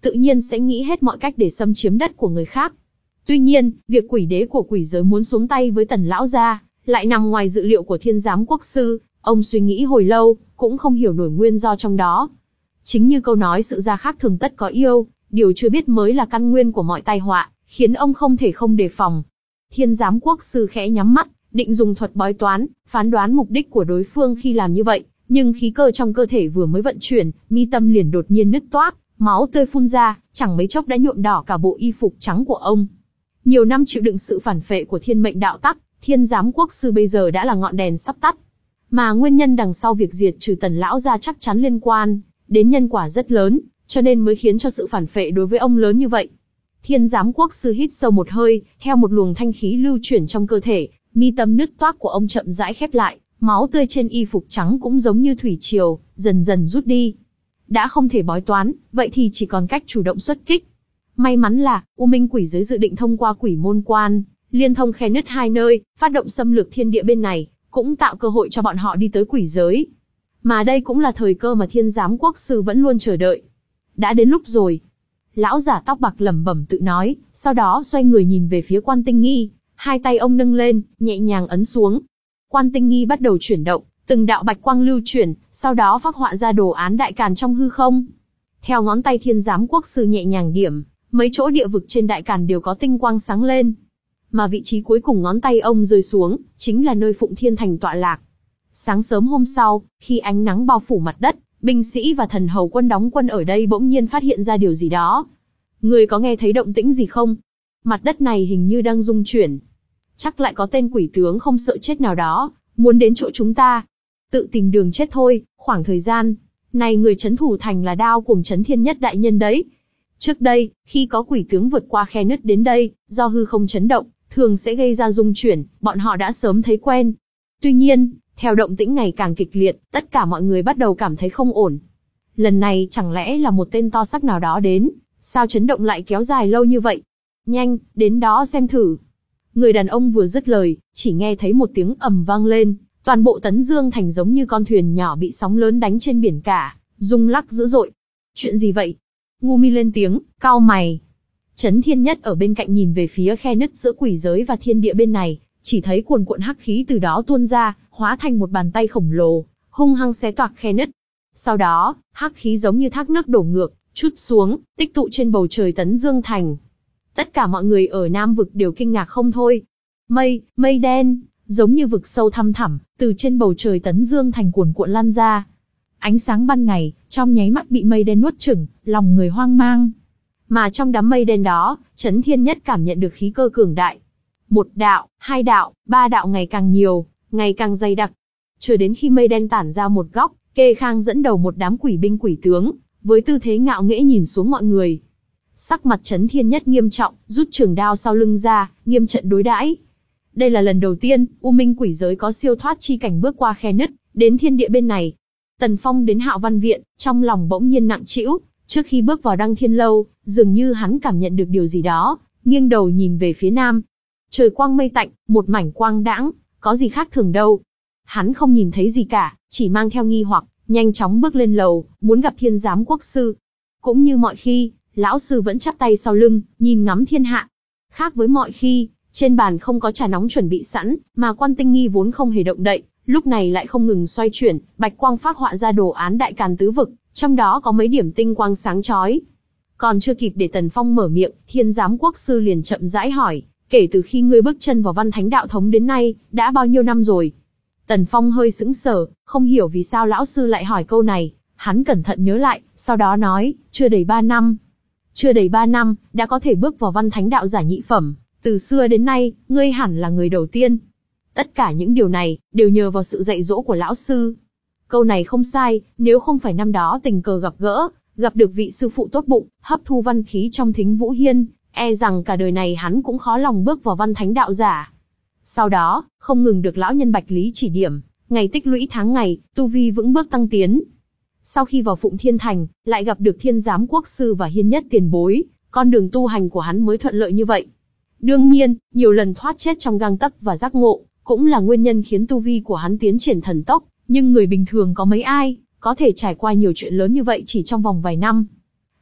tự nhiên sẽ nghĩ hết mọi cách để xâm chiếm đất của người khác. Tuy nhiên, việc quỷ đế của quỷ giới muốn xuống tay với Tần lão gia, lại nằm ngoài dự liệu của Thiên Giám Quốc sư. Ông suy nghĩ hồi lâu, cũng không hiểu nổi nguyên do trong đó. Chính như câu nói sự ra khác thường tất có yêu, điều chưa biết mới là căn nguyên của mọi tai họa, khiến ông không thể không đề phòng. Thiên Giám Quốc sư khẽ nhắm mắt, định dùng thuật bói toán, phán đoán mục đích của đối phương khi làm như vậy, nhưng khí cơ trong cơ thể vừa mới vận chuyển, mi tâm liền đột nhiên nứt toác, máu tươi phun ra, chẳng mấy chốc đã nhuộm đỏ cả bộ y phục trắng của ông. Nhiều năm chịu đựng sự phản phệ của thiên mệnh đạo tắc, Thiên Giám Quốc sư bây giờ đã là ngọn đèn sắp tắt. Mà nguyên nhân đằng sau việc diệt trừ Tần lão gia chắc chắn liên quan đến nhân quả rất lớn, cho nên mới khiến cho sự phản phệ đối với ông lớn như vậy. Thiên Giám Quốc sư hít sâu một hơi, theo một luồng thanh khí lưu chuyển trong cơ thể, mi tâm nứt toác của ông chậm rãi khép lại, máu tươi trên y phục trắng cũng giống như thủy triều, dần dần rút đi. Đã không thể bói toán, vậy thì chỉ còn cách chủ động xuất kích. May mắn là, U Minh quỷ giới dự định thông qua quỷ môn quan, liên thông khe nứt hai nơi, phát động xâm lược thiên địa bên này, cũng tạo cơ hội cho bọn họ đi tới quỷ giới. Mà đây cũng là thời cơ mà Thiên Giám Quốc sư vẫn luôn chờ đợi. Đã đến lúc rồi. Lão giả tóc bạc lẩm bẩm tự nói, sau đó xoay người nhìn về phía Quan Tinh Nghi, hai tay ông nâng lên, nhẹ nhàng ấn xuống. Quan Tinh Nghi bắt đầu chuyển động, từng đạo bạch quang lưu chuyển, sau đó phác họa ra đồ án đại càn trong hư không. Theo ngón tay Thiên Giám Quốc sư nhẹ nhàng điểm, mấy chỗ địa vực trên đại càn đều có tinh quang sáng lên. Mà vị trí cuối cùng ngón tay ông rơi xuống, chính là nơi Phụng Thiên Thành tọa lạc. Sáng sớm hôm sau, khi ánh nắng bao phủ mặt đất, binh sĩ và thần hầu quân đóng quân ở đây bỗng nhiên phát hiện ra điều gì đó. Người có nghe thấy động tĩnh gì không? Mặt đất này hình như đang rung chuyển. Chắc lại có tên quỷ tướng không sợ chết nào đó, muốn đến chỗ chúng ta. Tự tìm đường chết thôi, khoảng thời gian này người trấn thủ thành là Đao cùng Trấn Thiên Nhất đại nhân đấy. Trước đây, khi có quỷ tướng vượt qua khe nứt đến đây, do hư không chấn động, thường sẽ gây ra rung chuyển, bọn họ đã sớm thấy quen. Tuy nhiên, theo động tĩnh ngày càng kịch liệt, tất cả mọi người bắt đầu cảm thấy không ổn. Lần này chẳng lẽ là một tên to xác nào đó đến, sao chấn động lại kéo dài lâu như vậy? Nhanh, đến đó xem thử. Người đàn ông vừa dứt lời, chỉ nghe thấy một tiếng ầm vang lên, toàn bộ Tấn Dương Thành giống như con thuyền nhỏ bị sóng lớn đánh trên biển cả, rung lắc dữ dội. Chuyện gì vậy? Ngu Mi lên tiếng, cau mày. Trấn Thiên Nhất ở bên cạnh nhìn về phía khe nứt giữa quỷ giới và thiên địa bên này, chỉ thấy cuồn cuộn hắc khí từ đó tuôn ra, hóa thành một bàn tay khổng lồ, hung hăng xé toạc khe nứt. Sau đó, hắc khí giống như thác nước đổ ngược, trút xuống, tích tụ trên bầu trời Tấn Dương Thành. Tất cả mọi người ở Nam vực đều kinh ngạc không thôi. Mây, mây đen, giống như vực sâu thăm thẳm, từ trên bầu trời Tấn Dương Thành cuồn cuộn lan ra. Ánh sáng ban ngày, trong nháy mắt bị mây đen nuốt chửng, lòng người hoang mang. Mà trong đám mây đen đó, Trấn Thiên Nhất cảm nhận được khí cơ cường đại. Một đạo, hai đạo, ba đạo ngày càng nhiều, ngày càng dày đặc. Chờ đến khi mây đen tản ra một góc, Kê Khang dẫn đầu một đám quỷ binh quỷ tướng, với tư thế ngạo nghễ nhìn xuống mọi người. Sắc mặt Trấn Thiên Nhất nghiêm trọng, rút trường đao sau lưng ra, nghiêm trận đối đãi. Đây là lần đầu tiên, U Minh quỷ giới có siêu thoát chi cảnh bước qua khe nứt, đến thiên địa bên này. Tần Phong đến Hạo Văn Viện, trong lòng bỗng nhiên nặng trĩu, trước khi bước vào Đăng Thiên Lâu, dường như hắn cảm nhận được điều gì đó, nghiêng đầu nhìn về phía nam. Trời quang mây tạnh, một mảnh quang đãng, có gì khác thường đâu. Hắn không nhìn thấy gì cả, chỉ mang theo nghi hoặc, nhanh chóng bước lên lầu, muốn gặp Thiên Giám Quốc sư. Cũng như mọi khi, lão sư vẫn chắp tay sau lưng, nhìn ngắm thiên hạ. Khác với mọi khi, trên bàn không có trà nóng chuẩn bị sẵn, mà Quan Tinh Nghi vốn không hề động đậy, lúc này lại không ngừng xoay chuyển, bạch quang phác họa ra đồ án đại càn tứ vực, trong đó có mấy điểm tinh quang sáng chói. Còn chưa kịp để Tần Phong mở miệng, Thiên Giám Quốc sư liền chậm rãi hỏi, kể từ khi ngươi bước chân vào Văn Thánh đạo thống đến nay, đã bao nhiêu năm rồi? Tần Phong hơi sững sờ, không hiểu vì sao lão sư lại hỏi câu này, hắn cẩn thận nhớ lại, sau đó nói, chưa đầy ba năm. Chưa đầy ba năm, đã có thể bước vào Văn Thánh đạo giả nhị phẩm, từ xưa đến nay, ngươi hẳn là người đầu tiên. Tất cả những điều này, đều nhờ vào sự dạy dỗ của lão sư. Câu này không sai, nếu không phải năm đó tình cờ gặp gỡ, gặp được vị sư phụ tốt bụng, hấp thu văn khí trong Thính Vũ Hiên, e rằng cả đời này hắn cũng khó lòng bước vào Văn Thánh đạo giả. Sau đó, không ngừng được lão nhân Bạch Lý chỉ điểm, ngày tích lũy tháng ngày, tu vi vững bước tăng tiến. Sau khi vào Phụng Thiên Thành, lại gặp được Thiên Giám Quốc sư và Hiên Nhất tiền bối, con đường tu hành của hắn mới thuận lợi như vậy. Đương nhiên, nhiều lần thoát chết trong gang tấc và giác ngộ, cũng là nguyên nhân khiến tu vi của hắn tiến triển thần tốc, nhưng người bình thường có mấy ai có thể trải qua nhiều chuyện lớn như vậy chỉ trong vòng vài năm.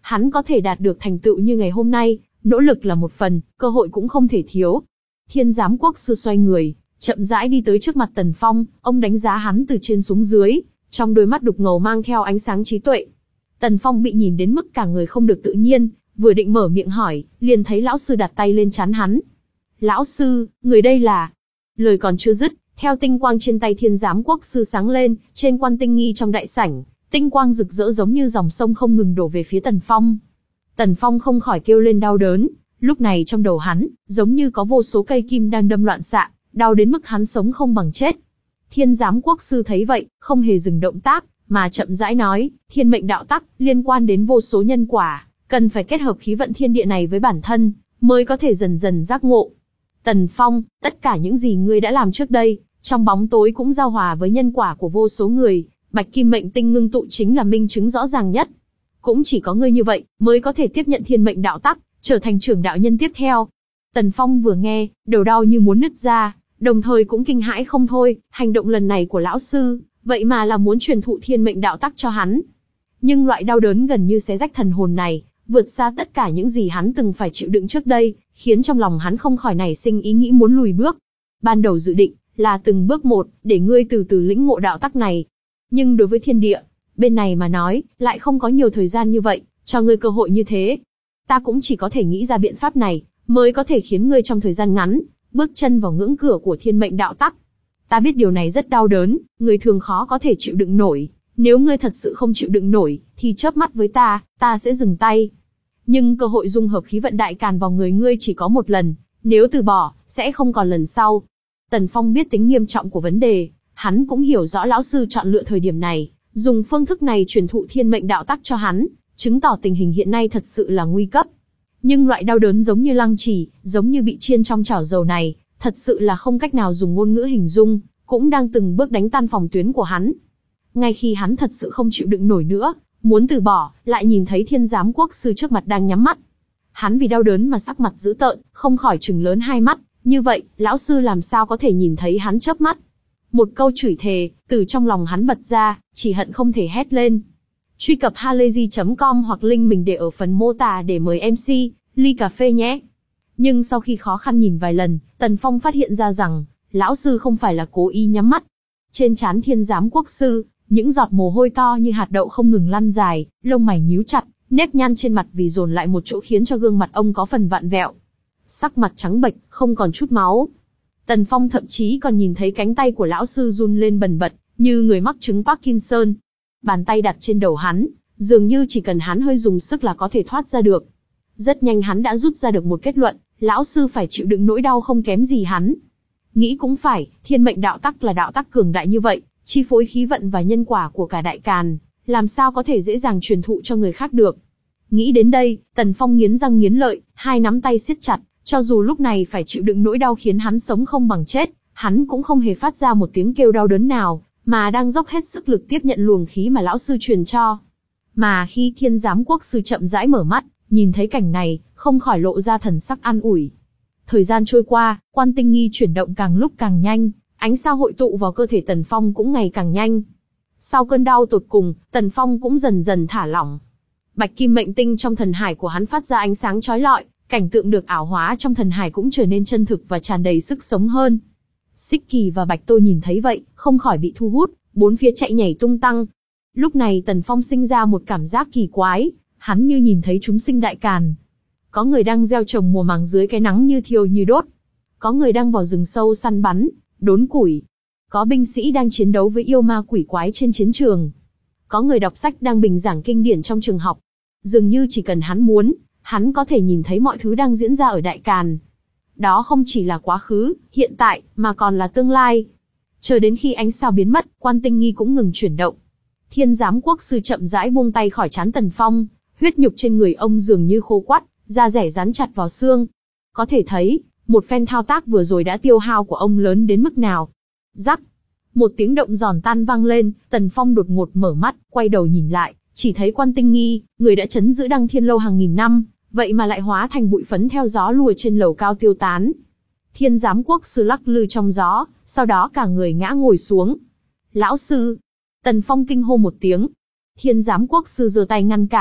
hắn có thể đạt được thành tựu như ngày hôm nay, nỗ lực là một phần, cơ hội cũng không thể thiếu. Thiên giám quốc sư xoay người, chậm rãi đi tới trước mặt Tần Phong, ông đánh giá hắn từ trên xuống dưới, trong đôi mắt đục ngầu mang theo ánh sáng trí tuệ. Tần Phong bị nhìn đến mức cả người không được tự nhiên, vừa định mở miệng hỏi, liền thấy lão sư đặt tay lên trán hắn. Lão sư, người đây là... Lời còn chưa dứt, theo tinh quang trên tay thiên giám quốc sư sáng lên, trên quan tinh nghi trong đại sảnh, tinh quang rực rỡ giống như dòng sông không ngừng đổ về phía Tần Phong. Tần Phong không khỏi kêu lên đau đớn, lúc này trong đầu hắn, giống như có vô số cây kim đang đâm loạn xạ, đau đến mức hắn sống không bằng chết. Thiên giám quốc sư thấy vậy, không hề dừng động tác, mà chậm rãi nói, thiên mệnh đạo tắc, liên quan đến vô số nhân quả, cần phải kết hợp khí vận thiên địa này với bản thân, mới có thể dần dần giác ngộ. Tần Phong, tất cả những gì ngươi đã làm trước đây, trong bóng tối cũng giao hòa với nhân quả của vô số người, bạch kim mệnh tinh ngưng tụ chính là minh chứng rõ ràng nhất. Cũng chỉ có ngươi như vậy, mới có thể tiếp nhận thiên mệnh đạo tắc, trở thành trưởng đạo nhân tiếp theo. Tần Phong vừa nghe, đầu đau như muốn nứt ra, đồng thời cũng kinh hãi không thôi, hành động lần này của lão sư, vậy mà là muốn truyền thụ thiên mệnh đạo tắc cho hắn. Nhưng loại đau đớn gần như xé rách thần hồn này, vượt xa tất cả những gì hắn từng phải chịu đựng trước đây, khiến trong lòng hắn không khỏi nảy sinh ý nghĩ muốn lùi bước. Ban đầu dự định là từng bước một, để ngươi từ từ lĩnh ngộ đạo tắc này. Nhưng đối với thiên địa, bên này mà nói, lại không có nhiều thời gian như vậy, cho ngươi cơ hội như thế. Ta cũng chỉ có thể nghĩ ra biện pháp này, mới có thể khiến ngươi trong thời gian ngắn, bước chân vào ngưỡng cửa của thiên mệnh đạo tắc. Ta biết điều này rất đau đớn, người thường khó có thể chịu đựng nổi. Nếu ngươi thật sự không chịu đựng nổi, thì chớp mắt với ta, ta sẽ dừng tay. Nhưng cơ hội dung hợp khí vận đại càn vào người ngươi chỉ có một lần, nếu từ bỏ, sẽ không còn lần sau. Tần Phong biết tính nghiêm trọng của vấn đề, hắn cũng hiểu rõ lão sư chọn lựa thời điểm này, dùng phương thức này truyền thụ thiên mệnh đạo tắc cho hắn, chứng tỏ tình hình hiện nay thật sự là nguy cấp. Nhưng loại đau đớn giống như lăng trì, giống như bị chiên trong chảo dầu này, thật sự là không cách nào dùng ngôn ngữ hình dung, cũng đang từng bước đánh tan phòng tuyến của hắn. Ngay khi hắn thật sự không chịu đựng nổi nữa, muốn từ bỏ, lại nhìn thấy thiên giám quốc sư trước mặt đang nhắm mắt. Hắn vì đau đớn mà sắc mặt dữ tợn, không khỏi trừng lớn hai mắt, như vậy, lão sư làm sao có thể nhìn thấy hắn chớp mắt. Một câu chửi thề, từ trong lòng hắn bật ra, chỉ hận không thể hét lên. Truy cập halayzi chấm com hoặc link mình để ở phần mô tả để mời em xê, ly cà phê nhé. Nhưng sau khi khó khăn nhìn vài lần, Tần Phong phát hiện ra rằng, lão sư không phải là cố ý nhắm mắt. Trên trán thiên giám quốc sư, những giọt mồ hôi to như hạt đậu không ngừng lăn dài, lông mày nhíu chặt, nếp nhăn trên mặt vì dồn lại một chỗ khiến cho gương mặt ông có phần vặn vẹo. Sắc mặt trắng bệch, không còn chút máu. Tần Phong thậm chí còn nhìn thấy cánh tay của lão sư run lên bần bật, như người mắc chứng Parkinson. Bàn tay đặt trên đầu hắn, dường như chỉ cần hắn hơi dùng sức là có thể thoát ra được. Rất nhanh hắn đã rút ra được một kết luận, lão sư phải chịu đựng nỗi đau không kém gì hắn. Nghĩ cũng phải, thiên mệnh đạo tắc là đạo tắc cường đại như vậy, chi phối khí vận và nhân quả của cả đại càn, làm sao có thể dễ dàng truyền thụ cho người khác được. Nghĩ đến đây, Tần Phong nghiến răng nghiến lợi, hai nắm tay siết chặt, cho dù lúc này phải chịu đựng nỗi đau khiến hắn sống không bằng chết, hắn cũng không hề phát ra một tiếng kêu đau đớn nào, mà đang dốc hết sức lực tiếp nhận luồng khí mà lão sư truyền cho. Mà khi thiên giám quốc sư chậm rãi mở mắt, nhìn thấy cảnh này, không khỏi lộ ra thần sắc an ủi. Thời gian trôi qua, quan tinh nghi chuyển động càng lúc càng nhanh, ánh sao hội tụ vào cơ thể Tần Phong cũng ngày càng nhanh. Sau cơn đau tột cùng, Tần Phong cũng dần dần thả lỏng. Bạch kim mệnh tinh trong thần hải của hắn phát ra ánh sáng chói lọi, cảnh tượng được ảo hóa trong thần hải cũng trở nên chân thực và tràn đầy sức sống hơn. Xích Kỳ và Bạch Tô nhìn thấy vậy, không khỏi bị thu hút, bốn phía chạy nhảy tung tăng. Lúc này Tần Phong sinh ra một cảm giác kỳ quái, hắn như nhìn thấy chúng sinh đại càn. Có người đang gieo trồng mùa màng dưới cái nắng như thiêu như đốt. Có người đang vào rừng sâu săn bắn, đốn củi. Có binh sĩ đang chiến đấu với yêu ma quỷ quái trên chiến trường. Có người đọc sách đang bình giảng kinh điển trong trường học. Dường như chỉ cần hắn muốn, hắn có thể nhìn thấy mọi thứ đang diễn ra ở đại càn. Đó không chỉ là quá khứ, hiện tại, mà còn là tương lai. Chờ đến khi ánh sao biến mất, quan tinh nghi cũng ngừng chuyển động. Thiên giám quốc sư chậm rãi buông tay khỏi trán Tần Phong, huyết nhục trên người ông dường như khô quắt, da rẻ dán chặt vào xương. Có thể thấy, một phen thao tác vừa rồi đã tiêu hao của ông lớn đến mức nào. Rắc, một tiếng động giòn tan vang lên, Tần Phong đột ngột mở mắt, quay đầu nhìn lại, chỉ thấy quan tinh nghi, người đã chấn giữ Đăng Thiên Lâu hàng nghìn năm, vậy mà lại hóa thành bụi phấn theo gió lùa trên lầu cao tiêu tán. Thiên giám quốc sư lắc lư trong gió, sau đó cả người ngã ngồi xuống. Lão sư! Tần Phong kinh hô một tiếng. Thiên giám quốc sư giơ tay ngăn cản,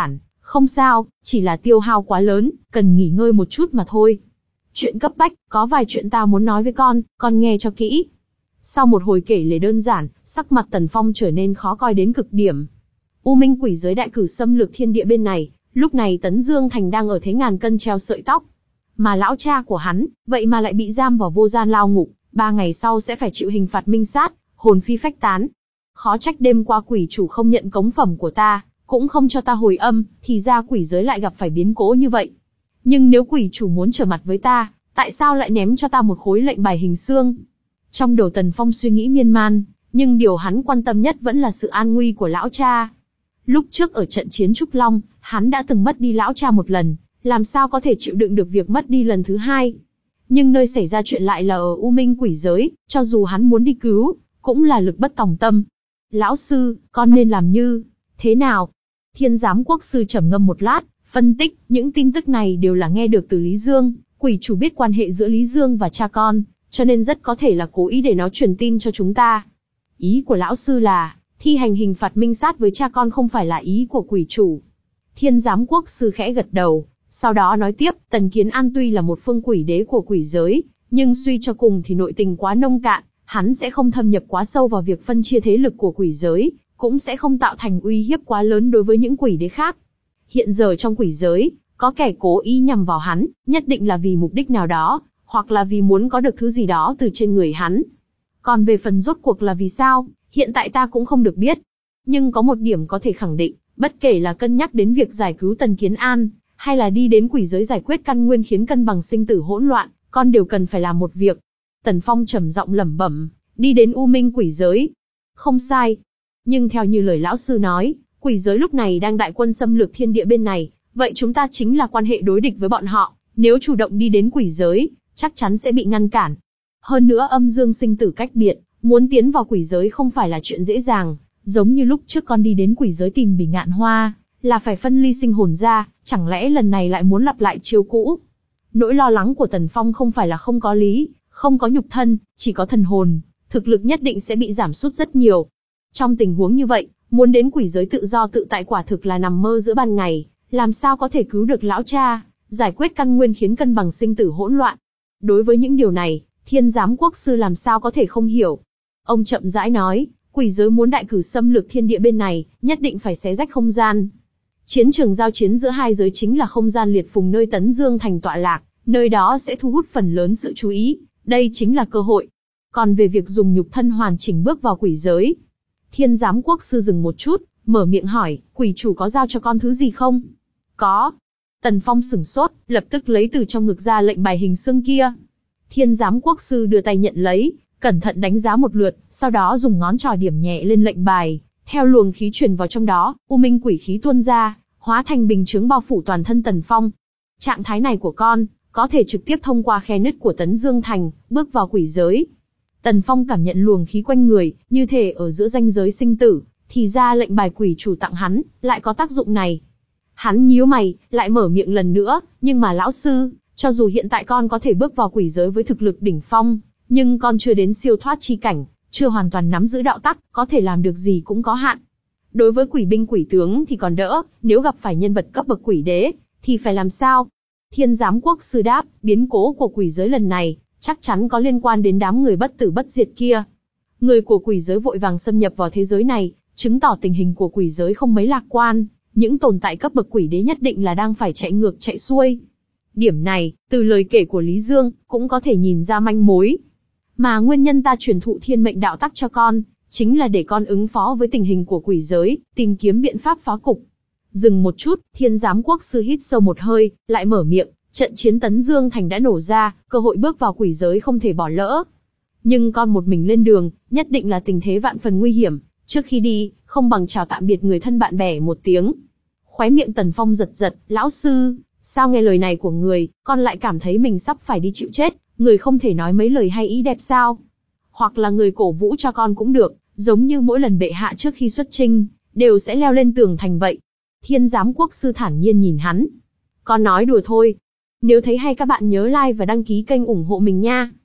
Không sao, chỉ là tiêu hao quá lớn, cần nghỉ ngơi một chút mà thôi. Chuyện cấp bách, có vài chuyện tao muốn nói với con, con nghe cho kỹ. Sau một hồi kể lể đơn giản, sắc mặt Tần Phong trở nên khó coi đến cực điểm. U Minh quỷ giới đại cử xâm lược thiên địa bên này, lúc này Tấn Dương Thành đang ở thế ngàn cân treo sợi tóc. Mà lão cha của hắn, vậy mà lại bị giam vào vô gian lao ngục, ba ngày sau sẽ phải chịu hình phạt minh sát, hồn phi phách tán. Khó trách đêm qua quỷ chủ không nhận cống phẩm của ta, cũng không cho ta hồi âm, thì ra quỷ giới lại gặp phải biến cố như vậy. Nhưng nếu quỷ chủ muốn trở mặt với ta, tại sao lại ném cho ta một khối lệnh bài hình xương? Trong đầu Tần Phong suy nghĩ miên man, nhưng điều hắn quan tâm nhất vẫn là sự an nguy của lão cha. Lúc trước ở trận chiến Trúc Long, hắn đã từng mất đi lão cha một lần, làm sao có thể chịu đựng được việc mất đi lần thứ hai. Nhưng nơi xảy ra chuyện lại là ở U Minh quỷ giới, cho dù hắn muốn đi cứu, cũng là lực bất tòng tâm. Lão sư, con nên làm như thế nào? Thiên giám quốc sư trầm ngâm một lát, phân tích, những tin tức này đều là nghe được từ Lý Dương, quỷ chủ biết quan hệ giữa Lý Dương và cha con, cho nên rất có thể là cố ý để nó truyền tin cho chúng ta. Ý của lão sư là, thi hành hình phạt minh sát với cha con không phải là ý của quỷ chủ. Thiên giám quốc sư khẽ gật đầu, sau đó nói tiếp, Tần Kiến An tuy là một phương quỷ đế của quỷ giới, nhưng suy cho cùng thì nội tình quá nông cạn, hắn sẽ không thâm nhập quá sâu vào việc phân chia thế lực của quỷ giới, cũng sẽ không tạo thành uy hiếp quá lớn đối với những quỷ đế khác. Hiện giờ trong quỷ giới, có kẻ cố ý nhằm vào hắn, nhất định là vì mục đích nào đó, hoặc là vì muốn có được thứ gì đó từ trên người hắn. Còn về phần rốt cuộc là vì sao, hiện tại ta cũng không được biết. Nhưng có một điểm có thể khẳng định, bất kể là cân nhắc đến việc giải cứu Tần Kiến An, hay là đi đến quỷ giới giải quyết căn nguyên khiến cân bằng sinh tử hỗn loạn, con đều cần phải làm một việc. Tần Phong trầm giọng lẩm bẩm, đi đến U Minh quỷ giới. Không sai. Nhưng theo như lời lão sư nói, quỷ giới lúc này đang đại quân xâm lược thiên địa bên này, vậy chúng ta chính là quan hệ đối địch với bọn họ, nếu chủ động đi đến quỷ giới, chắc chắn sẽ bị ngăn cản. Hơn nữa âm dương sinh tử cách biệt, muốn tiến vào quỷ giới không phải là chuyện dễ dàng, giống như lúc trước con đi đến quỷ giới tìm Bỉ Ngạn Hoa, là phải phân ly sinh hồn ra, chẳng lẽ lần này lại muốn lặp lại chiêu cũ? Nỗi lo lắng của Tần Phong không phải là không có lý, không có nhục thân, chỉ có thần hồn, thực lực nhất định sẽ bị giảm sút rất nhiều. Trong tình huống như vậy, muốn đến quỷ giới tự do tự tại quả thực là nằm mơ giữa ban ngày, làm sao có thể cứu được lão cha, giải quyết căn nguyên khiến cân bằng sinh tử hỗn loạn. Đối với những điều này, Thiên giám quốc sư làm sao có thể không hiểu. Ông chậm rãi nói, quỷ giới muốn đại cử xâm lược thiên địa bên này, nhất định phải xé rách không gian. Chiến trường giao chiến giữa hai giới chính là không gian liệt phùng nơi Tấn Dương Thành tọa lạc, nơi đó sẽ thu hút phần lớn sự chú ý, đây chính là cơ hội. Còn về việc dùng nhục thân hoàn chỉnh bước vào quỷ giới, Thiên giám quốc sư dừng một chút, mở miệng hỏi, quỷ chủ có giao cho con thứ gì không? Có. Tần Phong sửng sốt, lập tức lấy từ trong ngực ra lệnh bài hình xương kia. Thiên giám quốc sư đưa tay nhận lấy, cẩn thận đánh giá một lượt, sau đó dùng ngón trỏ điểm nhẹ lên lệnh bài, theo luồng khí truyền vào trong đó, u minh quỷ khí tuôn ra, hóa thành bình chướng bao phủ toàn thân Tần Phong. Trạng thái này của con, có thể trực tiếp thông qua khe nứt của Tấn Dương Thành, bước vào quỷ giới. Tần Phong cảm nhận luồng khí quanh người, như thể ở giữa ranh giới sinh tử, thì ra lệnh bài quỷ chủ tặng hắn, lại có tác dụng này. Hắn nhíu mày, lại mở miệng lần nữa, nhưng mà lão sư, cho dù hiện tại con có thể bước vào quỷ giới với thực lực đỉnh phong, nhưng con chưa đến siêu thoát chi cảnh, chưa hoàn toàn nắm giữ đạo tắc, có thể làm được gì cũng có hạn. Đối với quỷ binh quỷ tướng thì còn đỡ, nếu gặp phải nhân vật cấp bậc quỷ đế, thì phải làm sao? Thiên giám quốc sư đáp, biến cố của quỷ giới lần này, chắc chắn có liên quan đến đám người bất tử bất diệt kia. Người của quỷ giới vội vàng xâm nhập vào thế giới này, chứng tỏ tình hình của quỷ giới không mấy lạc quan, những tồn tại cấp bậc quỷ đế nhất định là đang phải chạy ngược chạy xuôi. Điểm này, từ lời kể của Lý Dương, cũng có thể nhìn ra manh mối. Mà nguyên nhân ta truyền thụ thiên mệnh đạo tắc cho con, chính là để con ứng phó với tình hình của quỷ giới, tìm kiếm biện pháp phá cục. Dừng một chút, thiên giám quốc sư hít sâu một hơi, lại mở miệng, trận chiến Tấn Dương Thành đã nổ ra, cơ hội bước vào quỷ giới không thể bỏ lỡ. Nhưng con một mình lên đường, nhất định là tình thế vạn phần nguy hiểm, trước khi đi, không bằng chào tạm biệt người thân bạn bè một tiếng. Khóe miệng Tần Phong giật giật, lão sư, sao nghe lời này của người, con lại cảm thấy mình sắp phải đi chịu chết, người không thể nói mấy lời hay ý đẹp sao? Hoặc là người cổ vũ cho con cũng được, giống như mỗi lần bệ hạ trước khi xuất chinh, đều sẽ leo lên tường thành vậy. Thiên giám quốc sư thản nhiên nhìn hắn. Con nói đùa thôi. Nếu thấy hay các bạn nhớ like và đăng ký kênh ủng hộ mình nha.